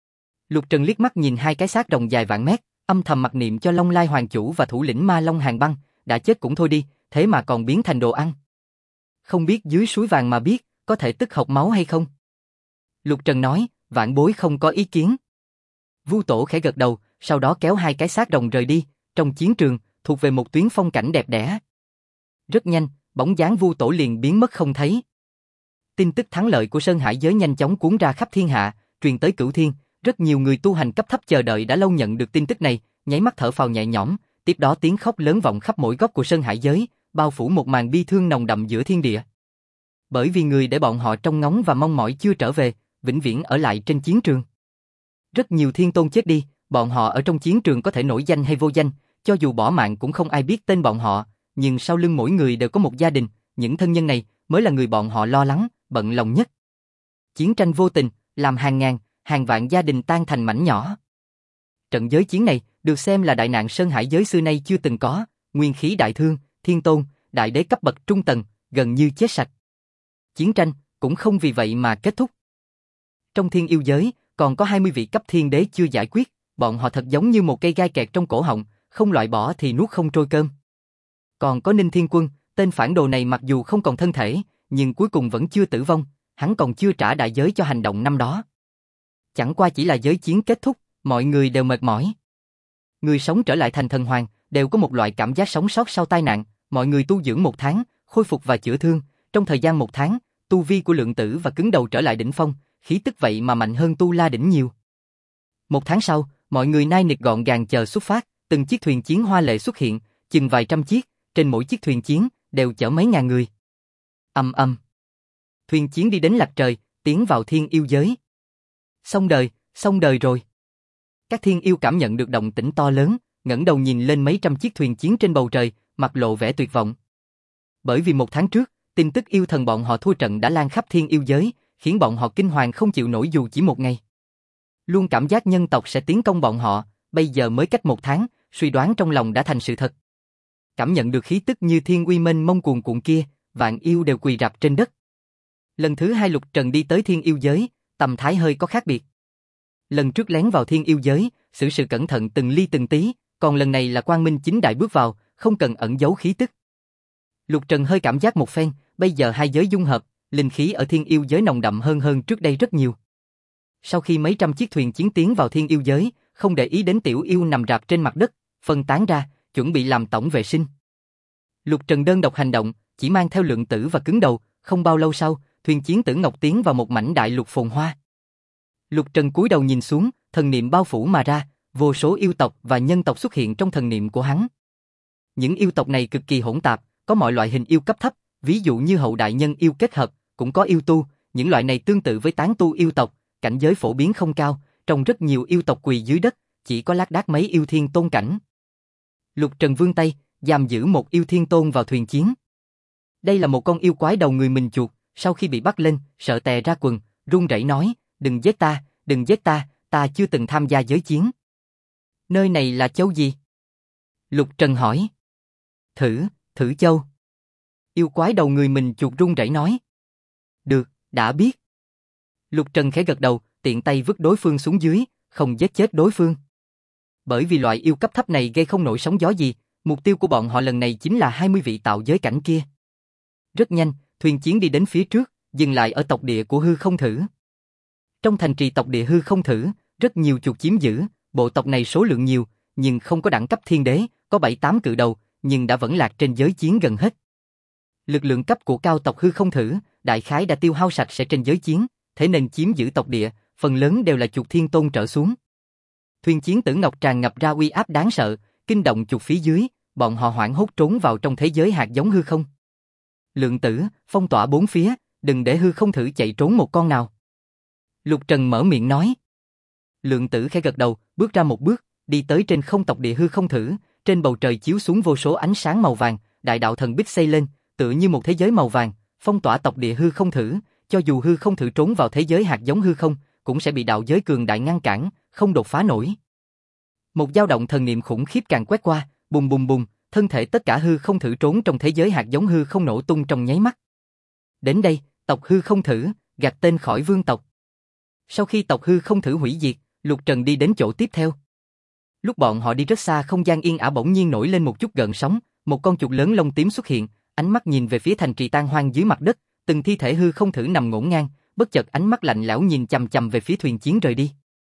Lục Trần liếc mắt nhìn hai cái xác rồng dài vạn mét, âm thầm mặc niệm cho Long Lai Hoàng Chủ và thủ lĩnh Ma Long Hàn Băng, đã chết cũng thôi đi, thế mà còn biến thành đồ ăn. Không biết dưới suối vàng mà biết, có thể tức hộc máu hay không? Lục Trần nói, vạn bối không có ý kiến. Vu Tổ khẽ gật đầu, sau đó kéo hai cái xác rồng rời đi, trong chiến trường, thuộc về một tuyến phong cảnh đẹp đẽ. Rất nhanh, bóng dáng Vu Tổ liền biến mất không thấy. Tin tức thắng lợi của Sơn Hải giới nhanh chóng cuốn ra khắp thiên hạ, truyền tới Cửu Thiên, rất nhiều người tu hành cấp thấp chờ đợi đã lâu nhận được tin tức này, nháy mắt thở phào nhẹ nhõm, tiếp đó tiếng khóc lớn vọng khắp mỗi góc của Sơn Hải giới, bao phủ một màn bi thương nồng đậm giữa thiên địa. Bởi vì người để bọn họ trông ngóng và mong mỏi chưa trở về, vĩnh viễn ở lại trên chiến trường. Rất nhiều thiên tôn chết đi, bọn họ ở trong chiến trường có thể nổi danh hay vô danh, cho dù bỏ mạng cũng không ai biết tên bọn họ, nhưng sau lưng mỗi người đều có một gia đình, những thân nhân này mới là người bọn họ lo lắng, bận lòng nhất. Chiến tranh vô tình, làm hàng ngàn, hàng vạn gia đình tan thành mảnh nhỏ. Trận giới chiến này được xem là đại nạn Sơn Hải giới xưa nay chưa từng có, nguyên khí đại thương, thiên tôn, đại đế cấp bậc trung tầng, gần như chết sạch. Chiến tranh cũng không vì vậy mà kết thúc. Trong thiên yêu giới, còn có 20 vị cấp thiên đế chưa giải quyết, bọn họ thật giống như một cây gai kẹt trong cổ họng, không loại bỏ thì nuốt không trôi cơm. Còn có Ninh Thiên Quân, tên phản đồ này mặc dù không còn thân thể, nhưng cuối cùng vẫn chưa tử vong, hắn còn chưa trả đại giới cho hành động năm đó. Chẳng qua chỉ là giới chiến kết thúc, mọi người đều mệt mỏi. Người sống trở lại thành thần hoàng, đều có một loại cảm giác sống sót sau tai nạn, mọi người tu dưỡng 1 tháng, khôi phục và chữa thương, trong thời gian 1 tháng, tu vi của Lượng Tử và Cứng Đầu trở lại đỉnh phong, khí tức vậy mà mạnh hơn Tu La đỉnh nhiều. 1 tháng sau, mọi người nai nịt gọn gàng chờ xuất phát, từng chiếc thuyền chiến hoa lệ xuất hiện, chừng vài trăm chiếc, trên mỗi chiếc thuyền chiến đều chở mấy ngàn người. Ầm ầm. Thuyền chiến đi đến lạch trời, tiến vào thiên yêu giới. Xong đời rồi. Các thiên yêu cảm nhận được động tĩnh to lớn, ngẩng đầu nhìn lên mấy trăm chiếc thuyền chiến trên bầu trời, mặt lộ vẻ tuyệt vọng. Bởi vì 1 tháng trước, tin tức yêu thần bọn họ thua trận đã lan khắp thiên yêu giới, khiến bọn họ kinh hoàng không chịu nổi dù chỉ 1 ngày. Luôn cảm giác nhân tộc sẽ tiến công bọn họ, bây giờ mới cách 1 tháng, suy đoán trong lòng đã thành sự thật. Cảm nhận được khí tức như thiên uy mênh mông cuồn cuộn kia, vạn yêu đều quỳ rạp trên đất. Lần thứ 2 Lục Trần đi tới thiên yêu giới, tầm thái hơi có khác biệt. Lần trước lén vào thiên yêu giới, xử sự cẩn thận từng ly từng tí, còn lần này là quang minh chính đại bước vào, không cần ẩn giấu khí tức. Lục Trần hơi cảm giác một phen, bây giờ hai giới dung hợp, linh khí ở thiên yêu giới nồng đậm hơn trước đây rất nhiều. Sau khi mấy trăm chiếc thuyền chiến tiến vào thiên yêu giới, không để ý đến tiểu yêu nằm rạp trên mặt đất, phân tán ra, chuẩn bị làm tổng vệ sinh. Lục Trần đơn độc hành động, chỉ mang theo Lượng Tử và Cứng Đầu, không bao lâu sau, thuyền chiến Tử Ngọc tiến vào một mảnh đại lục phồn hoa. Lục Trần cúi đầu nhìn xuống, thần niệm bao phủ mà ra, vô số yêu tộc và nhân tộc xuất hiện trong thần niệm của hắn. Những yêu tộc này cực kỳ hỗn tạp, có mọi loại hình yêu cấp thấp, ví dụ như hậu đại nhân yêu kết hợp, cũng có yêu tu, những loại này tương tự với tán tu yêu tộc, cảnh giới phổ biến không cao, trong rất nhiều yêu tộc quỳ dưới đất, chỉ có lác đác mấy yêu thiên tôn cảnh. Lục Trần vươn tay, giam giữ một yêu thiên tôn vào thuyền chiến. Đây là một con yêu quái đầu người mình chuột, sau khi bị bắt lên, sợ tè ra quần, run rẩy nói, đừng giết ta, ta chưa từng tham gia giới chiến. Nơi này là châu gì? Lục Trần hỏi. Thử châu. Yêu quái đầu người mình chuột run rẩy nói. Được, đã biết. Lục Trần khẽ gật đầu, tiện tay vứt đối phương xuống dưới, không giết chết đối phương. Bởi vì loại yêu cấp thấp này gây không nổi sóng gió gì, mục tiêu của bọn họ lần này chính là 20 vị tạo giới cảnh kia. Rất nhanh, thuyền chiến đi đến phía trước, dừng lại ở tộc địa của Hư Không Thử. Trong thành trì tộc địa Hư Không Thử, rất nhiều chuột chiếm giữ, bộ tộc này số lượng nhiều, nhưng không có đẳng cấp thiên đế, có 7-8 cự đầu, nhưng đã vẫn lạc trên giới chiến gần hết. Lực lượng cấp của cao tộc Hư Không Thử, đại khái đã tiêu hao sạch sẽ trên giới chiến, thế nên chiếm giữ tộc địa, phần lớn đều là chuột thiên tôn trở xuống. Thuyền chiến Tử Ngọc tràn ngập ra uy áp đáng sợ, kinh động chuột phía dưới, bọn họ hoảng hốt trốn vào trong thế giới hạt giống hư không. Lượng Tử, phong tỏa bốn phía, đừng để hư không thử chạy trốn một con nào. Lục Trần mở miệng nói. Lượng Tử khẽ gật đầu, bước ra một bước, đi tới trên không tộc địa hư không thử, trên bầu trời chiếu xuống vô số ánh sáng màu vàng, đại đạo thần bích xây lên, tựa như một thế giới màu vàng, phong tỏa tộc địa hư không thử, cho dù hư không thử trốn vào thế giới hạt giống hư không, cũng sẽ bị đạo giới cường đại ngăn cản, không đột phá nổi. Một dao động thần niệm khủng khiếp càng quét qua, bùng bùng bùng, thân thể tất cả hư không thử trốn trong thế giới hạt giống hư không nổ tung trong nháy mắt. Đến đây, tộc hư không thử, gạch tên khỏi vương tộc. Sau khi tộc hư không thử hủy diệt, Lục Trần đi đến chỗ tiếp theo. Lúc bọn họ đi rất xa, không gian yên ả bỗng nhiên nổi lên một chút gợn sóng, một con chuột lớn lông tím xuất hiện, ánh mắt nhìn về phía thành trì tan hoang dưới mặt đất, từng thi thể hư không thử nằm ngổn ngang, bất chợt ánh mắt lạnh lẽo nhìn chằm chằm về phía thuyền chiến rời đi.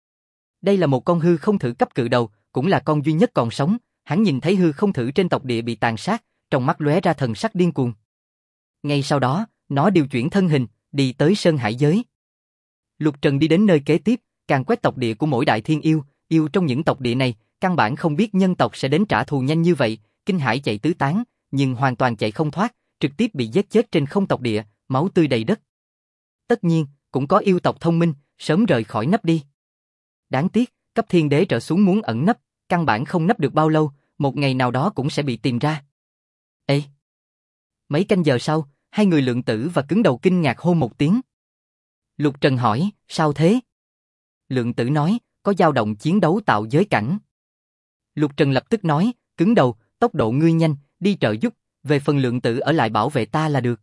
Đây là một con hư không thử cấp cự đầu, cũng là con duy nhất còn sống, hắn nhìn thấy hư không thử trên tộc địa bị tàn sát, trong mắt lóe ra thần sắc điên cuồng. Ngay sau đó, nó điều chuyển thân hình, đi tới Sơn Hải giới. Lục Trần đi đến nơi kế tiếp, càng quét tộc địa của mỗi đại thiên yêu trong những tộc địa này, căn bản không biết nhân tộc sẽ đến trả thù nhanh như vậy, kinh hãi chạy tứ tán, nhưng hoàn toàn chạy không thoát, trực tiếp bị giết chết trên không tộc địa, máu tươi đầy đất. Tất nhiên, cũng có yêu tộc thông minh, sớm rời khỏi nấp đi. Đáng tiếc, cấp thiên đế trở xuống muốn ẩn nấp, căn bản không nấp được bao lâu, một ngày nào đó cũng sẽ bị tìm ra. Ê! Mấy canh giờ sau, hai người Lượng Tử và Cứng Đầu kinh ngạc hô một tiếng. Lục Trần hỏi, sao thế? Lượng Tử nói, có dao động chiến đấu tạo giới cảnh. Lục Trần lập tức nói, Cứng Đầu, tốc độ ngươi nhanh, đi trợ giúp, về phần Lượng Tử ở lại bảo vệ ta là được.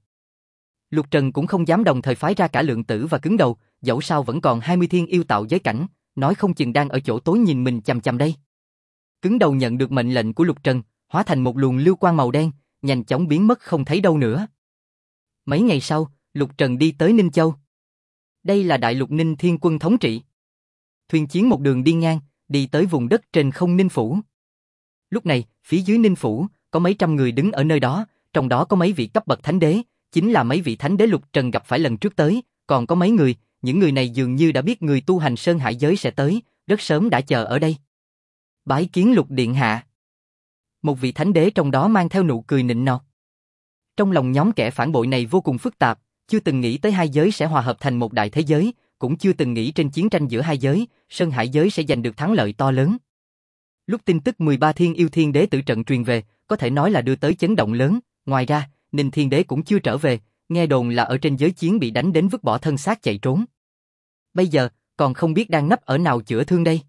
Lục Trần cũng không dám đồng thời phái ra cả Lượng Tử và Cứng Đầu, dẫu sao vẫn còn 20 thiên yêu tạo giới cảnh, nói không chừng đang ở chỗ tối nhìn mình chằm chằm đây. Cứng Đầu nhận được mệnh lệnh của Lục Trần, hóa thành một luồng lưu quang màu đen, nhanh chóng biến mất không thấy đâu nữa. Mấy ngày sau, Lục Trần đi tới Ninh Châu. Đây là đại lục Ninh Thiên Quân thống trị. Thuyền chiến một đường đi ngang, đi tới vùng đất trên không Ninh Phủ. Lúc này, phía dưới Ninh Phủ, có mấy trăm người đứng ở nơi đó, trong đó có mấy vị cấp bậc thánh đế, chính là mấy vị thánh đế Lục Trần gặp phải lần trước tới, còn có mấy người, những người này dường như đã biết người tu hành Sơn Hải giới sẽ tới, rất sớm đã chờ ở đây. Bái kiến Lục điện hạ. Một vị thánh đế trong đó mang theo nụ cười nịnh nọt. Trong lòng nhóm kẻ phản bội này vô cùng phức tạp, chưa từng nghĩ tới hai giới sẽ hòa hợp thành một đại thế giới, cũng chưa từng nghĩ trên chiến tranh giữa hai giới, Sơn Hải giới sẽ giành được thắng lợi to lớn. Lúc tin tức 13 thiên yêu thiên đế tử trận truyền về, có thể nói là đưa tới chấn động lớn, ngoài ra, Ninh Thiên Đế cũng chưa trở về, nghe đồn là ở trên giới chiến bị đánh đến vứt bỏ thân xác chạy trốn. Bây giờ, còn không biết đang nấp ở nào chữa thương đây.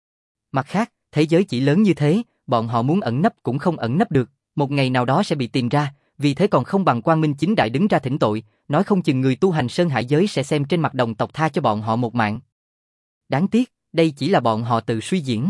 Mặt khác, thế giới chỉ lớn như thế, bọn họ muốn ẩn nấp cũng không ẩn nấp được, một ngày nào đó sẽ bị tìm ra, vì thế còn không bằng quang minh chính đại đứng ra thỉnh tội, nói không chừng người tu hành Sơn Hải giới sẽ xem trên mặt đồng tộc tha cho bọn họ một mạng. Đáng tiếc, đây chỉ là bọn họ tự suy diễn.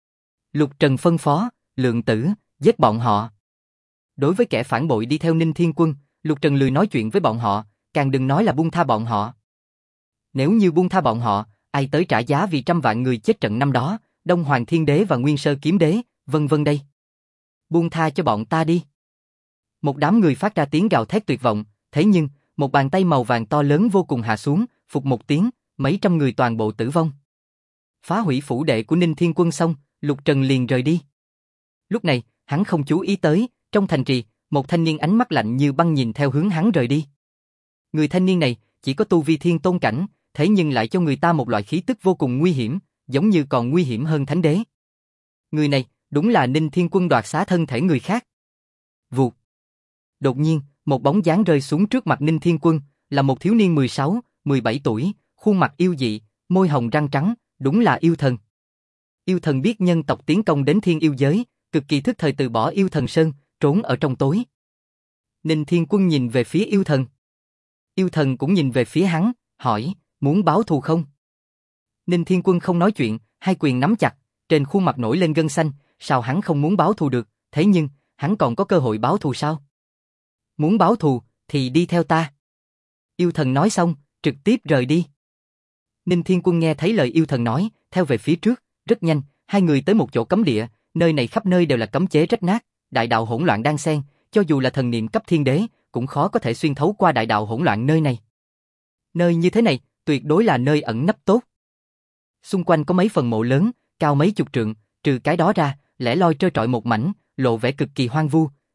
Lục Trần phân phó, Lượng Tử, giết bọn họ. Đối với kẻ phản bội đi theo Ninh Thiên Quân, Lục Trần lười nói chuyện với bọn họ, càng đừng nói là buông tha bọn họ. Nếu như buông tha bọn họ, ai tới trả giá vì trăm vạn người chết trận năm đó, Đông Hoàng Thiên Đế và Nguyên Sơ Kiếm Đế, vân vân đây. Buông tha cho bọn ta đi. Một đám người phát ra tiếng gào thét tuyệt vọng, thế nhưng, một bàn tay màu vàng to lớn vô cùng hạ xuống, phụt một tiếng, mấy trăm người toàn bộ tử vong. Phá hủy phủ đệ của Ninh Thiên Quân xong, Lục Trần liền rời đi. Lúc này, hắn không chú ý tới, trong thành trì, một thanh niên ánh mắt lạnh như băng nhìn theo hướng hắn rời đi. Người thanh niên này chỉ có tu vi thiên tôn cảnh, thế nhưng lại cho người ta một loại khí tức vô cùng nguy hiểm, giống như còn nguy hiểm hơn thánh đế. Người này, đúng là Ninh Thiên Quân đoạt xá thân thể người khác. Vụt. Đột nhiên, một bóng dáng rơi xuống trước mặt Ninh Thiên Quân, là một thiếu niên 16, 17 tuổi, khuôn mặt yêu dị, môi hồng răng trắng, đúng là yêu thần. Yêu thần biết nhân tộc tiến công đến thiên yêu giới, cực kỳ thức thời từ bỏ yêu thần sơn, trốn ở trong tối. Ninh Thiên Quân nhìn về phía yêu thần. Yêu thần cũng nhìn về phía hắn, hỏi, muốn báo thù không? Ninh Thiên Quân không nói chuyện, hai quyền nắm chặt, trên khuôn mặt nổi lên gân xanh, sao hắn không muốn báo thù được, thế nhưng, hắn còn có cơ hội báo thù sao? Muốn báo thù, thì đi theo ta. Yêu thần nói xong, trực tiếp rời đi. Ninh Thiên Quân nghe thấy lời yêu thần nói, theo về phía trước, rất nhanh, hai người tới một chỗ cấm địa, nơi này khắp nơi đều là cấm chế rách nát, đại đạo hỗn loạn đan xen, cho dù là thần niệm cấp thiên đế, cũng khó có thể xuyên thấu qua đại đạo hỗn loạn nơi này. Nơi như thế này, tuyệt đối là nơi ẩn nấp tốt. Xung quanh có mấy phần mộ lớn, cao mấy chục trượng, trừ cái đó ra, lẻ loi trơ trọi một mảnh, lộ vẻ cực kỳ hoang vu,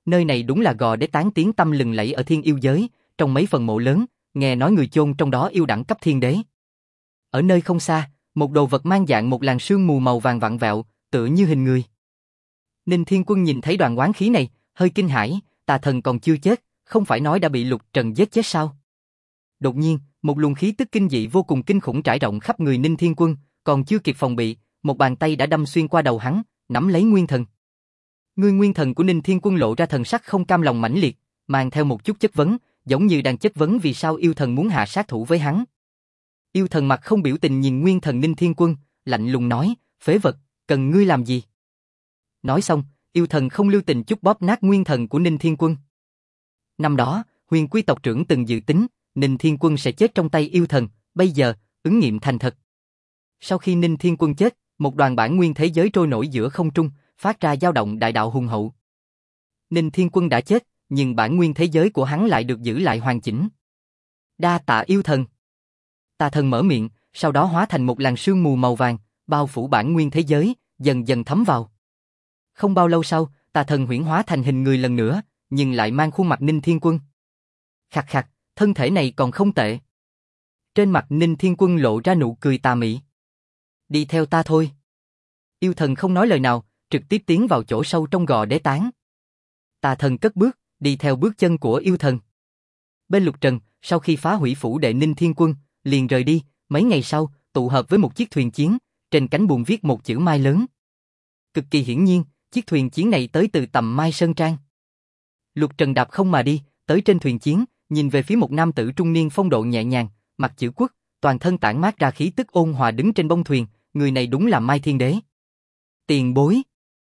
nơi này đúng là gò đế tán tiếng tăm lừng lẫy ở thiên yêu giới, trong mấy phần mộ lớn, nghe nói người chôn trong đó yêu đẳng cấp thiên đế. Ở nơi không xa, một đồ vật mang dạng một làn sương mù màu vàng vặn vẹo, tựa như hình người. Ninh Thiên Quân nhìn thấy đoàn oán khí này, hơi kinh hãi, tà thần còn chưa chết, không phải nói đã bị Lục Trần giết chết sao? Đột nhiên, một luồng khí tức kinh dị vô cùng kinh khủng trải rộng khắp người Ninh Thiên Quân, còn chưa kịp phòng bị, một bàn tay đã đâm xuyên qua đầu hắn, nắm lấy nguyên thần. Ngươi nguyên thần của Ninh Thiên Quân lộ ra thần sắc không cam lòng mãnh liệt, mang theo một chút chất vấn, giống như đang chất vấn vì sao yêu thần muốn hạ sát thủ với hắn. Yêu thần mặt không biểu tình nhìn nguyên thần Ninh Thiên Quân, lạnh lùng nói, phế vật, cần ngươi làm gì? Nói xong, yêu thần không lưu tình chút bóp nát nguyên thần của Ninh Thiên Quân. Năm đó, Huyền Quy tộc trưởng từng dự tính, Ninh Thiên Quân sẽ chết trong tay yêu thần, bây giờ, ứng nghiệm thành thật. Sau khi Ninh Thiên Quân chết, một đoàn bản nguyên thế giới trôi nổi giữa không trung, phát ra dao động đại đạo hùng hậu. Ninh Thiên Quân đã chết, nhưng bản nguyên thế giới của hắn lại được giữ lại hoàn chỉnh. Đa tạ yêu thần. Tà thần mở miệng, sau đó hóa thành một làn sương mù màu vàng, bao phủ bản nguyên thế giới, dần dần thấm vào. Không bao lâu sau, tà thần huyễn hóa thành hình người lần nữa, nhưng lại mang khuôn mặt Ninh Thiên Quân. Khặt khặt, thân thể này còn không tệ. Trên mặt Ninh Thiên Quân lộ ra nụ cười tà mị. Đi theo ta thôi. Yêu thần không nói lời nào, trực tiếp tiến vào chỗ sâu trong gò đế tán. Tà thần cất bước, đi theo bước chân của yêu thần. Bên Lục Trần, sau khi phá hủy phủ đệ Ninh Thiên Quân, liền rời đi, mấy ngày sau, tụ hợp với một chiếc thuyền chiến, trên cánh buồm viết một chữ Mai lớn. Cực kỳ hiển nhiên, chiếc thuyền chiến này tới từ tầm Mai Sơn Trang. Lục Trần đạp không mà đi, tới trên thuyền chiến, nhìn về phía một nam tử trung niên phong độ nhẹ nhàng, mặt chữ quốc, toàn thân tản mát ra khí tức ôn hòa đứng trên bông thuyền, người này đúng là Mai Thiên Đế. Tiền bối.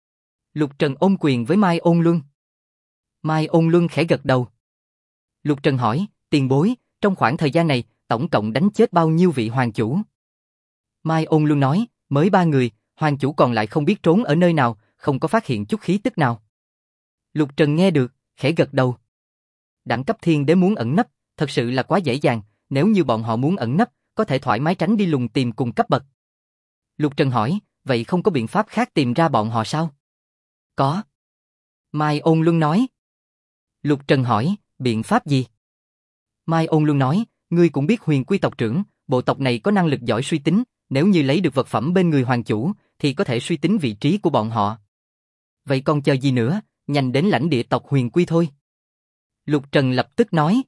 Lục Trần ôm quyền với Mai Ôn Luân. Mai Ôn Luân khẽ gật đầu. Lục Trần hỏi, tiền bối, trong khoảng thời gian này, tổng cộng đánh chết bao nhiêu vị hoàng chủ? Mai Ôn Luân nói, mới 3 người, hoàng chủ còn lại không biết trốn ở nơi nào, không có phát hiện chút khí tức nào. Lục Trần nghe được, khẽ gật đầu. Đẳng cấp thiên đế muốn ẩn nấp, thật sự là quá dễ dàng, nếu như bọn họ muốn ẩn nấp, có thể thoải mái tránh đi lùng tìm cùng cấp bậc. Lục Trần hỏi, vậy không có biện pháp khác tìm ra bọn họ sao? Có. Mai Ôn Luân nói. Lục Trần hỏi, biện pháp gì? Mai Ôn Luân nói, ngươi cũng biết Huyền Quy tộc trưởng, bộ tộc này có năng lực giỏi suy tính, nếu như lấy được vật phẩm bên người hoàng chủ, thì có thể suy tính vị trí của bọn họ. Vậy còn chờ gì nữa, nhanh đến lãnh địa tộc Huyền Quy thôi. Lục Trần lập tức nói.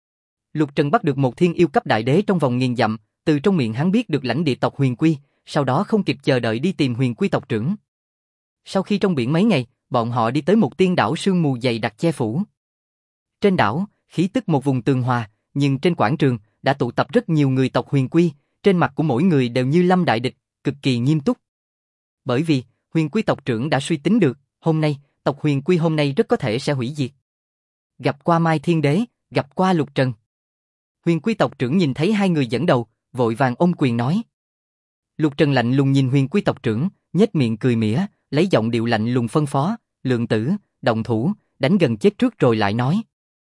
Lục Trần bắt được một thiên yêu cấp đại đế trong vòng 1000 dặm, từ trong miệng hắn biết được lãnh địa tộc Huyền Quy, sau đó không kịp chờ đợi đi tìm Huyền Quy tộc trưởng. Sau khi trong biển mấy ngày, bọn họ đi tới một tiên đảo sương mù dày đặc che phủ. Trên đảo, khí tức một vùng tường hòa, nhưng trên quảng trường đã tụ tập rất nhiều người tộc Huyền Quy, trên mặt của mỗi người đều như lâm đại địch, cực kỳ nghiêm túc. Bởi vì, Huyền Quy tộc trưởng đã suy tính được, hôm nay, tộc Huyền Quy hôm nay rất có thể sẽ hủy diệt. Gặp qua Mai Thiên Đế, gặp qua Lục Trần. Huyền Quy tộc trưởng nhìn thấy hai người dẫn đầu, vội vàng ôm quyền nói. Lục Trần lạnh lùng nhìn Huyền Quy tộc trưởng, nhếch miệng cười mỉa, lấy giọng điệu lạnh lùng phân phó, Lượng Tử, động thủ, đánh gần chết trước rồi lại nói.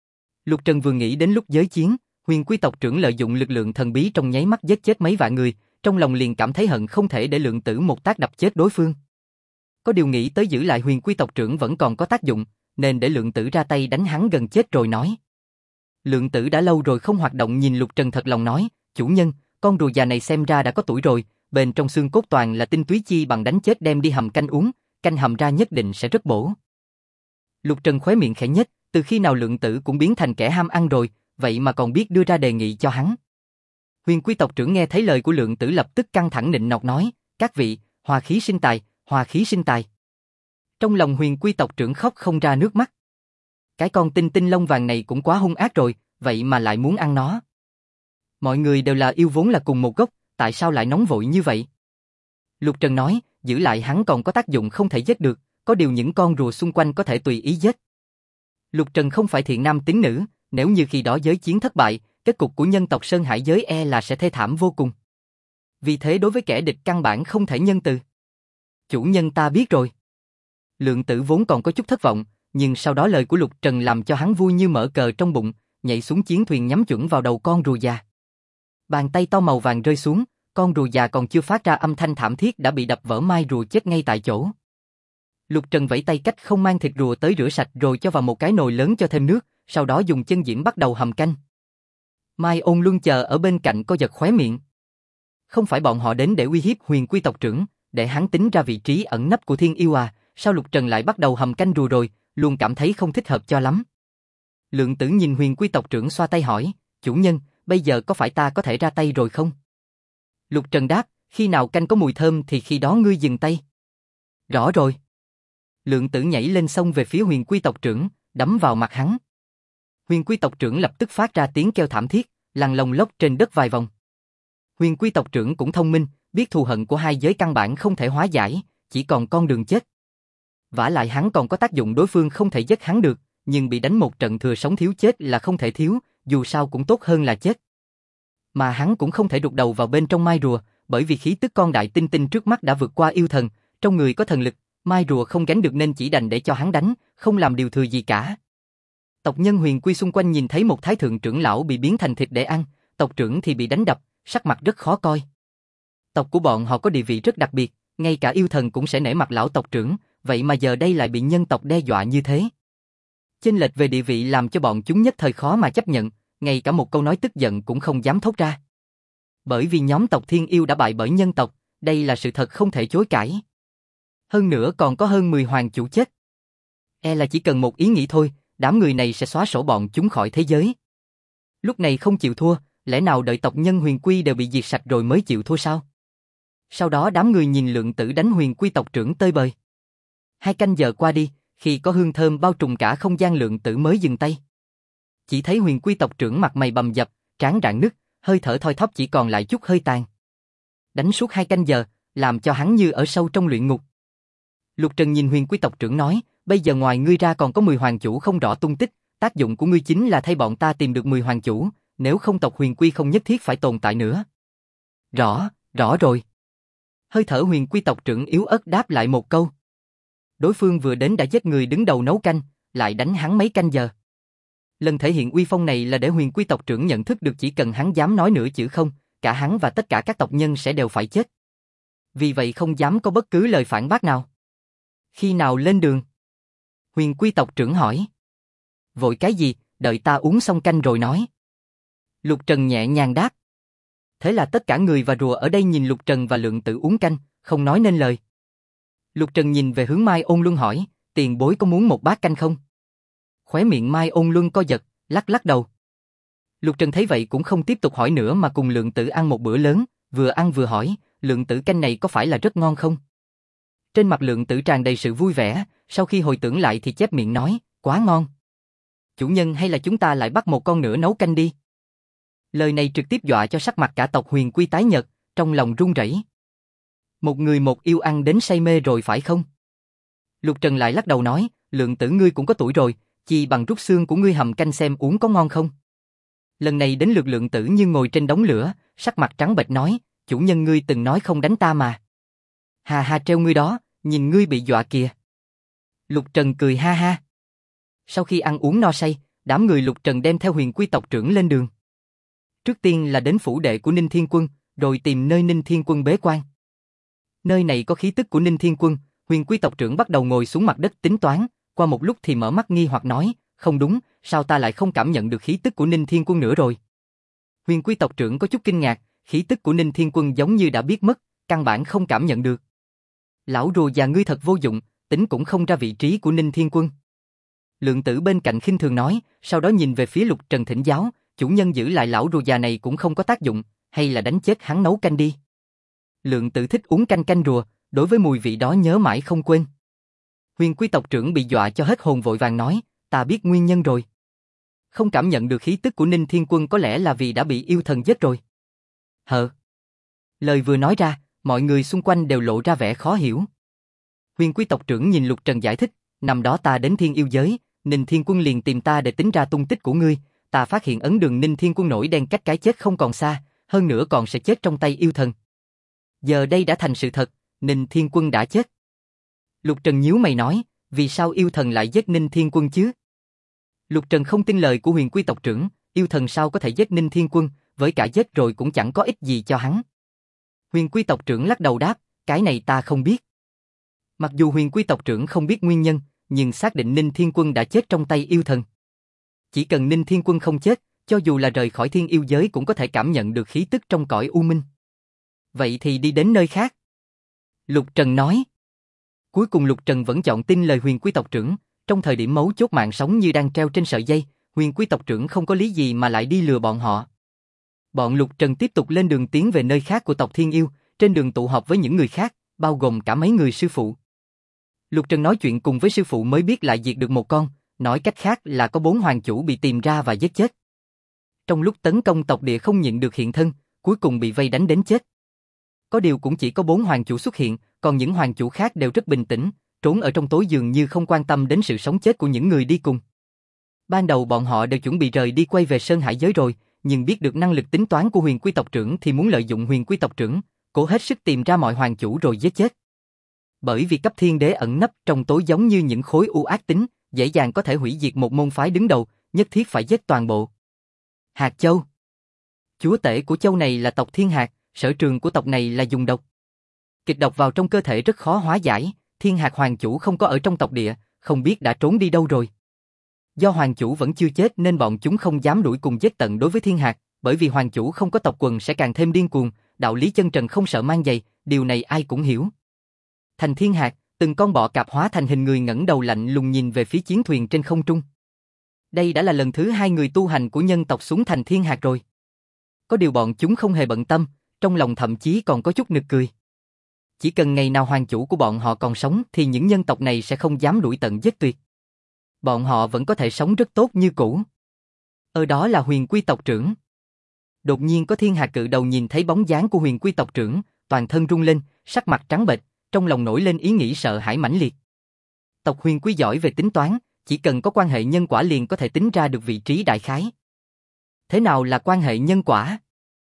Lục Trần vừa nghĩ đến lúc giới chiến, Huyền Quy tộc trưởng lợi dụng lực lượng thần bí trong nháy mắt giết chết mấy vạn người, trong lòng liền cảm thấy hận không thể để Lượng Tử một tác đập chết đối phương. Có điều nghĩ tới giữ lại Huyền Quy tộc trưởng vẫn còn có tác dụng, nên để Lượng Tử ra tay đánh hắn gần chết rồi nói. Lượng Tử đã lâu rồi không hoạt động nhìn Lục Trần thật lòng nói, chủ nhân, con rùa già này xem ra đã có tuổi rồi, bên trong xương cốt toàn là tinh túy chi bằng đánh chết đem đi hầm canh uống, canh hầm ra nhất định sẽ rất bổ. Lục Trần khóe miệng khẽ nhếch, từ khi nào Lượng Tử cũng biến thành kẻ ham ăn rồi, vậy mà còn biết đưa ra đề nghị cho hắn. Huyền Quy tộc trưởng nghe thấy lời của Lượng Tử lập tức căng thẳng nịnh nọt nói, các vị, hòa khí sinh tài, hòa khí sinh tài. Trong lòng Huyền Quy tộc trưởng khóc không ra nước mắt. Cái con tinh tinh lông vàng này cũng quá hung ác rồi, vậy mà lại muốn ăn nó. Mọi người đều là yêu vốn là cùng một gốc, tại sao lại nóng vội như vậy? Lục Trần nói, giữ lại hắn còn có tác dụng không thể giết được, có điều những con rùa xung quanh có thể tùy ý giết. Lục Trần không phải thiện nam tín nữ, nếu như khi đó giới chiến thất bại, kết cục của nhân tộc Sơn Hải giới là sẽ thê thảm vô cùng. Vì thế đối với kẻ địch căn bản không thể nhân từ. Chủ nhân ta biết rồi. Lượng Tử vốn còn có chút thất vọng, nhưng sau đó lời của Lục Trần làm cho hắn vui như mở cờ trong bụng, nhảy xuống chiến thuyền nhắm chuẩn vào đầu con rùa già. Bàn tay to màu vàng rơi xuống, con rùa già còn chưa phát ra âm thanh thảm thiết đã bị đập vỡ mai rùa chết ngay tại chỗ. Lục Trần vẫy tay cách không mang thịt rùa tới rửa sạch rồi cho vào một cái nồi lớn cho thêm nước, sau đó dùng chân diễm bắt đầu hầm canh. Mai Ôn Luân chờ ở bên cạnh co giật khóe miệng. Không phải bọn họ đến để uy hiếp Huyền Quy tộc trưởng, để hắn tính ra vị trí ẩn nấp của Thiên Yêu à, sao Lục Trần lại bắt đầu hầm canh rùa rồi, luôn cảm thấy không thích hợp cho lắm. Lượng Tử nhìn Huyền Quy tộc trưởng xoa tay hỏi, chủ nhân, bây giờ có phải ta có thể ra tay rồi không? Lục Trần đáp, khi nào canh có mùi thơm thì khi đó ngươi dừng tay. Rõ rồi. Lượng Tử nhảy lên xông về phía Huyền Quy tộc trưởng, đấm vào mặt hắn. Huyền Quy tộc trưởng lập tức phát ra tiếng kêu thảm thiết, lăn lông lốc trên đất vài vòng. Huyền Quy tộc trưởng cũng thông minh, biết thù hận của hai giới căn bản không thể hóa giải, chỉ còn con đường chết. Vả lại hắn còn có tác dụng đối phương không thể giết hắn được, nhưng bị đánh một trận thừa sống thiếu chết là không thể thiếu, dù sao cũng tốt hơn là chết. Mà hắn cũng không thể đục đầu vào bên trong mai rùa, bởi vì khí tức con đại tinh tinh trước mắt đã vượt qua yêu thần, trong người có thần lực, mai rùa không gánh được nên chỉ đành để cho hắn đánh, không làm điều thừa gì cả. Tộc nhân Huyền Quy xung quanh nhìn thấy một thái thượng trưởng lão bị biến thành thịt để ăn, tộc trưởng thì bị đánh đập, sắc mặt rất khó coi. Tộc của bọn họ có địa vị rất đặc biệt, ngay cả yêu thần cũng sẽ nể mặt lão tộc trưởng, vậy mà giờ đây lại bị nhân tộc đe dọa như thế. Chênh lệch về địa vị làm cho bọn chúng nhất thời khó mà chấp nhận, ngay cả một câu nói tức giận cũng không dám thốt ra. Bởi vì nhóm tộc Thiên Yêu đã bại bởi nhân tộc, đây là sự thật không thể chối cãi. Hơn nữa còn có hơn 10 hoàng chủ chết. E là chỉ cần một ý nghĩ thôi, đám người này sẽ xóa sổ bọn chúng khỏi thế giới. Lúc này không chịu thua, lẽ nào đợi tộc nhân Huyền Quy đều bị diệt sạch rồi mới chịu thua sao? Sau đó đám người nhìn Lượng Tử đánh Huyền Quy tộc trưởng tơi bời. 2 canh giờ qua đi, khi có hương thơm bao trùm cả không gian Lượng Tử mới dừng tay. Chỉ thấy Huyền Quy tộc trưởng mặt mày bầm dập, trán rạn nứt, hơi thở thoi thóp chỉ còn lại chút hơi tàn. Đánh suốt 2 canh giờ, làm cho hắn như ở sâu trong luyện ngục. Lục Trần nhìn Huyền Quy tộc trưởng nói, bây giờ ngoài ngươi ra còn có 10 hoàng chủ không rõ tung tích, tác dụng của ngươi chính là thay bọn ta tìm được 10 hoàng chủ, nếu không tộc Huyền Quy không nhất thiết phải tồn tại nữa. Rõ rồi. Hơi thở Huyền Quy tộc trưởng yếu ớt đáp lại một câu. Đối phương vừa đến đã giết người đứng đầu nấu canh, lại đánh hắn mấy canh giờ. Lần thể hiện uy phong này là để Huyền Quy tộc trưởng nhận thức được chỉ cần hắn dám nói nửa chữ không, cả hắn và tất cả các tộc nhân sẽ đều phải chết. Vì vậy không dám có bất cứ lời phản bác nào. Khi nào lên đường? Huyền Quy tộc trưởng hỏi. Vội cái gì, đợi ta uống xong canh rồi nói. Lục Trần nhẹ nhàng đáp. Thế là tất cả người và rùa ở đây nhìn Lục Trần và Lượng Tử uống canh, không nói nên lời. Lục Trần nhìn về hướng Mai Ôn Luân hỏi, tiền bối có muốn một bát canh không? Khóe miệng Mai Ôn Luân co giật, lắc đầu. Lục Trần thấy vậy cũng không tiếp tục hỏi nữa mà cùng Lượng Tử ăn một bữa lớn, vừa ăn vừa hỏi, Lượng Tử canh này có phải là rất ngon không? Trên mặt Lượng Tử tràn đầy sự vui vẻ, sau khi hồi tưởng lại thì chép miệng nói, quá ngon. Chủ nhân hay là chúng ta lại bắt một con nữa nấu canh đi. Lời này trực tiếp dọa cho sắc mặt cả tộc Huyền Quy tái nhợt, trong lòng run rẩy. Một người một yêu ăn đến say mê rồi phải không? Lục Trần lại lắc đầu nói, Lượng Tử ngươi cũng có tuổi rồi, chi bằng rút xương của ngươi hầm canh xem uống có ngon không? Lần này đến lượt Lượng Tử như ngồi trên đống lửa, sắc mặt trắng bệch nói, chủ nhân ngươi từng nói không đánh ta mà. Hà hà treo ngươi đó, nhìn ngươi bị dọa kìa. Lục Trần cười ha ha. Sau khi ăn uống no say, đám người Lục Trần đem theo Huyền Quy tộc trưởng lên đường. Trước tiên là đến phủ đệ của Ninh Thiên Quân, rồi tìm nơi Ninh Thiên Quân bế quan. Nơi này có khí tức của Ninh Thiên Quân, Huyền Quy tộc trưởng bắt đầu ngồi xuống mặt đất tính toán, qua một lúc thì mở mắt nghi hoặc nói, không đúng, sao ta lại không cảm nhận được khí tức của Ninh Thiên Quân nữa rồi? Huyền Quy tộc trưởng có chút kinh ngạc, khí tức của Ninh Thiên Quân giống như đã biết mất, căn bản không cảm nhận được. Lão rùa già ngươi thật vô dụng, tính cũng không ra vị trí của Ninh Thiên Quân. Lượng Tử bên cạnh khinh thường nói, sau đó nhìn về phía Lục Trần thỉnh giáo, chủ nhân giữ lại lão rùa già này cũng không có tác dụng, hay là đánh chết hắn nấu canh đi. Lượng Tử thích uống canh rùa, đối với mùi vị đó nhớ mãi không quên. Huyền Quy tộc trưởng bị dọa cho hết hồn vội vàng nói, ta biết nguyên nhân rồi. Không cảm nhận được khí tức của Ninh Thiên Quân có lẽ là vì đã bị yêu thần giết rồi. Lời vừa nói ra, mọi người xung quanh đều lộ ra vẻ khó hiểu. Huyền Quy tộc trưởng nhìn Lục Trần giải thích, năm đó ta đến Thiên Yêu giới, Ninh Thiên Quân liền tìm ta để tính ra tung tích của ngươi, ta phát hiện ấn đường Ninh Thiên Quân nổi đen cách cái chết không còn xa, hơn nữa còn sẽ chết trong tay yêu thần. Giờ đây đã thành sự thật, Ninh Thiên Quân đã chết. Lục Trần nhíu mày nói, vì sao yêu thần lại giết Ninh Thiên Quân chứ? Lục Trần không tin lời của Huyền Quy tộc trưởng, yêu thần sao có thể giết Ninh Thiên Quân, với cả giết rồi cũng chẳng có ích gì cho hắn. Huyền Quy tộc trưởng lắc đầu đáp, cái này ta không biết. Mặc dù huyền quy tộc trưởng không biết nguyên nhân, nhưng xác định Ninh Thiên Quân đã chết trong tay yêu thần. Chỉ cần Ninh Thiên Quân không chết, cho dù là rời khỏi thiên yêu giới cũng có thể cảm nhận được khí tức trong cõi u minh. Vậy thì đi đến nơi khác. Lục Trần nói. Cuối cùng Lục Trần vẫn chọn tin lời huyền quy tộc trưởng, trong thời điểm mấu chốt mạng sống như đang treo trên sợi dây, huyền quy tộc trưởng không có lý gì mà lại đi lừa bọn họ. Bọn Lục Trần tiếp tục lên đường tiến về nơi khác của tộc Thiên Yêu, trên đường tụ họp với những người khác, bao gồm cả mấy người sư phụ. Lục Trần nói chuyện cùng với sư phụ mới biết lại diệt được một con, nói cách khác là có 4 hoàng chủ bị tìm ra và giết chết. Trong lúc tấn công tộc địa không nhịn được hiện thân, cuối cùng bị vây đánh đến chết. Có điều cũng chỉ có 4 hoàng chủ xuất hiện, còn những hoàng chủ khác đều rất bình tĩnh, trốn ở trong tối dường như không quan tâm đến sự sống chết của những người đi cùng. Ban đầu bọn họ đều chuẩn bị rời đi quay về Sơn Hải giới rồi, nhưng biết được năng lực tính toán của huyền quy tộc trưởng thì muốn lợi dụng huyền quy tộc trưởng, cố hết sức tìm ra mọi hoàng chủ rồi giết chết. Bởi vì cấp thiên đế ẩn nấp trong tối giống như những khối u ác tính, dễ dàng có thể hủy diệt một môn phái đứng đầu, nhất thiết phải giết toàn bộ. Hạt Châu. Chúa tể của châu này là tộc Thiên Hạt, sở trường của tộc này là dùng độc. Kịch độc vào trong cơ thể rất khó hóa giải, Thiên Hạt hoàng chủ không có ở trong tộc địa, không biết đã trốn đi đâu rồi. Do hoàng chủ vẫn chưa chết nên bọn chúng không dám đuổi cùng giết tận đối với Thiên Hạt, bởi vì hoàng chủ không có tộc quần sẽ càng thêm điên cuồng, đạo lý chân trần không sợ mang giày, điều này ai cũng hiểu. Thành Thiên Hạt, từng con bọ cạp hóa thành hình người ngẩng đầu lạnh lùng nhìn về phía chiến thuyền trên không trung. Đây đã là lần thứ 2 người tu hành của nhân tộc xuống Thành Thiên Hạt rồi. Có điều bọn chúng không hề bận tâm, trong lòng thậm chí còn có chút nực cười. Chỉ cần ngày nào hoàng chủ của bọn họ còn sống thì những nhân tộc này sẽ không dám đuổi tận giết tuyệt. Bọn họ vẫn có thể sống rất tốt như cũ. Ở đó là huyền quy tộc trưởng. Đột nhiên có Thiên Hà cự đầu nhìn thấy bóng dáng của huyền quy tộc trưởng, toàn thân rung lên, sắc mặt trắng bệch, trong lòng nổi lên ý nghĩ sợ hãi mãnh liệt. Tộc huyền quy giỏi về tính toán, chỉ cần có quan hệ nhân quả liền có thể tính ra được vị trí đại khái. Thế nào là quan hệ nhân quả?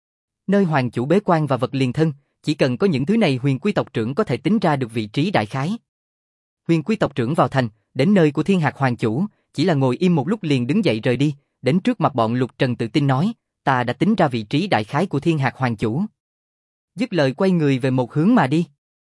Nơi hoàng chủ bế quan và vật liền thân, chỉ cần có những thứ này huyền quy tộc trưởng có thể tính ra được vị trí đại khái. Huyền quy tộc trưởng vào thành, đến nơi của Thiên Hạt hoàng chủ, chỉ là ngồi im một lúc liền đứng dậy rời đi, đến trước mặt bọn Lục Trần tự tin nói, ta đã tính ra vị trí đại khái của Thiên Hạt hoàng chủ. Dứt lời quay người về một hướng mà đi.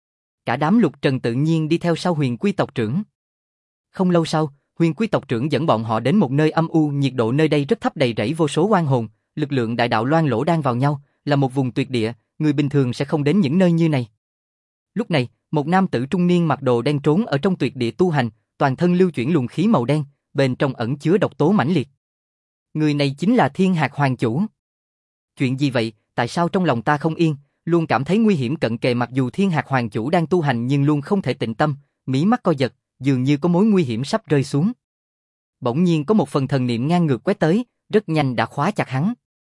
Cả đám Lục Trần tự nhiên đi theo sau huyền quy tộc trưởng. Không lâu sau, huyền quy tộc trưởng dẫn bọn họ đến một nơi âm u, nhiệt độ nơi đây rất thấp đầy rẫy vô số oan hồn, lực lượng đại đạo loang lỗ đang vào nhau, là một vùng tuyệt địa, người bình thường sẽ không đến những nơi như này. Lúc này, một nam tử trung niên mặc đồ đen trốn ở trong tuyệt địa tu hành, toàn thân lưu chuyển luồng khí màu đen, bên trong ẩn chứa độc tố mãnh liệt. Người này chính là Thiên Hạt hoàng chủ. Chuyện gì vậy, tại sao trong lòng ta không yên, luôn cảm thấy nguy hiểm cận kề, mặc dù Thiên Hạt hoàng chủ đang tu hành nhưng luôn không thể tịnh tâm, mí mắt co giật, dường như có mối nguy hiểm sắp rơi xuống. Bỗng nhiên có một phần thần niệm ngang ngược quét tới, rất nhanh đã khóa chặt hắn.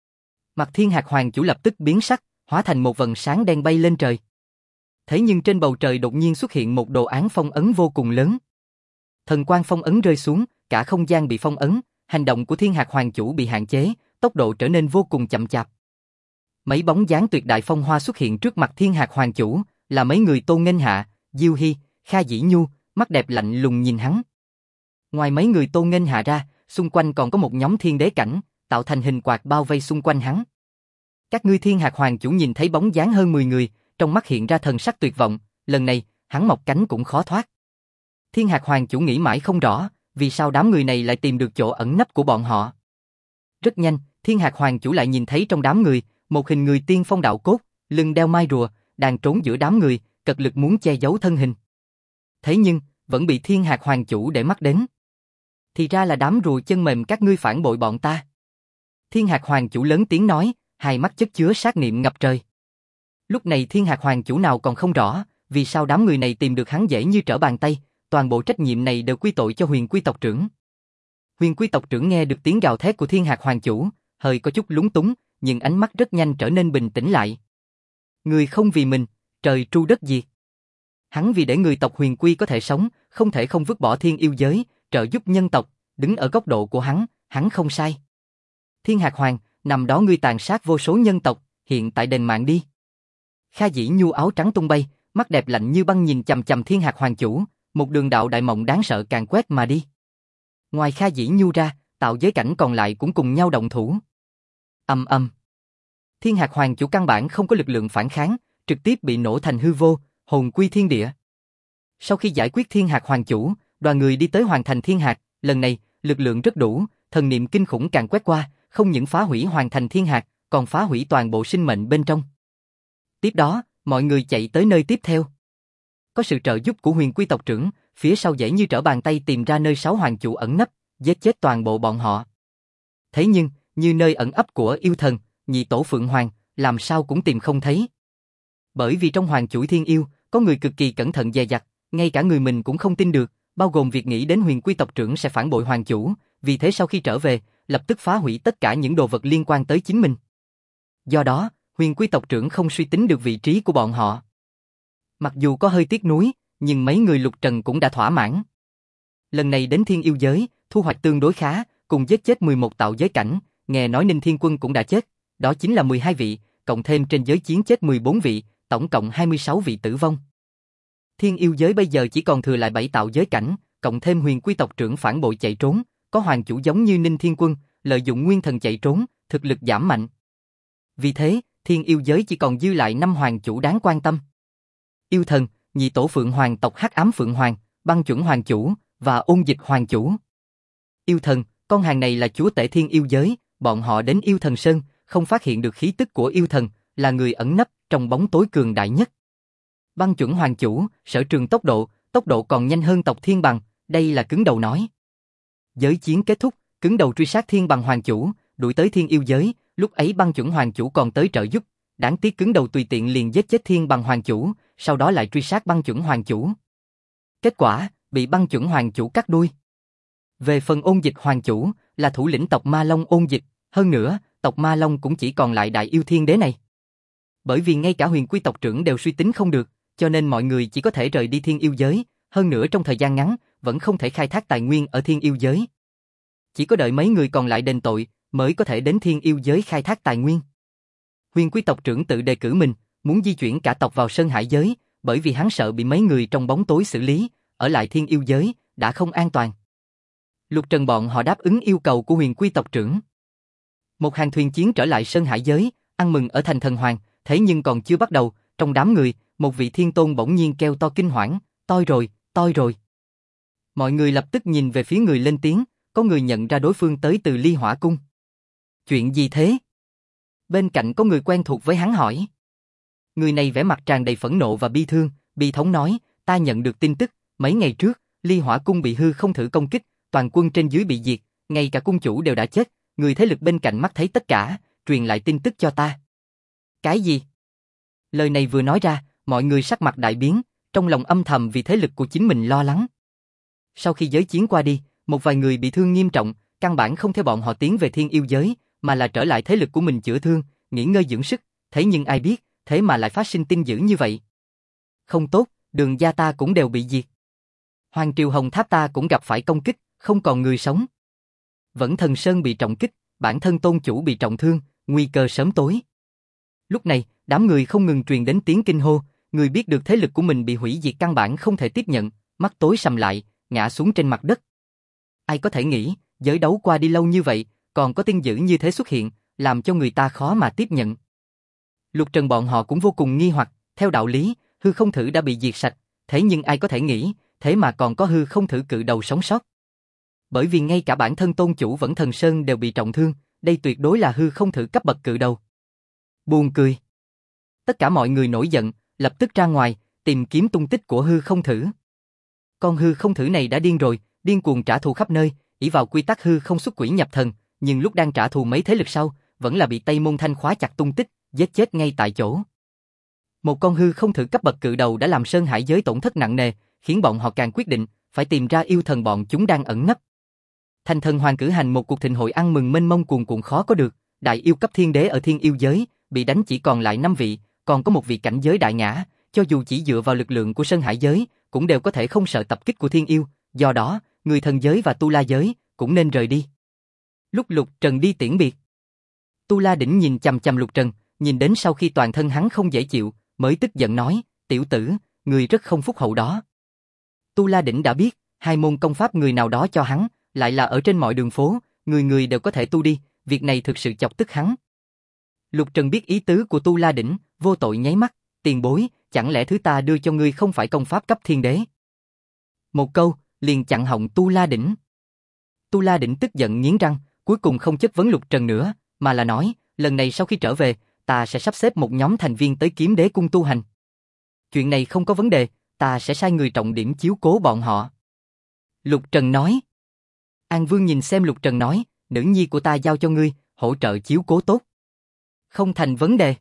Mặt Thiên Hạt hoàng chủ lập tức biến sắc, hóa thành một vầng sáng đen bay lên trời. Thế nhưng trên bầu trời đột nhiên xuất hiện một đồ án phong ấn vô cùng lớn. Thần quang phong ấn rơi xuống, cả không gian bị phong ấn, hành động của Thiên Hạt hoàng chủ bị hạn chế, tốc độ trở nên vô cùng chậm chạp. Mấy bóng dáng tuyệt đại phong hoa xuất hiện trước mặt Thiên Hạt hoàng chủ, là mấy người Tô Nghênh Hạ, Diêu Hy, Kha Dĩ Nhu, mắt đẹp lạnh lùng nhìn hắn. Ngoài mấy người Tô Nghênh Hạ ra, xung quanh còn có một nhóm thiên đế cảnh, tạo thành hình quạt bao vây xung quanh hắn. Các ngươi Thiên Hạt hoàng chủ nhìn thấy bóng dáng hơn 10 người, trong mắt hiện ra thần sắc tuyệt vọng, lần này, hắn mọc cánh cũng khó thoát. Thiên Hạt hoàng chủ nghĩ mãi không rõ, vì sao đám người này lại tìm được chỗ ẩn nấp của bọn họ. Rất nhanh, Thiên Hạt hoàng chủ lại nhìn thấy trong đám người, một hình người tiên phong đạo cốt, lưng đeo mai rùa, đang trốn giữa đám người, cật lực muốn che giấu thân hình. Thế nhưng, vẫn bị Thiên Hạt hoàng chủ để mắt đến. Thì ra là đám rùa chân mềm các ngươi phản bội bọn ta. Thiên Hạt hoàng chủ lớn tiếng nói, hai mắt chất chứa sát niệm ngập trời. Lúc này Thiên Hạt hoàng chủ nào còn không rõ, vì sao đám người này tìm được hắn dễ như trở bàn tay, toàn bộ trách nhiệm này đều quy tội cho huyền quy tộc trưởng. Huyền quy tộc trưởng nghe được tiếng gào thét của Thiên Hạt hoàng chủ, hơi có chút lúng túng, nhưng ánh mắt rất nhanh trở nên bình tĩnh lại. Người không vì mình, trời tru đất diệt. Hắn vì để người tộc huyền quy có thể sống, không thể không vứt bỏ thiên yêu giới, trợ giúp nhân tộc, đứng ở góc độ của hắn không sai. Thiên Hạt hoàng, nằm đó ngươi tàn sát vô số nhân tộc, hiện tại đền mạng đi. Kha Dĩ Nhu áo trắng tung bay, mắt đẹp lạnh như băng nhìn chằm chằm Thiên Hạt hoàng chủ, một đường đạo đại mộng đáng sợ càng quét mà đi. Ngoài Kha Dĩ Nhu ra, tạo giới cảnh còn lại cũng cùng nhau động thủ. Ầm ầm. Thiên Hạt hoàng chủ căn bản không có lực lượng phản kháng, trực tiếp bị nổ thành hư vô, hồn quy thiên địa. Sau khi giải quyết Thiên Hạc Hoàng Chủ, đoàn người đi tới Hoàng thành Thiên Hạc, lần này, lực lượng rất đủ, thần niệm kinh khủng càng quét qua, không những phá hủy Hoàng thành Thiên Hạc, còn phá hủy toàn bộ sinh mệnh bên trong. Tiếp đó, mọi người chạy tới nơi tiếp theo. Có sự trợ giúp của Huyền Quy tộc trưởng, phía sau dễ như trở bàn tay tìm ra nơi 6 hoàng chủ ẩn nấp, giết chết toàn bộ bọn họ. Thế nhưng, như nơi ẩn ấp của yêu thần, nhị tổ Phượng Hoàng, làm sao cũng tìm không thấy. Bởi vì trong hoàng chuỗi thiên yêu, có người cực kỳ cẩn thận dè dặt, ngay cả người mình cũng không tin được, bao gồm việc nghĩ đến Huyền Quy tộc trưởng sẽ phản bội hoàng chủ, vì thế sau khi trở về, lập tức phá hủy tất cả những đồ vật liên quan tới chính mình. Do đó, Huyền Quy tộc trưởng không suy tính được vị trí của bọn họ. Mặc dù có hơi tiếc nuối, nhưng mấy người Lục Trần cũng đã thỏa mãn. Lần này đến thiên yêu giới, thu hoạch tương đối khá, cùng giết chết 11 tạo giới cảnh, nghe nói Ninh Thiên Quân cũng đã chết, đó chính là 12 vị, cộng thêm trên giới chiến chết 14 vị, tổng cộng 26 vị tử vong. Thiên yêu giới bây giờ chỉ còn thừa lại 7 tạo giới cảnh, cộng thêm Huyền Quy tộc trưởng phản bội chạy trốn, có hoàng chủ giống như Ninh Thiên Quân, lợi dụng nguyên thần chạy trốn, thực lực giảm mạnh. Vì thế, thiên yêu giới chỉ còn dư lại 5 hoàng chủ đáng quan tâm. Yêu thần, nhị tổ Phượng Hoàng tộc Hắc Ám Phượng Hoàng, Băng Chuẩn Hoàng chủ và Ôn Dịch Hoàng chủ. Yêu thần, con hàng này là chúa tể thiên yêu giới, bọn họ đến Yêu Thần Sơn, không phát hiện được khí tức của yêu thần, là người ẩn nấp trong bóng tối cường đại nhất. Băng Chuẩn Hoàng chủ, sở trường tốc độ còn nhanh hơn tộc Thiên Bằng, đây là cứng đầu nói. Giới chiến kết thúc, cứng đầu truy sát Thiên Bằng Hoàng chủ, đuổi tới thiên yêu giới, lúc ấy Băng Chuẩn Hoàng chủ còn tới trợ giúp, đáng tiếc cứng đầu tùy tiện liền giết chết Thiên Bằng Hoàng chủ, sau đó lại truy sát Băng Chuẩn Hoàng chủ. Kết quả, bị Băng Chuẩn Hoàng chủ cắt đuôi. Về phần Ôn Dịch Hoàng chủ, là thủ lĩnh tộc Ma Long Ôn Dịch, hơn nữa, tộc Ma Long cũng chỉ còn lại Đại Yêu Thiên Đế này. Bởi vì ngay cả Huyền Quy tộc trưởng đều suy tính không được, cho nên mọi người chỉ có thể rời đi thiên yêu giới, hơn nữa trong thời gian ngắn, vẫn không thể khai thác tài nguyên ở thiên yêu giới. Chỉ có đợi mấy người còn lại đền tội, mới có thể đến thiên yêu giới khai thác tài nguyên. Huyền Quy tộc trưởng tự đề cử mình, muốn di chuyển cả tộc vào Sơn Hải giới, bởi vì hắn sợ bị mấy người trong bóng tối xử lý, ở lại thiên yêu giới, đã không an toàn. Lục Trần bọn họ đáp ứng yêu cầu của Huyền Quy tộc trưởng. Một hàng thuyền chiến trở lại Sơn Hải giới, ăn mừng ở thành Thần Hoàng, thế nhưng còn chưa bắt đầu, trong đám người, một vị thiên tôn bỗng nhiên kêu to kinh hoảng, toi rồi, toi rồi. Mọi người lập tức nhìn về phía người lên tiếng, có người nhận ra đối phương tới từ Ly Hỏa Cung. Chuyện gì thế? Bên cạnh có người quen thuộc với hắn hỏi. Người này vẻ mặt tràn đầy phẫn nộ và bi thương, bi thống nói, ta nhận được tin tức, mấy ngày trước, Ly Hỏa Cung bị hư không thử công kích, toàn quân trên dưới bị diệt, ngay cả cung chủ đều đã chết, người thế lực bên cạnh mắt thấy tất cả, truyền lại tin tức cho ta. Cái gì? Lời này vừa nói ra, mọi người sắc mặt đại biến, trong lòng âm thầm vì thế lực của chính mình lo lắng. Sau khi giới chiến qua đi, một vài người bị thương nghiêm trọng, căn bản không theo bọn họ tiến về thiên yêu giới, mà là trở lại thế lực của mình chữa thương, nghỉ ngơi dưỡng sức, thế nhưng ai biết, thế mà lại phát sinh tin dữ như vậy. Không tốt, Đường gia ta cũng đều bị diệt. Hoàng triều Hồng Tháp ta cũng gặp phải công kích, không còn người sống. Vẫn Thần Sơn bị trọng kích, bản thân tôn chủ bị trọng thương, nguy cơ sớm tối. Lúc này, đám người không ngừng truyền đến tiếng kinh hô, người biết được thế lực của mình bị hủy diệt căn bản không thể tiếp nhận, mắt tối sầm lại, ngã xuống trên mặt đất. Ai có thể nghĩ, giới đấu qua đi lâu như vậy, còn có tin dữ như thế xuất hiện, làm cho người ta khó mà tiếp nhận. Lục Trần bọn họ cũng vô cùng nghi hoặc, theo đạo lý, hư không thử đã bị diệt sạch, thế nhưng ai có thể nghĩ, thế mà còn có hư không thử cự đầu sống sót. Bởi vì ngay cả bản thân tôn chủ Vẫn Thần Sơn đều bị trọng thương, đây tuyệt đối là hư không thử cấp bậc cự đầu. Buồn cười. Tất cả mọi người nổi giận, lập tức ra ngoài, tìm kiếm tung tích của hư không thử. Con hư không thử này đã điên rồi, điên cuồng trả thù khắp nơi, ỷ vào quy tắc hư không xuất quỷ nhập thần, nhưng lúc đang trả thù mấy thế lực sau, vẫn là bị Tây Môn Thanh khóa chặt tung tích, giết chết ngay tại chỗ. Một con hư không thử cấp bậc cự đầu đã làm Sơn Hải giới tổn thất nặng nề, khiến bọn họ càng quyết định phải tìm ra yêu thần bọn chúng đang ẩn nấp. Thành Thần Hoàng cử hành một cuộc thịnh hội ăn mừng mênh mông cuồn cuộn khó có được, đại yêu cấp thiên đế ở thiên yêu giới bị đánh chỉ còn lại 5 vị, còn có một vị cảnh giới đại ngã, cho dù chỉ dựa vào lực lượng của Sơn Hải giới, cũng đều có thể không sợ tập kích của thiên yêu, do đó, người thần giới và Tu La giới cũng nên rời đi. Lúc Lục Trần đi tiễn biệt, Tu La Đỉnh nhìn chằm chằm Lục Trần, nhìn đến sau khi toàn thân hắn không dễ chịu, mới tức giận nói, tiểu tử, người rất không phúc hậu đó. Tu La Đỉnh đã biết, hai môn công pháp người nào đó cho hắn, lại là ở trên mọi đường phố, người người đều có thể tu đi, việc này thực sự chọc tức hắn. Lục Trần biết ý tứ của Tu La Đỉnh, vô tội nháy mắt, tiền bối, chẳng lẽ thứ ta đưa cho ngươi không phải công pháp cấp thiên đế? Một câu, liền chặn họng Tu La Đỉnh. Tu La Đỉnh tức giận nghiến răng, cuối cùng không chất vấn Lục Trần nữa, mà là nói, lần này sau khi trở về, ta sẽ sắp xếp một nhóm thành viên tới Kiếm Đế Cung tu hành. Chuyện này không có vấn đề, ta sẽ sai người trọng điểm chiếu cố bọn họ. Lục Trần nói. An Vương nhìn xem Lục Trần nói, nữ nhi của ta giao cho ngươi, hỗ trợ chiếu cố tốt. Không thành vấn đề.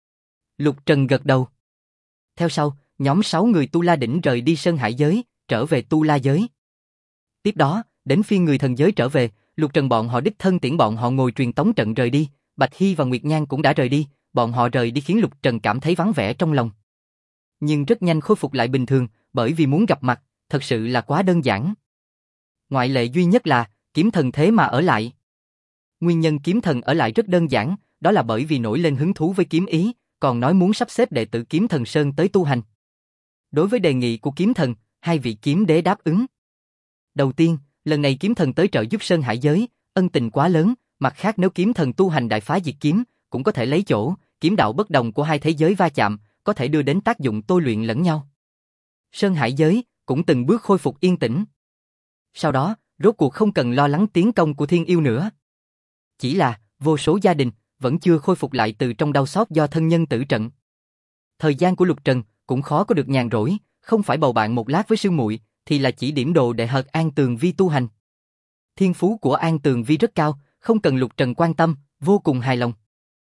Lục Trần gật đầu. Theo sau, nhóm 6 người Tu La Đỉnh rời đi Sơn Hải giới, trở về Tu La giới. Tiếp đó, đến phiên người thần giới trở về, Lục Trần bọn họ đích thân tiễn bọn họ ngồi truyền tống trận rời đi, Bạch Hy và Nguyệt Nhan cũng đã rời đi, bọn họ rời đi khiến Lục Trần cảm thấy vắng vẻ trong lòng. Nhưng rất nhanh khôi phục lại bình thường, bởi vì muốn gặp mặt, thật sự là quá đơn giản. Ngoại lệ duy nhất là, Kiếm Thần thế mà ở lại. Nguyên nhân Kiếm Thần ở lại rất đơn giản, đó là bởi vì nổi lên hứng thú với kiếm ý, còn nói muốn sắp xếp đệ tử Kiếm Thần Sơn tới tu hành. Đối với đề nghị của Kiếm Thần, hai vị kiếm đế đáp ứng. Đầu tiên, lần này Kiếm Thần tới trợ giúp Sơn Hải giới, ân tình quá lớn, mặt khác nếu Kiếm Thần tu hành đại phá diệt kiếm, cũng có thể lấy chỗ, kiếm đạo bất đồng của hai thế giới va chạm, có thể đưa đến tác dụng tôi luyện lẫn nhau. Sơn Hải giới cũng từng bước khôi phục yên tĩnh. Sau đó, rốt cuộc không cần lo lắng tiến công của thiên yêu nữa. Chỉ là, vô số gia đình vẫn chưa khôi phục lại từ trong đau xót do thân nhân tử trận. Thời gian của Lục Trần cũng khó có được nhàn rỗi, không phải bầu bạn một lát với sư muội, thì là chỉ điểm đồ để hợt An Tường Vi tu hành. Thiên phú của An Tường Vi rất cao, không cần Lục Trần quan tâm, vô cùng hài lòng.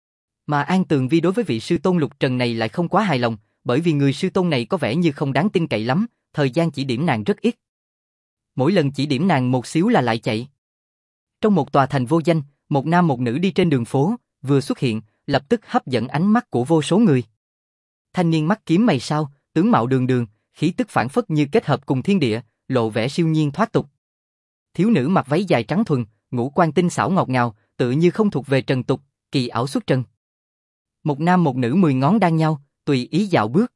Mà An Tường Vi đối với vị sư tôn Lục Trần này lại không quá hài lòng, bởi vì người sư tôn này có vẻ như không đáng tin cậy lắm, thời gian chỉ điểm nàng rất ít. Mỗi lần chỉ điểm nàng một xíu là lại chạy. Trong một tòa thành vô danh, một nam một nữ đi trên đường phố, vừa xuất hiện, lập tức hấp dẫn ánh mắt của vô số người. Thanh niên mắt kiếm mày sao, tướng mạo đường đường, khí tức phảng phất như kết hợp cùng thiên địa, lộ vẻ siêu nhiên thoát tục. Thiếu nữ mặc váy dài trắng thuần, ngũ quan tinh xảo ngọt ngào, tự như không thuộc về trần tục, kỳ ảo xuất trần. Một nam một nữ 10 ngón đan nhau, tùy ý dạo bước.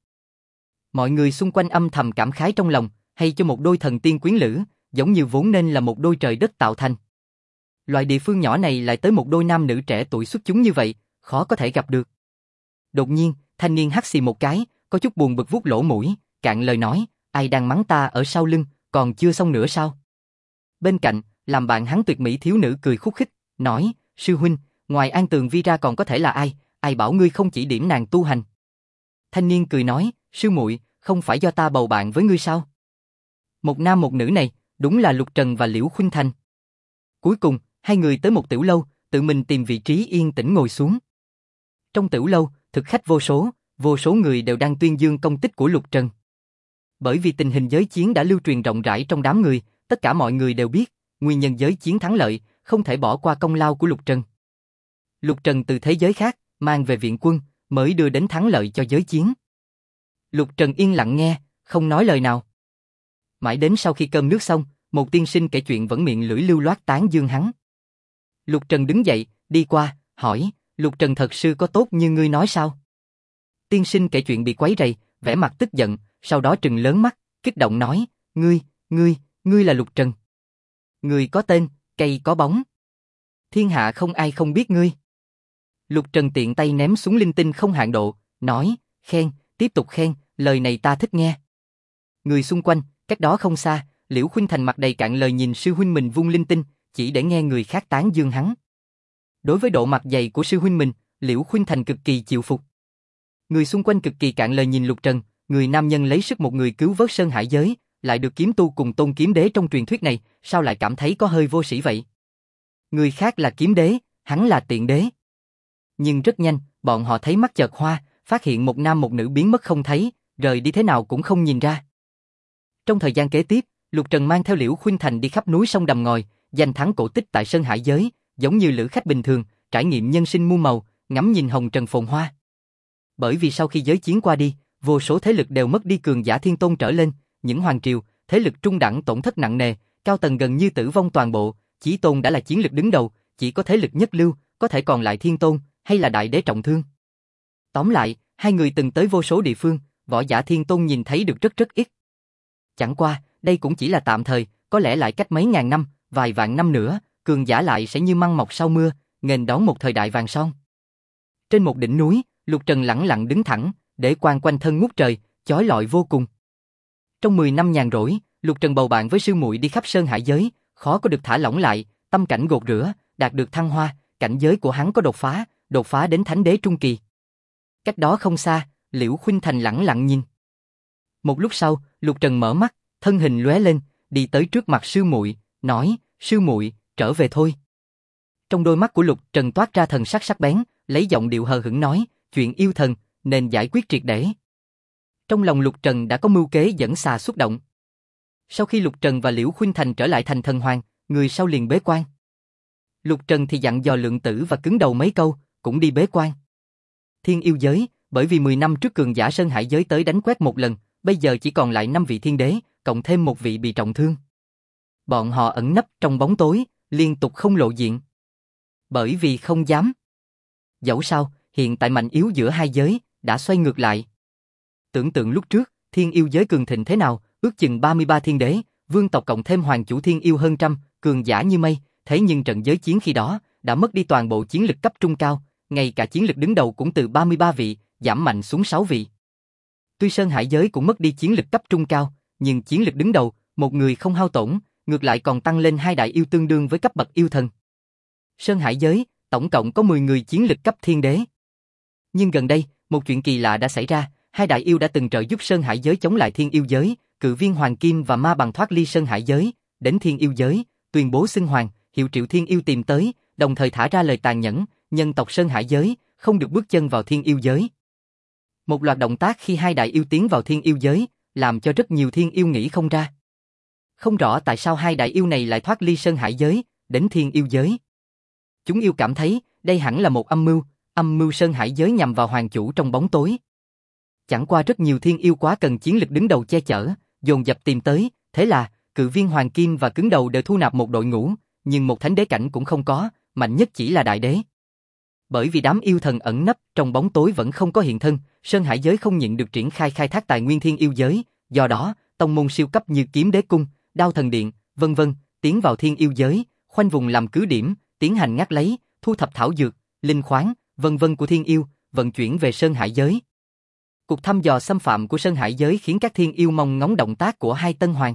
Mọi người xung quanh âm thầm cảm khái trong lòng, hay cho một đôi thần tiên quyến lữ, giống như vốn nên là một đôi trời đất tạo thành. Loại địa phương nhỏ này lại tới một đôi nam nữ trẻ tuổi xuất chúng như vậy, khó có thể gặp được. Đột nhiên, thanh niên hắt xì một cái, có chút buồn bực vuốt lỗ mũi, cạn lời nói, ai đang mắng ta ở sau lưng, còn chưa xong nữa sao? Bên cạnh, làm bạn hắn tuyệt mỹ thiếu nữ cười khúc khích, nói, sư huynh, ngoài An Tường Vi ra còn có thể là ai, ai bảo ngươi không chỉ điểm nàng tu hành. Thanh niên cười nói, sư muội, không phải do ta bầu bạn với ngươi sao? Một nam một nữ này, đúng là Lục Trần và Liễu Khuynh Thành. Cuối cùng, hai người tới một tiểu lâu, tự mình tìm vị trí yên tĩnh ngồi xuống. Trong tiểu lâu, thực khách vô số người đều đang tuyên dương công tích của Lục Trần. Bởi vì tình hình giới chiến đã lưu truyền rộng rãi trong đám người, tất cả mọi người đều biết, nguyên nhân giới chiến thắng lợi, không thể bỏ qua công lao của Lục Trần. Lục Trần từ thế giới khác, mang về viện quân, mới đưa đến thắng lợi cho giới chiến. Lục Trần yên lặng nghe, không nói lời nào. Mãi đến sau khi cơm nước xong, một tiên sinh kể chuyện vẫn miệng lưỡi lưu loát tán dương hắn. Lục Trần đứng dậy, đi qua, hỏi, Lục Trần thật sự có tốt như ngươi nói sao? Tiên sinh kể chuyện bị quấy rầy, vẻ mặt tức giận, sau đó trừng lớn mắt, kích động nói, ngươi là Lục Trần. Ngươi có tên, cây có bóng. Thiên hạ không ai không biết ngươi. Lục Trần tiện tay ném xuống linh tinh không hạn độ, nói, khen, tiếp tục khen, lời này ta thích nghe. Người xung quanh, cách đó không xa, Liễu Khuynh Thành mặt đầy cạn lời nhìn sư huynh mình vung linh tinh, chỉ để nghe người khác tán dương hắn. Đối với độ mặt dày của sư huynh mình, Liễu Khuynh Thành cực kỳ chịu phục. Người xung quanh cực kỳ cạn lời nhìn Lục Trần, người nam nhân lấy sức một người cứu vớt Sơn Hải giới, lại được kiếm tu cùng Tôn kiếm đế trong truyền thuyết này, sao lại cảm thấy có hơi vô sĩ vậy? Người khác là kiếm đế, hắn là tiện đế. Nhưng rất nhanh, bọn họ thấy mắt chợt hoa, phát hiện một nam một nữ biến mất không thấy, rời đi thế nào cũng không nhìn ra. Trong thời gian kế tiếp, Lục Trần mang theo Liễu Khuynh Thành đi khắp núi sông đầm ngòi, danh thắng cổ tích tại Sơn Hải giới, giống như lữ khách bình thường, trải nghiệm nhân sinh muôn màu, ngắm nhìn hồng trần phồn hoa. Bởi vì sau khi giới chiến qua đi, vô số thế lực đều mất đi cường giả thiên tôn trở lên, những hoàng triều, thế lực trung đẳng tổn thất nặng nề, cao tầng gần như tử vong toàn bộ, chí tôn đã là chiến lực đứng đầu, chỉ có thế lực nhất lưu, có thể còn lại thiên tôn, hay là đại đế trọng thương. Tóm lại, hai người từng tới vô số địa phương, võ giả thiên tôn nhìn thấy được rất ít. Chẳng qua, đây cũng chỉ là tạm thời, có lẽ lại cách mấy ngàn năm, vài vạn năm nữa, cường giả lại sẽ như măng mọc sau mưa, nghênh đón một thời đại vàng son. Trên một đỉnh núi, Lục Trần lẳng lặng đứng thẳng, để quang quanh thân ngút trời, chói lọi vô cùng. Trong 10 năm nhàn rỗi, Lục Trần bầu bạn với sư muội đi khắp sơn hải giới, khó có được thả lỏng lại, tâm cảnh gột rửa, đạt được thăng hoa, cảnh giới của hắn có đột phá đến thánh đế trung kỳ. Cách đó không xa, Liễu Khuynh Thành lẳng lặng nhìn. Một lúc sau, Lục Trần mở mắt, thân hình lóe lên, đi tới trước mặt sư muội, nói: "Sư muội, trở về thôi." Trong đôi mắt của Lục Trần toát ra thần sắc sắc bén, lấy giọng điệu hờ hững nói: "Chuyện yêu thần nên giải quyết triệt để." Trong lòng Lục Trần đã có mưu kế dẫn xà xuất động. Sau khi Lục Trần và Liễu Khuynh Thành trở lại thành thần hoàng, người sau liền bế quan. Lục Trần thì dặn dò Lượng Tử và Cứng Đầu mấy câu, cũng đi bế quan. Thiên yêu giới, bởi vì 10 năm trước cường giả sơn hải giới tới đánh quét một lần, bây giờ chỉ còn lại 5 vị thiên đế, cộng thêm một vị bị trọng thương. Bọn họ ẩn nấp trong bóng tối, liên tục không lộ diện. Bởi vì không dám. Dẫu sao, hiện tại mạnh yếu giữa hai giới đã xoay ngược lại. Tưởng tượng lúc trước, thiên yêu giới cường thịnh thế nào, ước chừng 33 thiên đế, vương tộc cộng thêm hoàng chủ thiên yêu hơn trăm, cường giả như mây, thế nhưng trận giới chiến khi đó đã mất đi toàn bộ chiến lực cấp trung cao, ngay cả chiến lực đứng đầu cũng từ 33 vị, giảm mạnh xuống 6 vị. Tuy sơn hải giới cũng mất đi chiến lực cấp trung cao, nhưng chiến lực đứng đầu, một người không hao tổn, ngược lại còn tăng lên 2 đại yêu tương đương với cấp bậc yêu thần. Sơn hải giới, tổng cộng có 10 người chiến lực cấp thiên đế. Nhưng gần đây, một chuyện kỳ lạ đã xảy ra, 2 đại yêu đã từng trợ giúp sơn hải giới chống lại thiên yêu giới, Cự Viên Hoàng Kim và Ma Bằng thoát ly sơn hải giới, đến thiên yêu giới, tuyên bố xưng hoàng, hiệu triệu thiên yêu tìm tới, đồng thời thả ra lời tàn nhẫn, nhân tộc sơn hải giới không được bước chân vào thiên yêu giới. Một loạt động tác khi 2 đại yêu tiến vào thiên yêu giới, làm cho rất nhiều thiên yêu nghĩ không ra. Không rõ tại sao 2 đại yêu này lại thoát ly sơn hải giới, đến thiên yêu giới. Chúng yêu cảm thấy, đây hẳn là một âm mưu sơn hải giới nhằm vào hoàng chủ trong bóng tối. Chẳng qua rất nhiều thiên yêu quá cần chiến lực đứng đầu che chở, dồn dập tìm tới, thế là Cự Viên Hoàng Kim và Cứng Đầu đều thu nạp một đội ngũ, nhưng một thánh đế cảnh cũng không có, mạnh nhất chỉ là đại đế. Bởi vì đám yêu thần ẩn nấp trong bóng tối vẫn không có hiện thân, sơn hải giới không nhịn được triển khai khai thác tài nguyên thiên yêu giới, do đó, tông môn siêu cấp như Kiếm Đế Cung, Đao Thần Điện, vân vân, tiến vào thiên yêu giới, khoanh vùng làm cứ điểm, tiến hành ngắt lấy, thu thập thảo dược, linh khoáng, vân vân của thiên yêu, vận chuyển về sơn hải giới. Cuộc thăm dò xâm phạm của sơn hải giới khiến các thiên yêu mong ngóng động tác của 2 tân hoàng.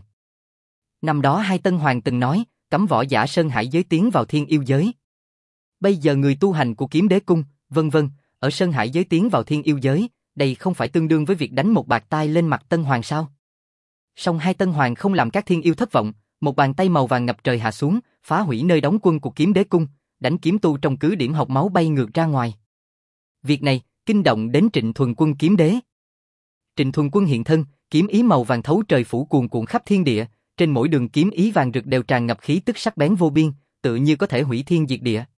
Năm đó 2 tân hoàng từng nói, cấm võ giả sơn hải giới tiến vào thiên yêu giới. Bây giờ người tu hành của Kiếm Đế Cung, vân vân, ở sơn hải giới tiến vào thiên yêu giới, đây không phải tương đương với việc đánh một bạt tai lên mặt tân hoàng sao? Song 2 tân hoàng không làm các thiên yêu thất vọng, một bàn tay màu vàng ngập trời hạ xuống, phá hủy nơi đóng quân của Kiếm Đế Cung, đánh kiếm tu trong cứ điểm học máu bay ngược ra ngoài. Việc này kinh động đến Trịnh Thuần Quân Kiếm Đế. Trịnh Thuần Quân hiện thân, kiếm ý màu vàng thấu trời phủ cuồn cuộn khắp thiên địa, trên mỗi đường kiếm ý vàng rực đều tràn ngập khí tức sắc bén vô biên, tự như có thể hủy thiên diệt địa.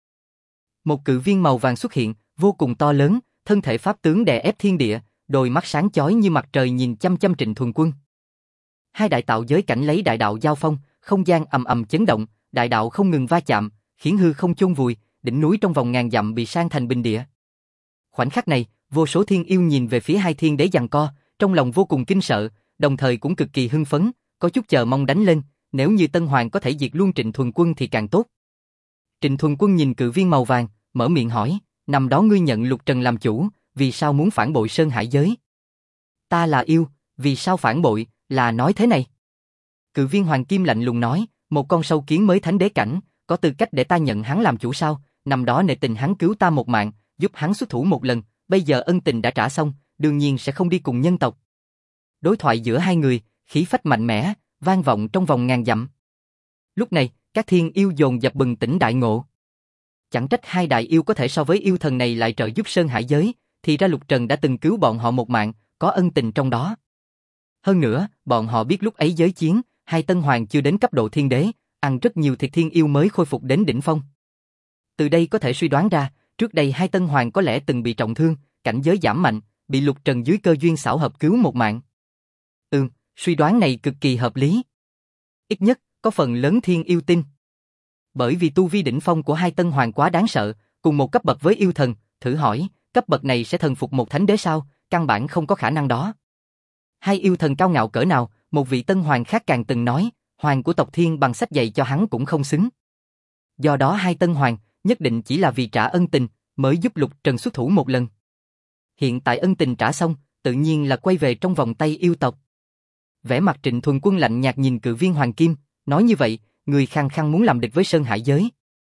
Một cự viên màu vàng xuất hiện, vô cùng to lớn, thân thể pháp tướng đè ép thiên địa, đôi mắt sáng chói như mặt trời nhìn chăm chăm Trịnh Thuần Quân. 2 đại tạo giới cảnh lấy đại đạo giao phong, không gian ầm ầm chấn động, đại đạo không ngừng va chạm, khiến hư không chôn vùi, đỉnh núi trong vòng ngàn dặm bị san thành bình địa. Khoảnh khắc này, vô số thiên yêu nhìn về phía 2 thiên đế giằng co, trong lòng vô cùng kinh sợ, đồng thời cũng cực kỳ hưng phấn, có chút chờ mong đánh lên, nếu như Tân Hoàng có thể diệt luôn Trịnh Thuần Quân thì càng tốt. Trịnh Thuần Quân nhìn cự viên màu vàng, mở miệng hỏi, năm đó ngươi nhận Lục Trần làm chủ, vì sao muốn phản bội sơn hải giới? Ta là yêu, vì sao phản bội, là nói thế này. Cự viên Hoàng Kim lạnh lùng nói, một con sâu kiến mới thánh đế cảnh, có tư cách để ta nhận hắn làm chủ sao? Năm đó nể tình hắn cứu ta một mạng, giúp hắn xuất thủ một lần, bây giờ ân tình đã trả xong, đương nhiên sẽ không đi cùng nhân tộc. Đối thoại giữa 2 người, khí phách mạnh mẽ, vang vọng trong vòng ngàn dặm. Lúc này, các thiên yêu dồn dập bừng tỉnh đại ngộ. Chẳng trách 2 đại yêu có thể so với yêu thần này lại trợ giúp sơn hải giới, thì ra Lục Trần đã từng cứu bọn họ một mạng, có ân tình trong đó. Hơn nữa, bọn họ biết lúc ấy giới chiến, 2 tân hoàng chưa đến cấp độ thiên đế, ăn rất nhiều thịt thiên yêu mới khôi phục đến đỉnh phong. Từ đây có thể suy đoán ra, trước đây 2 tân hoàng có lẽ từng bị trọng thương, cảnh giới giảm mạnh, bị Lục Trần dưới cơ duyên xảo hợp cứu một mạng. Suy đoán này cực kỳ hợp lý. Ít nhất, có phần lớn thiên yêu tin. Bởi vì tu vi đỉnh phong của 2 tân hoàng quá đáng sợ, cùng một cấp bậc với yêu thần, thử hỏi, cấp bậc này sẽ thần phục một thánh đế sao? Căn bản không có khả năng đó. 2 yêu thần cao ngạo cỡ nào, một vị tân hoàng khác càng từng nói, hoàng của tộc Thiên bằng sách dạy cho hắn cũng không xứng. Do đó 2 tân hoàng, nhất định chỉ là vì trả ân tình, mới giúp Lục Trần xuất thủ một lần. Hiện tại ân tình trả xong, tự nhiên là quay về trong vòng tay yêu tộc. Vẻ mặt Trịnh Thuần Quân lạnh nhạt nhìn Cự Viên Hoàng Kim, nói như vậy, người khăng khăng muốn làm địch với Sơn Hải giới.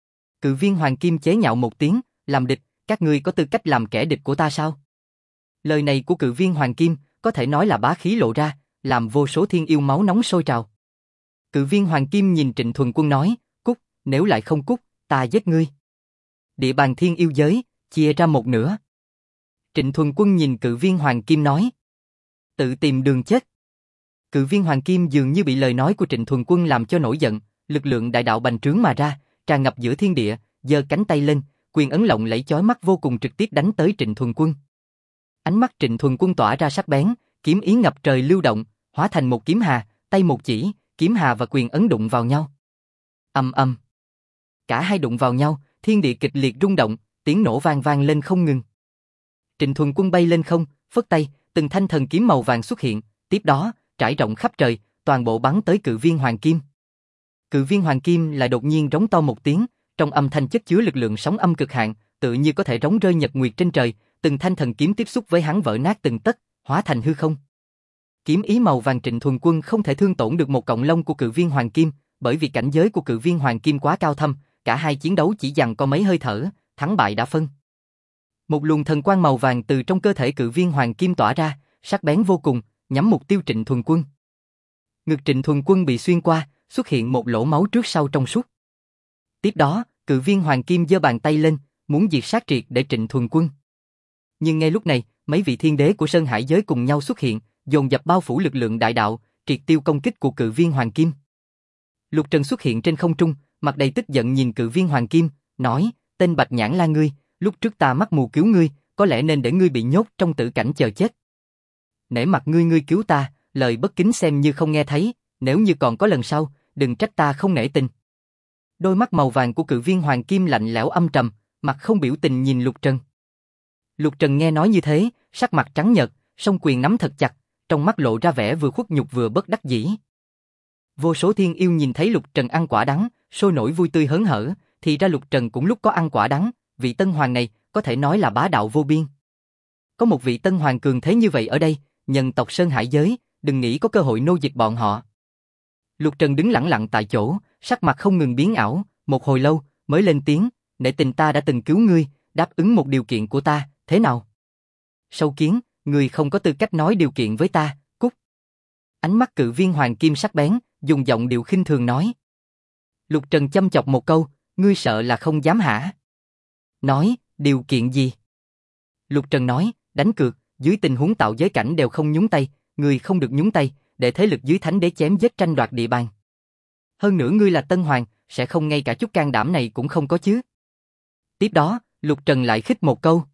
Cự Viên Hoàng Kim chế nhạo một tiếng, làm địch, các ngươi có tư cách làm kẻ địch của ta sao? Lời này của Cự Viên Hoàng Kim, có thể nói là bá khí lộ ra, làm vô số thiên yêu máu nóng sôi trào. Cự Viên Hoàng Kim nhìn Trịnh Thuần Quân nói, cút, nếu lại không cút, ta giết ngươi. Địa bàn thiên yêu giới, chia ra một nửa. Trịnh Thuần Quân nhìn Cự Viên Hoàng Kim nói, tự tìm đường chết. Cự Viên Hoàng Kim dường như bị lời nói của Trịnh Thuần Quân làm cho nổi giận, lực lượng đại đạo bành trướng mà ra, tràn ngập giữa thiên địa, giơ cánh tay lên, quyền ấn lộng lẫy chói mắt vô cùng trực tiếp đánh tới Trịnh Thuần Quân. Ánh mắt Trịnh Thuần Quân tỏa ra sắc bén, kiếm ý ngập trời lưu động, hóa thành một kiếm hà, tay một chỉ, kiếm hà và quyền ấn đụng vào nhau. Ầm ầm. Cả hai đụng vào nhau, thiên địa kịch liệt rung động, tiếng nổ vang vang lên không ngừng. Trịnh Thuần Quân bay lên không, phất tay, từng thanh thần kiếm màu vàng xuất hiện, tiếp đó, trải rộng khắp trời, toàn bộ bắn tới Cự Viên Hoàng Kim. Cự Viên Hoàng Kim lại đột nhiên rống to một tiếng, trong âm thanh chất chứa lực lượng sóng âm cực hạn, tự như có thể rống rơi nhật nguyệt trên trời, từng thanh thần kiếm tiếp xúc với hắn vỡ nát từng tấc, hóa thành hư không. Kiếm ý màu vàng Trịnh Thuần Quân không thể thương tổn được một cọng lông của Cự Viên Hoàng Kim, bởi vì cảnh giới của Cự Viên Hoàng Kim quá cao thâm, cả hai chiến đấu chỉ giằng có mấy hơi thở, thắng bại đã phân. Một luồng thần quang màu vàng từ trong cơ thể Cự Viên Hoàng Kim tỏa ra, sắc bén vô cùng, nhắm mục tiêu Trịnh Thuần Quân. Ngực Trịnh Thuần Quân bị xuyên qua, xuất hiện một lỗ máu trước sau trong suốt. Tiếp đó, Cự Viên Hoàng Kim giơ bàn tay lên, muốn diệt sát triệt để Trịnh Thuần Quân. Nhưng ngay lúc này, mấy vị thiên đế của Sơn Hải giới cùng nhau xuất hiện, dồn dập bao phủ lực lượng đại đạo, triệt tiêu công kích của Cự Viên Hoàng Kim. Lục Trần xuất hiện trên không trung, mặt đầy tức giận nhìn Cự Viên Hoàng Kim, nói, tên Bạch Nhãn La ngươi, lúc trước ta mắc mù cứu ngươi, có lẽ nên để ngươi bị nhốt trong tử cảnh chờ chết. Nể mặt ngươi cứu ta, lời bất kính xem như không nghe thấy, nếu như còn có lần sau, đừng trách ta không nể tình. Đôi mắt màu vàng của Cự Viên Hoàng Kim lạnh lẽo âm trầm, mặt không biểu tình nhìn Lục Trần. Lục Trần nghe nói như thế, sắc mặt trắng nhợt, song quyền nắm thật chặt, trong mắt lộ ra vẻ vừa khuất nhục vừa bất đắc dĩ. Vô số thiên yêu nhìn thấy Lục Trần ăn quả đắng, sôi nổi vui tươi hớn hở, thì ra Lục Trần cũng lúc có ăn quả đắng, vị tân hoàng này có thể nói là bá đạo vô biên. Có một vị tân hoàng cường thế như vậy ở đây, nhân tộc Sơn Hải giới, đừng nghĩ có cơ hội nô dịch bọn họ. Lục Trần đứng lẳng lặng tại chỗ, sắc mặt không ngừng biến ảo, một hồi lâu mới lên tiếng, nể tình ta đã từng cứu ngươi, đáp ứng một điều kiện của ta, thế nào? Sâu kiến, ngươi không có tư cách nói điều kiện với ta, cút. Ánh mắt Cự Viên Hoàng Kim sắc bén, dùng giọng điệu khinh thường nói. Lục Trần châm chọc một câu, ngươi sợ là không dám hả? Nói, điều kiện gì? Lục Trần nói, đánh cược, dưới tình huống tạo giới cảnh đều không nhúng tay, ngươi không được nhúng tay, để thế lực dưới thánh đế chém giết tranh đoạt địa bàn. Hơn nữa ngươi là tân hoàng, sẽ không ngay cả chút can đảm này cũng không có chứ. Tiếp đó, Lục Trần lại khích một câu.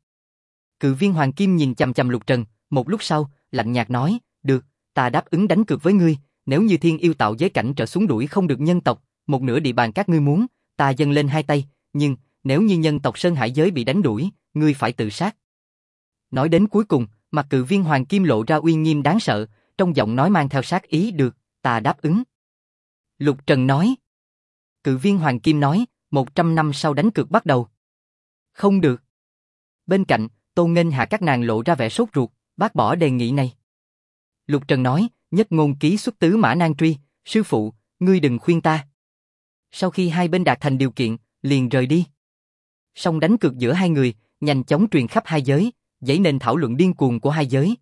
Cự Viên Hoàng Kim nhìn chằm chằm Lục Trần, một lúc sau, lạnh nhạt nói, được, ta đáp ứng đánh cược với ngươi, nếu như thiên yêu tạo giới cảnh trở xuống đuổi không được nhân tộc, một nửa địa bàn các ngươi muốn, ta dâng lên hai tay, nhưng, nếu như nhân tộc Sơn Hải giới bị đánh đuổi, ngươi phải tự sát. Nói đến cuối cùng, mặt Cự Viên Hoàng Kim lộ ra uy nghiêm đáng sợ, trong giọng nói mang theo sát ý được, ta đáp ứng. Lục Trần nói. Cự Viên Hoàng Kim nói, 100 năm sau đánh cược bắt đầu. Không được. Bên cạnh, Tô Nghênh Hạ các nàng lộ ra vẻ sốt ruột, bác bỏ đề nghị này. Lục Trần nói, nhất ngôn ký xuất tứ mã nan truy, sư phụ, ngươi đừng khuyên ta. Sau khi hai bên đạt thành điều kiện, liền rời đi. Song đánh cược giữa hai người, nhanh chóng truyền khắp hai giới, dấy nên thảo luận điên cuồng của hai giới.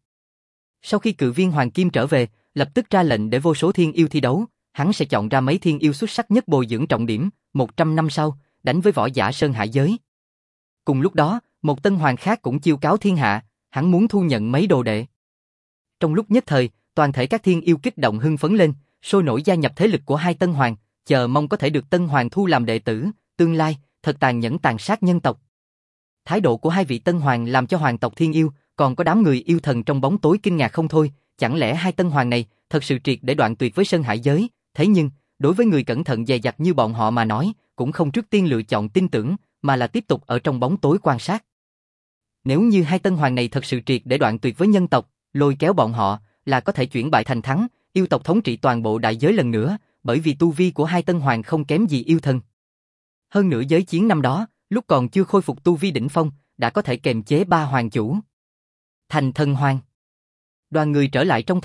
Sau khi Cự Viên Hoàng Kim trở về, lập tức ra lệnh để vô số thiên yêu thi đấu, hắn sẽ chọn ra mấy thiên yêu xuất sắc nhất bồi dưỡng trọng điểm, 100 năm sau, đánh với võ giả Sơn Hải giới. Cùng lúc đó, một tân hoàng khác cũng chiêu cáo thiên hạ, hắn muốn thu nhận mấy đồ đệ. Trong lúc nhất thời, toàn thể các thiên yêu kích động hưng phấn lên, sôi nổi gia nhập thế lực của hai tân hoàng, chờ mong có thể được tân hoàng thu làm đệ tử, tương lai, thật tàn nhẫn tàn sát nhân tộc. Thái độ của hai vị tân hoàng làm cho hoàng tộc thiên yêu, còn có đám người yêu thần trong bóng tối kinh ngạc không thôi, chẳng lẽ hai tân hoàng này thật sự triệt để đoạn tuyệt với Sơn Hải giới, thế nhưng, đối với người cẩn thận dè dặt như bọn họ mà nói, cũng không trước tiên lựa chọn tin tưởng, mà là tiếp tục ở trong bóng tối quan sát. Nếu như hai tân hoàng này thật sự triệt để đoạn tuyệt với nhân tộc, lôi kéo bọn họ, là có thể chuyển bại thành thắng, yêu tộc thống trị toàn bộ đại giới lần nữa, bởi vì tu vi của hai tân hoàng không kém gì yêu thần. Hơn nữa giới chiến năm đó, lúc còn chưa khôi phục tu vi đỉnh phong, đã có thể kềm chế ba hoàng chủ. Thành thần hoàng. Đoàn người trở lại trong thành,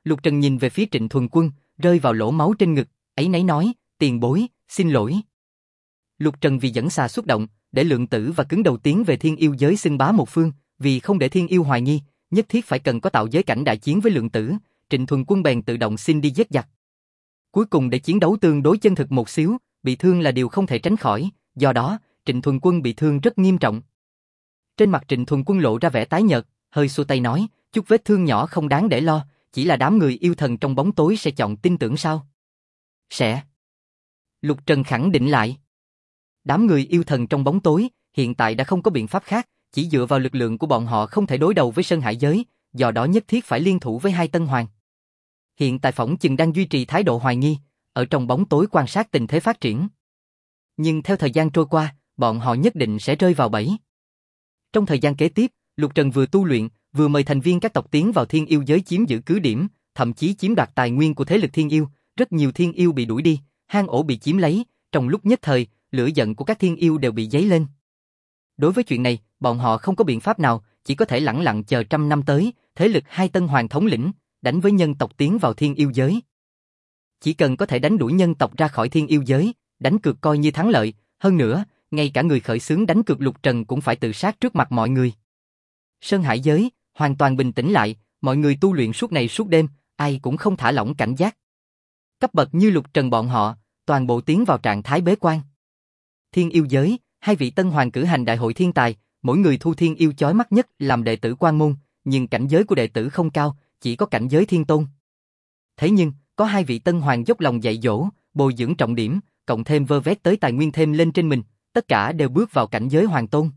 Lục Trần nhìn về phía Trịnh Thuần Quân, rơi vào lỗ máu trên ngực, áy náy nói, tiền bối, xin lỗi. Lục Trần vì dẫn xà xuất động, để Lượng Tử và Cứng Đầu tiến về thiên yêu giới xưng bá một phương, vì không để thiên yêu hoài nghi, nhất thiết phải cần có tạo giới cảnh đại chiến với Lượng Tử, Trịnh Thuần Quân bèn tự động xin đi giết giặc. Cuối cùng để chiến đấu tương đối chân thực một xíu, bị thương là điều không thể tránh khỏi, do đó, Trịnh Thuần Quân bị thương rất nghiêm trọng. Trên mặt Trịnh Thuần Quân lộ ra vẻ tái nhợt, hơi xua tay nói, chút vết thương nhỏ không đáng để lo, chỉ là đám người yêu thần trong bóng tối sẽ chọn tin tưởng sao? Sẽ. Lục Trần khẳng định lại. Đám người yêu thần trong bóng tối, hiện tại đã không có biện pháp khác, chỉ dựa vào lực lượng của bọn họ không thể đối đầu với Sơn Hải giới, do đó nhất thiết phải liên thủ với hai Tân Hoàng. Hiện tại phỏng chừng đang duy trì thái độ hoài nghi, ở trong bóng tối quan sát tình thế phát triển. Nhưng theo thời gian trôi qua, bọn họ nhất định sẽ rơi vào bẫy. Trong thời gian kế tiếp, Lục Trần vừa tu luyện, vừa mời thành viên các tộc tiến vào thiên yêu giới chiếm giữ cứ điểm, thậm chí chiếm đoạt tài nguyên của thế lực thiên yêu, rất nhiều thiên yêu bị đuổi đi, hang ổ bị chiếm lấy, trong lúc nhất thời, lửa giận của các thiên yêu đều bị dấy lên. Đối với chuyện này, bọn họ không có biện pháp nào, chỉ có thể lẳng lặng chờ trăm năm tới, thế lực hai Tân Hoàng thống lĩnh, đánh với nhân tộc tiến vào thiên yêu giới. Chỉ cần có thể đánh đuổi nhân tộc ra khỏi thiên yêu giới, đánh cược coi như thắng lợi, hơn nữa, ngay cả người khởi xướng đánh cược Lục Trần cũng phải tự sát trước mặt mọi người. Sơn Hải giới, hoàn toàn bình tĩnh lại, mọi người tu luyện suốt ngày suốt đêm, ai cũng không thả lỏng cảnh giác. Cấp bậc như Lục Trần bọn họ, toàn bộ tiến vào trạng thái bế quan. Thiên yêu giới, hai vị Tân Hoàng cử hành đại hội thiên tài, mỗi người thu thiên yêu chói mắt nhất làm đệ tử quan môn, nhưng cảnh giới của đệ tử không cao, chỉ có cảnh giới thiên tôn. Thế nhưng, có hai vị Tân Hoàng dốc lòng dạy dỗ, bồi dưỡng trọng điểm, cộng thêm vơ vét tới tài nguyên thêm lên trên mình, tất cả đều bước vào cảnh giới hoàng tôn.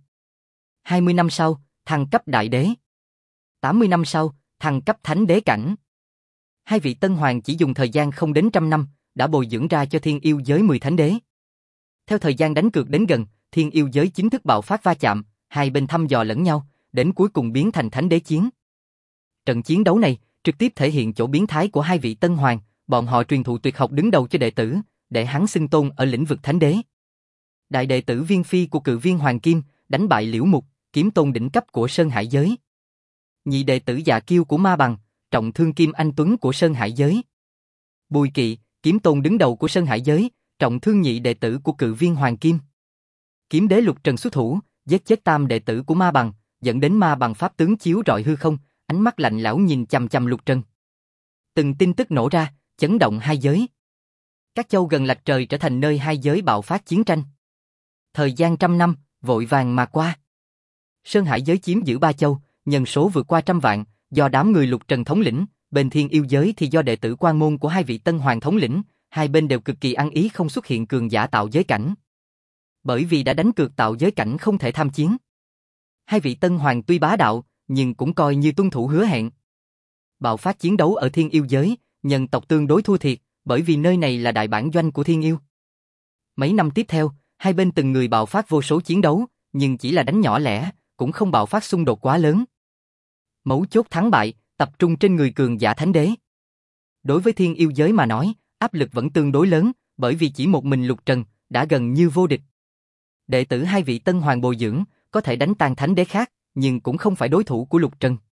20 năm sau, thăng cấp đại đế. 80 năm sau, thăng cấp thánh đế cảnh. Hai vị Tân Hoàng chỉ dùng thời gian không đến trăm năm, đã bồi dưỡng ra cho thiên yêu giới 10 thánh đế. Theo thời gian đánh cược đến gần, thiên yêu giới chính thức bạo phát va chạm, hai bên thăm dò lẫn nhau, đến cuối cùng biến thành thánh đế chiến. Trận chiến đấu này trực tiếp thể hiện chỗ biến thái của hai vị Tân Hoàng, bọn họ truyền thụ tuyệt học đứng đầu cho đệ tử, để hắn xưng tôn ở lĩnh vực thánh đế. Đại đệ tử Viên Phi của Cự Viên Hoàng Kim đánh bại Liễu Mục, kiếm tôn đỉnh cấp của Sơn Hải giới. Nhị đệ tử Dạ Kiêu của Ma Bằng, trọng thương Kim Anh Tuấn của Sơn Hải giới. Bùi Kỵ, kiếm tôn đứng đầu của Sơn Hải giới, trọng thương nhị đệ tử của Cự Viên Hoàng Kim. Kiếm đế Lục Trần xuất thủ, giết chết tam đệ tử của Ma Bằng, dẫn đến Ma Bằng pháp tướng chiếu rọi hư không, ánh mắt lạnh lẽo nhìn chằm chằm Lục Trần. Từng tin tức nổ ra, chấn động hai giới. Các châu gần lạch trời trở thành nơi hai giới bạo phát chiến tranh. Thời gian trăm năm, vội vàng mà qua. Sơn Hải giới chiếm giữ ba châu, nhân số vượt qua 100 vạn, do đám người Lục Trần thống lĩnh, bên thiên yêu giới thì do đệ tử quan môn của hai vị Tân Hoàng thống lĩnh, hai bên đều cực kỳ ăn ý không xuất hiện cường giả tạo giới cảnh. Bởi vì đã đánh cược tạo giới cảnh không thể tham chiến. Hai vị Tân Hoàng tuy bá đạo, nhưng cũng coi như tuân thủ hứa hẹn. Bạo phát chiến đấu ở thiên yêu giới, nhân tộc tương đối thua thiệt, bởi vì nơi này là đại bản doanh của thiên yêu. Mấy năm tiếp theo, hai bên từng người bạo phát vô số chiến đấu, nhưng chỉ là đánh nhỏ lẻ, cũng không bạo phát xung đột quá lớn. Mấu chốt thắng bại, tập trung trên người cường giả thánh đế. Đối với thiên yêu giới mà nói, áp lực vẫn tương đối lớn, bởi vì chỉ một mình Lục Trần, đã gần như vô địch. Đệ tử hai vị Tân Hoàng bồi dưỡng, có thể đánh tan thánh đế khác, nhưng cũng không phải đối thủ của Lục Trần.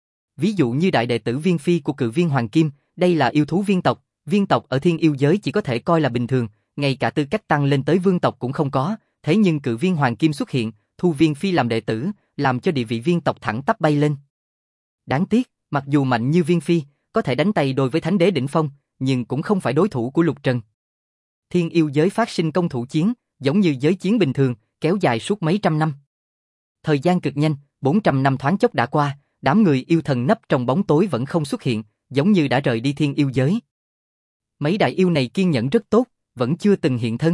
Ví dụ như đại đệ tử Viên Phi của Cự Viên Hoàng Kim, đây là yêu thú viên tộc ở thiên yêu giới chỉ có thể coi là bình thường, ngay cả tư cách tăng lên tới vương tộc cũng không có, thế nhưng Cự Viên Hoàng Kim xuất hiện, thu Viên Phi làm đệ tử, làm cho địa vị viên tộc thẳng tắp bay lên. Đáng tiếc, mặc dù mạnh như Viên Phi, có thể đánh tay đôi với thánh đế đỉnh phong, nhưng cũng không phải đối thủ của Lục Trần. Thiên yêu giới phát sinh công thủ chiến, giống như giới chiến bình thường, kéo dài suốt mấy trăm năm. Thời gian cực nhanh, 400 năm thoáng chốc đã qua, đám người yêu thần nấp trong bóng tối vẫn không xuất hiện, giống như đã rời đi thiên yêu giới. Mấy đại yêu này kiên nhẫn rất tốt, vẫn chưa từng hiện thân.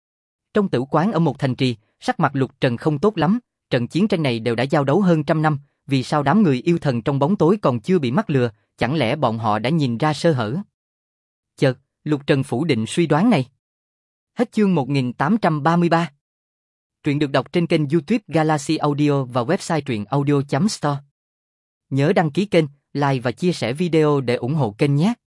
Trong tử quán ở một thành trì, sắc mặt Lục Trần không tốt lắm, trận chiến tranh này đều đã giao đấu hơn 100 năm, vì sao đám người yêu thần trong bóng tối còn chưa bị mắc lừa, chẳng lẽ bọn họ đã nhìn ra sơ hở? Chợt, Lục Trần phủ định suy đoán này. Hết chương 1833. Truyện được đọc trên kênh YouTube Galaxy Audio và website truyệnaudio.store. Nhớ đăng ký kênh, like và chia sẻ video để ủng hộ kênh nhé.